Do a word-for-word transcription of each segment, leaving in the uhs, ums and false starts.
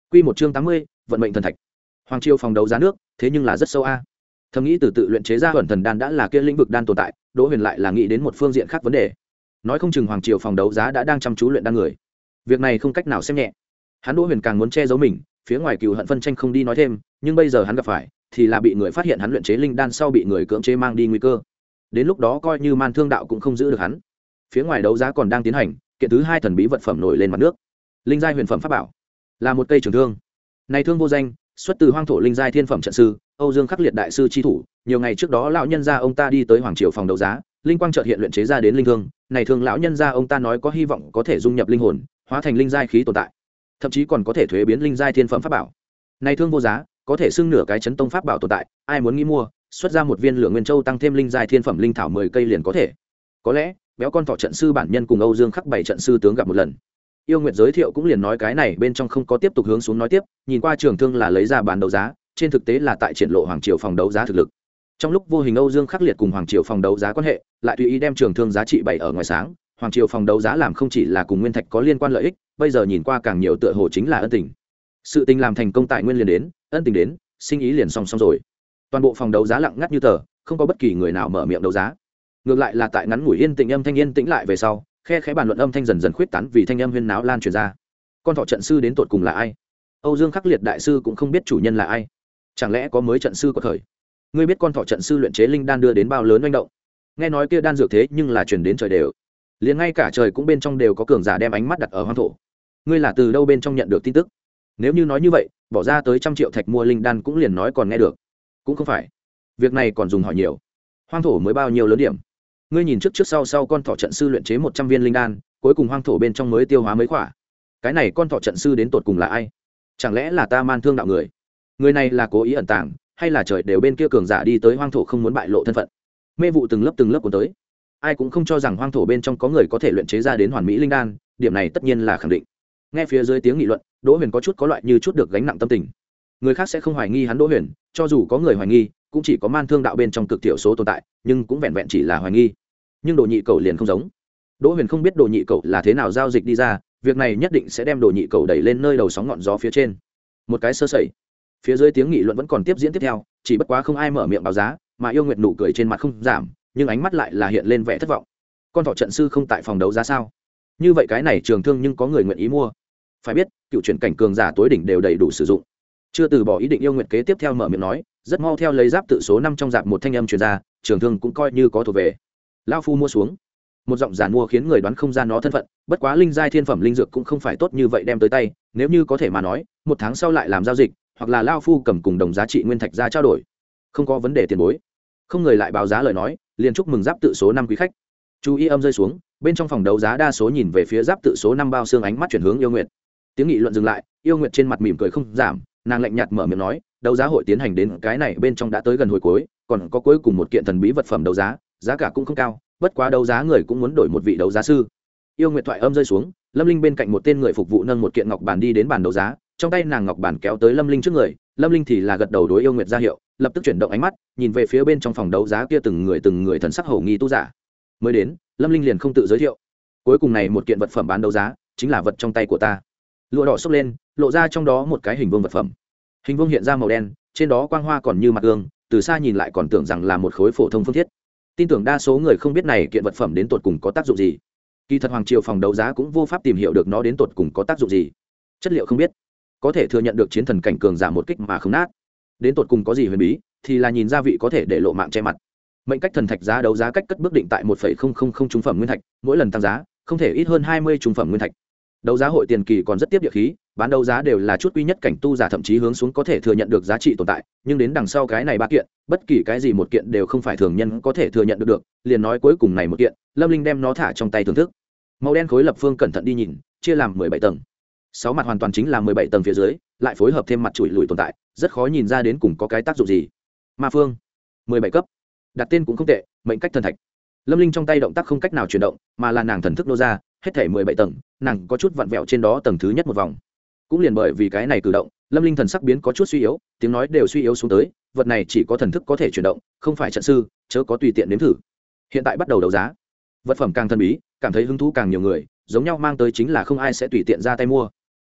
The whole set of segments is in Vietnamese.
Quy một chương tám mươi, vận mệnh thần thạch. Hoàng triều phòng đấu giá nước, thế nhưng là rất sâu a. Thầm nghĩ từ tự luyện chế ra ẩn thần đan đã là kia lĩnh vực đan tồn tại, Đỗ Huyền lại là nghĩ đến một phương diện khác vấn đề. Nói không chừng Hoàng triều phòng đấu giá đã đang chăm chú luyện đan người. Việc này không cách nào xem nhẹ. Hắn Đỗ Huyền càng muốn che giấu mình, phía ngoài cừu hận phân tranh không đi nói thêm, nhưng bây giờ hắn gặp phải thì là bị người phát hiện hắn luyện chế linh đan sau bị người cưỡng chế mang đi nguy cơ. Đến lúc đó coi như Man Thương đạo cũng không giữ được hắn. Phía ngoài đấu giá còn đang tiến hành, kiện thứ hai thần bí vật phẩm nổi lên mặt nước. Linh giai huyền phẩm pháp bảo, là một cây trường thương. Này thương vô danh, xuất từ hoang thổ linh giai thiên phẩm trận sư Âu Dương Khắc Liệt đại sư chi thủ. Nhiều ngày trước đó lão nhân gia ông ta đi tới hoàng triều phòng đấu giá, linh quang chợt hiện luyện chế ra đến linh thương. Này thương lão nhân gia ông ta nói có hy vọng có thể dung nhập linh hồn, hóa thành linh giai khí tồn tại, thậm chí còn có thể thuế biến linh giai thiên phẩm pháp bảo. Này thương vô giá, có thể xưng nửa cái chấn tông pháp bảo tồn tại, ai muốn nghĩ mua, xuất ra một viên Lửa Nguyên Châu tăng thêm linh giai thiên phẩm linh thảo mười cây liền có thể. Có lẽ, béo con thỏ trận sư bản nhân cùng Âu Dương Khắc bảy trận sư tướng gặp một lần. Yêu Nguyệt giới thiệu cũng liền nói cái này bên trong không có tiếp tục hướng xuống nói tiếp, nhìn qua trường thương là lấy ra bán đấu giá, trên thực tế là tại triển lộ hoàng triều phòng đấu giá thực lực. Trong lúc vô hình Âu Dương Khắc Liệt cùng hoàng triều phòng đấu giá quan hệ, lại tùy ý đem trường thương giá trị bày ở ngoài sáng, hoàng triều phòng đấu giá làm không chỉ là cùng nguyên thạch có liên quan lợi ích, bây giờ nhìn qua càng nhiều tựa hồ chính là ân tình. Sự tình làm thành công tại nguyên liền đến, ân tình đến, sinh ý liền song song rồi. Toàn bộ phòng đấu giá lặng ngắt như tờ, không có bất kỳ người nào mở miệng đấu giá. Ngược lại là tại ngắn ngủi yên tĩnh âm thanh yên tĩnh lại về sau, khe khẽ bàn luận âm thanh dần dần khuyết tán vì thanh âm huyên náo lan truyền ra. Con thỏ trận sư đến tột cùng là ai? Âu Dương Khắc Liệt đại sư cũng không biết chủ nhân là ai. Chẳng lẽ có mới trận sư có thời? Ngươi biết con thỏ trận sư luyện chế linh đan đưa đến bao lớn manh động? Nghe nói kia đan dược thế nhưng là truyền đến trời đều. Liền ngay cả trời cũng bên trong đều có cường giả đem ánh mắt đặt ở hoang thổ. Ngươi là từ đâu bên trong nhận được tin tức? Nếu như nói như vậy, bỏ ra tới trăm triệu thạch mua linh đan cũng liền nói còn nghe được. Cũng không phải. Việc này còn dùng hỏi nhiều. Hoang thổ mới bao nhiêu lớn điểm? Ngươi nhìn trước trước sau sau con thỏ trận sư luyện chế một trăm viên linh đan, cuối cùng hoang thổ bên trong mới tiêu hóa mấy quả. Cái này con thỏ trận sư đến tột cùng là ai? Chẳng lẽ là ta Man Thương đạo người? Người này là cố ý ẩn tàng, hay là trời đều bên kia cường giả đi tới hoang thổ không muốn bại lộ thân phận? Mê vụ từng lớp từng lớp cuốn tới. Ai cũng không cho rằng hoang thổ bên trong có người có thể luyện chế ra đến hoàn mỹ linh đan, điểm này tất nhiên là khẳng định. Nghe phía dưới tiếng nghị luận, Đỗ Huyền có chút có loại như chút được gánh nặng tâm tình. Người khác sẽ không hoài nghi hắn Đỗ Huyền, cho dù có người hoài nghi, cũng chỉ có Man Thương đạo bên trong cực tiểu số tồn tại, nhưng cũng vẹn vẹn chỉ là hoài nghi. Nhưng Đồ Nhị Cẩu liền không giống. Đỗ Huyền không biết Đồ Nhị Cẩu là thế nào giao dịch đi ra, việc này nhất định sẽ đem Đồ Nhị Cẩu đẩy lên nơi đầu sóng ngọn gió phía trên. Một cái sơ sẩy, phía dưới tiếng nghị luận vẫn còn tiếp diễn tiếp theo, chỉ bất quá không ai mở miệng báo giá, mà Yêu Nguyệt nụ cười trên mặt không giảm, nhưng ánh mắt lại là hiện lên vẻ thất vọng. Con thỏ trận sư không tại phòng đấu giá sao? Như vậy cái này trường thương nhưng có người nguyện ý mua. Phải biết, cựu chuyển cảnh cường giả tối đỉnh đều đầy đủ sử dụng. Chưa từ bỏ ý định, Yêu Nguyệt kế tiếp theo mở miệng nói, rất mau theo lấy giáp tự số năm trong dạp một thanh âm truyền ra, trường thương cũng coi như có thuộc về. Lão phu mua xuống. Một giọng giàn mua khiến người đoán không ra nó thân phận, bất quá linh giai thiên phẩm linh dược cũng không phải tốt như vậy đem tới tay, nếu như có thể mà nói, một tháng sau lại làm giao dịch, hoặc là lão phu cầm cùng đồng giá trị nguyên thạch ra trao đổi. Không có vấn đề tiền bối. Không người lại báo giá lời nói, liền chúc mừng giáp tự số năm quý khách. Chú ý âm rơi xuống, bên trong phòng đấu giá đa số nhìn về phía giáp tự số năm bao xương, ánh mắt chuyển hướng Yêu Nguyệt. Tiếng nghị luận dừng lại, Yêu Nguyệt trên mặt mỉm cười không giảm, nàng lạnh nhạt mở miệng nói, đấu giá hội tiến hành đến cái này bên trong đã tới gần hồi cuối, còn có cuối cùng một kiện thần bí vật phẩm đấu giá, giá cả cũng không cao, bất quá đấu giá người cũng muốn đổi một vị đấu giá sư. Yêu Nguyệt thoại âm rơi xuống, Lâm Linh bên cạnh một tên người phục vụ nâng một kiện ngọc bàn đi đến bàn đấu giá, trong tay nàng ngọc bàn kéo tới Lâm Linh trước người, Lâm Linh thì là gật đầu đối Yêu Nguyệt ra hiệu, lập tức chuyển động ánh mắt, nhìn về phía bên trong phòng đấu giá kia từng người từng người thần sắc hổ nghi tu giả. Mới đến, Lâm Linh liền không tự giới thiệu. Cuối cùng này một kiện vật phẩm bán đấu giá, chính là vật trong tay của ta. Lụa đỏ xốc lên, lộ ra trong đó một cái hình vuông vật phẩm. Hình vuông hiện ra màu đen, trên đó quang hoa còn như mặt gương, từ xa nhìn lại còn tưởng rằng là một khối phổ thông phương thiết. Tin tưởng đa số người không biết này kiện vật phẩm đến tột cùng có tác dụng gì. Kỳ thật hoàng triều phòng đấu giá cũng vô pháp tìm hiểu được nó đến tột cùng có tác dụng gì. Chất liệu không biết, có thể thừa nhận được chiến thần cảnh cường giả một kích mà không nát. Đến tột cùng có gì huyền bí, thì là nhìn ra vị có thể để lộ mạng che mặt. Mệnh cách thần thạch giá đấu giá cách cất bước định tại một phẩy không không không trung phẩm nguyên thạch, mỗi lần tăng giá không thể ít hơn hai mươi trung phẩm nguyên thạch. Đấu giá hội tiền kỳ còn rất tiếp địa khí, bán đấu giá đều là chút quý nhất cảnh tu giả thậm chí hướng xuống có thể thừa nhận được giá trị tồn tại, nhưng đến đằng sau cái này ba kiện, bất kỳ cái gì một kiện đều không phải thường nhân có thể thừa nhận được được, liền nói cuối cùng này một kiện, Lâm Linh đem nó thả trong tay thưởng thức. Màu đen khối lập phương cẩn thận đi nhìn, chia làm mười bảy tầng. Sáu mặt hoàn toàn chính là mười bảy tầng phía dưới, lại phối hợp thêm mặt chùi lùi tồn tại, rất khó nhìn ra đến cùng có cái tác dụng gì. Ma phương, mười bảy cấp. Đặt tên cũng không tệ, mệnh cách thần thạch. Lâm Linh trong tay động tác không cách nào chuyển động, mà là nàng thần thức nô ra, hết thảy mười bảy tầng, nàng có chút vặn vẹo trên đó tầng thứ nhất một vòng. Cũng liền bởi vì cái này cử động, Lâm Linh thần sắc biến có chút suy yếu, tiếng nói đều suy yếu xuống tới, vật này chỉ có thần thức có thể chuyển động, không phải trận sư, chớ có tùy tiện nếm thử. Hiện tại bắt đầu đấu giá. Vật phẩm càng thần bí, cảm thấy hứng thú càng nhiều người, giống nhau mang tới chính là không ai sẽ tùy tiện ra tay mua.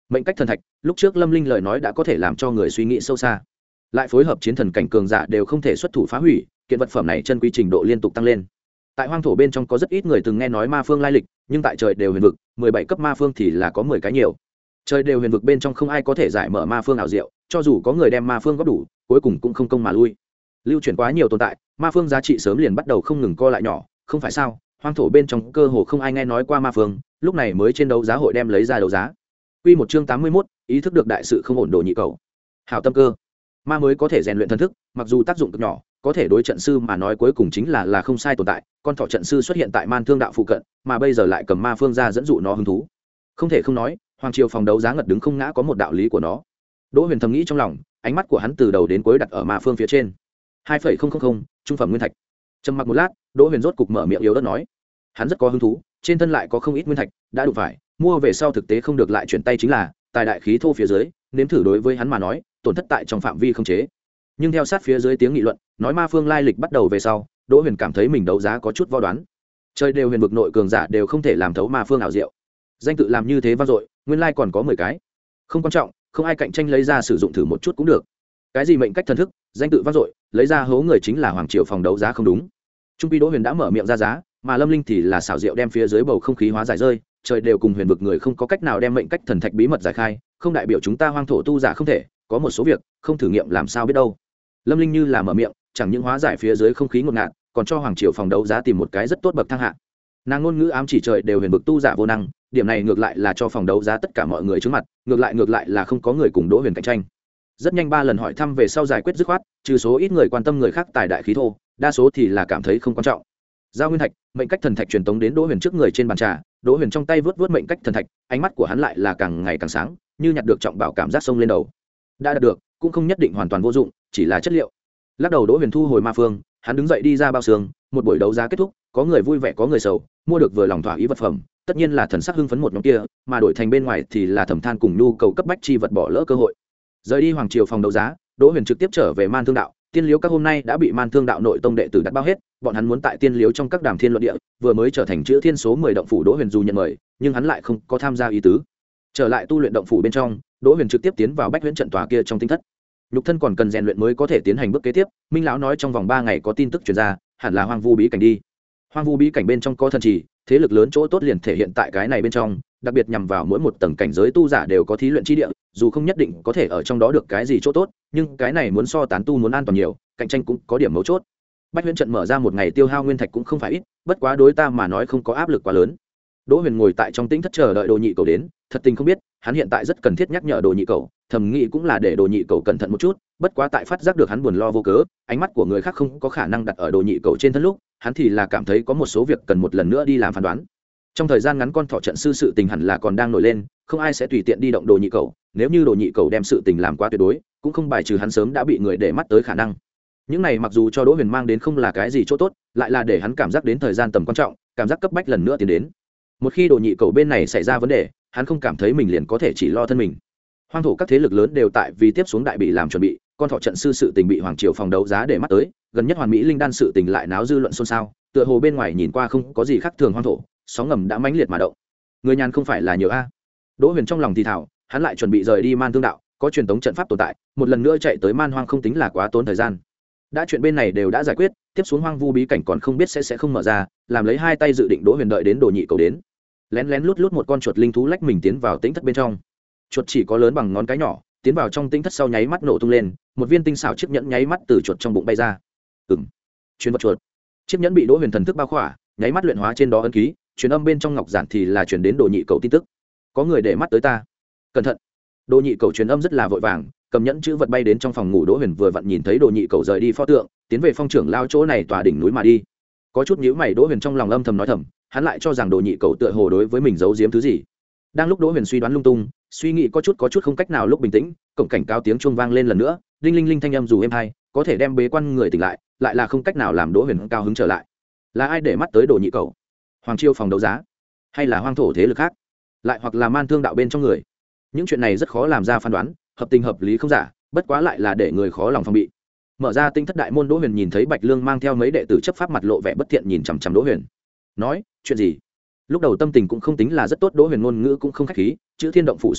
mệnh cách thần thạch lúc trước lâm linh lời nói đã có thể làm cho người suy nghĩ sâu xa, lại phối hợp chiến thần cảnh cường giả đều không thể xuất thủ phá hủy, kiện vật phẩm này chân quý trình độ liên tục tăng lên. Tại hoang thổ bên trong có rất ít người từng nghe nói ma phương lai lịch, nhưng tại trời đều huyền vực mười bảy cấp ma phương thì là có mười cái nhiều. Trời đều huyền vực bên trong không ai có thể giải mở ma phương ảo diệu, cho dù có người đem ma phương góp đủ cuối cùng cũng không công mà lui. Lưu chuyển quá nhiều tồn tại, ma phương giá trị sớm liền bắt đầu không ngừng co lại nhỏ, không phải sao? Hoang thổ bên trong cơ hồ không ai nghe nói qua ma phương, lúc này mới trên đấu giá hội đem lấy ra đấu giá. Quy một chương tám mươi mốt, ý thức được đại sự không ổn đồ nhị cầu. Hảo tâm cơ. Ma mới có thể rèn luyện thần thức, mặc dù tác dụng cực nhỏ, có thể đối trận sư mà nói cuối cùng chính là là không sai tồn tại. Con thỏ trận sư xuất hiện tại Man Thương đạo phụ cận, mà bây giờ lại cầm ma phương ra dẫn dụ nó hứng thú. Không thể không nói, Hoàng Triều phòng đấu giá ngật đứng không ngã có một đạo lý của nó. Đỗ Huyền thầm nghĩ trong lòng, ánh mắt của hắn từ đầu đến cuối đặt ở ma phương phía trên. hai phẩy không không không trung phẩm nguyên thạch. Trầm mặc một lát, Đỗ Huyền rốt cục mở miệng yếu ớt nói, hắn rất có hứng thú, trên thân lại có không ít nguyên thạch, đã đủ phải, mua về sau thực tế không được lại chuyển tay chính là tài đại khí thô phía dưới, nếm thử đối với hắn mà nói, tổn thất tại trong phạm vi không chế. Nhưng theo sát phía dưới tiếng nghị luận, nói ma phương lai lịch bắt đầu về sau, Đỗ Huyền cảm thấy mình đấu giá có chút vo đoán. Chơi đều huyền vực nội cường giả đều không thể làm thấu ma phương ảo diệu. Danh tự làm như thế vang dội, nguyên lai còn có mười cái. Không quan trọng, không ai cạnh tranh lấy ra sử dụng thử một chút cũng được. Cái gì mệnh cách thần thức, danh tự vang dội, lấy ra hố người chính là Hoàng Triều phòng đấu giá không đúng. Trung Pi Đỗ Huyền đã mở miệng ra giá, mà Lâm Linh thì là xảo diệu đem phía dưới bầu không khí hóa giải rơi, trời đều cùng huyền vực người không có cách nào đem mệnh cách thần thạch bí mật giải khai, không đại biểu chúng ta hoang thổ tu giả không thể, có một số việc không thử nghiệm làm sao biết đâu. Lâm Linh như là mở miệng, chẳng những hóa giải phía dưới không khí ngột ngạt, còn cho Hoàng Triều phòng đấu giá tìm một cái rất tốt bậc thang hạ. Nàng ngôn ngữ ám chỉ trời đều huyền vực tu giả vô năng, điểm này ngược lại là cho phòng đấu giá tất cả mọi người trước mặt, ngược lại ngược lại là không có người cùng Đỗ Huyền cạnh tranh. Rất nhanh ba lần hỏi thăm về sau giải quyết dứt khoát, trừ số ít người quan tâm người khác tài đại khí thô, đa số thì là cảm thấy không quan trọng. Giao nguyên thạch, mệnh cách thần thạch truyền tống đến Đỗ Huyền trước người trên bàn trà, Đỗ Huyền trong tay vớt vớt mệnh cách thần thạch, ánh mắt của hắn lại là càng ngày càng sáng, như nhặt được trọng bảo cảm giác sông lên đầu. Đã đạt được, cũng không nhất định hoàn toàn vô dụng, chỉ là chất liệu. Lắc đầu Đỗ Huyền thu hồi ma phương, hắn đứng dậy đi ra bao xương, một buổi đấu giá kết thúc, có người vui vẻ có người sầu, mua được vừa lòng thỏa ý vật phẩm, tất nhiên là thần sắc hưng phấn một nhóm kia, mà đổi thành bên ngoài thì là thầm than cùng nhu cầu cấp bách chi vật bỏ lỡ cơ hội. Rời đi Hoàng Triều phòng đấu giá, Đỗ Huyền trực tiếp trở về Man Thương đạo, tiên liếu các hôm nay đã bị Man Thương đạo nội tông đệ tử đặt bao hết, bọn hắn muốn tại tiên liếu trong các đàm thiên luận địa, vừa mới trở thành chữ thiên số mười động phủ Đỗ Huyền dù nhận mời, nhưng hắn lại không có tham gia ý tứ. Trở lại tu luyện động phủ bên trong, Đỗ Huyền trực tiếp tiến vào Bách Huyễn trận tòa kia trong tinh thất. Nhục thân còn cần rèn luyện mới có thể tiến hành bước kế tiếp, Minh lão nói trong vòng ba ngày có tin tức truyền ra, hẳn là Hoang Vu bí cảnh đi. Hoang Vu bí cảnh bên trong có thần trì, thế lực lớn chỗ tốt liền thể hiện tại cái này bên trong, đặc biệt nhằm vào mỗi một tầng cảnh giới tu giả đều có thí luyện chi địa, dù không nhất định có thể ở trong đó được cái gì chỗ tốt, nhưng cái này muốn so tán tu muốn an toàn nhiều, cạnh tranh cũng có điểm mấu chốt. Bách Huyễn trận mở ra một ngày tiêu hao nguyên thạch cũng không phải ít, bất quá đối ta mà nói không có áp lực quá lớn. Đỗ Huyền ngồi tại trong tĩnh thất chờ đợi Đồ Nhị Cầu đến, thật tình không biết, hắn hiện tại rất cần thiết nhắc nhở Đồ Nhị Cầu, thầm nghĩ cũng là để Đồ Nhị Cầu cẩn thận một chút, bất quá tại phát giác được hắn buồn lo vô cớ, ánh mắt của người khác không có khả năng đặt ở Đồ Nhị Cầu trên thân lúc, hắn thì là cảm thấy có một số việc cần một lần nữa đi làm phán đoán. Trong thời gian ngắn con thỏ trận sư sự tình hẳn là còn đang nổi lên, không ai sẽ tùy tiện đi động Đồ Nhị Cầu, nếu như Đồ Nhị Cầu đem sự tình làm quá tuyệt đối, cũng không bài trừ hắn sớm đã bị người để mắt tới khả năng. Những này mặc dù cho Đỗ Huyền mang đến không là cái gì chỗ tốt, lại là để hắn cảm giác đến thời gian tầm quan trọng, cảm giác cấp bách lần nữa tiến đến. Một khi Đồ Nhị Cầu bên này xảy ra vấn đề, hắn không cảm thấy mình liền có thể chỉ lo thân mình. Hoang thổ các thế lực lớn đều tại vì tiếp xuống đại bị làm chuẩn bị, con thỏ trận sư sự tình bị Hoàng Triều phòng đấu giá để mắt tới, gần nhất Hoàn Mỹ Linh đan sự tình lại náo dư luận xôn xao, tựa hồ bên ngoài nhìn qua không có gì khác thường hoang thổ, sóng ngầm đã mãnh liệt mà động. Người nhàn không phải là nhiều a. Đỗ Huyền trong lòng thì thào, hắn lại chuẩn bị rời đi Man Thương đạo, có truyền thống trận pháp tồn tại, một lần nữa chạy tới Man Hoang không tính là quá tốn thời gian. Đã chuyện bên này đều đã giải quyết, tiếp xuống Hoang Vu bí cảnh còn không biết sẽ sẽ không mở ra, làm lấy hai tay dự định Đỗ Huyền đợi đến Đồ Nhị Cầu đến. Lén lén lút lút một con chuột linh thú lách mình tiến vào tĩnh thất bên trong. Chuột chỉ có lớn bằng ngón cái nhỏ, tiến vào trong tĩnh thất sau nháy mắt nổ tung lên, một viên tinh xảo chiếc nhẫn nháy mắt từ chuột trong bụng bay ra. Ừm, truyền vật chuột. Chiếc nhẫn bị Đỗ Huyền thần thức bao khỏa, nháy mắt luyện hóa trên đó ấn ký, truyền âm bên trong ngọc giản thì là truyền đến Đồ Nhị Cầu tin tức. Có người để mắt tới ta, cẩn thận. Đồ Nhị Cầu truyền âm rất là vội vàng, cầm nhẫn chữ vật bay đến trong phòng ngủ. Đỗ Huyền vừa vặn nhìn thấy Đồ Nhị Cầu rời đi pho tượng, tiến về phong trưởng lao chỗ này tòa đỉnh núi mà đi. Có chút nhíu mày, Đỗ Huyền trong lòng âm thầm nói thầm, hắn lại cho rằng Đồ Nhị Cầu tựa hồ đối với mình giấu giếm thứ gì. Đang lúc Đỗ Huyền suy đoán lung tung, suy nghĩ có chút có chút không cách nào lúc bình tĩnh, cổng cảnh cáo tiếng chuông vang lên lần nữa, đinh linh linh thanh âm dù êm hay, có thể đem bế quan người tỉnh lại, lại là không cách nào làm Đỗ Huyền cao hứng trở lại. Là ai để mắt tới Đồ Nhị Cầu? Hoàng Triều phòng đấu giá, hay là hoang thổ thế lực khác, lại hoặc là Man Thương đạo bên trong người? Những chuyện này rất khó làm ra phán đoán, hợp tình hợp lý không giả, bất quá lại là để người khó lòng phòng bị. Mở ra tinh thất đại môn, Đỗ Huyền nhìn thấy Bạch Lương mang theo mấy đệ tử chấp pháp mặt lộ vẻ bất thiện nhìn chằm chằm Đỗ Huyền. Nói, chuyện gì? Lúc đầu tâm tình cũng không tính là rất tốt, Đỗ Huyền ngôn ngữ cũng không khách khí, chữ thiên động phủ số mười,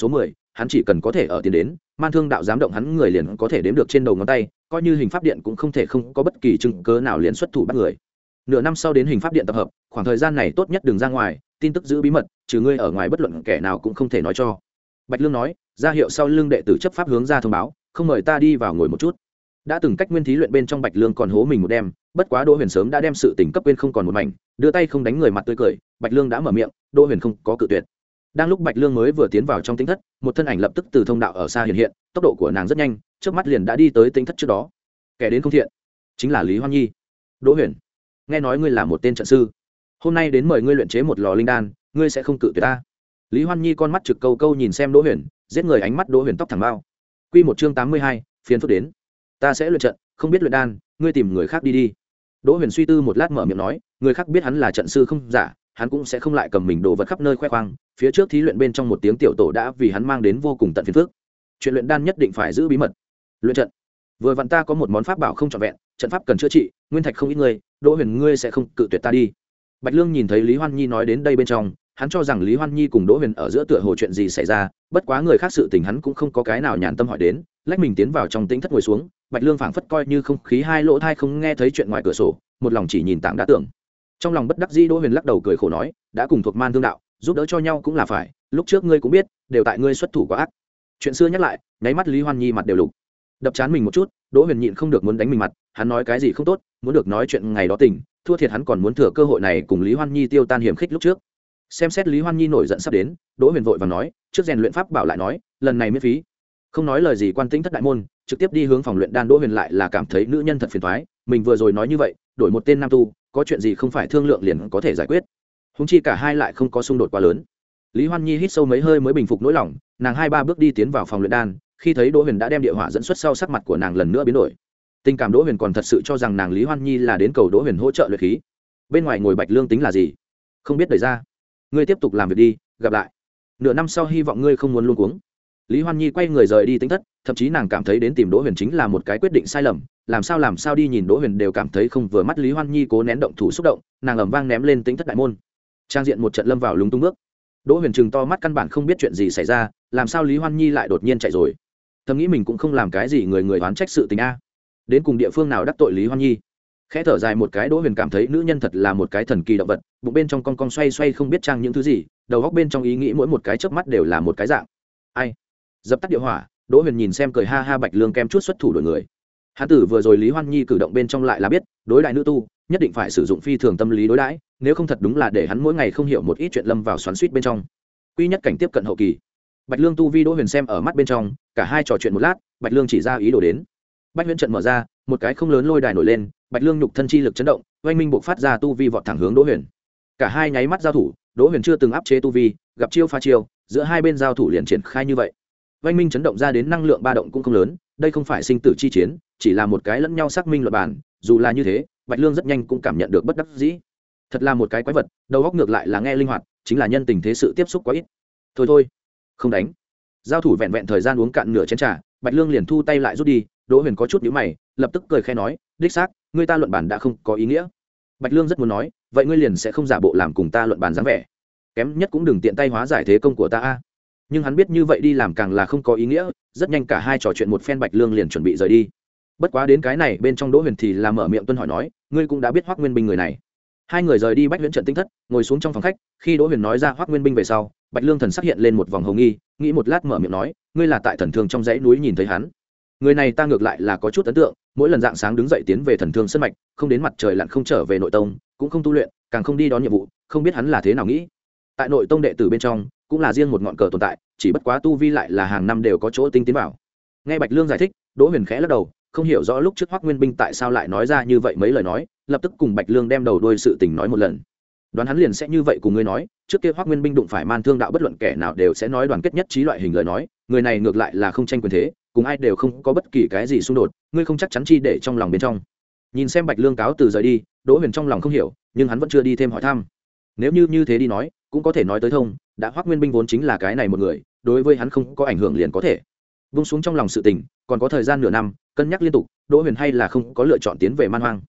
hắn chỉ cần có thể ở tiền đến man thương đạo dám động hắn người liền có thể đếm được trên đầu ngón tay, coi như hình pháp điện cũng không thể không có bất kỳ chứng cớ nào liền xuất thủ bắt người. Nửa năm sau đến hình pháp điện tập hợp, khoảng thời gian này tốt nhất đừng ra ngoài, tin tức giữ bí mật, trừ ngươi ở ngoài bất luận kẻ nào cũng không thể nói cho. Bạch Lương nói, ra hiệu sau lưng đệ tử chấp pháp hướng ra thông báo, không mời ta đi vào ngồi một chút. Đã từng cách nguyên thí luyện bên trong Bạch Lương còn hố mình một đêm, bất quá Đỗ Huyền sớm đã đem sự tình cấp quên không còn một mảnh, đưa tay không đánh người mặt tươi cười, Bạch Lương đã mở miệng, Đỗ Huyền không có cự tuyệt. Đang lúc Bạch Lương mới vừa tiến vào trong tính thất, một thân ảnh lập tức từ thông đạo ở xa hiện hiện, tốc độ của nàng rất nhanh, trước mắt liền đã đi tới tính thất trước đó. Kẻ đến không thiện, chính là Lý Hoan Nhi. Đỗ Huyền, nghe nói ngươi là một tên trận sư, hôm nay đến mời ngươi luyện chế một lò linh đan, ngươi sẽ không cự tuyệt ta? Lý Hoan Nhi con mắt trực câu câu nhìn xem Đỗ Huyền, giết người ánh mắt Đỗ Huyền tóc thẳng bao. Quy một chương tám mươi hai, phiền phức đến. Ta sẽ luyện trận, không biết luyện đan, ngươi tìm người khác đi đi. Đỗ Huyền suy tư một lát mở miệng nói, người khác biết hắn là trận sư không giả, hắn cũng sẽ không lại cầm mình đồ vật khắp nơi khoe khoang. Phía trước thí luyện bên trong một tiếng tiểu tổ đã vì hắn mang đến vô cùng tận phiền phức. Chuyện luyện đan nhất định phải giữ bí mật. Luyện trận, vừa vặn ta có một món pháp bảo không trọn vẹn, trận pháp cần chữa trị, nguyên thạch không ít người, Đỗ Huyền ngươi sẽ không cự tuyệt ta đi. Bạch Lương nhìn thấy Lý Hoan Nhi nói đến đây bên trong, hắn cho rằng Lý Hoan Nhi cùng Đỗ Huyền ở giữa tựa hồ chuyện gì xảy ra, bất quá người khác sự tình hắn cũng không có cái nào nhàn tâm hỏi đến, lách mình tiến vào trong tĩnh thất ngồi xuống. Bạch Lương phảng phất coi như không khí hai lỗ thai không nghe thấy chuyện ngoài cửa sổ, một lòng chỉ nhìn tảng đá tưởng. Trong lòng bất đắc dĩ Đỗ Huyền lắc đầu cười khổ nói, đã cùng thuộc man thương đạo, giúp đỡ cho nhau cũng là phải, lúc trước ngươi cũng biết, đều tại ngươi xuất thủ quá ác. Chuyện xưa nhắc lại, nháy mắt Lý Hoan Nhi mặt đều lục. Đập chán mình một chút, Đỗ Huyền nhịn không được muốn đánh mình mặt, hắn nói cái gì không tốt, muốn được nói chuyện ngày đó tình, thua thiệt hắn còn muốn thừa cơ hội này cùng Lý Hoan Nhi tiêu tan hiểm khích lúc trước. Xem xét Lý Hoan Nhi nổi giận sắp đến, Đỗ Huyền vội vàng nói, trước rèn luyện pháp bảo lại nói, lần này miễn phí. Không nói lời gì quan tĩnh thất đại môn, trực tiếp đi hướng phòng luyện đan. Đỗ Huyền lại là cảm thấy nữ nhân thật phiền toái, mình vừa rồi nói như vậy, đổi một tên nam tu, có chuyện gì không phải thương lượng liền có thể giải quyết. Huống chi cả hai lại không có xung đột quá lớn. Lý Hoan Nhi hít sâu mấy hơi mới bình phục nỗi lòng, nàng hai ba bước đi tiến vào phòng luyện đan, khi thấy Đỗ Huyền đã đem địa hỏa dẫn xuất sau, sắc mặt của nàng lần nữa biến đổi. Tình cảm Đỗ Huyền còn thật sự cho rằng nàng Lý Hoan Nhi là đến cầu Đỗ Huyền hỗ trợ luyện khí. Bên ngoài ngồi Bạch Lương tính là gì? Không biết đẩy ra. Ngươi tiếp tục làm việc đi, gặp lại. Nửa năm sau hy vọng ngươi không muốn luống cuống. Lý Hoan Nhi quay người rời đi tính thất, thậm chí nàng cảm thấy đến tìm Đỗ Huyền chính là một cái quyết định sai lầm, làm sao làm sao đi nhìn Đỗ Huyền đều cảm thấy không vừa mắt. Lý Hoan Nhi cố nén động thủ xúc động, nàng ầm vang ném lên tính thất đại môn. Trang diện một trận lâm vào lúng túng bước. Đỗ Huyền trừng to mắt căn bản không biết chuyện gì xảy ra, làm sao Lý Hoan Nhi lại đột nhiên chạy rồi. Thầm nghĩ mình cũng không làm cái gì người người oán trách sự tình a. Đến cùng địa phương nào đắc tội Lý Hoan Nhi. Khẽ thở dài một cái, Đỗ Huyền cảm thấy nữ nhân thật là một cái thần kỳ động vật, bụng bên trong cong cong xoay xoay không biết trang những thứ gì, đầu góc bên trong ý nghĩ mỗi một cái chớp mắt đều là một cái dạng. Ai? Dập tắt địa hỏa, Đỗ Huyền nhìn xem cười ha ha Bạch Lương kem chút xuất thủ đổi người. Hán tử vừa rồi Lý Hoan Nhi cử động bên trong lại là biết, đối đại nữ tu, nhất định phải sử dụng phi thường tâm lý đối đãi, nếu không thật đúng là để hắn mỗi ngày không hiểu một ít chuyện lâm vào xoắn xuýt bên trong. Quy nhất cảnh tiếp cận hậu kỳ. Bạch Lương tu vi Đỗ Huyền xem ở mắt bên trong, cả hai trò chuyện một lát, Bạch Lương chỉ ra ý đồ đến. Bạch Huyền trận mở ra, một cái không lớn lôi đài nổi lên, Bạch Lương nhục thân chi lực chấn động, oanh minh bộc phát ra tu vi vọt thẳng hướng Đỗ Huyền. Cả hai nháy mắt giao thủ, Đỗ Huyền chưa từng áp chế tu vi, gặp chiêu phá chiêu, giữa hai bên giao thủ liền triển khai như vậy. Oanh minh chấn động ra đến năng lượng ba động cũng không lớn, đây không phải sinh tử chi chiến, chỉ là một cái lẫn nhau xác minh luận bàn, dù là như thế, Bạch Lương rất nhanh cũng cảm nhận được bất đắc dĩ. Thật là một cái quái vật, đầu óc ngược lại là nghe linh hoạt, chính là nhân tình thế sự tiếp xúc quá ít. Thôi thôi, không đánh. Giao thủ vẹn vẹn thời gian uống cạn nửa chén trà, Bạch Lương liền thu tay lại rút đi. Đỗ Huyền có chút nhíu mày, lập tức cười khẽ nói, đích xác, ngươi ta luận bàn đã không có ý nghĩa. Bạch Lương rất muốn nói, vậy ngươi liền sẽ không giả bộ làm cùng ta luận bàn dáng vẻ, kém nhất cũng đừng tiện tay hóa giải thế công của ta a. Nhưng hắn biết như vậy đi làm càng là không có ý nghĩa, rất nhanh cả hai trò chuyện một phen, Bạch Lương liền chuẩn bị rời đi. Bất quá đến cái này bên trong Đỗ Huyền thì là mở miệng tuân hỏi nói, ngươi cũng đã biết Hoắc Nguyên Binh người này. Hai người rời đi Bách Huyễn trận tinh thất, ngồi xuống trong phòng khách, khi Đỗ Huyền nói ra Hoắc Nguyên Binh về sau, Bạch Lương thần sắc hiện lên một vòng hồng nghi, nghĩ một lát mở miệng nói, ngươi là tại Thần Thương trong dãy núi nhìn thấy hắn? Người này ta ngược lại là có chút ấn tượng, mỗi lần dạng sáng đứng dậy tiến về Thần Thương sân mạch, không đến mặt trời lặn không trở về nội tông, cũng không tu luyện, càng không đi đón nhiệm vụ, không biết hắn là thế nào nghĩ. Tại nội tông đệ tử bên trong, cũng là riêng một ngọn cờ tồn tại, chỉ bất quá tu vi lại là hàng năm đều có chỗ tinh tiến vào. Nghe Bạch Lương giải thích, Đỗ Huyền khẽ lắc đầu, không hiểu rõ lúc trước Hoắc Nguyên Binh tại sao lại nói ra như vậy mấy lời nói, lập tức cùng Bạch Lương đem đầu đuôi sự tình nói một lần. Đoán hắn liền sẽ như vậy cùng ngươi nói, trước kia Hoắc Nguyên Binh đụng phải Man Thương đạo bất luận kẻ nào đều sẽ nói đoàn kết nhất trí loại hình lời nói, người này ngược lại là không tranh quyền thế, cùng ai đều không có bất kỳ cái gì xung đột, ngươi không chắc chắn chi để trong lòng bên trong. Nhìn xem Bạch Lương cáo từ rời đi, Đỗ Huyền trong lòng không hiểu, nhưng hắn vẫn chưa đi thêm hỏi thăm. Nếu như như thế đi nói, cũng có thể nói tới thông, đã Hoắc Nguyên Binh vốn chính là cái này một người, đối với hắn không có ảnh hưởng liền có thể vung xuống trong lòng sự tình. Còn có thời gian nửa năm cân nhắc liên tục, Đỗ Huyền hay là không có lựa chọn tiến về Man Hoang.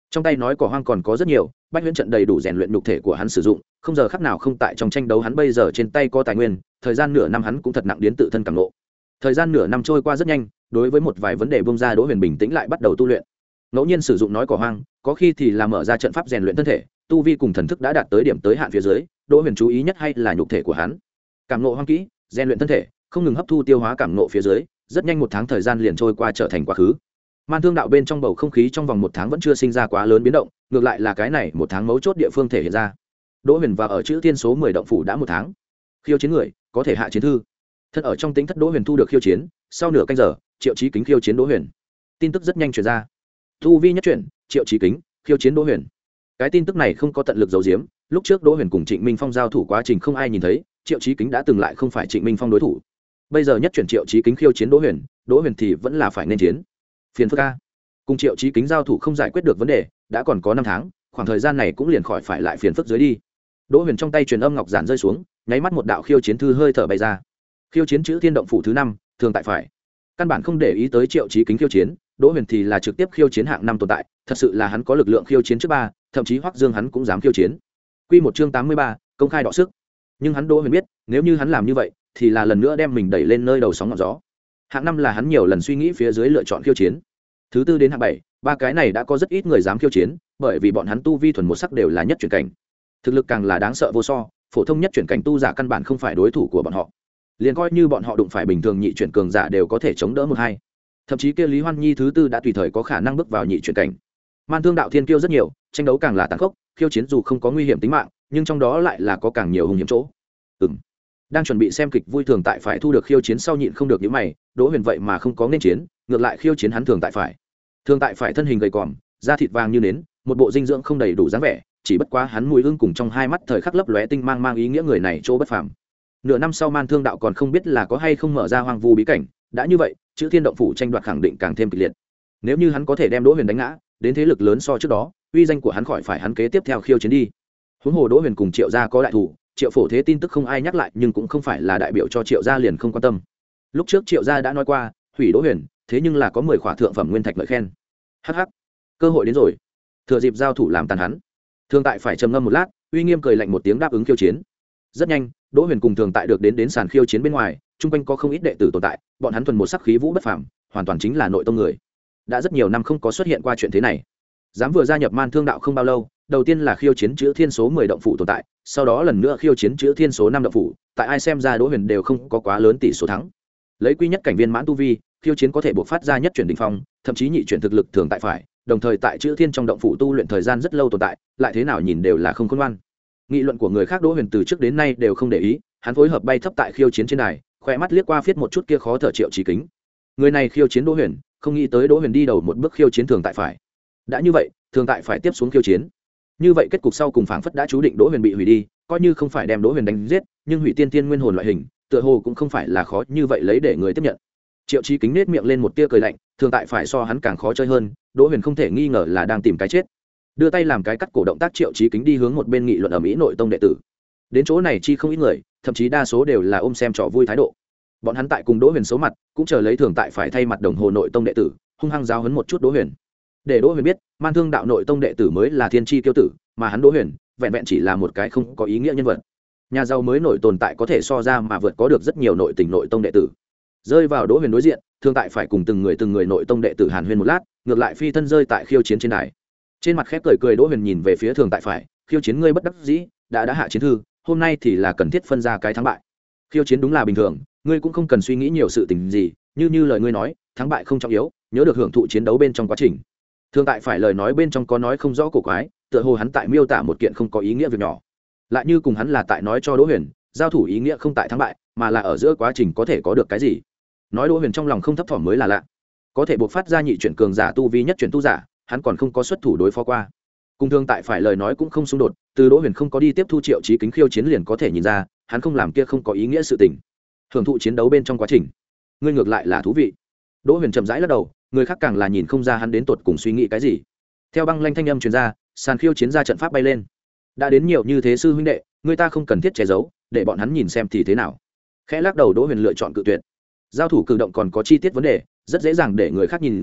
trong tay nói cỏ hoang còn có rất nhiều, bách huyễn trận đầy đủ rèn luyện nhục thể của hắn sử dụng, không giờ khắc nào không tại trong tranh đấu. Hắn bây giờ trên tay có tài nguyên, thời gian nửa năm hắn cũng thật nặng đến tự thân cảm nộ. Thời gian nửa năm trôi qua rất nhanh, đối với một vài vấn đề bông ra, Đỗ Huyền bình tĩnh lại bắt đầu tu luyện. Ngẫu nhiên sử dụng nói cỏ hoang, có khi thì là mở ra trận pháp rèn luyện thân thể, tu vi cùng thần thức đã đạt tới điểm tới hạn phía dưới, Đỗ Huyền chú ý nhất hay là nhục thể của hắn. Cảm nộ hoang kỹ, rèn luyện thân thể, không ngừng hấp thu tiêu hóa cảm nộ phía dưới, rất nhanh một tháng thời gian liền trôi qua trở thành quá khứ. Man Thương đạo bên trong bầu không khí trong vòng một tháng vẫn chưa sinh ra quá lớn biến động, ngược lại là cái này một tháng mấu chốt địa phương thể hiện ra. Đỗ Huyền vào ở chữ thiên số mười động phủ đã một tháng. Khiêu chiến người có thể hạ chiến thư. Thật ở trong tính thất Đỗ Huyền thu được khiêu chiến, sau nửa canh giờ, Triệu Chí Kính khiêu chiến Đỗ Huyền. Tin tức rất nhanh truyền ra. Tu vi nhất chuyển, Triệu Chí Kính khiêu chiến Đỗ Huyền. Cái tin tức này không có tận lực giấu giếm, lúc trước Đỗ Huyền cùng Trịnh Minh Phong giao thủ quá trình không ai nhìn thấy, Triệu Chí Kính đã từng lại không phải Trịnh Minh Phong đối thủ. Bây giờ nhất chuyển Triệu Chí Kính khiêu chiến Đỗ Huyền, Đỗ Huyền thì vẫn là phải nên chiến. Phiền phức a. Cùng Triệu Chí Kính giao thủ không giải quyết được vấn đề, đã còn có năm tháng, khoảng thời gian này cũng liền khỏi phải lại phiền phức dưới đi. Đỗ Huyền trong tay truyền âm ngọc giản rơi xuống, nháy mắt một đạo khiêu chiến thư hơi thở bay ra. Khiêu chiến chữ thiên động phủ thứ năm, thường tại phải. Căn bản không để ý tới Triệu Chí Kính khiêu chiến, Đỗ Huyền thì là trực tiếp khiêu chiến hạng năm tồn tại, thật sự là hắn có lực lượng khiêu chiến trước ba, thậm chí Hoắc Dương hắn cũng dám khiêu chiến. Quy một chương tám mươi ba, công khai đọ sức. Nhưng hắn Đỗ Huyền biết, nếu như hắn làm như vậy, thì là lần nữa đem mình đẩy lên nơi đầu sóng ngọn gió. Hạng năm là hắn nhiều lần suy nghĩ phía dưới lựa chọn khiêu chiến. Thứ tư đến hạng bảy, ba cái này đã có rất ít người dám khiêu chiến, bởi vì bọn hắn tu vi thuần một sắc đều là nhất chuyển cảnh. Thực lực càng là đáng sợ vô so, phổ thông nhất chuyển cảnh tu giả căn bản không phải đối thủ của bọn họ. Liền coi như bọn họ đụng phải bình thường nhị chuyển cường giả đều có thể chống đỡ một hai. Thậm chí kia Lý Hoan Nhi thứ tư đã tùy thời có khả năng bước vào nhị chuyển cảnh. Man Thương đạo thiên kiêu rất nhiều, tranh đấu càng là tàn khốc, khiêu chiến dù không có nguy hiểm tính mạng, nhưng trong đó lại là có càng nhiều hung hiểm chỗ. Ừm. Đang chuẩn bị xem kịch vui thường tại phải thu được khiêu chiến sau nhịn không được những mày, Đỗ Huyền vậy mà không có nên chiến, ngược lại khiêu chiến hắn thường tại phải. Thường tại phải thân hình gầy còm, da thịt vàng như nến, một bộ dinh dưỡng không đầy đủ dáng vẻ, chỉ bất quá hắn mùi hương cùng trong hai mắt thời khắc lấp lóe tinh mang mang ý nghĩa người này chỗ bất phàm. Nửa năm sau Man Thương đạo còn không biết là có hay không mở ra hoang vu bí cảnh, đã như vậy, chữ thiên động phủ tranh đoạt khẳng định càng thêm kịch liệt. Nếu như hắn có thể đem Đỗ Huyền đánh ngã, đến thế lực lớn so trước đó, uy danh của hắn khỏi phải hắn kế tiếp theo khiêu chiến đi. Huống hồ Đỗ Huyền cùng Triệu gia có đại thủ, Triệu Phổ Thế tin tức không ai nhắc lại, nhưng cũng không phải là đại biểu cho Triệu gia liền không quan tâm. Lúc trước Triệu gia đã nói qua, hủy Đỗ Huyền, thế nhưng là có mười khỏa thượng phẩm nguyên thạch lợi khen. Hắc hắc, cơ hội đến rồi. Thừa dịp giao thủ làm tàn hắn. Thường tại phải trầm ngâm một lát, uy nghiêm cười lạnh một tiếng đáp ứng khiêu chiến. Rất nhanh, Đỗ Huyền cùng Thường tại được đến đến sàn khiêu chiến bên ngoài, chung quanh có không ít đệ tử tồn tại, bọn hắn thuần một sắc khí vũ bất phàm, hoàn toàn chính là nội tông người. Đã rất nhiều năm không có xuất hiện qua chuyện thế này. Dám vừa gia nhập Man Thương đạo không bao lâu, đầu tiên là khiêu chiến chữ thiên số mười động phủ tồn tại, sau đó lần nữa khiêu chiến chữ thiên số năm động phủ, tại ai xem ra Đỗ Huyền đều không có quá lớn tỷ số thắng. Lấy quy nhất cảnh viên mãn tu vi, khiêu chiến có thể buộc phát ra nhất chuyển đỉnh phong, thậm chí nhị chuyển thực lực thường tại phải, đồng thời tại chữ thiên trong động phủ tu luyện thời gian rất lâu tồn tại, lại thế nào nhìn đều là không khôn ngoan. Nghị luận của người khác Đỗ Huyền từ trước đến nay đều không để ý, hắn phối hợp bay thấp tại khiêu chiến trên đài, khỏe mắt liếc qua phiết một chút kia khó thở Triệu Chí Kính. Người này khiêu chiến Đỗ Huyền, không nghĩ tới Đỗ Huyền đi đầu một bước khiêu chiến thường tại phải. Đã như vậy, thường tại phải tiếp xuống khiêu chiến. Như vậy kết cục sau cùng phảng phất đã chú định Đỗ Huyền bị hủy đi, coi như không phải đem Đỗ Huyền đánh giết, nhưng hủy tiên tiên nguyên hồn loại hình, tựa hồ cũng không phải là khó như vậy lấy để người tiếp nhận. Triệu Chí Kính nết miệng lên một tia cười lạnh, thường tại phải so hắn càng khó chơi hơn, Đỗ Huyền không thể nghi ngờ là đang tìm cái chết. Đưa tay làm cái cắt cổ động tác, Triệu Chí Kính đi hướng một bên nghị luận ở mỹ nội tông đệ tử. Đến chỗ này chi không ít người, thậm chí đa số đều là ôm xem trò vui thái độ. Bọn hắn tại cùng Đỗ Huyền xấu mặt, cũng chờ lấy thường tại phải thay mặt đồng hồ nội tông đệ tử, hung hăng giáo huấn một chút Đỗ Huyền. Để Đỗ Huyền biết, Man Thương đạo nội tông đệ tử mới là thiên chi kiêu tử, mà hắn Đỗ Huyền, vẹn vẹn chỉ là một cái không có ý nghĩa nhân vật. Nhà giàu mới nổi tồn tại có thể so ra mà vượt có được rất nhiều nội tình nội tông đệ tử. Rơi vào Đỗ Huyền đối diện, thường tại phải cùng từng người từng người nội tông đệ tử hàn huyên một lát, ngược lại phi thân rơi tại khiêu chiến trên đài. Trên mặt khép cười cười Đỗ Huyền nhìn về phía thường tại phải, khiêu chiến ngươi bất đắc dĩ, đã đã hạ chiến thư, hôm nay thì là cần thiết phân ra cái thắng bại. Khiêu chiến đúng là bình thường, ngươi cũng không cần suy nghĩ nhiều sự tình gì, như như lời ngươi nói, thắng bại không trọng yếu, nhớ được hưởng thụ chiến đấu bên trong quá trình. Thường tại phải lời nói bên trong có nói không rõ cổ quái, tựa hồ hắn tại miêu tả một kiện không có ý nghĩa việc nhỏ, lại như cùng hắn là tại nói cho Đỗ Huyền, giao thủ ý nghĩa không tại thắng bại, mà là ở giữa quá trình có thể có được cái gì. Nói Đỗ Huyền trong lòng không thấp thỏm mới là lạ. Có thể buộc phát ra nhị chuyển cường giả tu vi nhất chuyển tu giả, hắn còn không có xuất thủ đối phó qua. Cùng Thường tại phải lời nói cũng không xung đột, từ Đỗ Huyền không có đi tiếp thu Triệu Chí Kính khiêu chiến liền có thể nhìn ra, hắn không làm kia không có ý nghĩa sự tình. Hưởng thụ chiến đấu bên trong quá trình, ngươi ngược lại là thú vị. Đỗ Huyền chậm rãi lắc đầu, người khác càng là nhìn không ra hắn đến tột cùng suy nghĩ cái gì. Theo băng lanh thanh âm truyền ra, sàn khiêu chiến ra trận pháp bay lên. Đã đến nhiều như thế sư huynh đệ, người ta không cần thiết che giấu, để bọn hắn nhìn xem thì thế nào. Khẽ lắc đầu Đỗ Huyền lựa chọn cự tuyệt. Giao thủ cử động còn có chi tiết vấn đề, rất dễ dàng để người khác nhìn ra,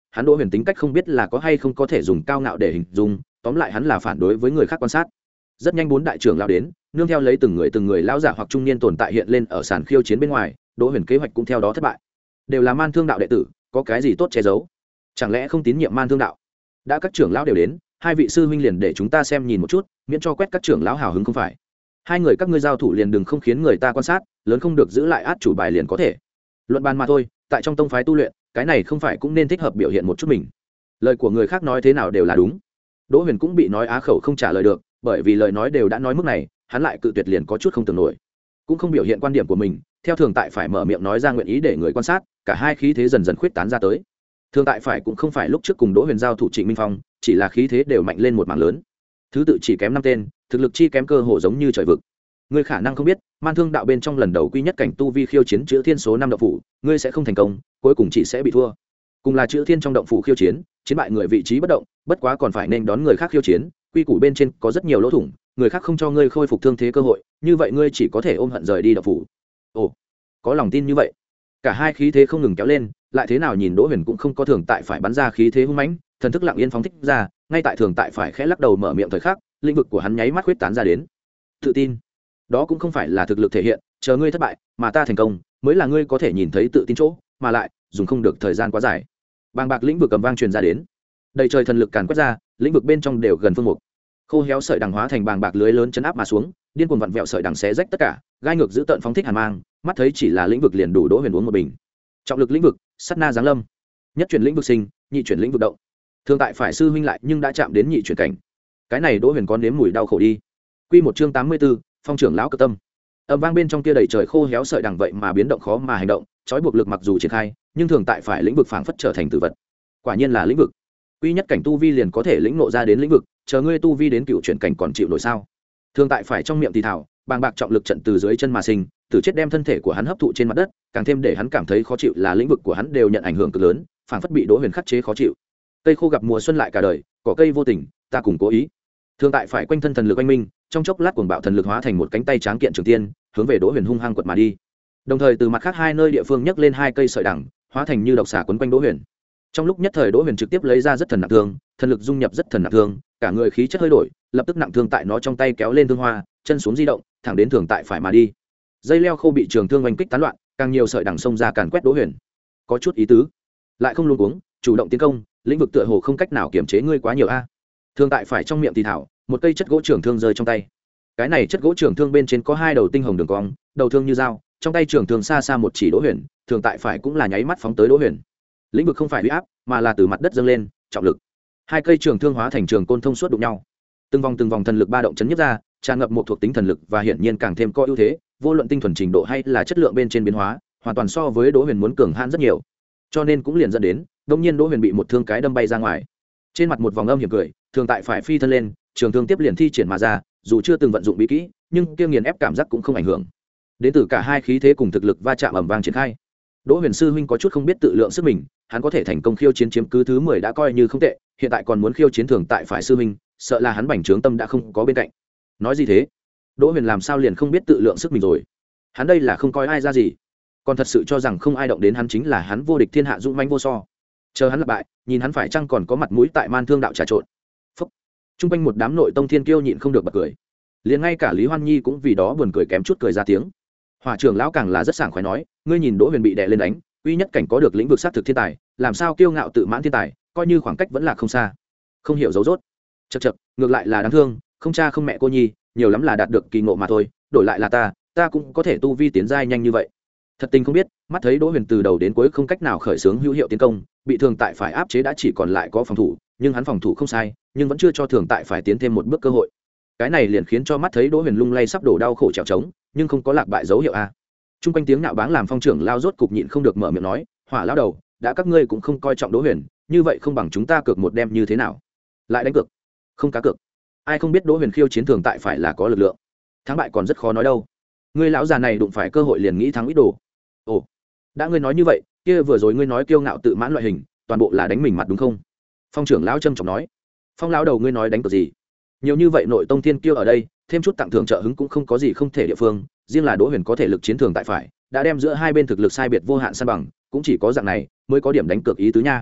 hắn Đỗ Huyền tính cách không biết là có hay không có thể dùng cao ngạo để hình dung, tóm lại hắn là phản đối với người khác quan sát. Rất nhanh bốn đại trưởng lão đến, nương theo lấy từng người từng người lão giả hoặc trung niên tồn tại hiện lên ở sàn khiêu chiến bên ngoài, Đỗ Huyền kế hoạch cũng theo đó thất bại. Đều là Man Thương đạo đệ tử, có cái gì tốt che giấu? Chẳng lẽ không tín nhiệm Man Thương đạo? Đã các trưởng lão đều đến, hai vị sư huynh liền để chúng ta xem nhìn một chút, miễn cho quét các trưởng lão hào hứng không phải. Hai người các ngươi giao thủ liền đừng không khiến người ta quan sát, lớn không được giữ lại át chủ bài liền có thể. Luận bàn mà thôi, tại trong tông phái tu luyện, cái này không phải cũng nên thích hợp biểu hiện một chút mình. Lời của người khác nói thế nào đều là đúng. Đỗ Huyền cũng bị nói á khẩu không trả lời được, bởi vì lời nói đều đã nói mức này, hắn lại cự tuyệt liền có chút không tưởng nổi, cũng không biểu hiện quan điểm của mình, theo thường tại phải mở miệng nói ra nguyện ý để người quan sát, cả hai khí thế dần dần khuyết tán ra tới. Thường tại phải cũng không phải lúc trước cùng Đỗ Huyền giao thủ Trịnh Minh Phong, chỉ là khí thế đều mạnh lên một mảng lớn. Thứ tự chỉ kém năm tên, thực lực chi kém cơ hồ giống như trời vực. Ngươi khả năng không biết, Man Thương đạo bên trong lần đầu quy nhất cảnh tu vi khiêu chiến chữ thiên số năm động phủ, ngươi sẽ không thành công, cuối cùng chỉ sẽ bị thua. Cùng là chữ thiên trong động phủ khiêu chiến, chiến bại người vị trí bất động, bất quá còn phải nên đón người khác khiêu chiến, quy củ bên trên có rất nhiều lỗ thủng, người khác không cho ngươi khôi phục thương thế cơ hội, như vậy ngươi chỉ có thể ôm hận rời đi động phủ. Ồ, có lòng tin như vậy. Cả hai khí thế không ngừng kéo lên, lại thế nào nhìn Đỗ Huyền cũng không có thường tại phải bắn ra khí thế hung mãnh, thần thức lặng yên phóng thích ra, ngay tại thường tại phải khẽ lắc đầu mở miệng thời khắc, lĩnh vực của hắn nháy mắt khuyết tán ra đến. Tự tin, đó cũng không phải là thực lực thể hiện, chờ ngươi thất bại, mà ta thành công, mới là ngươi có thể nhìn thấy tự tin chỗ, mà lại dùng không được thời gian quá dài. Bàng bạc lĩnh vực cầm vang truyền ra đến, đầy trời thần lực càn quét ra, lĩnh vực bên trong đều gần phương mục. Khô héo sợi đằng hóa thành bàng bạc lưới lớn chấn áp mà xuống, điên cuồng vặn vẹo sợi đằng xé rách tất cả, gai ngược giữ tận phóng thích hàn mang, mắt thấy chỉ là lĩnh vực liền đủ Đỗ Huyền uống một bình. Trọng lực lĩnh vực, sát na giáng lâm. Nhất chuyển lĩnh vực sinh, nhị chuyển lĩnh vực động. Thường tại phải sư huynh lại nhưng đã chạm đến nhị chuyển cảnh. Cái này Đỗ Huyền có nếm mùi đau khổ đi. Quy một chương tám mươi 84, Phong trưởng lão cực tâm. Âm vang bên trong kia đầy trời khô héo sợi đằng vậy mà biến động khó mà hành động, trói buộc lực mặc dù triển khai, nhưng thường tại phải lĩnh vực phảng phất trở thành tử vật. Quả nhiên là lĩnh vực. Quy nhất cảnh tu vi liền có thể lĩnh ngộ ra đến lĩnh vực, chờ ngươi tu vi đến cựu chuyển cảnh còn chịu nổi sao? Thường tại phải trong miệng thì thảo, bàng bạc trọng lực trận từ dưới chân mà sinh, tử chết đem thân thể của hắn hấp thụ trên mặt đất, càng thêm để hắn cảm thấy khó chịu là lĩnh vực của hắn đều nhận ảnh hưởng cực lớn, phảng phất bị Đỗ Huyền khắc chế khó chịu. Cây khô gặp mùa xuân lại cả đời, cỏ cây vô tình, ta cùng cố ý. Thường tại phải quanh thân thần lực anh minh, trong chốc lát cuồng bạo thần lực hóa thành một cánh tay tráng kiện trường tiên, hướng về Đỗ Huyền hung hăng quật mà đi. Đồng thời từ mặt khác hai nơi địa phương nhấc lên hai cây sợi đằng, hóa thành như độc xà quấn quanh Đỗ Huyền. Trong lúc nhất thời Đỗ Huyền trực tiếp lấy ra rất thần nặng thương, thần lực dung nhập rất thần nặng thương, cả người khí chất hơi đổi, lập tức nặng thương tại nó trong tay kéo lên thương hoa, chân xuống di động, thẳng đến thường tại phải mà đi. Dây leo khô bị trường thương oanh kích tán loạn, càng nhiều sợi đằng xông ra càn quét Đỗ Huyền. Có chút ý tứ, lại không luống cuống, chủ động tiến công, lĩnh vực tựa hồ không cách nào kiểm chế ngươi quá nhiều a. Thường tại phải trong miệng thì thảo, một cây chất gỗ trường thương rơi trong tay. Cái này chất gỗ trường thương bên trên có hai đầu tinh hồng đường cong, đầu thương như dao, trong tay trường thương xa xa một chỉ Đỗ Huyền, thường tại phải cũng là nháy mắt phóng tới Đỗ Huyền. Lĩnh vực không phải uy áp, mà là từ mặt đất dâng lên, trọng lực. Hai cây trường thương hóa thành trường côn thông suốt đụng nhau. Từng vòng từng vòng thần lực ba động chấn nhất ra, tràn ngập một thuộc tính thần lực và hiển nhiên càng thêm có ưu thế, vô luận tinh thuần trình độ hay là chất lượng bên trên biến hóa, hoàn toàn so với Đỗ Huyền muốn cường hãn rất nhiều. Cho nên cũng liền dẫn đến, đột nhiên Đỗ Huyền bị một thương cái đâm bay ra ngoài. Trên mặt một vòng âm hiểm cười, thường tại phải phi thân lên, trường thương tiếp liền thi triển mà ra, dù chưa từng vận dụng bí kỹ, nhưng kia nghiền ép cảm giác cũng không ảnh hưởng. Đến từ cả hai khí thế cùng thực lực va chạm ầm vang triển khai. Đỗ Huyền sư huynh có chút không biết tự lượng sức mình, hắn có thể thành công khiêu chiến chiếm cứ thứ mười đã coi như không tệ, hiện tại còn muốn khiêu chiến thường tại phải sư huynh, sợ là hắn bành trướng tâm đã không có bên cạnh. Nói gì thế? Đỗ Huyền làm sao liền không biết tự lượng sức mình rồi? Hắn đây là không coi ai ra gì, còn thật sự cho rằng không ai động đến hắn chính là hắn vô địch thiên hạ dũng mãnh vô so. Chờ hắn lặp bại, nhìn hắn phải chăng còn có mặt mũi tại Man Thương đạo trà trộn. Phúc. Trung quanh một đám nội tông thiên kiêu nhịn không được bật cười. Liền ngay cả Lý Hoan Nhi cũng vì đó buồn cười kém chút cười ra tiếng. Hỏa trưởng lão càng là rất sảng khoái nói, ngươi nhìn Đỗ Huyền bị đè lên đánh, uy nhất cảnh có được lĩnh vực sát thực thiên tài, làm sao kiêu ngạo tự mãn thiên tài, coi như khoảng cách vẫn là không xa. Không hiểu dấu rốt. Chậc chậc, ngược lại là đáng thương, không cha không mẹ cô nhi, nhiều lắm là đạt được kỳ ngộ mà thôi, đổi lại là ta, ta cũng có thể tu vi tiến giai nhanh như vậy. Thật tình không biết, mắt thấy Đỗ Huyền từ đầu đến cuối không cách nào khởi xướng hữu hiệu tiến công, bị thường tại phải áp chế đã chỉ còn lại có phòng thủ, nhưng hắn phòng thủ không sai, nhưng vẫn chưa cho thường tại phải tiến thêm một bước cơ hội. Cái này liền khiến cho mắt thấy Đỗ Huyền lung lay sắp đổ đau khổ trèo trống, nhưng không có lạc bại dấu hiệu a. Trung quanh tiếng nạo báng làm Phong trưởng lao rốt cục nhịn không được mở miệng nói, Hỏa lão đầu, đã các ngươi cũng không coi trọng Đỗ Huyền, như vậy không bằng chúng ta cược một đem như thế nào? Lại đánh cược? Không cá cược. Ai không biết Đỗ Huyền khiêu chiến thường tại phải là có lực lượng, thắng bại còn rất khó nói đâu. Ngươi lão già này đụng phải cơ hội liền nghĩ thắng ít đồ. Ồ, đã ngươi nói như vậy, kia vừa rồi ngươi nói kiêu ngạo tự mãn loại hình, toàn bộ là đánh mình mặt đúng không? Phong trưởng lão trầm trọng nói. Phong lão đầu ngươi nói đánh cược gì? Nhiều như vậy nội tông thiên kiêu ở đây, thêm chút tặng thưởng trợ hứng cũng không có gì không thể địa phương, riêng là Đỗ Huyền có thể lực chiến thường tại phải, đã đem giữa hai bên thực lực sai biệt vô hạn san bằng, cũng chỉ có dạng này mới có điểm đánh cược ý tứ nha.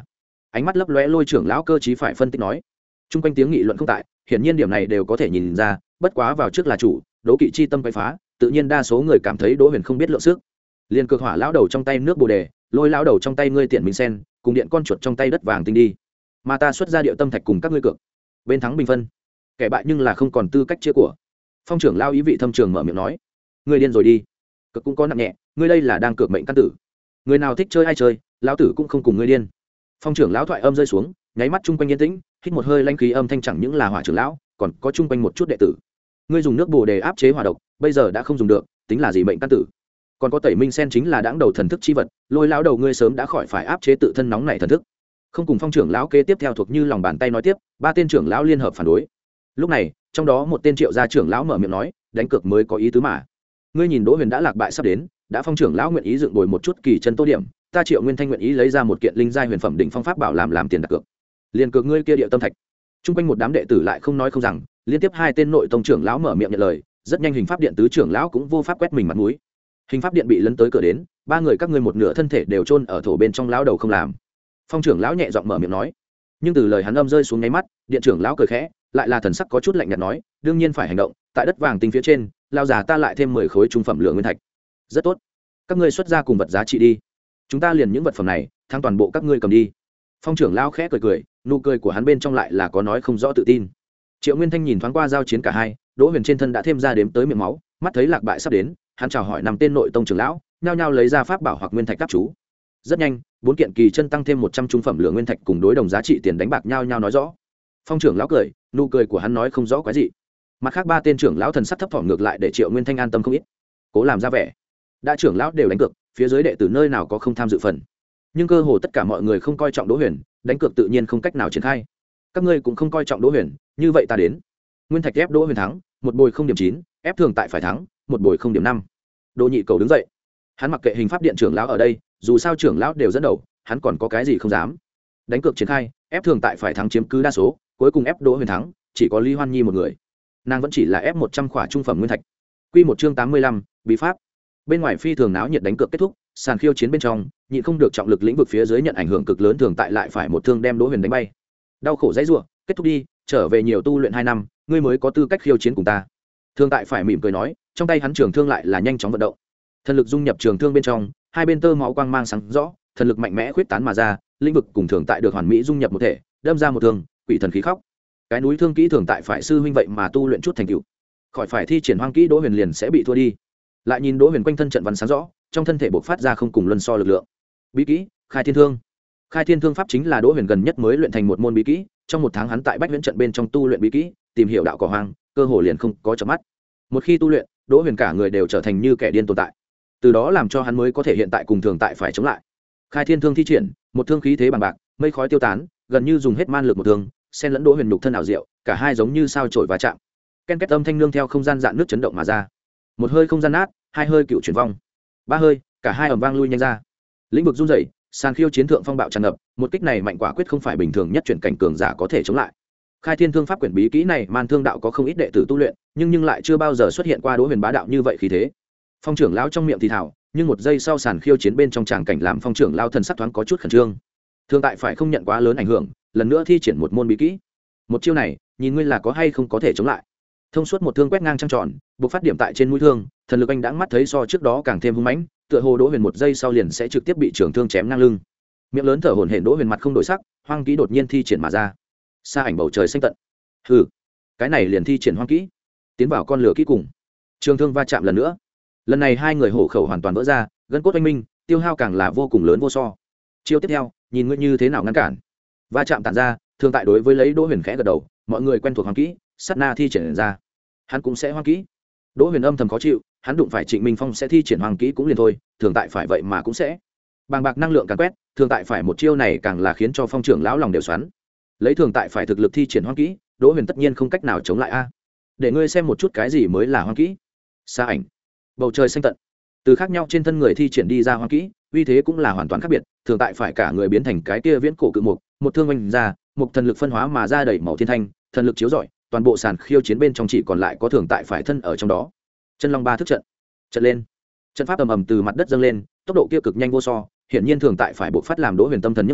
ánh mắt lấp lóe lôi trưởng lão cơ chí phải phân tích nói. Trung quanh tiếng nghị luận không tại, hiển nhiên điểm này đều có thể nhìn ra, bất quá vào trước là chủ, đố kỵ chi tâm quấy phá, tự nhiên đa số người cảm thấy Đỗ Huyền không biết lượng sức. Liên cực hỏa lão đầu trong tay nước bồ đề, lôi lão đầu trong tay ngươi tiện minh sen, cùng điện con chuột trong tay đất vàng tinh đi. Mà ta xuất ra điệu tâm thạch cùng các ngươi cược. Bên thắng bình phân, kẻ bại nhưng là không còn tư cách chia của. Phong trưởng lão ý vị thâm trường mở miệng nói, ngươi điên rồi đi, cực cũng có nặng nhẹ, ngươi đây là đang cược mệnh căn tử. Người nào thích chơi ai chơi, lão tử cũng không cùng ngươi điên. Phong trưởng lão thoại âm rơi xuống, nháy mắt chung quanh yên tĩnh, hít một hơi lãnh khí âm thanh chẳng những là hỏa trưởng lão, còn có chung quanh một chút đệ tử. Ngươi dùng nước bồ đề áp chế hỏa độc, bây giờ đã không dùng được, tính là gì mệnh căn tử? Còn có tẩy minh sen chính là đãng đầu thần thức chi vật, lôi lão đầu ngươi sớm đã khỏi phải áp chế tự thân nóng này thần thức. Không cùng Phong trưởng lão kế tiếp theo thuộc như lòng bàn tay nói tiếp, ba tên trưởng lão liên hợp phản đối. Lúc này, trong đó một tên Triệu gia trưởng lão mở miệng nói, đánh cược mới có ý tứ mà. Ngươi nhìn Đỗ Huyền đã lạc bại sắp đến, đã Phong trưởng lão nguyện ý dựng bồi một chút kỳ chân tô điểm, ta Triệu Nguyên Thanh nguyện ý lấy ra một kiện linh giai huyền phẩm đỉnh phong pháp bảo làm làm tiền đặt cược. Liên cược ngươi kia điệu tâm thạch. Trung quanh một đám đệ tử lại không nói không rằng, liên tiếp hai tên nội tông trưởng lão mở miệng nhận lời, rất nhanh hình pháp điện tứ trưởng lão cũng vô pháp quét mình mặt mũi. Hình pháp điện bị lấn tới cửa đến, ba người các ngươi một nửa thân thể đều chôn ở thổ bên trong lão đầu không làm. Phong trưởng lão nhẹ giọng mở miệng nói, nhưng từ lời hắn âm rơi xuống nháy mắt, điện trưởng lão cười khẽ, lại là thần sắc có chút lạnh nhạt nói, đương nhiên phải hành động, tại đất vàng tinh phía trên, lao già ta lại thêm mười khối trung phẩm lượng nguyên thạch. Rất tốt, các ngươi xuất ra cùng vật giá trị đi, chúng ta liền những vật phẩm này, thắng toàn bộ các ngươi cầm đi. Phong trưởng lão khẽ cười cười, nụ cười của hắn bên trong lại là có nói không rõ tự tin. Triệu Nguyên Thanh nhìn thoáng qua giao chiến cả hai, Đỗ Huyền trên thân đã thêm ra đếm tới miệng máu, mắt thấy lạc bại sắp đến, hắn chào hỏi năm tên nội tông trưởng lão, nhao nhao lấy ra pháp bảo hoặc nguyên thạch đáp chú. Rất nhanh, bốn kiện kỳ chân tăng thêm một trăm trung phẩm lượng nguyên thạch cùng đối đồng giá trị tiền đánh bạc nhao nhao nói rõ. Phong trưởng lão cười, nụ cười của hắn nói không rõ quái gì. Mặt khác ba tên trưởng lão thần sắc thấp thỏm ngược lại để Triệu Nguyên Thanh an tâm không ít. Cố làm ra vẻ, đã trưởng lão đều đánh cược, phía dưới đệ tử nơi nào có không tham dự phần. Nhưng cơ hồ tất cả mọi người không coi trọng Đỗ Huyền, đánh cược tự nhiên không cách nào triển khai. Các ngươi cũng không coi trọng Đỗ Huyền, như vậy ta đến. Nguyên thạch ép Đỗ Huyền thắng, một bồi không điểm chín, ép thường tại phải thắng, một bồi không điểm năm. Đỗ Nhị Cầu đứng dậy, hắn mặc kệ hình pháp điện trưởng lão ở đây, dù sao trưởng lão đều dẫn đầu, hắn còn có cái gì không dám. Đánh cược triển khai, ép thường tại phải thắng chiếm cứ đa số, cuối cùng ép Đỗ Huyền thắng, chỉ có Lý Hoan Nhi một người. Nàng vẫn chỉ là ép một trăm khỏa trung phẩm nguyên thạch. Quy một chương tám mươi lăm, bí pháp. Bên ngoài phi thường náo nhiệt đánh cược kết thúc, sàn khiêu chiến bên trong, nhịn không được trọng lực lĩnh vực phía dưới nhận ảnh hưởng cực lớn thường tại lại phải một thương đem Đỗ Huyền đánh bay. Đau khổ dãy rủa, kết thúc đi, trở về nhiều tu luyện hai năm, ngươi mới có tư cách khiêu chiến cùng ta. Thương tại phải mỉm cười nói, trong tay hắn trường thương lại là nhanh chóng vận động. Thần lực dung nhập trường thương bên trong, hai bên tơ máu quang mang sáng rõ, thần lực mạnh mẽ khuyết tán mà ra, lĩnh vực cùng thường tại được hoàn mỹ dung nhập một thể, đâm ra một thương, quỷ thần khí khóc. Cái núi thương kỹ thường tại phải sư huynh vậy mà tu luyện chút thành tựu, khỏi phải thi triển hoang kỹ Đỗ Huyền liền sẽ bị thua đi. Lại nhìn Đỗ Huyền quanh thân trận văn sáng rõ, trong thân thể bộc phát ra không cùng luân so lực lượng. Bí kỹ, Khai Thiên Thương. Khai Thiên Thương pháp chính là Đỗ Huyền gần nhất mới luyện thành một môn bí kỹ, trong một tháng hắn tại Bách Huyễn trận bên trong tu luyện bí kỹ, tìm hiểu đạo cỏ hoang, cơ hồ liền không có chớp mắt. Một khi tu luyện, Đỗ Huyền cả người đều trở thành như kẻ điên tồn tại. Từ đó làm cho hắn mới có thể hiện tại cùng thường tại phải chống lại. Khai Thiên Thương thi triển, một thương khí thế bằng bạc, mây khói tiêu tán, gần như dùng hết man lực một thương, xen lẫn Đỗ Huyền nhục thân ảo diệu, cả hai giống như sao chổi va chạm. Ken két âm thanh nương theo không gian dạn nước chấn động mà ra. Một hơi không gian nát, hai hơi cựu chuyển vong. Ba hơi, cả hai ầm vang lui nhanh ra. Lĩnh vực run rẩy, sàn khiêu chiến thượng phong bạo tràn ngập, một kích này mạnh quả quyết không phải bình thường nhất chuyển cảnh cường giả có thể chống lại. Khai Thiên Thương pháp quyển bí kỹ này man thương đạo có không ít đệ tử tu luyện, nhưng nhưng lại chưa bao giờ xuất hiện qua Đỗ Huyền bá đạo như vậy khí thế. Phong trưởng lão trong miệng thì thào, nhưng một giây sau sàn khiêu chiến bên trong tràng cảnh làm phong trưởng lão thần sắc thoáng có chút khẩn trương. Thương tại phải không nhận quá lớn ảnh hưởng, lần nữa thi triển một môn bí kỹ. Một chiêu này, nhìn ngươi là có hay không có thể chống lại. Thông suốt một thương quét ngang trăng tròn, buộc phát điểm tại trên mũi thương, thần lực anh đã mắt thấy so trước đó càng thêm hung mãnh, tựa hồ Đỗ Huyền một giây sau liền sẽ trực tiếp bị trường thương chém ngang lưng. Miệng lớn thở hổn hển Đỗ Huyền mặt không đổi sắc, hoang kỹ đột nhiên thi triển mà ra. Xa ảnh bầu trời xanh tận. Hừ, cái này liền thi triển hoang kỹ, tiến vào con lửa kỹ cùng. Trường thương va chạm lần nữa. Lần này hai người hổ khẩu hoàn toàn vỡ ra, gân cốt oanh minh, tiêu hao càng là vô cùng lớn vô so. Chiêu tiếp theo, nhìn ngươi như thế nào ngăn cản. Va chạm tản ra, thương tại đối với lấy Đỗ Huyền khẽ gật đầu, mọi người quen thuộc hoang kỹ, sát na thi triển ra. Hắn cũng sẽ hoang kỹ. Đỗ Huyền âm thầm khó chịu, hắn đụng phải Trịnh Minh Phong sẽ thi triển hoang kỹ cũng liền thôi, thường tại phải vậy mà cũng sẽ. Bàng bạc năng lượng càng quét, thường tại phải một chiêu này càng là khiến cho phong trưởng lão lòng đều xoắn. Lấy thường tại phải thực lực thi triển hoang kỹ, Đỗ Huyền tất nhiên không cách nào chống lại a. Để ngươi xem một chút cái gì mới là hoang kỹ. Xa ảnh, bầu trời xanh tận. Từ khác nhau trên thân người thi triển đi ra hoang kỹ, uy thế cũng là hoàn toàn khác biệt, thường tại phải cả người biến thành cái kia viễn cổ cự mục, một thương oanh ra, một thần lực phân hóa mà ra đầy màu thiên thanh, thần lực chiếu rọi, toàn bộ sàn khiêu chiến bên trong chỉ còn lại có thường tại phải thân ở trong đó. Chân long ba thức trận, trận lên, trận pháp ầm ầm từ mặt đất dâng lên, tốc độ kia cực nhanh vô so, hiển nhiên thường tại phải buộc phát làm Đỗ Huyền tâm thần nhấc lên,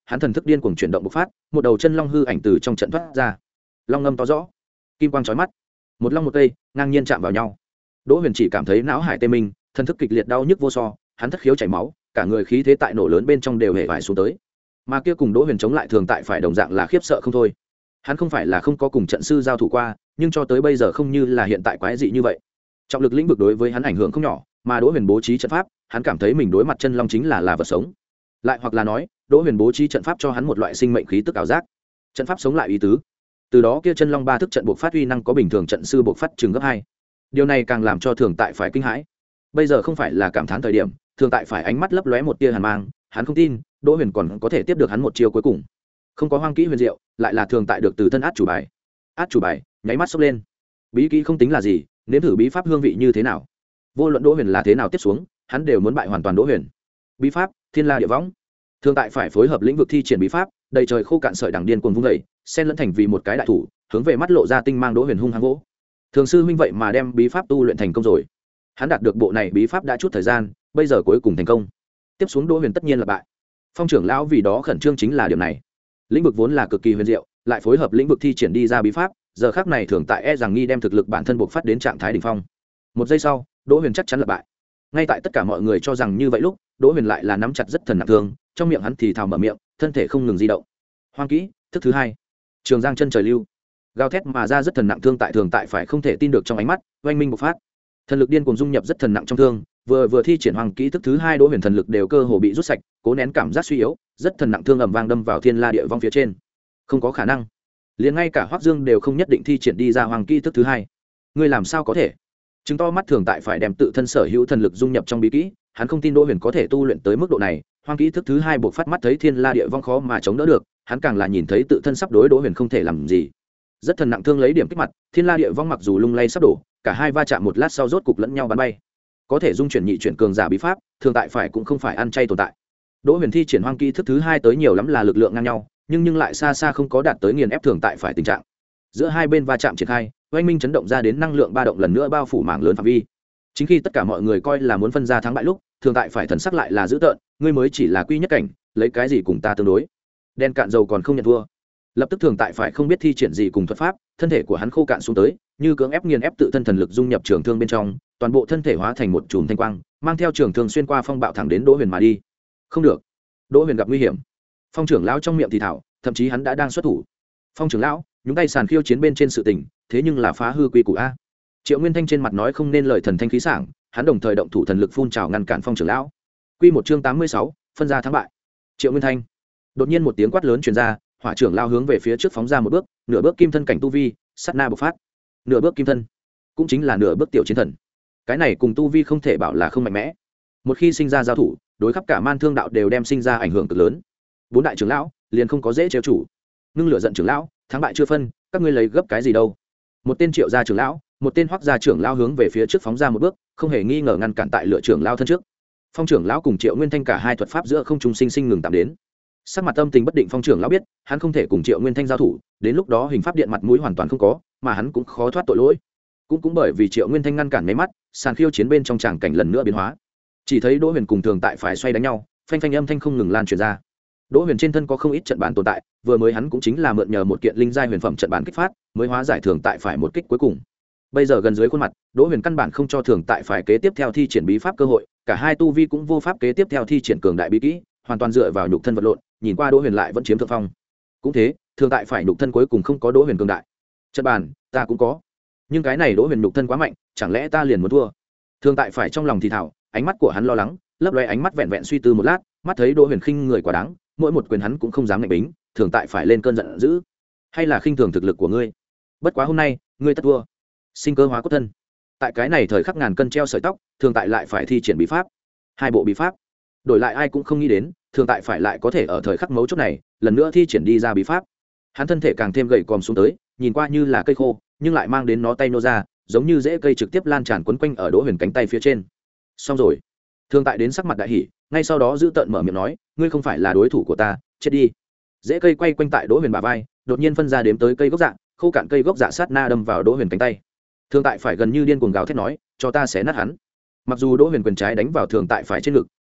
hắn thần thức điên cuồng chuyển động bộc phát, một đầu chân long hư ảnh từ trong trận thoát ra. Long ngâm to rõ, kim quang chói mắt, một long một cây ngang nhiên chạm vào nhau. Đỗ Huyền chỉ cảm thấy não hải tê minh, thần thức kịch liệt đau nhức vô so, hắn thất khiếu chảy máu, cả người khí thế tại nổ lớn bên trong đều hề vải xuống tới. Mà kia cùng Đỗ Huyền chống lại thường tại phải đồng dạng là khiếp sợ không thôi. Hắn không phải là không có cùng trận sư giao thủ qua, nhưng cho tới bây giờ không như là hiện tại quái dị như vậy. Trọng lực lĩnh vực đối với hắn ảnh hưởng không nhỏ, mà Đỗ Huyền bố trí trận pháp, hắn cảm thấy mình đối mặt chân long chính là là vật sống. Lại hoặc là nói, Đỗ Huyền bố trí trận pháp cho hắn một loại sinh mệnh khí tức ảo giác. Trận pháp sống lại ý tứ. Từ đó kia chân long ba thức trận buộc phát uy năng có bình thường trận sư buộc phát chừng gấp hai. Điều này càng làm cho thường tại phải kinh hãi. Bây giờ không phải là cảm thán thời điểm, thường tại phải ánh mắt lấp lóe một tia hàn mang, hắn không tin Đỗ Huyền còn có thể tiếp được hắn một chiêu cuối cùng. Không có hoang kỹ huyền diệu, lại là thường tại được từ thân át chủ bài. Át chủ bài nháy mắt sốc lên. Bí kỹ không tính là gì, nếm thử bí pháp hương vị như thế nào. Vô luận Đỗ Huyền là thế nào tiếp xuống, hắn đều muốn bại hoàn toàn Đỗ Huyền. Bí pháp thiên la địa võng, thường tại phải phối hợp lĩnh vực thi triển bí pháp, đầy trời khô cạn sợi đằng điên cuồng vung dậy, xen lẫn thành vì một cái đại thủ, hướng về mắt lộ ra tinh mang Đỗ Huyền hung hăng vỗ. Thường sư huynh vậy mà đem bí pháp tu luyện thành công rồi. Hắn đạt được bộ này bí pháp đã chút thời gian, bây giờ cuối cùng thành công. Tiếp xuống Đỗ Huyền tất nhiên là bại. Phong trưởng lão vì đó khẩn trương chính là điểm này. Lĩnh vực vốn là cực kỳ huyền diệu, lại phối hợp lĩnh vực thi triển đi ra bí pháp, giờ khắc này thường tại e rằng nghi đem thực lực bản thân buộc phát đến trạng thái đỉnh phong. Một giây sau, Đỗ Huyền chắc chắn là bại. Ngay tại tất cả mọi người cho rằng như vậy lúc, Đỗ Huyền lại là nắm chặt rất thần nặng thương, trong miệng hắn thì thào mở miệng, thân thể không ngừng di động. Hoang kỹ thức thứ hai, Trường Giang chân trời lưu, gào thét mà ra rất thần nặng thương tại thường tại phải không thể tin được trong ánh mắt, oanh minh bộc phát. Thần lực điên cuồng dung nhập rất thần nặng trong thương, vừa vừa thi triển hoàng kỹ thức thứ hai, Đỗ Huyền thần lực đều cơ hồ bị rút sạch, cố nén cảm giác suy yếu, rất thần nặng thương ầm vang đâm vào thiên la địa vong phía trên. Không có khả năng, liền ngay cả Hoắc Dương đều không nhất định thi triển đi ra hoàng kỹ thức thứ hai. Ngươi làm sao có thể? Chứng to mắt thường tại phải đem tự thân sở hữu thần lực dung nhập trong bí kỹ, hắn không tin Đỗ Huyền có thể tu luyện tới mức độ này. Hoàng kỹ thức thứ hai buộc phát mắt thấy thiên la địa vong khó mà chống đỡ được, hắn càng là nhìn thấy tự thân sắp đối Đỗ Huyền không thể làm gì. Rất thần nặng thương lấy điểm kích mặt, thiên la địa vong mặc dù lung lay sắp đổ, cả hai va chạm một lát sau rốt cục lẫn nhau bắn bay. Có thể dung chuyển nhị chuyển cường giả bí pháp, thường tại phải cũng không phải ăn chay tồn tại. Đỗ Huyền thi triển hoang kỹ thức thứ hai tới nhiều lắm là lực lượng ngang nhau, nhưng nhưng lại xa xa không có đạt tới nghiền ép thường tại phải tình trạng. Giữa hai bên va chạm triển khai, oanh minh chấn động ra đến năng lượng ba động lần nữa bao phủ mảng lớn phạm vi. Chính khi tất cả mọi người coi là muốn phân ra thắng bại lúc, thường tại phải thần sắc lại là dữ tợn, ngươi mới chỉ là quy nhất cảnh, lấy cái gì cùng ta tương đối? Đen cạn dầu còn không nhận thua. Lập tức thường tại phải không biết thi triển gì cùng thuật pháp, thân thể của hắn khô cạn xuống tới, như cưỡng ép nghiền ép tự thân thần lực dung nhập trường thương bên trong, toàn bộ thân thể hóa thành một chùm thanh quang, mang theo trường thương xuyên qua phong bạo thẳng đến Đỗ Huyền mà đi. Không được, Đỗ Huyền gặp nguy hiểm. Phong trưởng lão trong miệng thì thảo, thậm chí hắn đã đang xuất thủ. Phong trưởng lão nhúng tay sàn khiêu chiến bên trên sự tình, thế nhưng là phá hư quy củ a. Triệu Nguyên Thanh trên mặt nói không nên lời thần thanh khí sảng, hắn đồng thời động thủ thần lực phun trào ngăn cản Phong trưởng lão. Quy một chương tám mươi sáu, phân ra thắng bại. Triệu Nguyên Thanh. Đột nhiên một tiếng quát lớn truyền ra, hỏa trưởng lao hướng về phía trước phóng ra một bước, nửa bước kim thân cảnh tu vi, sát na bộc phát. Nửa bước kim thân, cũng chính là nửa bước tiểu chiến thần. Cái này cùng tu vi không thể bảo là không mạnh mẽ. Một khi sinh ra giao thủ, đối khắp cả man thương đạo đều đem sinh ra ảnh hưởng cực lớn. Bốn đại trưởng lão liền không có dễ trêu chủ. Ngưng lửa giận trưởng lão, thắng bại chưa phân, các ngươi lấy gấp cái gì đâu? Một tên Triệu gia trưởng lão, một tên Hoắc gia trưởng lão hướng về phía trước phóng ra một bước, không hề nghi ngờ ngăn cản tại lựa trưởng lão thân trước. Phong trưởng lão cùng Triệu Nguyên Thanh cả hai thuật pháp giữa không trung sinh sinh ngừng tạm đến. Sắc mặt tâm tình bất định Phong trưởng lão biết, hắn không thể cùng Triệu Nguyên Thanh giao thủ, đến lúc đó hình pháp điện mặt mũi hoàn toàn không có, mà hắn cũng khó thoát tội lỗi. Cũng cũng bởi vì Triệu Nguyên Thanh ngăn cản mấy mắt, sàn khiêu chiến bên trong tràng cảnh lần nữa biến hóa. Chỉ thấy Đỗ Huyền cùng thường tại phải xoay đánh nhau, phanh phanh âm thanh không ngừng lan truyền ra. Đỗ Huyền trên thân có không ít trận bản tồn tại, vừa mới hắn cũng chính là mượn nhờ một kiện linh giai huyền phẩm trận bản kích phát, mới hóa giải thường tại phải một kích cuối cùng. Bây giờ gần dưới khuôn mặt, Đỗ Huyền căn bản không cho thường tại phải kế tiếp theo thi triển bí pháp cơ hội, cả hai tu vi cũng vô pháp kế tiếp theo thi triển cường đại bí kỹ, hoàn toàn dựa vào nhục thân vật lộn, nhìn qua Đỗ Huyền lại vẫn chiếm thượng phong. Cũng thế, thường tại phải nhục thân cuối cùng không có Đỗ Huyền cường đại. Trận bản, ta cũng có, nhưng cái này Đỗ Huyền nhục thân quá mạnh, chẳng lẽ ta liền muốn thua? Thường tại phải trong lòng thì thào, ánh mắt của hắn lo lắng, lấp lóe ánh mắt vẹn vẹn suy tư một lát, mắt thấy Đỗ Huyền khinh người quá đáng, mỗi một quyền hắn cũng không dám ngạnh bính, thường tại phải lên cơn giận dữ. Hay là khinh thường thực lực của ngươi? Bất quá hôm nay, ngươi tất thua. Sinh cơ hóa cốt thân. Tại cái này thời khắc ngàn cân treo sợi tóc, thường tại lại phải thi triển bí pháp. Hai bộ bí pháp, đổi lại ai cũng không nghĩ đến, thường tại phải lại có thể ở thời khắc mấu chốt này, lần nữa thi triển đi ra bí pháp. Hắn thân thể càng thêm gầy còm xuống tới, nhìn qua như là cây khô, nhưng lại mang đến nó tay nô ra, giống như rễ cây trực tiếp lan tràn quấn quanh ở Đỗ Huyền cánh tay phía trên. Xong rồi. Thường tại đến sắc mặt đại hỉ, ngay sau đó giữ tợn mở miệng nói, ngươi không phải là đối thủ của ta, chết đi. Rễ cây quay quanh tại Đỗ Huyền bả vai, đột nhiên phân ra đếm tới cây gốc dạ, khô cạn cây gốc dạ sát na đâm vào Đỗ Huyền cánh tay. Thường tại phải gần như điên cuồng gào thét nói, cho ta xé nát hắn. Mặc dù Đỗ Huyền quyền trái đánh vào thường tại phải trên ngực,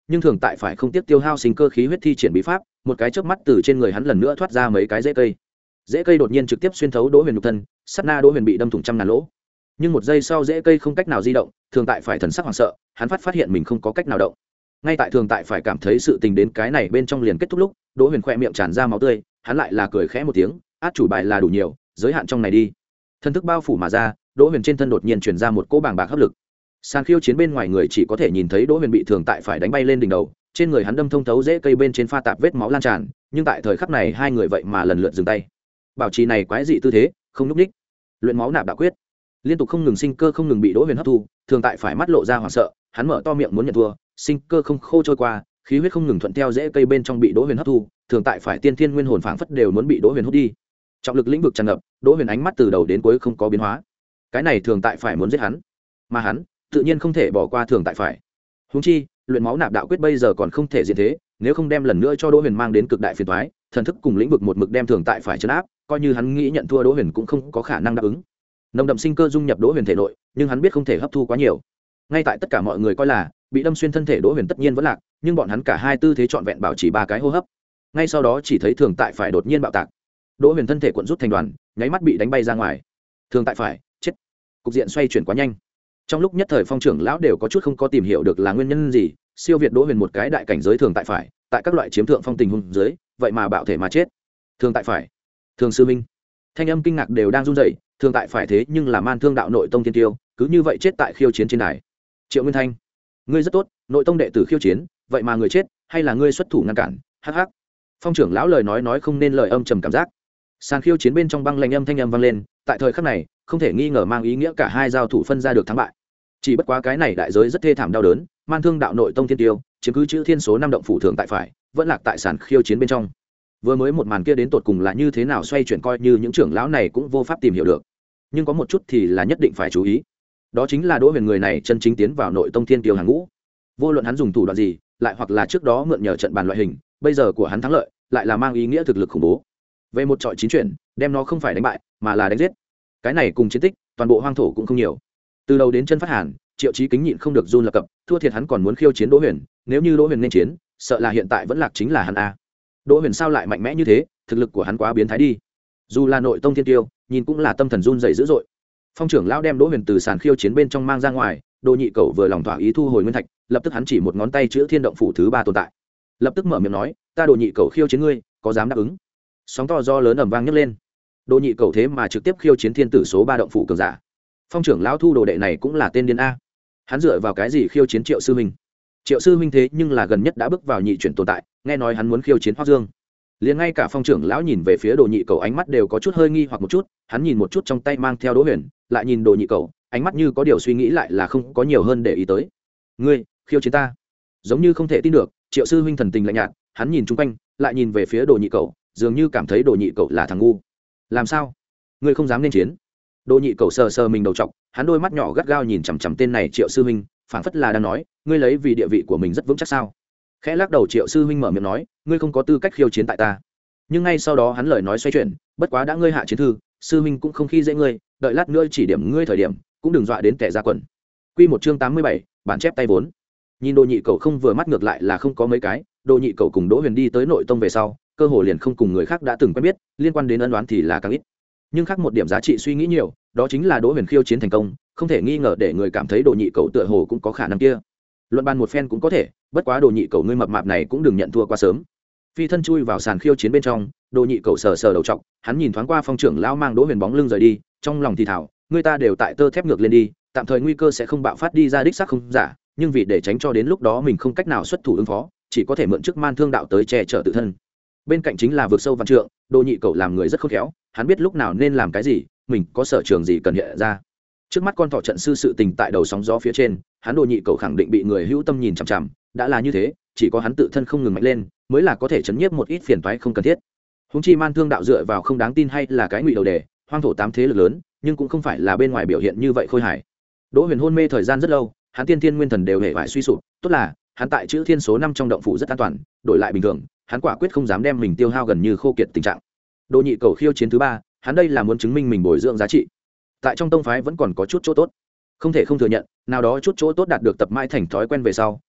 nhưng thường tại phải không tiếc tiêu hao sinh cơ khí huyết thi triển bí pháp, một cái chớp mắt từ trên người hắn lần nữa thoát ra mấy cái rễ cây. Rễ cây đột nhiên trực tiếp xuyên thấu Đỗ Huyền nhục thân, sát na Đỗ Huyền bị đâm thủng trăm ngàn lỗ. Nhưng một giây sau rễ cây không cách nào di động, thường tại phải thần sắc hoảng sợ, hắn phát phát hiện mình không có cách nào động. Ngay tại thường tại phải cảm thấy sự tình đến cái này bên trong liền kết thúc lúc, Đỗ Huyền khẽ miệng tràn ra máu tươi, hắn lại là cười khẽ một tiếng, át chủ bài là đủ nhiều, giới hạn trong này đi. Thân thức bao phủ mà ra, Đỗ Huyền trên thân đột nhiên truyền ra một cỗ bàng bạc hấp lực. Sàn khiêu chiến bên ngoài người chỉ có thể nhìn thấy Đỗ Huyền bị thường tại phải đánh bay lên đỉnh đầu, trên người hắn đâm thông thấu rễ cây bên trên pha tạp vết máu lan tràn, nhưng tại thời khắc này hai người vậy mà lần lượt dừng tay. Bảo trì này quái dị tư thế, không lúc ních. Luyện máu nạp đạo quyết, liên tục không ngừng sinh cơ không ngừng bị Đỗ Huyền hấp thu, thường tại phải mắt lộ ra hoảng sợ, hắn mở to miệng muốn nhận thua, sinh cơ không khô trôi qua, khí huyết không ngừng thuận theo rễ cây bên trong bị Đỗ Huyền hấp thu, thường tại phải tiên thiên nguyên hồn phảng phất đều muốn bị Đỗ Huyền hút đi. Trọng lực lĩnh vực tràn ngập, Đỗ Huyền ánh mắt từ đầu đến cuối không có biến hóa. Cái này thường tại phải muốn giết hắn, mà hắn tự nhiên không thể bỏ qua thường tại phải. Huống chi, luyện máu nạp đạo quyết bây giờ còn không thể diện thế, nếu không đem lần nữa cho Đỗ Huyền mang đến cực đại phiền toái, thần thức cùng lĩnh vực một mực đem thường tại phải trấn áp, coi như hắn nghĩ nhận thua Đỗ Huyền cũng không có khả năng đáp ứng. Nồng đậm sinh cơ dung nhập Đỗ Huyền thể nội, nhưng hắn biết không thể hấp thu quá nhiều. Ngay tại tất cả mọi người coi là bị đâm xuyên thân thể Đỗ Huyền tất nhiên vẫn lạc, nhưng bọn hắn cả hai tư thế trọn vẹn bảo trì ba cái hô hấp. Ngay sau đó chỉ thấy thường tại phải đột nhiên bạo tạc. Đỗ Huyền thân thể cuộn rút thành đoàn, nháy mắt bị đánh bay ra ngoài. Thường tại phải chết. Cục diện xoay chuyển quá nhanh. Trong lúc nhất thời Phong trưởng lão đều có chút không có tìm hiểu được là nguyên nhân gì, siêu việt Đỗ Huyền một cái đại cảnh giới thường tại phải, tại các loại chiếm thượng phong tình huống dưới, vậy mà bạo thể mà chết. Thường tại phải, Thường sư minh. Thanh âm kinh ngạc đều đang run rẩy, thường tại phải thế nhưng là Man Thương đạo nội tông tiên tiêu, cứ như vậy chết tại khiêu chiến trên đài. Triệu Nguyên Thanh, ngươi rất tốt, nội tông đệ tử khiêu chiến, vậy mà người chết, hay là ngươi xuất thủ ngăn cản? Hắc hắc. Phong trưởng lão lời nói nói không nên lời âm trầm cảm giác. Sàn khiêu chiến bên trong băng lạnh âm thanh âm vang lên, tại thời khắc này, không thể nghi ngờ mang ý nghĩa cả hai giao thủ phân ra được thắng bại. Chỉ bất quá cái này đại giới rất thê thảm đau đớn, Man Thương đạo nội tông thiên tiêu, chiếm cứ chữ thiên số năm động phủ thường tại phải, vẫn lạc tại sàn khiêu chiến bên trong. Vừa mới một màn kia đến tột cùng là như thế nào xoay chuyển coi như những trưởng lão này cũng vô pháp tìm hiểu được. Nhưng có một chút thì là nhất định phải chú ý. Đó chính là Đỗ Huyền người này chân chính tiến vào nội tông thiên tiêu hàng ngũ. Vô luận hắn dùng thủ đoạn gì, lại hoặc là trước đó mượn nhờ trận bàn loại hình, bây giờ của hắn thắng lợi, lại là mang ý nghĩa thực lực khủng bố. Về một trọi chín chuyển, đem nó không phải đánh bại, mà là đánh giết. Cái này cùng chiến tích, toàn bộ hoang thổ cũng không nhiều. Từ đầu đến chân phát hàn, Triệu Chí Kính nhịn không được run lập cập, thua thiệt hắn còn muốn khiêu chiến Đỗ Huyền, nếu như Đỗ Huyền nên chiến, sợ là hiện tại vẫn lạc chính là hắn a. Đỗ Huyền sao lại mạnh mẽ như thế, thực lực của hắn quá biến thái đi. Dù là nội tông thiên tiêu, nhìn cũng là tâm thần run rẩy dữ dội. Phong trưởng lão đem Đỗ Huyền từ sàn khiêu chiến bên trong mang ra ngoài, Đỗ Nhị Cẩu vừa lòng thỏa ý thu hồi nguyên thạch, lập tức hắn chỉ một ngón tay chữa thiên động phủ thứ ba tồn tại, lập tức mở miệng nói, ta Đỗ Nhị Cẩu khiêu chiến ngươi, có dám đáp ứng? Sóng to gió lớn ầm vang nhấc lên. Đỗ Nhị Cẩu thế mà trực tiếp khiêu chiến thiên tử số ba động phủ cường giả. Phong trưởng lão thu đồ đệ này cũng là tên điên a. Hắn dựa vào cái gì khiêu chiến Triệu sư huynh? Triệu sư huynh thế nhưng là gần nhất đã bước vào nhị chuyển tồn tại, nghe nói hắn muốn khiêu chiến Hoắc Dương. Liền ngay cả Phong trưởng lão nhìn về phía Đỗ Nhị Cẩu ánh mắt đều có chút hơi nghi hoặc một chút, hắn nhìn một chút trong tay mang theo Đỗ Huyền, lại nhìn Đỗ Nhị Cẩu, ánh mắt như có điều suy nghĩ lại là không có nhiều hơn để ý tới. Ngươi, khiêu chiến ta? Giống như không thể tin được, Triệu sư huynh thần tình lạnh nhạt, hắn nhìn chung quanh, lại nhìn về phía Đỗ Nhị Cẩu, dường như cảm thấy Đỗ Nhị Cẩu là thằng ngu. Làm sao? Ngươi không dám nên chiến? Đỗ Nhị Cẩu sờ sờ mình đầu trọc, hắn đôi mắt nhỏ gắt gao nhìn chằm chằm tên này Triệu sư huynh, phảng phất là đang nói, ngươi lấy vì địa vị của mình rất vững chắc sao? Khẽ lắc đầu Triệu sư huynh mở miệng nói, ngươi không có tư cách khiêu chiến tại ta. Nhưng ngay sau đó hắn lời nói xoay chuyển, bất quá đã ngươi hạ chiến thư, sư huynh cũng không khi dễ ngươi, đợi lát nữa chỉ điểm ngươi thời điểm, cũng đừng dọa đến kẻ ra quần. Quy một chương tám mươi bảy, bản chép tay vốn. Nhìn Đỗ Nhị Cẩu không vừa mắt ngược lại là không có mấy cái, Đỗ Nhị Cẩu cùng Đỗ Huyền đi tới nội tông về sau, cơ hồ liền không cùng người khác đã từng quen biết, liên quan đến ân oán thì là càng ít. Nhưng khác một điểm giá trị suy nghĩ nhiều, đó chính là Đỗ Huyền khiêu chiến thành công, không thể nghi ngờ để người cảm thấy Đỗ Nhị Cẩu tựa hồ cũng có khả năng kia. Luận bàn một phen cũng có thể, bất quá Đỗ Nhị Cẩu ngươi mập mạp này cũng đừng nhận thua quá sớm. Phi thân chui vào sàn khiêu chiến bên trong, Đỗ Nhị Cẩu sờ sờ đầu trọc, hắn nhìn thoáng qua Phong trưởng lão mang Đỗ Huyền bóng lưng rời đi, trong lòng thì thào, người ta đều tại tơ thép ngược lên đi, tạm thời nguy cơ sẽ không bạo phát đi ra đích xác không giả, nhưng vì để tránh cho đến lúc đó mình không cách nào xuất thủ ứng phó, chỉ có thể mượn chức Man Thương đạo tới che chở tự thân. Bên cạnh chính là vượt sâu văn trượng, Đỗ Nhị Cẩu làm người rất khôn khéo, hắn biết lúc nào nên làm cái gì, mình có sở trường gì cần hiện ra. Trước mắt con thỏ trận sư sự tình tại đầu sóng gió phía trên, hắn Đỗ Nhị Cẩu khẳng định bị người hữu tâm nhìn chằm chằm, đã là như thế, chỉ có hắn tự thân không ngừng mạnh lên, mới là có thể chấn nhiếp một ít phiền toái không cần thiết. Huống chi Man Thương đạo dựa vào không đáng tin hay là cái ngụy đầu đề, hoang thổ tám thế lực lớn, nhưng cũng không phải là bên ngoài biểu hiện như vậy khôi hài. Đỗ Huyền hôn mê thời gian rất lâu, hắn tiên thiên nguyên thần đều hệ vải suy sụp, tốt là hắn tại chữ thiên số năm trong động phủ rất an toàn, đổi lại bình thường, hắn quả quyết không dám đem mình tiêu hao gần như khô kiệt tình trạng. Đỗ Nhị Cẩu khiêu chiến thứ ba, hắn đây là muốn chứng minh mình bồi dưỡng giá trị. Tại trong tông phái vẫn còn có chút chỗ tốt, không thể không thừa nhận, nào đó chút chỗ tốt đạt được tập mãi thành thói quen về sau,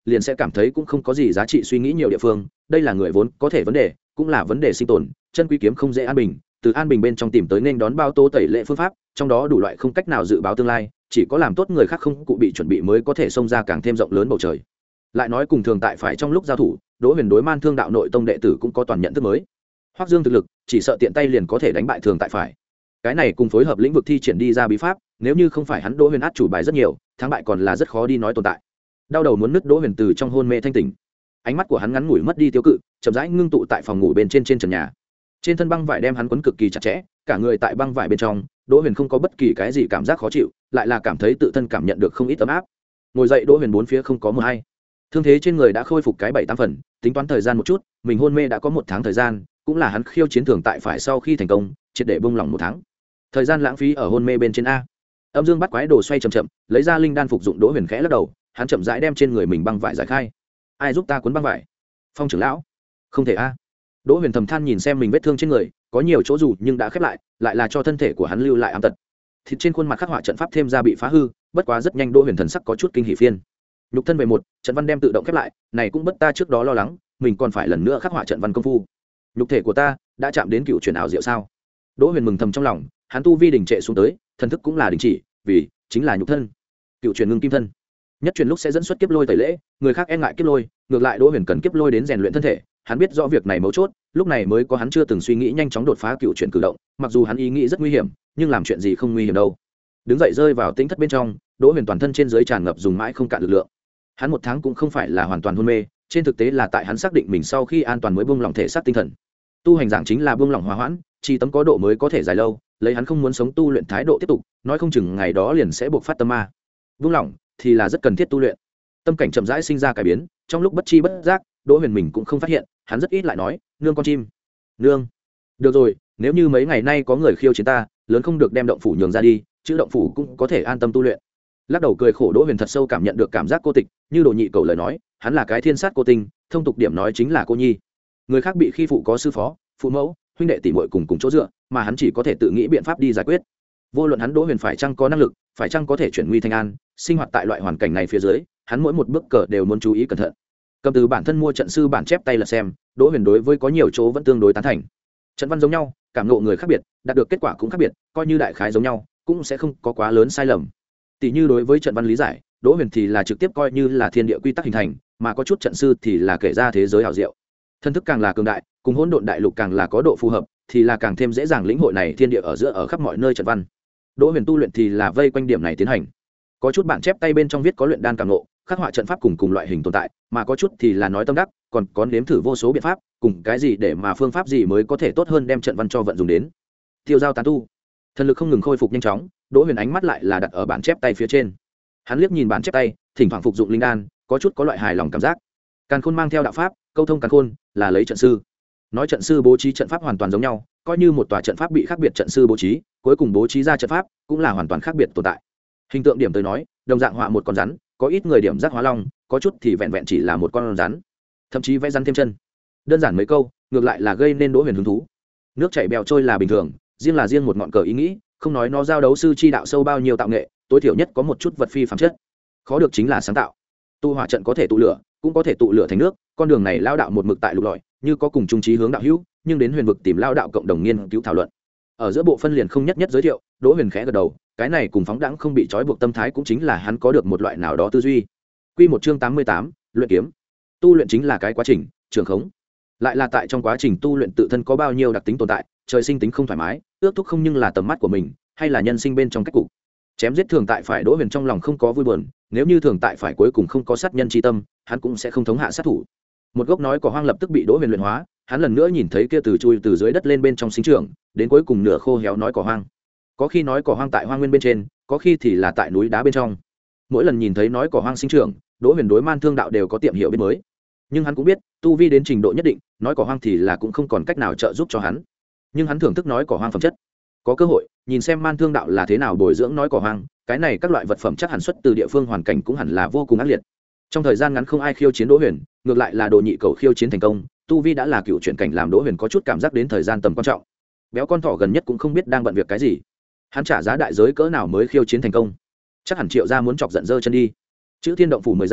liền sẽ cảm thấy cũng không có gì giá trị suy nghĩ nhiều địa phương. Đây là người vốn có thể vấn đề, cũng là vấn đề sinh tồn. Chân quý kiếm không dễ an bình, từ an bình bên trong tìm tới nên đón bao tố tẩy lệ phương pháp, trong đó đủ loại không cách nào dự báo tương lai, chỉ có làm tốt người khác không cụ bị chuẩn bị mới có thể xông ra càng thêm rộng lớn bầu trời. Lại nói cùng thường tại phải trong lúc giao thủ, Đỗ Huyền đối Man Thương đạo nội tông đệ tử cũng có toàn nhận thức mới. Hoắc Dương thực lực, chỉ sợ tiện tay liền có thể đánh bại thường tại phải. Cái này cùng phối hợp lĩnh vực thi triển đi ra bí pháp, nếu như không phải hắn Đỗ Huyền át chủ bài rất nhiều, thắng bại còn là rất khó đi nói tồn tại. Đau đầu muốn nứt, Đỗ Huyền từ trong hôn mê thanh tỉnh. Ánh mắt của hắn ngắn ngủi mất đi tiêu cự, chậm rãi ngưng tụ tại phòng ngủ bên trên trên trần nhà. Trên thân băng vải đem hắn quấn cực kỳ chặt chẽ, cả người tại băng vải bên trong, Đỗ Huyền không có bất kỳ cái gì cảm giác khó chịu, lại là cảm thấy tự thân cảm nhận được không ít ấm áp. Ngồi dậy, Đỗ Huyền bốn phía không có mưa hay. Thương thế trên người đã khôi phục cái bảy tám phần, tính toán thời gian một chút, mình hôn mê đã có một tháng thời gian, cũng là hắn khiêu chiến thường tại phải sau khi thành công, triệt để bông lỏng một tháng. Thời gian lãng phí ở hôn mê bên trên a. Âm Dương bắt quái đồ xoay chậm chậm, lấy ra linh đan phục dụng. Đỗ Huyền khẽ lắc đầu, hắn chậm rãi đem trên người mình băng vải giải khai. Ai giúp ta cuốn băng vải? Phong trưởng lão. Không thể a. Đỗ Huyền thầm than nhìn xem mình vết thương trên người, có nhiều chỗ dù nhưng đã khép lại, lại là cho thân thể của hắn lưu lại ám tật. Thịt trên khuôn mặt khắc họa trận pháp thêm ra bị phá hư, bất quá rất nhanh Đỗ Huyền thần sắc có chút kinh hỉ phiên. Nhục thân về một, trận văn đem tự động khép lại, này cũng bất ta trước đó lo lắng, mình còn phải lần nữa khắc họa trận văn công phu. Nhục thể của ta đã chạm đến cựu chuyển ảo diệu sao? Đỗ Huyền mừng thầm trong lòng, hắn tu vi đình trệ xuống tới, thần thức cũng là đình chỉ, vì chính là nhục thân. Cựu chuyển ngưng kim thân, nhất chuyển lúc sẽ dẫn xuất kiếp lôi tẩy lễ, người khác e ngại kiếp lôi, ngược lại Đỗ Huyền cần kiếp lôi đến rèn luyện thân thể, hắn biết rõ việc này mấu chốt, lúc này mới có hắn chưa từng suy nghĩ nhanh chóng đột phá cựu chuyển cử động, mặc dù hắn ý nghĩ rất nguy hiểm, nhưng làm chuyện gì không nguy hiểm đâu. Đứng dậy rơi vào tĩnh thất bên trong, Đỗ Huyền toàn thân trên dưới tràn ngập dùng mãi không cạn lực lượng. Hắn một tháng cũng không phải là hoàn toàn hôn mê, trên thực tế là tại hắn xác định mình sau khi an toàn mới buông lỏng thể xác tinh thần. Tu hành giảng chính là buông lỏng hòa hoãn, chỉ tấm có độ mới có thể dài lâu, lấy hắn không muốn sống tu luyện thái độ tiếp tục, nói không chừng ngày đó liền sẽ buộc phát tâm ma. Buông lỏng thì là rất cần thiết tu luyện. Tâm cảnh chậm rãi sinh ra cải biến, trong lúc bất chi bất giác, Đỗ Huyền mình cũng không phát hiện, hắn rất ít lại nói, nương con chim. Nương. Được rồi, nếu như mấy ngày nay có người khiêu chiến ta, lớn không được đem động phủ nhường ra đi, chữ động phủ cũng có thể an tâm tu luyện. Lắc đầu cười khổ, Đỗ Huyền thật sâu cảm nhận được cảm giác cô tịch, như Đồ Nhị cầu lời nói, hắn là cái thiên sát cô tinh, thông tục điểm nói chính là cô nhi. Người khác bị khi phụ có sư phó, phụ mẫu, huynh đệ tỷ muội cùng cùng chỗ dựa, mà hắn chỉ có thể tự nghĩ biện pháp đi giải quyết. Vô luận hắn Đỗ Huyền phải chăng có năng lực, phải chăng có thể chuyển nguy thành an, sinh hoạt tại loại hoàn cảnh này phía dưới, hắn mỗi một bước cờ đều muốn chú ý cẩn thận. Cầm từ bản thân mua trận sư bản chép tay là xem, Đỗ Huyền đối với có nhiều chỗ vẫn tương đối tán thành. Trận văn giống nhau, cảm ngộ người khác biệt, đạt được kết quả cũng khác biệt, coi như đại khái giống nhau, cũng sẽ không có quá lớn sai lầm. Tỷ như đối với trận văn lý giải, Đỗ Huyền thì là trực tiếp coi như là thiên địa quy tắc hình thành, mà có chút trận sư thì là kể ra thế giới ảo diệu. Thân thức càng là cường đại, cùng hỗn độn đại lục càng là có độ phù hợp, thì là càng thêm dễ dàng lĩnh hội này thiên địa ở giữa ở khắp mọi nơi trận văn. Đỗ Huyền tu luyện thì là vây quanh điểm này tiến hành. Có chút bản chép tay bên trong viết có luyện đan cảm ngộ, khắc họa trận pháp cùng cùng loại hình tồn tại, mà có chút thì là nói tâm đắc, còn có nếm thử vô số biện pháp, cùng cái gì để mà phương pháp gì mới có thể tốt hơn đem trận văn cho vận dùng đến. Tiêu giao tán tu, thần lực không ngừng khôi phục nhanh chóng, Đỗ Huyền ánh mắt lại là đặt ở bản chép tay phía trên. Hắn liếc nhìn bản chép tay, thỉnh thoảng phục dụng linh đan, có chút có loại hài lòng cảm giác. Càn Khôn mang theo đạo pháp, câu thông càn khôn, là lấy trận sư. Nói trận sư bố trí trận pháp hoàn toàn giống nhau, coi như một tòa trận pháp bị khác biệt trận sư bố trí, cuối cùng bố trí ra trận pháp cũng là hoàn toàn khác biệt tồn tại. Hình tượng điểm tới nói, đồng dạng họa một con rắn, có ít người điểm giác hóa long, có chút thì vẹn vẹn chỉ là một con rắn, thậm chí vẽ rắn thêm chân. Đơn giản mấy câu, ngược lại là gây nên Đỗ Huyền hứng thú. Nước chảy bèo trôi là bình thường, riêng là riêng một ngọn cờ ý nghĩ, không nói nó giao đấu sư chi đạo sâu bao nhiêu tạo nghệ, tối thiểu nhất có một chút vật phi phàm chất. Khó được chính là sáng tạo. Tu hỏa trận có thể tụ lửa, cũng có thể tụ lửa thành nước, con đường này lao đạo một mực tại lục lọi, như có cùng chung chí hướng đạo hữu, nhưng đến huyền vực tìm lao đạo cộng đồng nghiên cứu thảo luận. Ở giữa bộ phân liền không nhất nhất giới thiệu, Đỗ Huyền khẽ gật đầu, cái này cùng phóng đãng không bị trói buộc tâm thái cũng chính là hắn có được một loại nào đó tư duy. Quy một chương tám mươi tám, luyện kiếm. Tu luyện chính là cái quá trình, trường khống. Lại là tại trong quá trình tu luyện tự thân có bao nhiêu đặc tính tồn tại, trời sinh tính không thoải mái, ước thúc không nhưng là tầm mắt của mình, hay là nhân sinh bên trong cách cục. Chém giết thường tại phải Đỗ Huyền trong lòng không có vui buồn, nếu như thường tại phải cuối cùng không có sát nhân chi tâm, hắn cũng sẽ không thống hạ sát thủ. Một gốc nói cỏ hoang lập tức bị Đỗ Huyền luyện hóa, hắn lần nữa nhìn thấy kia từ chui từ dưới đất lên bên trong sinh trưởng, đến cuối cùng nửa khô héo nói cỏ hoang. Có khi nói cỏ hoang tại hoang nguyên bên trên, có khi thì là tại núi đá bên trong. Mỗi lần nhìn thấy nói cỏ hoang sinh trưởng, Đỗ Huyền đối Man Thương đạo đều có tiệm hiểu biết mới. Nhưng hắn cũng biết, tu vi đến trình độ nhất định, nói cỏ hoang thì là cũng không còn cách nào trợ giúp cho hắn. Nhưng hắn thưởng thức nói cỏ hoang phẩm chất. Có cơ hội, nhìn xem Man Thương đạo là thế nào bồi dưỡng nói cỏ hoang, cái này các loại vật phẩm chắc hẳn xuất từ địa phương hoàn cảnh cũng hẳn là vô cùng ác liệt. Trong thời gian ngắn không ai khiêu chiến Đỗ Huyền, ngược lại là Đồ Nhị cầu khiêu chiến thành công, tu vi đã là cựu chuyển cảnh, làm Đỗ Huyền có chút cảm giác đến thời gian tầm quan trọng. Béo con thỏ gần nhất cũng không biết đang bận việc cái gì, hắn trả giá đại giới cỡ nào mới khiêu chiến thành công, chắc hẳn Triệu gia muốn chọc giận dơ chân đi. Chữ Thiên động phủ mười gian,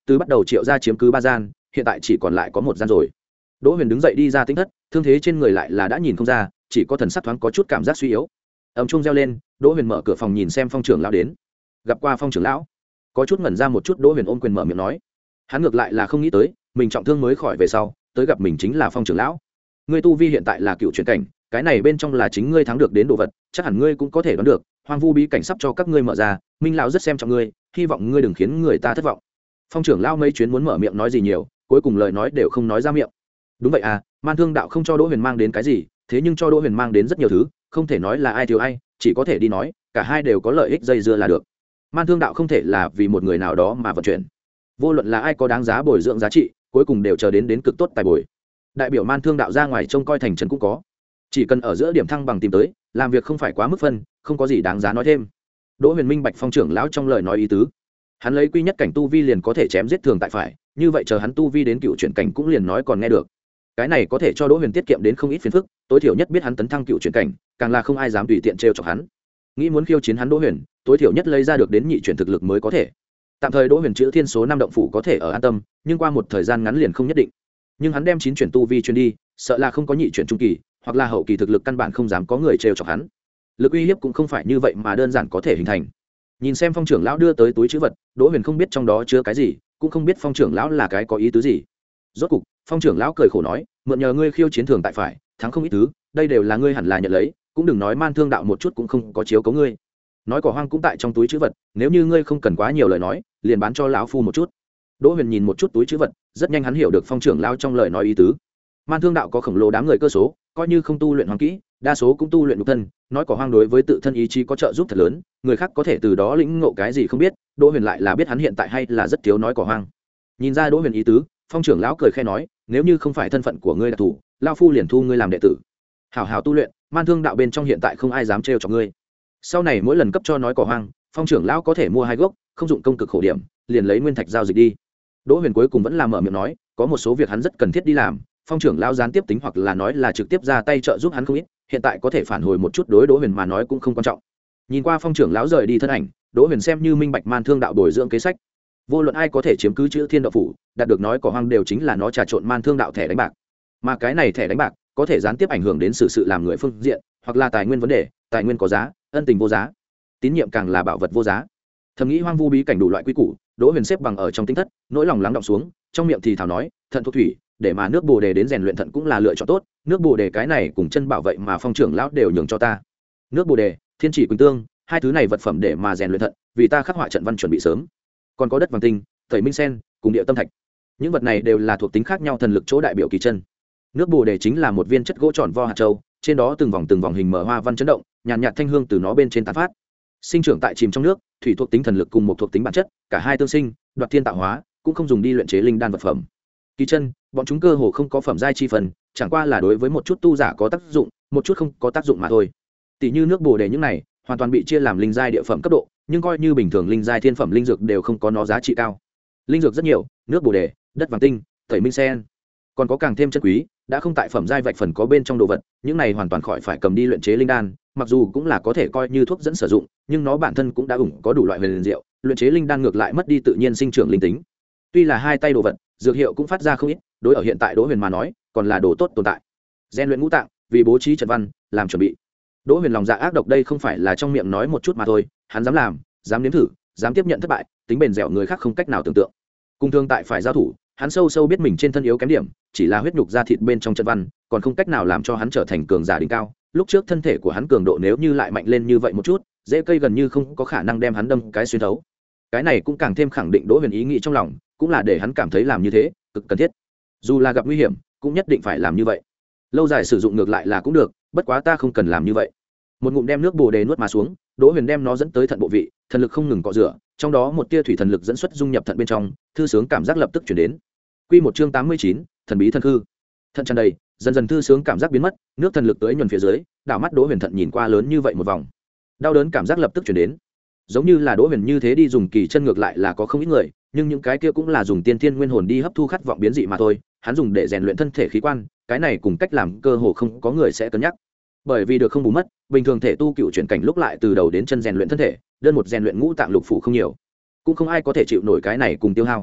từ bắt đầu triệu gia chiếm cứ ba gian, hiện tại chỉ còn lại có một gian rồi. Đỗ Huyền đứng dậy đi ra tính thất, thương thế trên người lại là đã nhìn không ra, chỉ có thần sắc thoáng có chút cảm giác suy yếu. Ầm chuông reo lên, Đỗ Huyền mở cửa phòng nhìn xem Phong trưởng lão đến. Gặp qua Phong trưởng lão, có chút ngẩn ra một chút, Đỗ Huyền ôm quyền mở miệng nói. Hắn ngược lại là không nghĩ tới, mình trọng thương mới khỏi về sau, tới gặp mình chính là Phong trưởng lão. Ngươi tu vi hiện tại là cựu chuyển cảnh, cái này bên trong là chính ngươi thắng được đến đồ vật, chắc hẳn ngươi cũng có thể đoán được, hoang vu bí cảnh sắp cho các ngươi mở ra, Minh lão rất xem trọng ngươi, hy vọng ngươi đừng khiến người ta thất vọng. Phong trưởng lão mấy chuyến muốn mở miệng nói gì nhiều, cuối cùng lời nói đều không nói ra miệng. Đúng vậy à, Man Thương đạo không cho Đỗ Huyền mang đến cái gì, thế nhưng cho Đỗ Huyền mang đến rất nhiều thứ, không thể nói là ai thiếu ai, chỉ có thể đi nói, cả hai đều có lợi ích dây dưa là được. Man Thương đạo không thể là vì một người nào đó mà vận chuyển. Vô luận là ai có đáng giá bồi dưỡng giá trị, cuối cùng đều chờ đến đến cực tốt tài bồi. Đại biểu Man Thương đạo ra ngoài trông coi thành trấn cũng có, chỉ cần ở giữa điểm thăng bằng tìm tới, làm việc không phải quá mức phân, không có gì đáng giá nói thêm. Đỗ Huyền minh bạch Phong trưởng lão trong lời nói ý tứ, hắn lấy quy nhất cảnh tu vi liền có thể chém giết thường tại phải, như vậy chờ hắn tu vi đến cựu chuyển cảnh cũng liền nói còn nghe được. Cái này có thể cho Đỗ Huyền tiết kiệm đến không ít phiền phức, tối thiểu nhất biết hắn tấn thăng cựu chuyển cảnh, càng là không ai dám tùy tiện trêu chọc hắn. Nghĩ muốn khiêu chiến hắn Đỗ Huyền, tối thiểu nhất lấy ra được đến nhị chuyển thực lực mới có thể. Tạm thời Đỗ Huyền chữ thiên số năm động phủ có thể ở an tâm, nhưng qua một thời gian ngắn liền không nhất định. Nhưng hắn đem chín chuyển tu vi truyền đi, sợ là không có nhị chuyển trung kỳ, hoặc là hậu kỳ thực lực căn bản không dám có người trêu chọc hắn. Lực uy hiếp cũng không phải như vậy mà đơn giản có thể hình thành. Nhìn xem Phong trưởng lão đưa tới túi trữ vật, Đỗ Huyền không biết trong đó chứa cái gì, cũng không biết Phong trưởng lão là cái có ý tứ gì. Rốt cục, Phong trưởng lão cười khổ nói, mượn nhờ ngươi khiêu chiến thường tại phải, thắng không ít thứ, đây đều là ngươi hẳn là nhận lấy, cũng đừng nói Man Thương đạo một chút cũng không có chiếu cố ngươi. Nói cỏ hoang cũng tại trong túi trữ vật, nếu như ngươi không cần quá nhiều lời nói, liền bán cho lão phu một chút. Đỗ Huyền nhìn một chút túi trữ vật, rất nhanh hắn hiểu được Phong trưởng lão trong lời nói ý tứ. Man Thương đạo có khổng lồ đám người cơ số, coi như không tu luyện hoàng kỹ, đa số cũng tu luyện nhục thân, nói cỏ hoang đối với tự thân ý chí có trợ giúp thật lớn, người khác có thể từ đó lĩnh ngộ cái gì không biết, Đỗ Huyền lại là biết hắn hiện tại hay là rất thiếu nói cỏ hoang. Nhìn ra Đỗ Huyền ý tứ, Phong trưởng lão cười khẽ nói, nếu như không phải thân phận của ngươi đặc thù, lão phu liền thu ngươi làm đệ tử. Hảo hảo tu luyện, Man Thương đạo bên trong hiện tại không ai dám trêu chọc ngươi. Sau này mỗi lần cấp cho nói cỏ hoang, Phong trưởng lão có thể mua hai gốc, không dụng công cực khổ điểm, liền lấy nguyên thạch giao dịch đi. Đỗ Huyền cuối cùng vẫn là mở miệng nói, có một số việc hắn rất cần thiết đi làm, Phong trưởng lão gián tiếp tính hoặc là nói là trực tiếp ra tay trợ giúp hắn không ít, hiện tại có thể phản hồi một chút đối Đỗ Huyền mà nói cũng không quan trọng. Nhìn qua Phong trưởng lão rời đi thân ảnh, Đỗ Huyền xem như minh bạch Man Thương đạo bồi dưỡng kế sách. Vô luận ai có thể chiếm cứ chữ thiên đạo phủ, đạt được nói cỏ hoang đều chính là nó trà trộn Man Thương đạo thẻ đánh bạc. Mà cái này thẻ đánh bạc có thể gián tiếp ảnh hưởng đến sự sự làm người phương diện, hoặc là tài nguyên vấn đề, tài nguyên có giá, ân tình vô giá, tín nhiệm càng là bảo vật vô giá. Thầm nghĩ hoang vu bí cảnh đủ loại quy củ, Đỗ Huyền xếp bằng ở trong tinh thất, nỗi lòng lắng đọng xuống, trong miệng thì thào nói, thận thuộc thủy, để mà nước Bồ đề đến rèn luyện thận cũng là lựa chọn tốt, nước Bồ đề cái này cùng chân bảo vậy mà Phong trưởng lão đều nhường cho ta. Nước Bồ đề, thiên chỉ quỳnh tương, hai thứ này vật phẩm để mà rèn luyện thận, vì ta khắc họa trận văn chuẩn bị sớm. Còn có đất vàng tinh, tẩy minh sen, cùng địa tâm thạch. Những vật này đều là thuộc tính khác nhau thần lực chỗ đại biểu kỳ chân. Nước Bồ đề chính là một viên chất gỗ tròn vo hạt châu, trên đó từng vòng từng vòng hình mở hoa văn chấn động, nhàn nhạt, nhạt thanh hương từ nó bên trên tán phát. Sinh trưởng tại chìm trong nước, thủy thuộc tính thần lực cùng một thuộc tính bản chất, cả hai tương sinh, đoạt thiên tạo hóa, cũng không dùng đi luyện chế linh đan vật phẩm. Kỳ chân, bọn chúng cơ hồ không có phẩm giai chi phần, chẳng qua là đối với một chút tu giả có tác dụng, một chút không có tác dụng mà thôi. Tỷ như nước Bồ đề những này, hoàn toàn bị chia làm linh giai địa phẩm cấp độ, nhưng coi như bình thường linh giai thiên phẩm linh dược đều không có nó giá trị cao. Linh dược rất nhiều, nước Bồ đề, đất vàng tinh, tẩy minh sen, còn có càng thêm chân quý, đã không tại phẩm giai vạch phần có bên trong đồ vật, những này hoàn toàn khỏi phải cầm đi luyện chế linh đan, mặc dù cũng là có thể coi như thuốc dẫn sử dụng, nhưng nó bản thân cũng đã ủng có đủ loại huyền diệu, luyện chế linh đan ngược lại mất đi tự nhiên sinh trưởng linh tính. Tuy là hai tay đồ vật, dược hiệu cũng phát ra không ít, đối ở hiện tại Đỗ Huyền mà nói, còn là đồ tốt tồn tại. Gen luyện ngũ tạng, vì bố trí trận văn, làm chuẩn bị. Đỗ Huyền lòng dạ ác độc đây không phải là trong miệng nói một chút mà thôi, hắn dám làm, dám nếm thử, dám tiếp nhận thất bại, tính bền dẻo người khác không cách nào tưởng tượng. Cùng thương tại phải giao thủ, hắn sâu sâu biết mình trên thân yếu kém điểm, chỉ là huyết nhục da thịt bên trong trận văn, còn không cách nào làm cho hắn trở thành cường giả đỉnh cao. Lúc trước thân thể của hắn cường độ nếu như lại mạnh lên như vậy một chút, dễ cây gần như không có khả năng đem hắn đâm cái xuyên thấu. Cái này cũng càng thêm khẳng định Đỗ Huyền ý nghĩ trong lòng, cũng là để hắn cảm thấy làm như thế cực cần thiết. Dù là gặp nguy hiểm, cũng nhất định phải làm như vậy. Lâu dài sử dụng ngược lại là cũng được, bất quá ta không cần làm như vậy. Một ngụm đem nước Bồ đề nuốt mà xuống, Đỗ Huyền đem nó dẫn tới thận bộ vị, thần lực không ngừng cọ rửa, trong đó một tia thủy thần lực dẫn xuất dung nhập thận bên trong, thư sướng cảm giác lập tức chuyển đến. Quy một chương tám mươi chín, thần bí thần hư. Thận tràn đầy, dần dần thư sướng cảm giác biến mất, nước thần lực tới nhuần phía dưới, đảo mắt Đỗ Huyền thận nhìn qua lớn như vậy một vòng. Đau đớn cảm giác lập tức chuyển đến. Giống như là Đỗ Huyền như thế đi dùng kỳ chân ngược lại là có không ít người, nhưng những cái kia cũng là dùng tiên thiên nguyên hồn đi hấp thu khát vọng biến dị mà thôi, hắn dùng để rèn luyện thân thể khí quan, cái này cùng cách làm cơ hồ không có người sẽ cân nhắc. Bởi vì được không bù mất, bình thường thể tu cựu chuyển cảnh lúc lại từ đầu đến chân rèn luyện thân thể, đơn một rèn luyện ngũ tạng lục phủ không nhiều, cũng không ai có thể chịu nổi cái này cùng tiêu hao.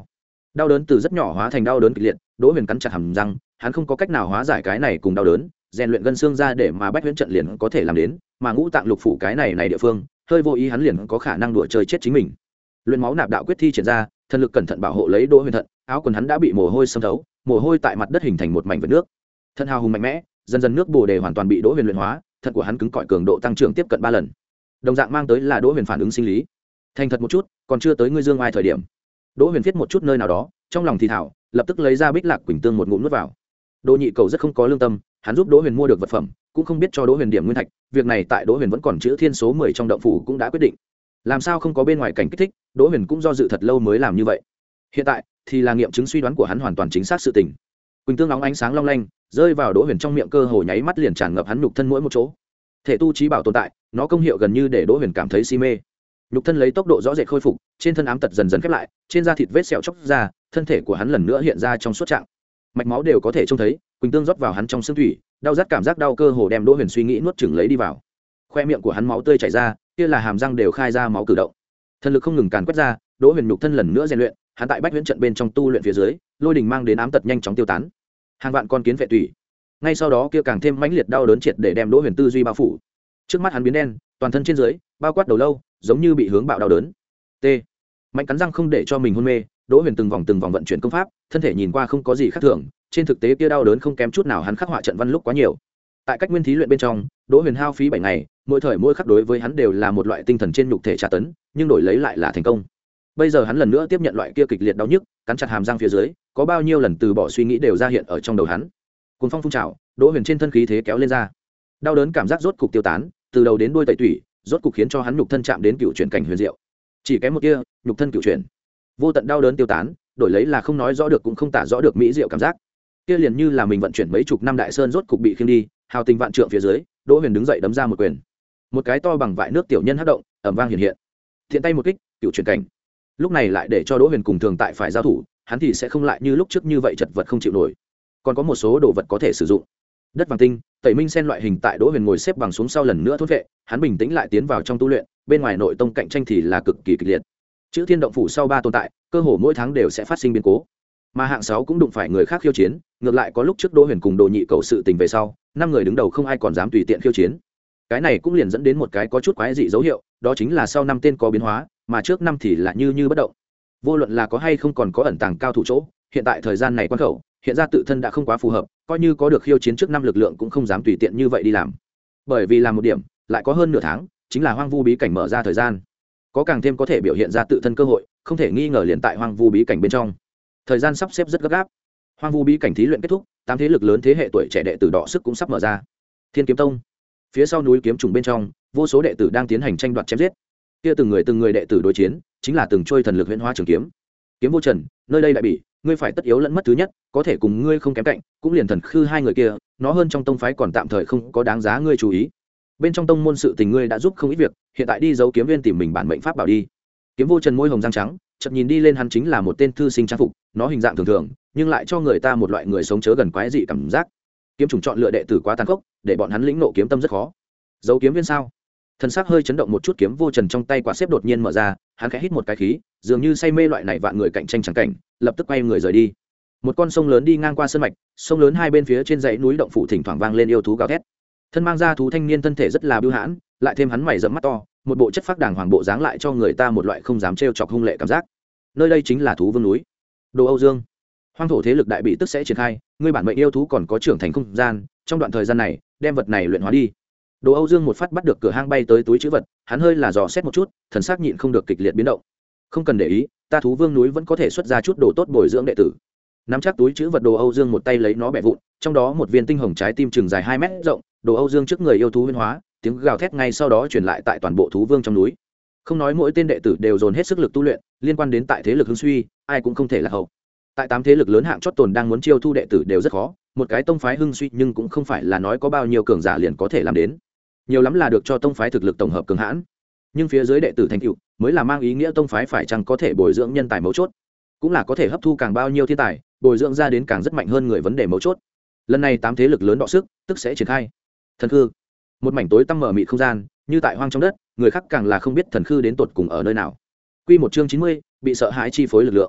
đau đớn từ rất nhỏ hóa thành đau đớn kịch liệt. Đỗ Huyền cắn chặt hàm răng, hắn không có cách nào hóa giải cái này cùng đau đớn, rèn luyện gân xương ra để mà bách huyễn trận liền có thể làm đến, mà ngũ tạng lục phủ cái này này địa phương hơi vô ý hắn liền có khả năng đùa chơi chết chính mình. Luyện máu nạp đạo quyết thi triển ra, thần lực cẩn thận bảo hộ lấy Đỗ Huyền thận, áo quần hắn đã bị mồ hôi xâm thấu, mồ hôi tại mặt đất hình thành một mảnh vệt nước. Thân hào hùng mạnh mẽ, dần dần nước bồ đề hoàn toàn bị Đỗ Huyền luyện hóa, thận của hắn cứng cỏi cường độ tăng trưởng tiếp cận ba lần. Đồng dạng mang tới là Đỗ Huyền phản ứng sinh lý. Thành thật một chút, còn chưa tới ngươi dương ai thời điểm. Đỗ Huyền viết một chút nơi nào đó, trong lòng thì thảo, lập tức lấy ra Bích Lạc Quỳnh Tương một ngụm nuốt vào. Đỗ Nhị Cầu rất không có lương tâm, hắn giúp Đỗ Huyền mua được vật phẩm, cũng không biết cho Đỗ Huyền điểm nguyên thạch, việc này tại Đỗ Huyền vẫn còn chữ thiên số mười trong động phủ cũng đã quyết định. Làm sao không có bên ngoài cảnh kích thích, Đỗ Huyền cũng do dự thật lâu mới làm như vậy. Hiện tại thì là nghiệm chứng suy đoán của hắn hoàn toàn chính xác sự tình. Quỳnh Tương nóng ánh sáng long lanh, rơi vào Đỗ Huyền trong miệng cơ hồ nháy mắt liền tràn ngập hắn nhục thân mỗi một chỗ. Thể tu trí bảo tồn tại, nó công hiệu gần như để Đỗ Huyền cảm thấy si mê. Nhục thân lấy tốc độ rõ rệt khôi phục, trên thân ám tật dần dần khép lại, trên da thịt vết sẹo chóc ra, thân thể của hắn lần nữa hiện ra trong suốt trạng. Mạch máu đều có thể trông thấy, Quỳnh Tương rót vào hắn trong xương thủy, đau rát cảm giác đau cơ hồ đem Đỗ Huyền suy nghĩ nuốt chửng lấy đi vào. Khoe miệng của hắn máu tươi chảy ra, kia là hàm răng đều khai ra máu cử động. Thân lực không ngừng càn quét ra, Đỗ Huyền nhục thân lần nữa rèn luyện, hắn tại bách huyễn trận bên trong tu luyện phía dưới, lôi đình mang đến ám tật nhanh chóng tiêu tán. Hàng vạn con kiến vệ tủy. Ngay sau đó kia càng thêm mãnh liệt đau đớn triệt để đem Đỗ Huyền tư duy bao phủ. Trước mắt hắn biến đen, toàn thân trên dưới, bao quát đầu lâu, giống như bị hướng bạo đau đớn. T. Mạnh cắn răng không để cho mình hôn mê, Đỗ Huyền từng vòng từng vòng vận chuyển công pháp, thân thể nhìn qua không có gì khác thường, trên thực tế kia đau đớn không kém chút nào hắn khắc họa trận văn lúc quá nhiều. Tại cách nguyên thí luyện bên trong, Đỗ Huyền hao phí bảy ngày, mỗi thời mỗi khắc đối với hắn đều là một loại tinh thần trên nhục thể tra tấn, nhưng đổi lấy lại là thành công. Bây giờ hắn lần nữa tiếp nhận loại kia kịch liệt đau nhức, cắn chặt hàm răng phía dưới, có bao nhiêu lần từ bỏ suy nghĩ đều ra hiện ở trong đầu hắn. Cuồng phong phun trào, Đỗ Huyền trên thân khí thế kéo lên ra. Đau đớn cảm giác rốt cục tiêu tán, từ đầu đến đuôi tẩy tủy, rốt cục khiến cho hắn nhục thân chạm đến cựu chuyển cảnh huyền diệu. Chỉ kém một kia, nhục thân cựu chuyển. Vô tận đau đớn tiêu tán, đổi lấy là không nói rõ được cũng không tả rõ được mỹ diệu cảm giác. Kia liền như là mình vận chuyển mấy chục năm đại sơn rốt cục bị khiêng đi, hào tình vạn trượng phía dưới, Đỗ Huyền đứng dậy đấm ra một quyền. Một cái to bằng vại nước tiểu nhân hất động, ầm vang hiện hiện. Thiện tay một kích, cựu chuyển cảnh. Lúc này lại để cho Đỗ Huyền cùng thường tại phải giao thủ, hắn thì sẽ không lại như lúc trước như vậy chật vật không chịu nổi. Còn có một số đồ vật có thể sử dụng. Đất vàng tinh, tẩy minh sen loại hình tại Đỗ Huyền ngồi xếp bằng xuống sau lần nữa thốt vệ, hắn bình tĩnh lại tiến vào trong tu luyện, bên ngoài nội tông cạnh tranh thì là cực kỳ kịch liệt. Chữ Thiên động phủ sau ba tồn tại, cơ hồ mỗi tháng đều sẽ phát sinh biến cố. Mà hạng sáu cũng đụng phải người khác khiêu chiến, ngược lại có lúc trước Đỗ Huyền cùng Đồ Nhị Cầu sự tình về sau, năm người đứng đầu không ai còn dám tùy tiện khiêu chiến. Cái này cũng liền dẫn đến một cái có chút quái dị dấu hiệu, đó chính là sau năm tên có biến hóa, mà trước năm thì là như như bất động. Vô luận là có hay không còn có ẩn tàng cao thủ chỗ, hiện tại thời gian này quan khẩu, hiện ra tự thân đã không quá phù hợp, coi như có được khiêu chiến trước năm lực lượng cũng không dám tùy tiện như vậy đi làm. Bởi vì làm một điểm, lại có hơn nửa tháng, chính là hoang vu bí cảnh mở ra thời gian. Có càng thêm có thể biểu hiện ra tự thân cơ hội, không thể nghi ngờ liền tại hoang vu bí cảnh bên trong. Thời gian sắp xếp rất gấp gáp. Hoang vu bí cảnh thí luyện kết thúc, tám thế lực lớn thế hệ tuổi trẻ đệ tử đỏ sức cũng sắp mở ra. Thiên Kiếm Tông, phía sau núi kiếm trùng bên trong, vô số đệ tử đang tiến hành tranh đoạt chém giết. Kia từng người từng người đệ tử đối chiến, chính là từng trôi thần lực huyễn hóa trường kiếm. Kiếm Vô Trần, nơi đây đại bỉ, ngươi phải tất yếu lẫn mất thứ nhất, có thể cùng ngươi không kém cạnh, cũng liền thần khư hai người kia, nó hơn trong tông phái còn tạm thời không có đáng giá ngươi chú ý. Bên trong tông môn sự tình ngươi đã giúp không ít việc, hiện tại đi giấu kiếm viên tìm mình bản mệnh pháp bảo đi. Kiếm Vô Trần môi hồng răng trắng, chợt nhìn đi lên hắn chính là một tên thư sinh trang phục, nó hình dạng thường thường, nhưng lại cho người ta một loại người sống chớ gần quái dị cảm giác. Kiếm trùng chọn lựa đệ tử quá tàn khốc, để bọn hắn lĩnh nộ kiếm tâm rất khó. Giấu kiếm viên sao? Thần sắc hơi chấn động một chút, Kiếm Vô Trần trong tay quả xếp đột nhiên mở ra, hắn khẽ hít một cái khí, dường như say mê loại này vạn người cạnh tranh chẳng cảnh, lập tức quay người rời đi. Một con sông lớn đi ngang qua sơn mạch, sông lớn hai bên phía trên dãy núi động phủ thỉnh thoảng vang lên yêu thú gào thét. Thân mang ra thú thanh niên thân thể rất là bưu hãn, lại thêm hắn mày rậm mắt to, một bộ chất phác đàng hoàng bộ dáng lại cho người ta một loại không dám trêu chọc hung lệ cảm giác. Nơi đây chính là thú vương núi. Đồ Âu Dương, hoang thổ thế lực đại bị tức sẽ triển khai, ngươi bản mệnh yêu thú còn có trưởng thành không gian, trong đoạn thời gian này, đem vật này luyện hóa đi. Đồ Âu Dương một phát bắt được cửa hang bay tới túi trữ vật, hắn hơi là dò xét một chút, thần sắc nhịn không được kịch liệt biến động. Không cần để ý, ta thú vương núi vẫn có thể xuất ra chút đồ tốt bồi dưỡng đệ tử. Nắm chắc túi trữ vật, Đồ Âu Dương một tay lấy nó bẻ vụn, trong đó một viên tinh hồng trái tim chừng dài hai mét rộng, Đồ Âu Dương trước người yêu thú huyễn hóa, tiếng gào thét ngay sau đó truyền lại tại toàn bộ thú vương trong núi. Không nói mỗi tên đệ tử đều dồn hết sức lực tu luyện, liên quan đến tại thế lực hưng suy, ai cũng không thể lạc hậu. Tại tám thế lực lớn hạng chót tồn đang muốn chiêu thu đệ tử đều rất khó, một cái tông phái hưng suy nhưng cũng không phải là nói có bao nhiêu cường giả liền có thể làm đến. Nhiều lắm là được cho tông phái thực lực tổng hợp cường hãn, nhưng phía dưới đệ tử thành tựu mới là mang ý nghĩa tông phái phải chăng có thể bồi dưỡng nhân tài mấu chốt, cũng là có thể hấp thu càng bao nhiêu thiên tài, bồi dưỡng ra đến càng rất mạnh hơn người vấn đề mấu chốt. Lần này tám thế lực lớn đọ sức, tức sẽ triển khai. Thần khư, một mảnh tối tăm mở mịt không gian, như tại hoang trong đất, người khác càng là không biết thần khư đến tột cùng ở nơi nào. Quy một chương chín mươi, bị sợ hãi chi phối lực lượng.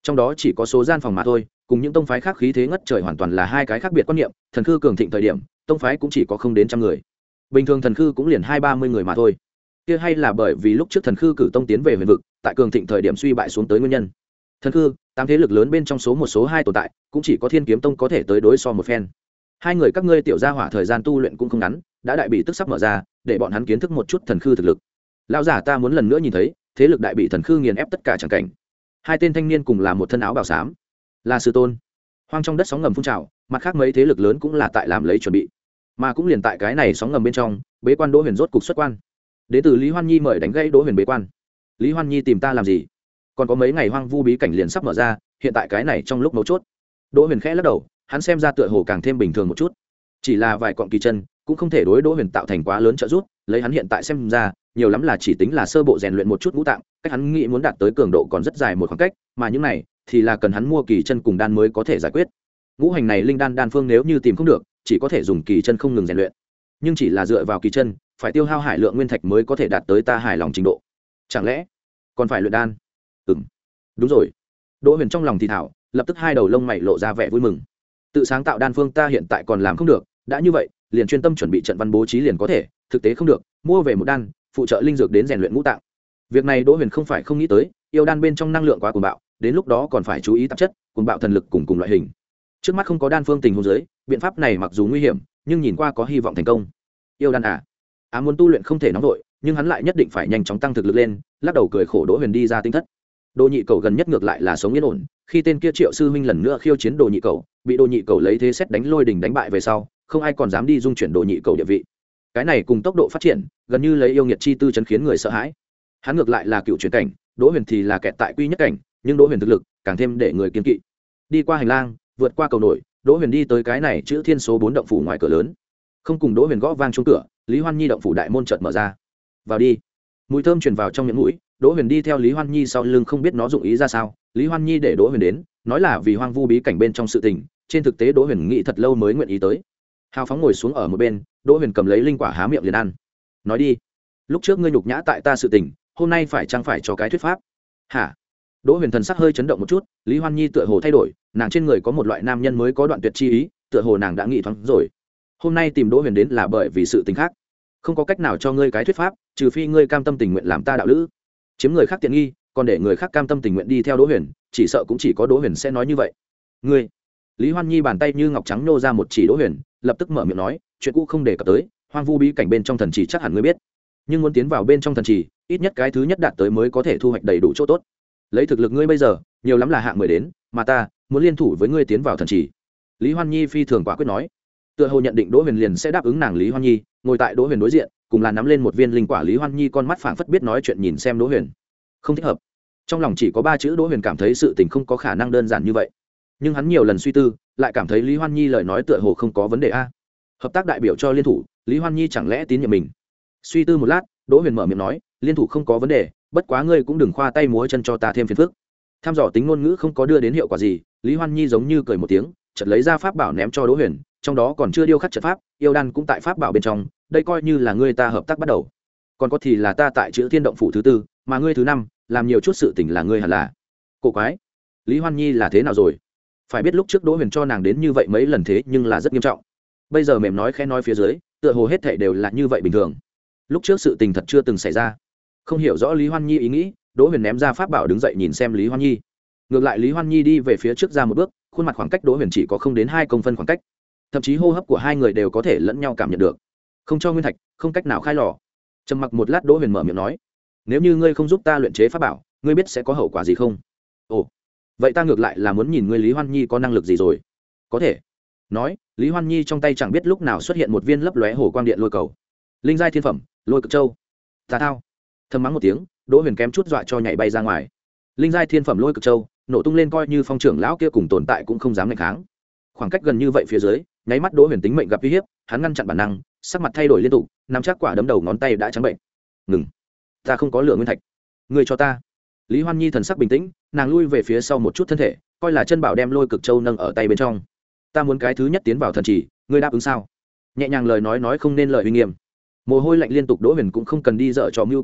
trong đó chỉ có số gian phòng mà thôi, cùng những tông phái khác khí thế ngất trời hoàn toàn là hai cái khác biệt quan niệm. Thần khư cường thịnh thời điểm tông phái cũng chỉ có không đến trăm người, bình thường thần khư cũng liền hai ba mươi người mà thôi. Kia hay là bởi vì lúc trước thần khư cử tông tiến về huyền vực, tại cường thịnh thời điểm suy bại xuống tới nguyên nhân. Thần khư tám thế lực lớn bên trong số một số hai tồn tại, cũng chỉ có thiên kiếm tông có thể tới đối so một phen. Hai người các ngươi tiểu gia hỏa thời gian tu luyện cũng không ngắn, đã đại bị tức sắp mở ra, để bọn hắn kiến thức một chút thần khư thực lực. Lão giả ta muốn lần nữa nhìn thấy thế lực đại bị thần khư nghiền ép tất cả chẳng cảnh. Hai tên thanh niên cùng là một thân áo bào xám, là sư tôn. Hoang trong đất sóng ngầm phun trào, mặt khác mấy thế lực lớn cũng là tại làm lấy chuẩn bị, mà cũng liền tại cái này sóng ngầm bên trong, bế quan Đỗ Huyền rốt cục xuất quan. Đế tử Lý Hoan Nhi mời đánh gãy Đỗ Huyền bế quan. Lý Hoan Nhi tìm ta làm gì? Còn có mấy ngày hoang vu bí cảnh liền sắp mở ra, hiện tại cái này trong lúc mấu chốt. Đỗ Huyền khẽ lắc đầu, hắn xem ra tựa hồ càng thêm bình thường một chút, chỉ là vài cọng kỳ chân cũng không thể đối Đỗ Huyền tạo thành quá lớn trợ giúp. Lấy hắn hiện tại xem ra, nhiều lắm là chỉ tính là sơ bộ rèn luyện một chút ngũ tạng, cách hắn nghĩ muốn đạt tới cường độ còn rất dài một khoảng cách, mà những này thì là cần hắn mua kỳ chân cùng đan mới có thể giải quyết. Ngũ hành này linh đan đan phương nếu như tìm không được, chỉ có thể dùng kỳ chân không ngừng rèn luyện, nhưng chỉ là dựa vào kỳ chân phải tiêu hao hải lượng nguyên thạch mới có thể đạt tới ta hài lòng trình độ. Chẳng lẽ còn phải luyện đan? Ừm, đúng rồi. Đỗ Huyền trong lòng thì thảo, lập tức hai đầu lông mày lộ ra vẻ vui mừng. Tự sáng tạo đan phương ta hiện tại còn làm không được, đã như vậy liền chuyên tâm chuẩn bị trận văn bố trí liền có thể. Thực tế không được, mua về một đan phụ trợ linh dược đến rèn luyện ngũ tạng. Việc này Đỗ Huyền không phải không nghĩ tới, yêu đan bên trong năng lượng quá cuồng bạo, đến lúc đó còn phải chú ý tạp chất, cuồng bạo thần lực cùng cùng loại hình. Trước mắt không có đan phương tình huống dưới, biện pháp này mặc dù nguy hiểm, nhưng nhìn qua có hy vọng thành công. Yêu đan à? Á muốn tu luyện không thể nóng vội, nhưng hắn lại nhất định phải nhanh chóng tăng thực lực lên, lắc đầu cười khổ. Đỗ Huyền đi ra tinh thất. Đồ Nhị Cầu gần nhất ngược lại là sống yên ổn, khi tên kia Triệu sư huynh lần nữa khiêu chiến Đồ Nhị Cầu, bị Đồ Nhị Cầu lấy thế xét đánh lôi đình đánh bại về sau, không ai còn dám đi dung chuyển Đồ Nhị Cầu địa vị. Cái này cùng tốc độ phát triển, gần như lấy yêu nghiệt chi tư chấn khiến người sợ hãi. Hắn ngược lại là cựu chuyển cảnh, Đỗ Huyền thì là kẹt tại quy nhất cảnh, nhưng Đỗ Huyền thực lực càng thêm để người kiên kỵ. Đi qua hành lang, vượt qua cầu nổi, Đỗ Huyền đi tới cái này chữ thiên số bốn động phủ ngoài cửa lớn. Không cùng Đỗ Huyền gõ vang chuông cửa, Lý Hoan Nhi động phủ đại môn chợt mở ra. Vào đi. Mùi thơm truyền vào trong miệng mũi, Đỗ Huyền đi theo Lý Hoan Nhi sau lưng không biết nó dụng ý ra sao. Lý Hoan Nhi để Đỗ Huyền đến, nói là vì hoang vu bí cảnh bên trong sự tình, trên thực tế Đỗ Huyền nghĩ thật lâu mới nguyện ý tới. Hào phóng ngồi xuống ở một bên, Đỗ Huyền cầm lấy linh quả há miệng liền ăn. Nói đi, lúc trước ngươi nhục nhã tại ta sự tình, hôm nay phải chăng phải cho cái thuyết pháp? Hả? Đỗ Huyền thần sắc hơi chấn động một chút, Lý Hoan Nhi tựa hồ thay đổi, nàng trên người có một loại nam nhân mới có đoạn tuyệt chi ý, tựa hồ nàng đã nghĩ thoáng rồi. Hôm nay tìm Đỗ Huyền đến là bởi vì sự tình khác, không có cách nào cho ngươi cái thuyết pháp, trừ phi ngươi cam tâm tình nguyện làm ta đạo lữ, chiếm người khác tiện nghi, còn để người khác cam tâm tình nguyện đi theo Đỗ Huyền, chỉ sợ cũng chỉ có Đỗ Huyền sẽ nói như vậy. Ngươi? Lý Hoan Nhi bàn tay như ngọc trắng nô ra một chỉ Đỗ Huyền, lập tức mở miệng nói, chuyện cũ không đề cập tới, hoang vu bí cảnh bên trong thần trì chắc hẳn ngươi biết, nhưng muốn tiến vào bên trong thần trì, ít nhất cái thứ nhất đạt tới mới có thể thu hoạch đầy đủ chỗ tốt. Lấy thực lực ngươi bây giờ, nhiều lắm là hạng mười đến, mà ta muốn liên thủ với ngươi tiến vào thần trì. Lý Hoan Nhi phi thường quả quyết nói. Tựa hồ nhận định Đỗ Huyền liền sẽ đáp ứng nàng. Lý Hoan Nhi ngồi tại Đỗ Huyền đối diện, cùng là nắm lên một viên linh quả. Lý Hoan Nhi con mắt phảng phất biết nói chuyện nhìn xem Đỗ Huyền, không thích hợp. Trong lòng chỉ có ba chữ. Đỗ Huyền cảm thấy sự tình không có khả năng đơn giản như vậy, nhưng hắn nhiều lần suy tư, lại cảm thấy Lý Hoan Nhi lời nói tựa hồ không có vấn đề a. Hợp tác đại biểu cho liên thủ, Lý Hoan Nhi chẳng lẽ tín nhiệm mình? Suy tư một lát, Đỗ Huyền mở miệng nói, liên thủ không có vấn đề, bất quá ngươi cũng đừng khoa tay múa chân cho ta thêm phiền phức. Tham dò tính ngôn ngữ không có đưa đến hiệu quả gì, Lý Hoan Nhi giống như cười một tiếng, chợt lấy ra pháp bảo ném cho Đỗ Huyền, trong đó còn chưa điêu khắc trận pháp, yêu đan cũng tại pháp bảo bên trong, đây coi như là ngươi ta hợp tác bắt đầu. Còn có thì là ta tại chữ thiên động phủ thứ tư, mà ngươi thứ năm, làm nhiều chút sự tình là ngươi hẳn là. Cổ quái, Lý Hoan Nhi là thế nào rồi? Phải biết lúc trước Đỗ Huyền cho nàng đến như vậy mấy lần thế nhưng là rất nghiêm trọng. Bây giờ mềm nói khẽ nói phía dưới, tựa hồ hết thảy đều là như vậy bình thường. Lúc trước sự tình thật chưa từng xảy ra. Không hiểu rõ Lý Hoan Nhi ý nghĩ, Đỗ Huyền ném ra pháp bảo đứng dậy nhìn xem Lý Hoan Nhi. Ngược lại Lý Hoan Nhi đi về phía trước ra một bước, khuôn mặt khoảng cách Đỗ Huyền chỉ có không đến hai công phân khoảng cách, thậm chí hô hấp của hai người đều có thể lẫn nhau cảm nhận được. Không cho nguyên thạch, không cách nào khai lò. Trầm mặc một lát, Đỗ Huyền mở miệng nói, nếu như ngươi không giúp ta luyện chế pháp bảo, ngươi biết sẽ có hậu quả gì không? Ồ, vậy ta ngược lại là muốn nhìn ngươi Lý Hoan Nhi có năng lực gì rồi. Có thể. Nói, Lý Hoan Nhi trong tay chẳng biết lúc nào xuất hiện một viên lấp lóe hồ quang điện lôi cầu. Linh giai thiên phẩm, Lôi Cực Châu. Tà thao. Thầm mắng một tiếng, Đỗ Huyền kém chút dọa cho nhảy bay ra ngoài. Linh giai thiên phẩm Lôi Cực Châu nổ tung lên, coi như phong trưởng lão kia cùng tồn tại cũng không dám nghênh kháng. Khoảng cách gần như vậy phía dưới, nháy mắt Đỗ Huyền tính mệnh gặp uy hiếp, hắn ngăn chặn bản năng, sắc mặt thay đổi liên tục, nắm chắc quả đấm đầu ngón tay đã trắng bệnh. Ngừng, ta không có lượng nguyên thạch, ngươi cho ta. Lý Hoan Nhi thần sắc bình tĩnh, nàng lui về phía sau một chút thân thể, coi là chân bảo đem Lôi Cực Châu nâng ở tay bên trong. Ta muốn cái thứ nhất tiến vào thần trì, ngươi đáp ứng sao? Nhẹ nhàng lời nói nói không nên lời uy nghiêm. Mồ hôi lạnh liên tục, Đỗ Huyền cũng không cần đi dở trò mưu quỷ kế,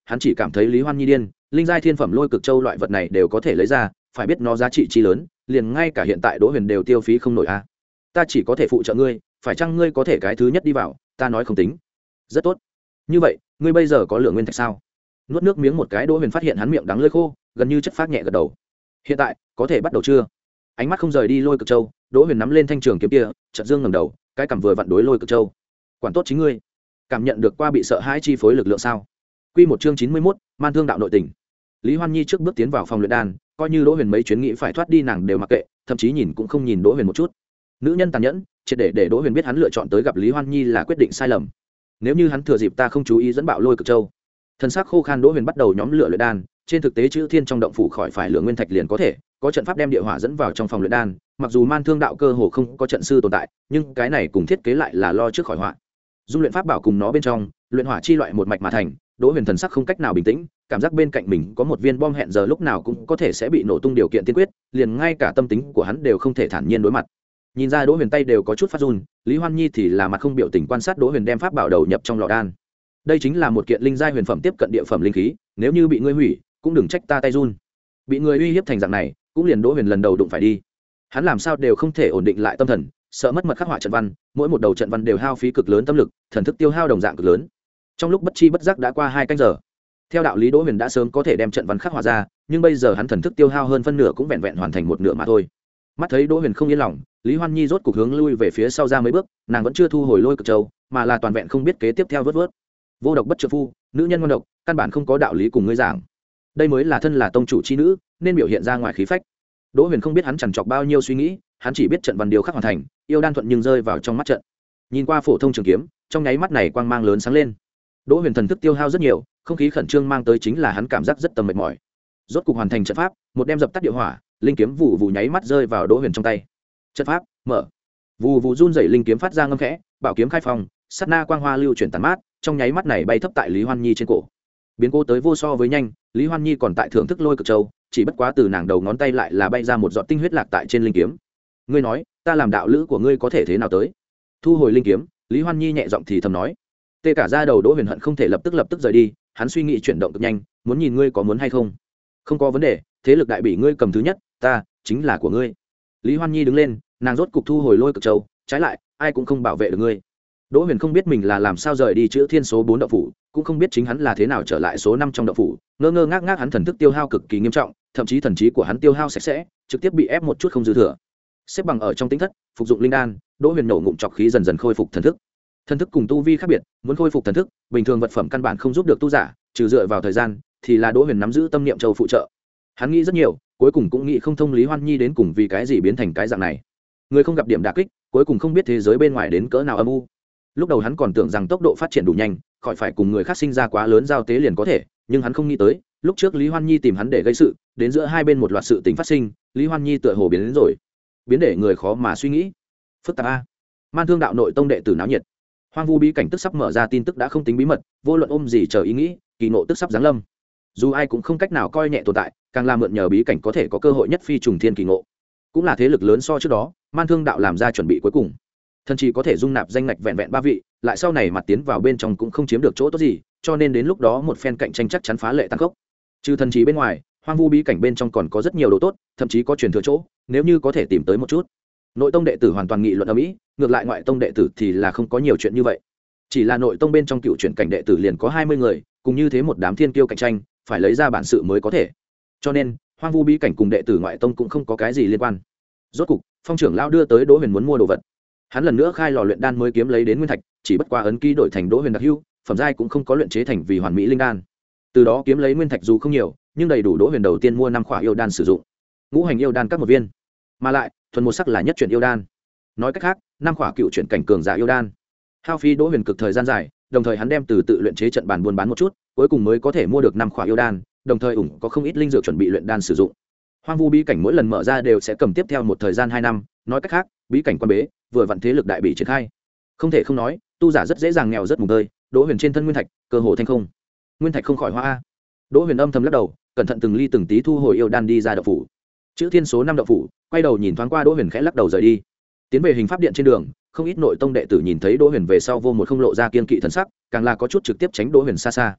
hắn chỉ cảm thấy lý hoan nhi điên. Linh giai thiên phẩm lôi cực châu loại vật này đều có thể lấy ra, phải biết nó giá trị chi lớn, liền ngay cả hiện tại Đỗ Huyền đều tiêu phí không nổi a. Ta chỉ có thể phụ trợ ngươi, phải chăng ngươi có thể cái thứ nhất đi vào? Ta nói không tính. Rất tốt. Như vậy, ngươi bây giờ có lượng nguyên thạch sao? Nuốt nước miếng một cái, Đỗ Huyền phát hiện hắn miệng đắng lưỡi khô, gần như chất phát nhẹ gật đầu. Hiện tại, có thể bắt đầu chưa? Ánh mắt không rời đi lôi cực châu, Đỗ Huyền nắm lên thanh trường kiếm kia, chợt dương ngẩng đầu, cái cằm vừa vặn đối lôi cực châu. Quản tốt chính ngươi. Cảm nhận được qua bị sợ hãi chi phối lực lượng sao? Quy một chương chín mươi mốt, man thương đạo nội tình. Lý Hoan Nhi trước bước tiến vào phòng luyện đan, coi như Đỗ Huyền mấy chuyến nghĩ phải thoát đi nàng đều mặc kệ, thậm chí nhìn cũng không nhìn Đỗ Huyền một chút. Nữ nhân tàn nhẫn, triệt để để Đỗ Huyền biết hắn lựa chọn tới gặp Lý Hoan Nhi là quyết định sai lầm. Nếu như hắn thừa dịp ta không chú ý dẫn bạo lôi cực châu. Thân xác khô khan, Đỗ Huyền bắt đầu nhóm lửa luyện đan, trên thực tế chữ thiên trong động phủ khỏi phải lửa nguyên thạch liền có thể, có trận pháp đem địa hỏa dẫn vào trong phòng luyện đan, mặc dù man thương đạo cơ hồ không có trận sư tồn tại, nhưng cái này cùng thiết kế lại là lo trước khỏi họa. Dung luyện pháp bảo cùng nó bên trong, luyện hỏa chi loại một mạch mà thành, Đỗ Huyền thần sắc không cách nào bình tĩnh, cảm giác bên cạnh mình có một viên bom hẹn giờ lúc nào cũng có thể sẽ bị nổ tung điều kiện tiên quyết, liền ngay cả tâm tính của hắn đều không thể thản nhiên đối mặt. Nhìn ra Đỗ Huyền tay đều có chút phát run, Lý Hoan Nhi thì là mặt không biểu tình quan sát Đỗ Huyền đem pháp bảo đầu nhập trong lò đan. Đây chính là một kiện linh giai huyền phẩm tiếp cận địa phẩm linh khí, nếu như bị ngươi hủy, cũng đừng trách ta tay run. Bị người uy hiếp thành dạng này, cũng liền Đỗ Huyền lần đầu đụng phải đi. Hắn làm sao đều không thể ổn định lại tâm thần, sợ mất mật khắc họa trận văn, mỗi một đầu trận văn đều hao phí cực lớn tâm lực, thần thức tiêu hao đồng dạng cực lớn. Trong lúc bất chi bất giác đã qua hai canh giờ. Theo đạo lý Đỗ Huyền đã sớm có thể đem trận văn khắc họa ra, nhưng bây giờ hắn thần thức tiêu hao hơn phân nửa cũng vẹn vẹn hoàn thành một nửa mà thôi. Mắt thấy Đỗ Huyền không yên lòng, Lý Hoan Nhi rốt cục hướng lui về phía sau ra mấy bước, nàng vẫn chưa thu hồi lôi cực châu, mà là toàn vẹn không biết kế tiếp theo vớt vớt. Vô độc bất trợ phu, nữ nhân ngoan độc, căn bản không có đạo lý cùng ngươi giảng. Đây mới là thân là tông chủ chi nữ, nên biểu hiện ra ngoài khí phách. Đỗ Huyền không biết hắn chằn chọc bao nhiêu suy nghĩ, hắn chỉ biết trận văn điều khắc hoàn thành, yêu đan thuận nhưng rơi vào trong mắt trận. Nhìn qua phổ thông trường kiếm, trong nháy mắt này quang mang lớn sáng lên. Đỗ Huyền thần thức tiêu hao rất nhiều, không khí khẩn trương mang tới chính là hắn cảm giác rất tầm mệt mỏi. Rốt cục hoàn thành trận pháp, một đem dập tắt địa hỏa, linh kiếm vụ vụ nháy mắt rơi vào Đỗ Huyền trong tay. Trận pháp mở, vụ vụ run rẩy linh kiếm phát ra ngâm khẽ, bảo kiếm khai phong, sát na quang hoa lưu chuyển tàn mát, trong nháy mắt này bay thấp tại Lý Hoan Nhi trên cổ. Biến cố tới vô so với nhanh, Lý Hoan Nhi còn tại thưởng thức lôi cực châu, chỉ bất quá từ nàng đầu ngón tay lại là bay ra một giọt tinh huyết lạc tại trên linh kiếm. Ngươi nói, ta làm đạo lữ của ngươi có thể thế nào tới? Thu hồi linh kiếm, Lý Hoan Nhi nhẹ giọng thì thầm nói. Tê cả da đầu Đỗ Huyền hận không thể lập tức lập tức rời đi, hắn suy nghĩ chuyển động cực nhanh, muốn nhìn ngươi có muốn hay không. Không có vấn đề, thế lực đại bỉ ngươi cầm thứ nhất, ta chính là của ngươi. Lý Hoan Nhi đứng lên, nàng rốt cục thu hồi lôi cực châu, trái lại, ai cũng không bảo vệ được ngươi. Đỗ Huyền không biết mình là làm sao rời đi chữ thiên số bốn động phủ, cũng không biết chính hắn là thế nào trở lại số năm trong động phủ, ngơ ngơ ngác ngác hắn thần thức tiêu hao cực kỳ nghiêm trọng, thậm chí thần trí của hắn tiêu hao sạch sẽ, trực tiếp bị ép một chút không dư thừa. Xếp bằng ở trong tĩnh thất, phục dụng linh đan, Đỗ Huyền nổ ngụm trọc khí dần dần khôi phục thần thức. Thần thức cùng tu vi khác biệt, muốn khôi phục thần thức, bình thường vật phẩm căn bản không giúp được tu giả, trừ dựa vào thời gian, thì là Đỗ Huyền nắm giữ tâm niệm châu phụ trợ. Hắn nghĩ rất nhiều, cuối cùng cũng nghĩ không thông Lý Hoan Nhi đến cùng vì cái gì biến thành cái dạng này. Người không gặp điểm đả kích, cuối cùng không biết thế giới bên ngoài đến cỡ nào âm u. Lúc đầu hắn còn tưởng rằng tốc độ phát triển đủ nhanh, khỏi phải cùng người khác sinh ra quá lớn giao tế liền có thể, nhưng hắn không nghĩ tới, lúc trước Lý Hoan Nhi tìm hắn để gây sự, đến giữa hai bên một loạt sự tình phát sinh, Lý Hoan Nhi tựa hồ biến đến rồi, biến để người khó mà suy nghĩ. Phức tạp a. Man thương đạo nội tông đệ tử náo nhiệt. Hoang vu bí cảnh tức sắp mở ra tin tức đã không tính bí mật, vô luận ôm gì chờ ý nghĩ, kỳ ngộ tức sắp giáng lâm. Dù ai cũng không cách nào coi nhẹ tồn tại, càng là mượn nhờ bí cảnh có thể có cơ hội nhất phi trùng thiên kỳ ngộ. Cũng là thế lực lớn so trước đó, Man thương đạo làm ra chuẩn bị cuối cùng. Thần chỉ có thể dung nạp danh ngạch vẹn vẹn ba vị, lại sau này mặt tiến vào bên trong cũng không chiếm được chỗ tốt gì, cho nên đến lúc đó một phen cạnh tranh chắc chắn phá lệ tăng cốc. Trừ thần trí bên ngoài, hoang vu bí cảnh bên trong còn có rất nhiều đồ tốt, thậm chí có truyền thừa chỗ, nếu như có thể tìm tới một chút. Nội tông đệ tử hoàn toàn nghị luận ở mỹ, ngược lại ngoại tông đệ tử thì là không có nhiều chuyện như vậy. Chỉ là nội tông bên trong cựu chuyển cảnh đệ tử liền có hai mươi người, cùng như thế một đám thiên kiêu cạnh tranh, phải lấy ra bản sự mới có thể. Cho nên, hoang vu bí cảnh cùng đệ tử ngoại tông cũng không có cái gì liên quan. Rốt cục, phong trưởng lão đưa tới Đỗ Huyền muốn mua đồ vật. Hắn lần nữa khai lò luyện đan mới kiếm lấy đến nguyên thạch, chỉ bất qua ấn ký đổi thành Đỗ Huyền đặc hữu, phẩm giai cũng không có luyện chế thành vì hoàn mỹ linh đan. Từ đó kiếm lấy nguyên thạch dù không nhiều, nhưng đầy đủ Đỗ Huyền đầu tiên mua năm khỏa yêu đan sử dụng. Ngũ hành yêu đan các một viên, mà lại thuần một sắc là nhất chuyển yêu đan. Nói cách khác, năm khỏa cựu chuyển cảnh cường giả yêu đan. Hao phí Đỗ Huyền cực thời gian dài, đồng thời hắn đem từ tự luyện chế trận bàn buôn bán một chút, cuối cùng mới có thể mua được năm khỏa yêu đan, đồng thời ủng có không ít linh dược chuẩn bị luyện đan sử dụng. Hoang vu bí cảnh mỗi lần mở ra đều sẽ cầm tiếp theo một thời gian hai năm, nói cách khác, bí cảnh quan bế, vừa vặn thế lực đại bị triển khai. Không thể không nói, tu giả rất dễ dàng nghèo rất mùng tơi, Đỗ Huyền trên thân nguyên thạch, cơ hồ thanh không. Nguyên thạch không khỏi hoa a. Đỗ Huyền âm thầm lắc đầu, cẩn thận từng ly từng tí thu hồi yêu đan đi ra động phủ. Chữ thiên số năm động phủ, quay đầu nhìn thoáng qua Đỗ Huyền khẽ lắc đầu rời đi. Tiến về hình pháp điện trên đường, không ít nội tông đệ tử nhìn thấy Đỗ Huyền về sau vô một không lộ ra kiên kỵ thần sắc, càng là có chút trực tiếp tránh Đỗ Huyền xa xa.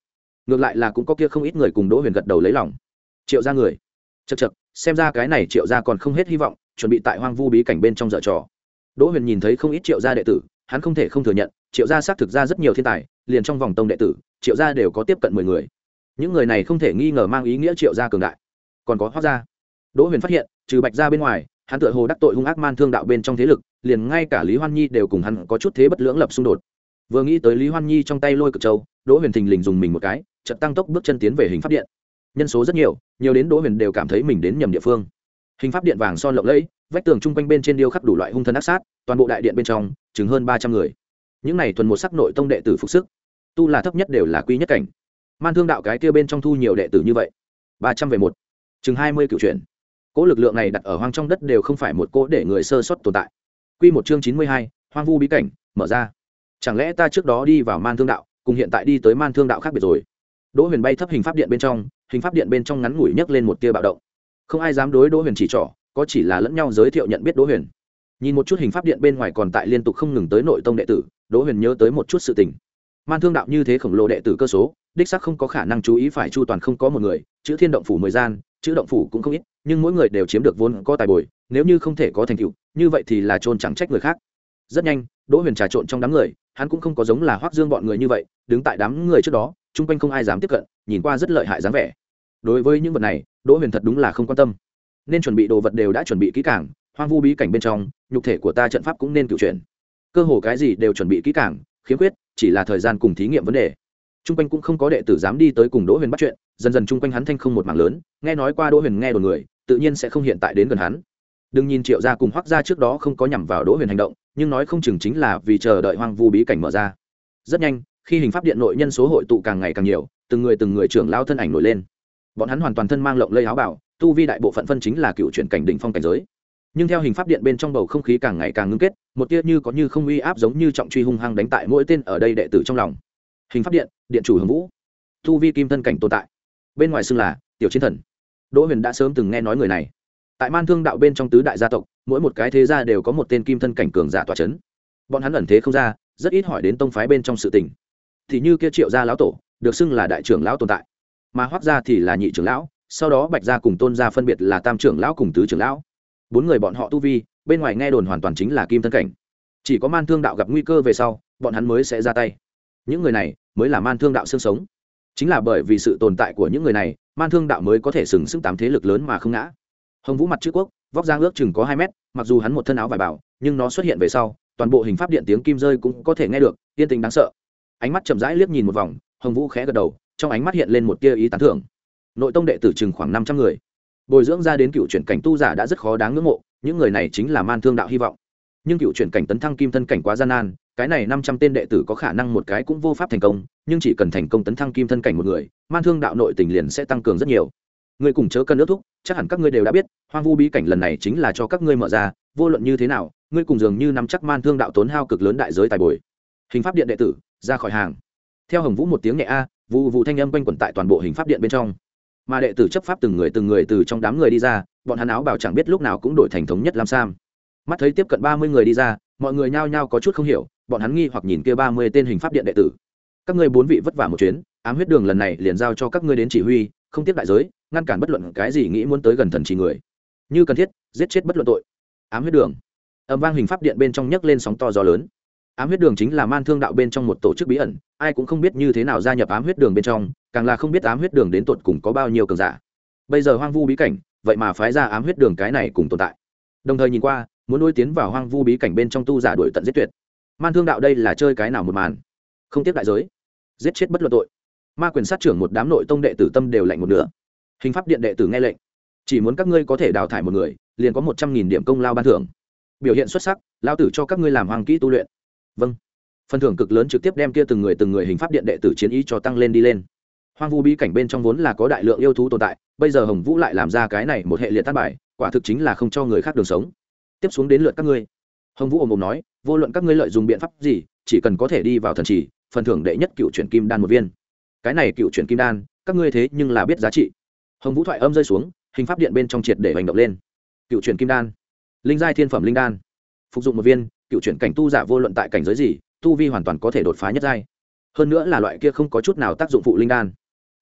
ngược lại là cũng có kia không ít người cùng đỗ huyền gật đầu lấy lòng. Triệu gia người, chật chật, xem ra cái này Triệu gia còn không hết hy vọng, chuẩn bị tại hoang vu bí cảnh bên trong dở trò. Đỗ huyền nhìn thấy không ít Triệu gia đệ tử, hắn không thể không thừa nhận Triệu gia xác thực ra rất nhiều thiên tài, liền trong vòng tông đệ tử Triệu gia đều có tiếp cận mười người. Những người này không thể nghi ngờ mang ý nghĩa Triệu gia cường đại. Còn có Hoắc gia. Đỗ huyền phát hiện trừ Bạch gia bên ngoài, hắn tựa hồ đắc tội hung ác man thương đạo bên trong thế lực, liền ngay cả Lý Hoan Nhi đều cùng hắn có chút thế bất lưỡng lập xung đột. Vừa nghĩ tới Lý Hoan Nhi trong tay lôi cực châu, Đỗ huyền thình lình dùng mình một cái, chợt tăng tốc bước chân tiến về hình pháp điện. Nhân số rất nhiều, nhiều đến Đỗ huyền đều cảm thấy mình đến nhầm địa phương. Hình pháp điện vàng son lộng lẫy, vách tường chung quanh bên trên điêu khắc đủ loại hung thần ác sát, toàn bộ đại điện bên trong chừng hơn ba trăm người. Những này thuần một sắc nội tông đệ tử phục sức, tu là thấp nhất đều là quy nhất cảnh. Man thương đạo cái kia bên trong thu nhiều đệ tử như vậy, ba trăm về một, chừng hai mươi cửu chuyển. Cỗ lực lượng này đặt ở hoang trong đất đều không phải một cỗ để người sơ sót tồn tại. Quy một chương chín mươi hai, hoang vu bí cảnh mở ra. Chẳng lẽ ta trước đó đi vào man thương đạo, cùng hiện tại đi tới man thương đạo khác biệt rồi? Đỗ huyền bay thấp hình pháp điện bên trong, hình pháp điện bên trong ngắn ngủi nhấc lên một tia bạo động. Không ai dám đối Đỗ huyền chỉ trỏ, có chỉ là lẫn nhau giới thiệu nhận biết Đỗ huyền. Nhìn một chút hình pháp điện bên ngoài còn tại liên tục không ngừng tới nội tông đệ tử, Đỗ huyền nhớ tới một chút sự tình. Man thương đạo như thế khổng lồ đệ tử cơ số, đích xác không có khả năng chú ý phải chu toàn không có một người, chữ thiên động phủ mười gian, chữ động phủ cũng không ít, nhưng mỗi người đều chiếm được vốn có tài bồi, nếu như không thể có thành tựu, như vậy thì là trôn chẳng trách người khác. Rất nhanh, Đỗ huyền trà trộn trong đám người, hắn cũng không có giống là Hoắc Dương bọn người như vậy, đứng tại đám người trước đó, chung quanh không ai dám tiếp cận, nhìn qua rất lợi hại dáng vẻ. Đối với những vật này, Đỗ huyền thật đúng là không quan tâm. Nên chuẩn bị đồ vật đều đã chuẩn bị kỹ càng, hoang vu bí cảnh bên trong, nhục thể của ta trận pháp cũng nên cựu chuyển. Cơ hồ cái gì đều chuẩn bị kỹ càng, khiếm khuyết chỉ là thời gian cùng thí nghiệm vấn đề. Trung quanh cũng không có đệ tử dám đi tới cùng Đỗ huyền bắt chuyện, dần dần trung quanh hắn thanh không một mảng lớn, nghe nói qua Đỗ huyền nghe đồn người, tự nhiên sẽ không hiện tại đến gần hắn. Đừng nhìn Triệu gia cùng Hoắc gia trước đó không có nhằm vào Đỗ huyền hành động, nhưng nói không chừng chính là vì chờ đợi hoang vu bí cảnh mở ra. Rất nhanh, khi hình pháp điện nội nhân số hội tụ càng ngày càng nhiều, từng người từng người trưởng lão thân ảnh nổi lên. Bọn hắn hoàn toàn thân mang lộng lẫy áo bảo, tu vi đại bộ phận phân chính là cựu chuyển cảnh đỉnh phong cảnh giới. Nhưng theo hình pháp điện bên trong bầu không khí càng ngày càng ngưng kết, một tia như có như không uy áp giống như trọng truy hung hăng đánh tại mỗi tên ở đây đệ tử trong lòng. Hình pháp điện, điện chủ Hồng Vũ, tu vi kim thân cảnh tồn tại, bên ngoài xưng là tiểu chiến thần. Đỗ huyền đã sớm từng nghe nói người này. Tại man thương đạo bên trong tứ đại gia tộc, mỗi một cái thế gia đều có một tên kim thân cảnh cường giả tọa chấn. Bọn hắn ẩn thế không ra, rất ít hỏi đến tông phái bên trong sự tình. Thì như kia Triệu gia lão tổ, được xưng là đại trưởng lão tồn tại, mà Hoắc gia thì là nhị trưởng lão, sau đó Bạch gia cùng Tôn gia phân biệt là tam trưởng lão cùng tứ trưởng lão. Bốn người bọn họ tu vi, bên ngoài nghe đồn hoàn toàn chính là kim thân cảnh. Chỉ có man thương đạo gặp nguy cơ về sau, bọn hắn mới sẽ ra tay. Những người này mới là man thương đạo xương sống. Chính là bởi vì sự tồn tại của những người này, man thương đạo mới có thể sừng sững tám thế lực lớn mà không ngã. Hồng Vũ mặt chữ quốc, vóc dáng ước chừng có hai mét, mặc dù hắn một thân áo vải bảo, nhưng nó xuất hiện về sau, toàn bộ hình pháp điện tiếng kim rơi cũng có thể nghe được, yên tĩnh đáng sợ. Ánh mắt chậm rãi liếc nhìn một vòng, Hồng Vũ khẽ gật đầu, trong ánh mắt hiện lên một tia ý tán thưởng. Nội tông đệ tử chừng khoảng năm trăm người, bồi dưỡng ra đến cựu chuyển cảnh tu giả đã rất khó đáng ngưỡng mộ, những người này chính là man thương đạo hy vọng. Nhưng cựu chuyển cảnh tấn thăng kim thân cảnh quá gian nan, cái này năm trăm tên đệ tử có khả năng một cái cũng vô pháp thành công, nhưng chỉ cần thành công tấn thăng kim thân cảnh một người, man thương đạo nội tình liền sẽ tăng cường rất nhiều. Ngươi cùng chớ cân ước thúc, chắc hẳn các ngươi đều đã biết, hoang vu bí cảnh lần này chính là cho các ngươi mở ra, vô luận như thế nào, ngươi cùng dường như nắm chắc man thương đạo tốn hao cực lớn đại giới tài bồi. Hình pháp điện đệ tử ra khỏi hàng. Theo Hồng Vũ một tiếng nhẹ a, vụ vụ thanh âm quanh quẩn tại toàn bộ hình pháp điện bên trong. Mà đệ tử chấp pháp từng người từng người từ trong đám người đi ra, bọn hắn áo bào chẳng biết lúc nào cũng đổi thành thống nhất lam sam. Mắt thấy tiếp cận ba mươi người đi ra, mọi người nhao nhao có chút không hiểu, bọn hắn nghi hoặc nhìn kia ba mươi tên hình pháp điện đệ tử. Các ngươi bốn vị vất vả một chuyến, ám huyết đường lần này liền giao cho các ngươi đến chỉ huy, không tiếp đại giới, ngăn cản bất luận cái gì nghĩ muốn tới gần thần chỉ người. Như cần thiết, giết chết bất luận tội. Ám huyết đường. Âm vang hình pháp điện bên trong nhấc lên sóng to gió lớn. Ám huyết đường chính là man thương đạo bên trong một tổ chức bí ẩn, ai cũng không biết như thế nào gia nhập ám huyết đường bên trong, càng là không biết ám huyết đường đến tột cùng có bao nhiêu cường giả. Bây giờ hoang vu bí cảnh, vậy mà phái ra ám huyết đường cái này cùng tồn tại. Đồng thời nhìn qua, muốn nuôi tiến vào hoang vu bí cảnh bên trong tu giả đuổi tận giết tuyệt. Man thương đạo đây là chơi cái nào một màn? Không tiếp đại giới, giết chết bất luận tội. Ma quyền sát trưởng một đám nội tông đệ tử tâm đều lạnh một nửa. Hình pháp điện đệ tử nghe lệnh, chỉ muốn các ngươi có thể đào thải một người, liền có một trăm nghìn điểm công lao ban thưởng. Biểu hiện xuất sắc, lao tử cho các ngươi làm hoàng kỹ tu luyện. Vâng. Phần thưởng cực lớn trực tiếp đem kia từng người từng người hình pháp điện đệ tử chiến ý cho tăng lên đi lên. Hoang vu bí cảnh bên trong vốn là có đại lượng yêu thú tồn tại, bây giờ Hồng Vũ lại làm ra cái này một hệ liệt tác bài, quả thực chính là không cho người khác đường sống. Tiếp xuống đến lượt các ngươi. Hồng Vũ ồm ồm nói, vô luận các ngươi lợi dụng biện pháp gì, chỉ cần có thể đi vào thần trì, phần thưởng đệ nhất cựu chuyển kim đan một viên. Cái này cựu chuyển kim đan, các ngươi thế nhưng là biết giá trị. Hồng Vũ thoại âm rơi xuống, hình pháp điện bên trong triệt để hành động lên. Cựu chuyển kim đan, linh giai thiên phẩm linh đan, phục dụng một viên, cựu chuyển cảnh tu giả vô luận tại cảnh giới gì, tu vi hoàn toàn có thể đột phá nhất giai. Hơn nữa là loại kia không có chút nào tác dụng phụ linh đan.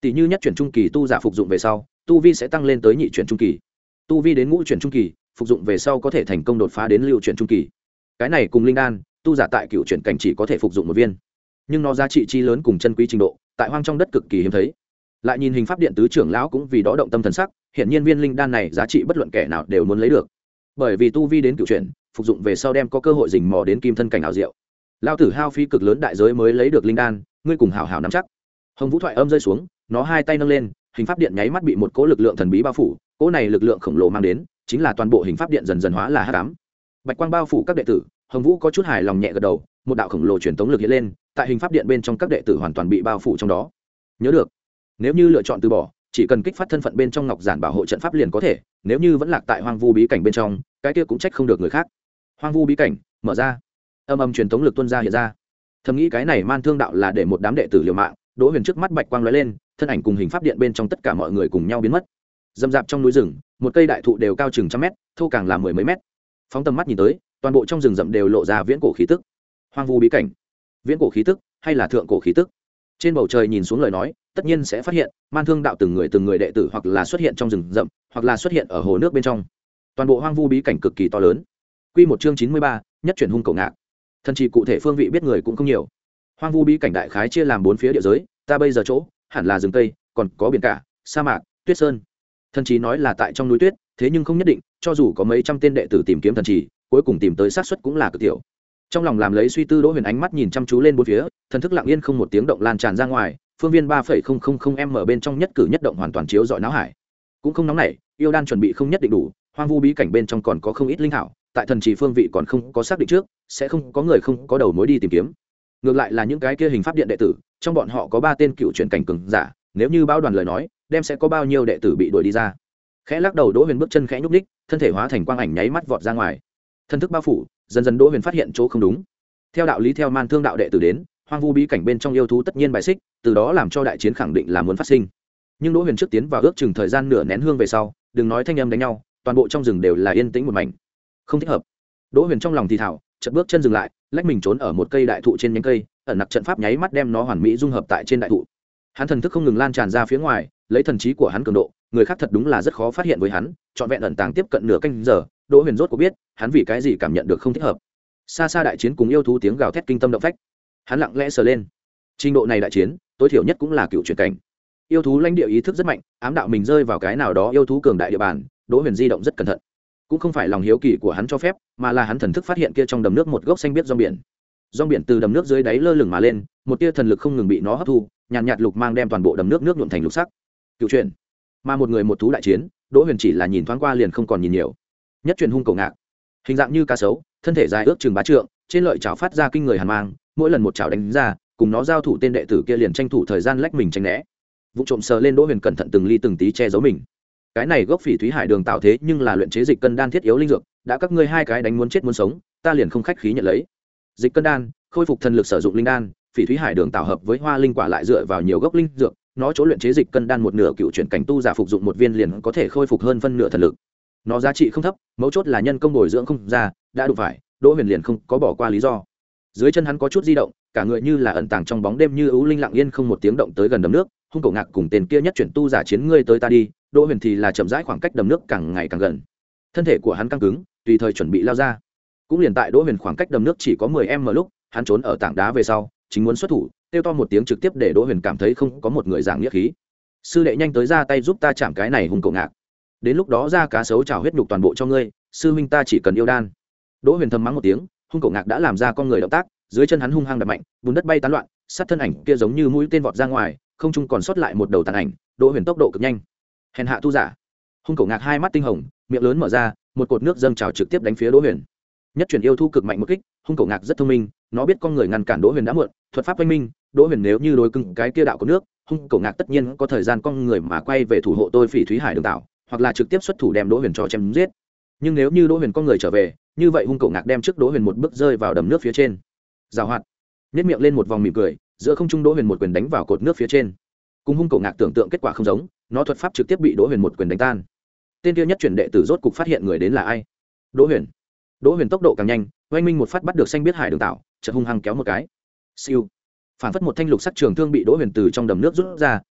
tỷ như nhất chuyển trung kỳ tu giả phục dụng về sau tu vi sẽ tăng lên tới nhị chuyển trung kỳ, tu vi đến ngũ chuyển trung kỳ phục dụng về sau có thể thành công đột phá đến lưu chuyển trung kỳ. Cái này cùng linh đan tu giả tại cựu chuyển cảnh chỉ có thể phục dụng một viên, nhưng nó giá trị chi lớn cùng chân quý trình độ tại hoang trong đất cực kỳ hiếm thấy. Lại nhìn hình pháp điện tứ trưởng lão cũng vì đó động tâm thần sắc, hiển nhiên viên linh đan này giá trị bất luận kẻ nào đều muốn lấy được, bởi vì tu vi đến cựu chuyển phục dụng về sau đem có cơ hội rình mò đến kim thân cảnh ảo diệu. Lão tử hao phí cực lớn đại giới mới lấy được linh đan, ngươi cùng hảo hảo nắm chắc. Hồng Vũ thoại âm rơi xuống, nó hai tay nâng lên, hình pháp điện nháy mắt bị một cỗ lực lượng thần bí bao phủ, cỗ này lực lượng khổng lồ mang đến chính là toàn bộ hình pháp điện dần dần hóa là hắc ám. Bạch quang bao phủ các đệ tử, Hồng Vũ có chút hài lòng nhẹ gật đầu, một đạo khổng lồ truyền tống lực hiện lên, tại hình pháp điện bên trong các đệ tử hoàn toàn bị bao phủ trong đó. Nhớ được, nếu như lựa chọn từ bỏ, chỉ cần kích phát thân phận bên trong ngọc giản bảo hộ trận pháp liền có thể, nếu như vẫn lạc tại hoang vu bí cảnh bên trong, cái kia cũng trách không được người khác. Hoang vu bí cảnh mở ra, âm âm truyền tống lực tuôn ra hiện ra. Thầm nghĩ cái này man thương đạo là để một đám đệ tử liều mạng. Đỗ Huyền trước mắt bạch quang lóe lên, thân ảnh cùng hình pháp điện bên trong tất cả mọi người cùng nhau biến mất. Dâm dạp trong núi rừng, một cây đại thụ đều cao chừng trăm mét, thô càng là mười mấy mét. Phóng tầm mắt nhìn tới, toàn bộ trong rừng rậm đều lộ ra viễn cổ khí tức. Hoang vu bí cảnh, viễn cổ khí tức hay là thượng cổ khí tức? Trên bầu trời nhìn xuống lời nói, tất nhiên sẽ phát hiện, man thương đạo từng người từng người đệ tử hoặc là xuất hiện trong rừng rậm, hoặc là xuất hiện ở hồ nước bên trong. Toàn bộ hoang vu bí cảnh cực kỳ to lớn. Quy một chương chín mươi ba, nhất chuyển hung cổ ngạc. Thần chỉ cụ thể phương vị biết người cũng không nhiều. Hoang vu bí cảnh đại khái chia làm bốn phía địa giới, ta bây giờ chỗ hẳn là rừng tây, còn có biển cả, sa mạc, tuyết sơn. Thần chỉ nói là tại trong núi tuyết, thế nhưng không nhất định, cho dù có mấy trăm tên đệ tử tìm kiếm thần chỉ, cuối cùng tìm tới xác suất cũng là cực tiểu. Trong lòng làm lấy suy tư, Đỗ Huyền ánh mắt nhìn chăm chú lên bốn phía, thần thức lặng yên không một tiếng động lan tràn ra ngoài, phương viên ba phẩy không không không m bên trong nhất cử nhất động hoàn toàn chiếu rọi não hải. Cũng không nóng nảy, yêu đan chuẩn bị không nhất định đủ, hoang vu bí cảnh bên trong còn có không ít linh thảo, tại thần chỉ phương vị còn không có xác định trước, sẽ không có người không có đầu mối đi tìm kiếm. Ngược lại là những cái kia hình pháp điện đệ tử, trong bọn họ có ba tên cựu chuyển cảnh cường giả, nếu như bao đoàn lời nói, đem sẽ có bao nhiêu đệ tử bị đuổi đi ra. Khẽ lắc đầu, Đỗ Huyền bước chân khẽ nhúc nhích, thân thể hóa thành quang ảnh nháy mắt vọt ra ngoài. Thân thức bao phủ, dần dần Đỗ Huyền phát hiện chỗ không đúng. Theo đạo lý theo man thương đạo đệ tử đến, hoang vu bí cảnh bên trong yêu thú tất nhiên bài xích, từ đó làm cho đại chiến khẳng định là muốn phát sinh. Nhưng Đỗ Huyền trước tiến vào ước chừng thời gian nửa nén hương về sau, đừng nói thanh âm đánh nhau, toàn bộ trong rừng đều là yên tĩnh một mảnh. Không thích hợp. Đỗ Huyền trong lòng thì thào, chợt bước chân dừng lại, lách mình trốn ở một cây đại thụ trên nhánh cây, ẩn nặc trận pháp nháy mắt đem nó hoàn mỹ dung hợp tại trên đại thụ. Hắn thần thức không ngừng lan tràn ra phía ngoài, lấy thần trí của hắn cường độ, người khác thật đúng là rất khó phát hiện với hắn, trọn vẹn ẩn tàng tiếp cận nửa canh giờ, Đỗ Huyền rốt cuộc biết, hắn vì cái gì cảm nhận được không thích hợp. Xa xa đại chiến cùng yêu thú tiếng gào thét kinh tâm động phách. Hắn lặng lẽ sờ lên. Trình độ này đại chiến, tối thiểu nhất cũng là cựu chuyển cảnh. Yêu thú lãnh địa ý thức rất mạnh, ám đạo mình rơi vào cái nào đó yêu thú cường đại địa bàn, Đỗ Huyền di động rất cẩn thận. Cũng không phải lòng hiếu kỳ của hắn cho phép, mà là hắn thần thức phát hiện kia trong đầm nước một gốc xanh biếc rong biển. Rong biển từ đầm nước dưới đáy lơ lửng mà lên, một tia thần lực không ngừng bị nó hấp thu, nhàn nhạt, nhạt lục mang đem toàn bộ đầm nước nước nhuộm thành lục sắc. Cựu chuyển, mà một người một thú đại chiến, Đỗ Huyền chỉ là nhìn thoáng qua liền không còn nhìn nhiều. Nhất chuyển hung cổ ngạc, hình dạng như cá sấu, thân thể dài ước chừng bá trượng, trên lợi chảo phát ra kinh người hàn mang, mỗi lần một chảo đánh ra, cùng nó giao thủ tên đệ tử kia liền tranh thủ thời gian lách mình tránh né. Vụ trộm sờ lên, Đỗ Huyền cẩn thận từng ly từng tí che giấu mình. Cái này gốc phỉ thúy hải đường tạo thế nhưng là luyện chế dịch cân đan thiết yếu linh dược, đã các ngươi hai cái đánh muốn chết muốn sống, ta liền không khách khí nhận lấy. Dịch cân đan, khôi phục thần lực sử dụng linh đan, phỉ thúy hải đường tạo hợp với hoa linh quả lại dựa vào nhiều gốc linh dược, nó chỗ luyện chế dịch cân đan một nửa cựu chuyển cảnh tu giả phục dụng một viên liền có thể khôi phục hơn phân nửa thần lực. Nó giá trị không thấp, mấu chốt là nhân công bồi dưỡng không ra, đã đủ phải, Đỗ Huyền liền không có bỏ qua lý do. Dưới chân hắn có chút di động, cả người như là ẩn tàng trong bóng đêm như ưu linh lặng yên không một tiếng động tới gần đầm nước, hung cổ ngạc cùng tên kia nhất chuyển tu giả chiến ngươi tới ta đi, Đỗ Huyền thì là chậm rãi khoảng cách đầm nước càng ngày càng gần. Thân thể của hắn căng cứng, tùy thời chuẩn bị lao ra. Cũng liền tại Đỗ Huyền khoảng cách đầm nước chỉ có mười mét lúc, hắn trốn ở tảng đá về sau, chính muốn xuất thủ, kêu to một tiếng trực tiếp để Đỗ Huyền cảm thấy không có một người giảng nghĩa khí. Sư đệ nhanh tới ra tay giúp ta chạm cái này hung cổ ngạc. Đến lúc đó ra cá sấu trào huyết nhục toàn bộ cho ngươi, sư huynh ta chỉ cần yêu đan. Đỗ Huyền thầm mắng một tiếng, hung cổ ngạc đã làm ra con người động tác, dưới chân hắn hung hăng đập mạnh, bùn đất bay tán loạn, sát thân ảnh kia giống như mũi tên vọt ra ngoài, không trung còn sót lại một đầu tàn ảnh. Đỗ Huyền tốc độ cực nhanh. Hèn hạ tu giả. Hung cổ ngạc hai mắt tinh hồng, miệng lớn mở ra, một cột nước dâng trào trực tiếp đánh phía Đỗ Huyền. Nhất chuyển yêu thu cực mạnh một kích, hung cổ ngạc rất thông minh, nó biết con người ngăn cản Đỗ Huyền đã muộn, thuật pháp oanh minh, Đỗ Huyền nếu như đối cứng cái kia đạo của nước, hung cổ ngạc tất nhiên có thời gian con người mà quay về thủ hộ tôi phỉ thúy hải đường tạo, hoặc là trực tiếp xuất thủ đem Đỗ Huyền cho chém giết. Nhưng nếu như Đỗ Huyền con người trở về, như vậy hung cổ ngạc đem trước Đỗ Huyền một bước rơi vào đầm nước phía trên. Giảo hoạt, nhếch miệng lên một vòng mỉm cười, giữa không trung Đỗ Huyền một quyền đánh vào cột nước phía trên. Cùng hung cổ ngạc tưởng tượng kết quả không giống, nó thuật pháp trực tiếp bị Đỗ Huyền một quyền đánh tan. Tên kia nhất chuyển đệ tử rốt cục phát hiện người đến là ai. Đỗ Huyền. Đỗ Huyền tốc độ càng nhanh, oanh minh một phát bắt được xanh biết hải đường tạo, chợt hung hăng kéo một cái. Siêu. Phản phất một thanh lục sắc trường thương bị Đỗ Huyền từ trong đầm nước rút ra,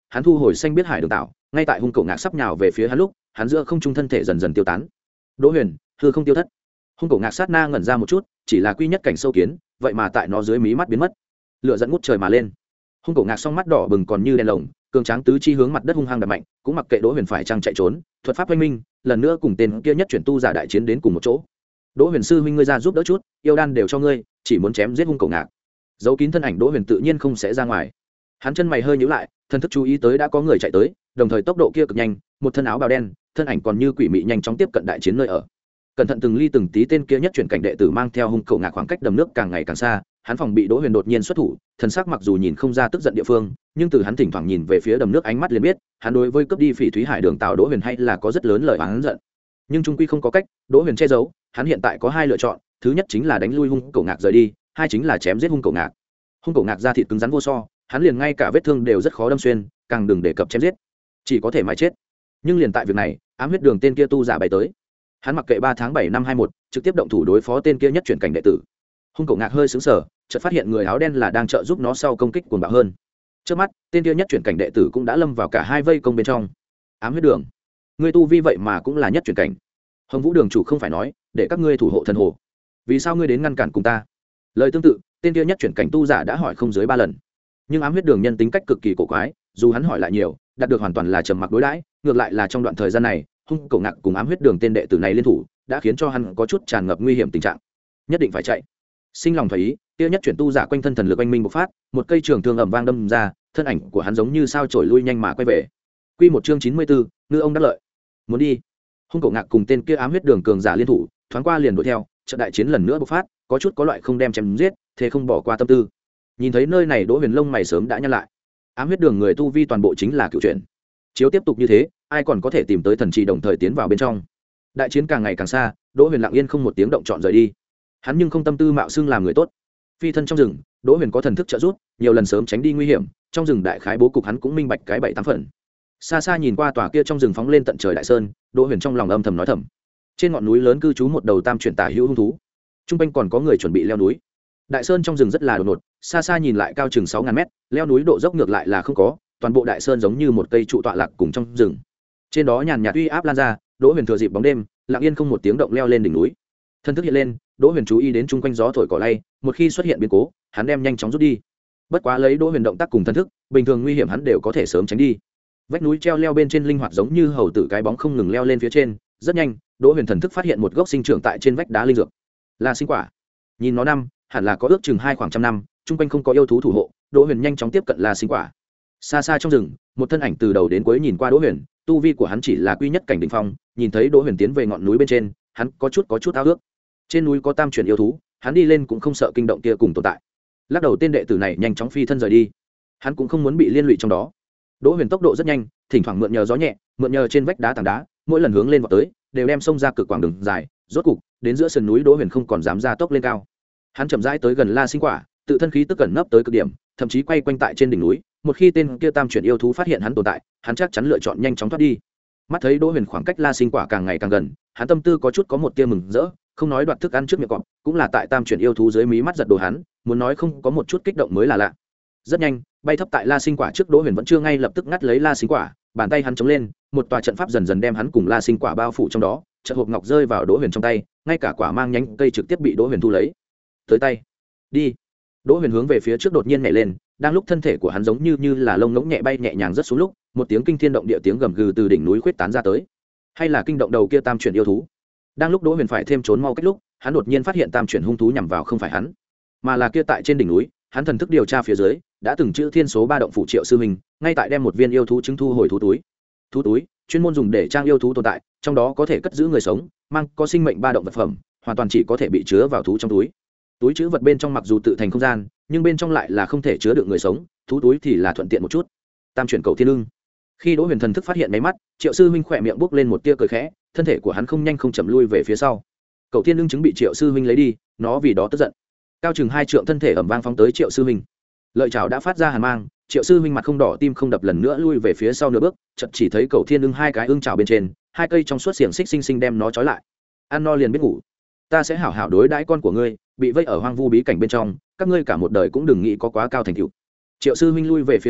hắn thu hồi xanh biết hải đường tạo, ngay tại hung cổ ngạc sắp nhào về phía hắn lúc hắn giữa không trung thân thể dần dần tiêu tán. Đỗ Huyền hư không tiêu thất. Hung cổ ngạc sát na ngẩn ra một chút, chỉ là quy nhất cảnh sâu kiến, vậy mà tại nó dưới mí mắt biến mất. Lửa dẫn ngút trời mà lên. Hung cổ ngạc song mắt đỏ bừng còn như đèn lồng, cường tráng tứ chi hướng mặt đất hung hăng đập mạnh, cũng mặc kệ Đỗ Huyền phải chăng chạy trốn, thuật pháp oanh minh, lần nữa cùng tên kia nhất chuyển tu giả đại chiến đến cùng một chỗ. Đỗ Huyền sư huynh, ngươi ra giúp đỡ chút, yêu đan đều cho ngươi, chỉ muốn chém giết hung cổ ngạc. Giấu kín thân ảnh Đỗ Huyền tự nhiên không sẽ ra ngoài. Hắn chân mày hơi nhíu lại, thân thức chú ý tới đã có người chạy tới, đồng thời tốc độ kia cực nhanh, một thân áo bào đen, thân ảnh còn như quỷ mị nhanh chóng tiếp cận đại chiến nơi ở. Cẩn thận từng ly từng tí tên kia nhất chuyển cảnh đệ tử mang theo hung cổ ngạc khoảng cách đầm nước càng ngày càng xa, hắn phòng bị Đỗ Huyền đột nhiên xuất thủ, thần sắc mặc dù nhìn không ra tức giận địa phương, nhưng từ hắn thỉnh thoảng nhìn về phía đầm nước ánh mắt liền biết, hắn đối với cướp đi Phỉ Thúy Hải Đường Tào Đỗ Huyền hay là có rất lớn lời oán giận. Nhưng trung quy không có cách, Đỗ Huyền che giấu, hắn hiện tại có hai lựa chọn, thứ nhất chính là đánh lui hung cổ ngạc rời đi, hai chính là chém giết hung cổ ngạc. Hung cổ ngạc da thịt cứng rắn vô so, hắn liền ngay cả vết thương đều rất khó đâm xuyên, càng đừng đề cập chém giết, chỉ có thể mãi chết. Nhưng liền tại việc này, ám huyết đường tên kia tu giả bay tới, hắn mặc kệ ba tháng bảy năm hai một, trực tiếp động thủ đối phó tên kia nhất chuyển cảnh đệ tử. Hung cổ ngạc hơi sững sờ, chợt phát hiện người áo đen là đang trợ giúp nó sau công kích cuồng bạo hơn. Trước mắt, tên kia nhất chuyển cảnh đệ tử cũng đã lâm vào cả hai vây công bên trong. Ám huyết đường, ngươi tu vi vậy mà cũng là nhất chuyển cảnh. Hồng Vũ đường chủ không phải nói để các ngươi thủ hộ thần hồ, vì sao ngươi đến ngăn cản cùng ta? Lời tương tự, tên kia nhất chuyển cảnh tu giả đã hỏi không dưới ba lần. Nhưng ám huyết đường nhân tính cách cực kỳ cổ quái, dù hắn hỏi lại nhiều, đạt được hoàn toàn là trầm mặc đối đãi, ngược lại là trong đoạn thời gian này, hung cổ ngạc cùng ám huyết đường tên đệ tử này liên thủ, đã khiến cho hắn có chút tràn ngập nguy hiểm tình trạng, nhất định phải chạy. Sinh lòng phải ý, kia nhất chuyển tu giả quanh thân thần lực oanh minh bộc phát, một cây trường thương ầm vang đâm ra, thân ảnh của hắn giống như sao chổi lui nhanh mà quay về. Quy một chương chín mươi tư, ngư ông đắc lợi. Muốn đi. Hung cổ ngạc cùng tên kia ám huyết đường cường giả liên thủ, thoáng qua liền đuổi theo, trận đại chiến lần nữa bộc phát, có chút có loại không đem chém giết, thế không bỏ qua tâm tư. Nhìn thấy nơi này, Đỗ Huyền lông mày sớm đã nhăn lại. Ám huyết đường người tu vi toàn bộ chính là cựu chuyển. Chiếu tiếp tục như thế, ai còn có thể tìm tới thần trì đồng thời tiến vào bên trong. Đại chiến càng ngày càng xa, Đỗ Huyền lặng yên không một tiếng động chọn rời đi. Hắn nhưng không tâm tư mạo xưng làm người tốt. Phi thân trong rừng, Đỗ Huyền có thần thức trợ giúp, nhiều lần sớm tránh đi nguy hiểm, trong rừng đại khái bố cục hắn cũng minh bạch cái bảy tám phần. Xa xa nhìn qua tòa kia trong rừng phóng lên tận trời đại sơn, Đỗ Huyền trong lòng âm thầm nói thầm. Trên ngọn núi lớn cư trú một đầu tam chuyển tả hữu hung thú. Trung quanh còn có người chuẩn bị leo núi. Đại sơn trong rừng rất là đột ngột, xa xa nhìn lại cao chừng sáu ngàn mét, leo núi độ dốc ngược lại là không có, toàn bộ đại sơn giống như một cây trụ tọa lạc cùng trong rừng. Trên đó nhàn nhạt uy áp lan ra, Đỗ Huyền thừa dịp bóng đêm, lặng yên không một tiếng động leo lên đỉnh núi. Thân thức hiện lên, Đỗ Huyền chú ý đến chung quanh gió thổi cỏ lay, một khi xuất hiện biến cố, hắn đem nhanh chóng rút đi. Bất quá lấy Đỗ Huyền động tác cùng thân thức, bình thường nguy hiểm hắn đều có thể sớm tránh đi. Vách núi treo leo bên trên linh hoạt giống như hầu tử cái bóng không ngừng leo lên phía trên, rất nhanh, Đỗ Huyền thần thức phát hiện một gốc sinh trưởng tại trên vách đá linh dược, là sinh quả. Nhìn nó năm, hẳn là có ước chừng hai khoảng trăm năm, chung quanh không có yêu thú thủ hộ, Đỗ Huyền nhanh chóng tiếp cận là sinh quả. Xa xa trong rừng, một thân ảnh từ đầu đến cuối nhìn qua Đỗ Huyền, tu vi của hắn chỉ là quy nhất cảnh đỉnh phong, nhìn thấy Đỗ Huyền tiến về ngọn núi bên trên, hắn có chút có chút ao ước. Trên núi có tam chuyển yêu thú, hắn đi lên cũng không sợ kinh động kia cùng tồn tại. Lắc đầu, tên đệ tử này nhanh chóng phi thân rời đi, hắn cũng không muốn bị liên lụy trong đó. Đỗ Huyền tốc độ rất nhanh, thỉnh thoảng mượn nhờ gió nhẹ, mượn nhờ trên vách đá tảng đá, mỗi lần hướng lên vọt tới, đều đem xông ra cực quãng đường dài, rốt cục, đến giữa sườn núi Đỗ Huyền không còn dám ra tốc lên cao. Hắn chậm rãi tới gần La Sinh Quả, tự thân khí tức cẩn nấp tới cực điểm, thậm chí quay quanh tại trên đỉnh núi, một khi tên kia tam chuyển yêu thú phát hiện hắn tồn tại, hắn chắc chắn lựa chọn nhanh chóng thoát đi. Mắt thấy Đỗ Huyền khoảng cách La Sinh Quả càng ngày càng gần, hắn tâm tư có chút có một tia mừng rỡ, không nói đoạt thức ăn trước miệng cọp, cũng là tại tam chuyển yêu thú dưới mí mắt giật đồ hắn, muốn nói không có một chút kích động mới là lạ. Rất nhanh, bay thấp tại La Sinh Quả trước, Đỗ Huyền vẫn chưa ngay lập tức ngắt lấy La Sinh Quả, bàn tay hắn chống lên, một tòa trận pháp dần dần đem hắn cùng La Sinh Quả bao phủ trong đó, trận hộp ngọc rơi vào Đỗ Huyền trong tay, ngay cả quả mang nhánh cây trực tiếp bị Đỗ Huyền thu lấy. Tới tay, đi. Đỗ Huyền hướng về phía trước đột nhiên nhảy lên, đang lúc thân thể của hắn giống như như là lông ngỗng nhẹ bay nhẹ nhàng rất xuống lúc, một tiếng kinh thiên động địa tiếng gầm gừ từ đỉnh núi khuyết tán ra tới. Hay là kinh động đầu kia tam chuyển yêu thú? Đang lúc Đỗ Huyền phải thêm trốn mau cách lúc, hắn đột nhiên phát hiện tam chuyển hung thú nhằm vào không phải hắn, mà là kia tại trên đỉnh núi, hắn thần thức điều tra phía dưới, đã từng chữ thiên số ba động phủ Triệu sư huynh, ngay tại đem một viên yêu thú trứng thu hồi thú túi. Thú túi chuyên môn dùng để trang yêu thú tồn tại, trong đó có thể cất giữ người sống, mang có sinh mệnh ba động vật phẩm, hoàn toàn chỉ có thể bị chứa vào thú trong túi. Túi chứa vật bên trong mặc dù tự thành không gian, nhưng bên trong lại là không thể chứa được người sống, thú túi thì là thuận tiện một chút. Tam chuyển cầu thiên lưng. Khi Đỗ Huyền thần thức phát hiện mấy mắt, Triệu sư huynh khỏe miệng bốc lên một tia cười khẽ, thân thể của hắn không nhanh không chậm lui về phía sau. Cầu thiên lưng chứng bị Triệu sư huynh lấy đi, nó vì đó tức giận. Cao chừng hai trượng thân thể ầm vang phóng tới Triệu sư huynh. Lợi chảo đã phát ra hàn mang, Triệu sư huynh mặt không đỏ tim không đập lần nữa lui về phía sau nửa bước, chợt chỉ thấy cầu thiên lưng hai cái ưng chảo bên trên, hai cây trong suốt xiềng xích xinh xinh đem nó trói lại. Ăn no liền biết ngủ. Ta sẽ hảo hảo đối đãi con của ngươi, bị vây ở hoang vu bí cảnh bên trong, các ngươi cả một đời cũng đừng nghĩ có quá cao thành tựu. Triệu sư huynh lui về phía sau,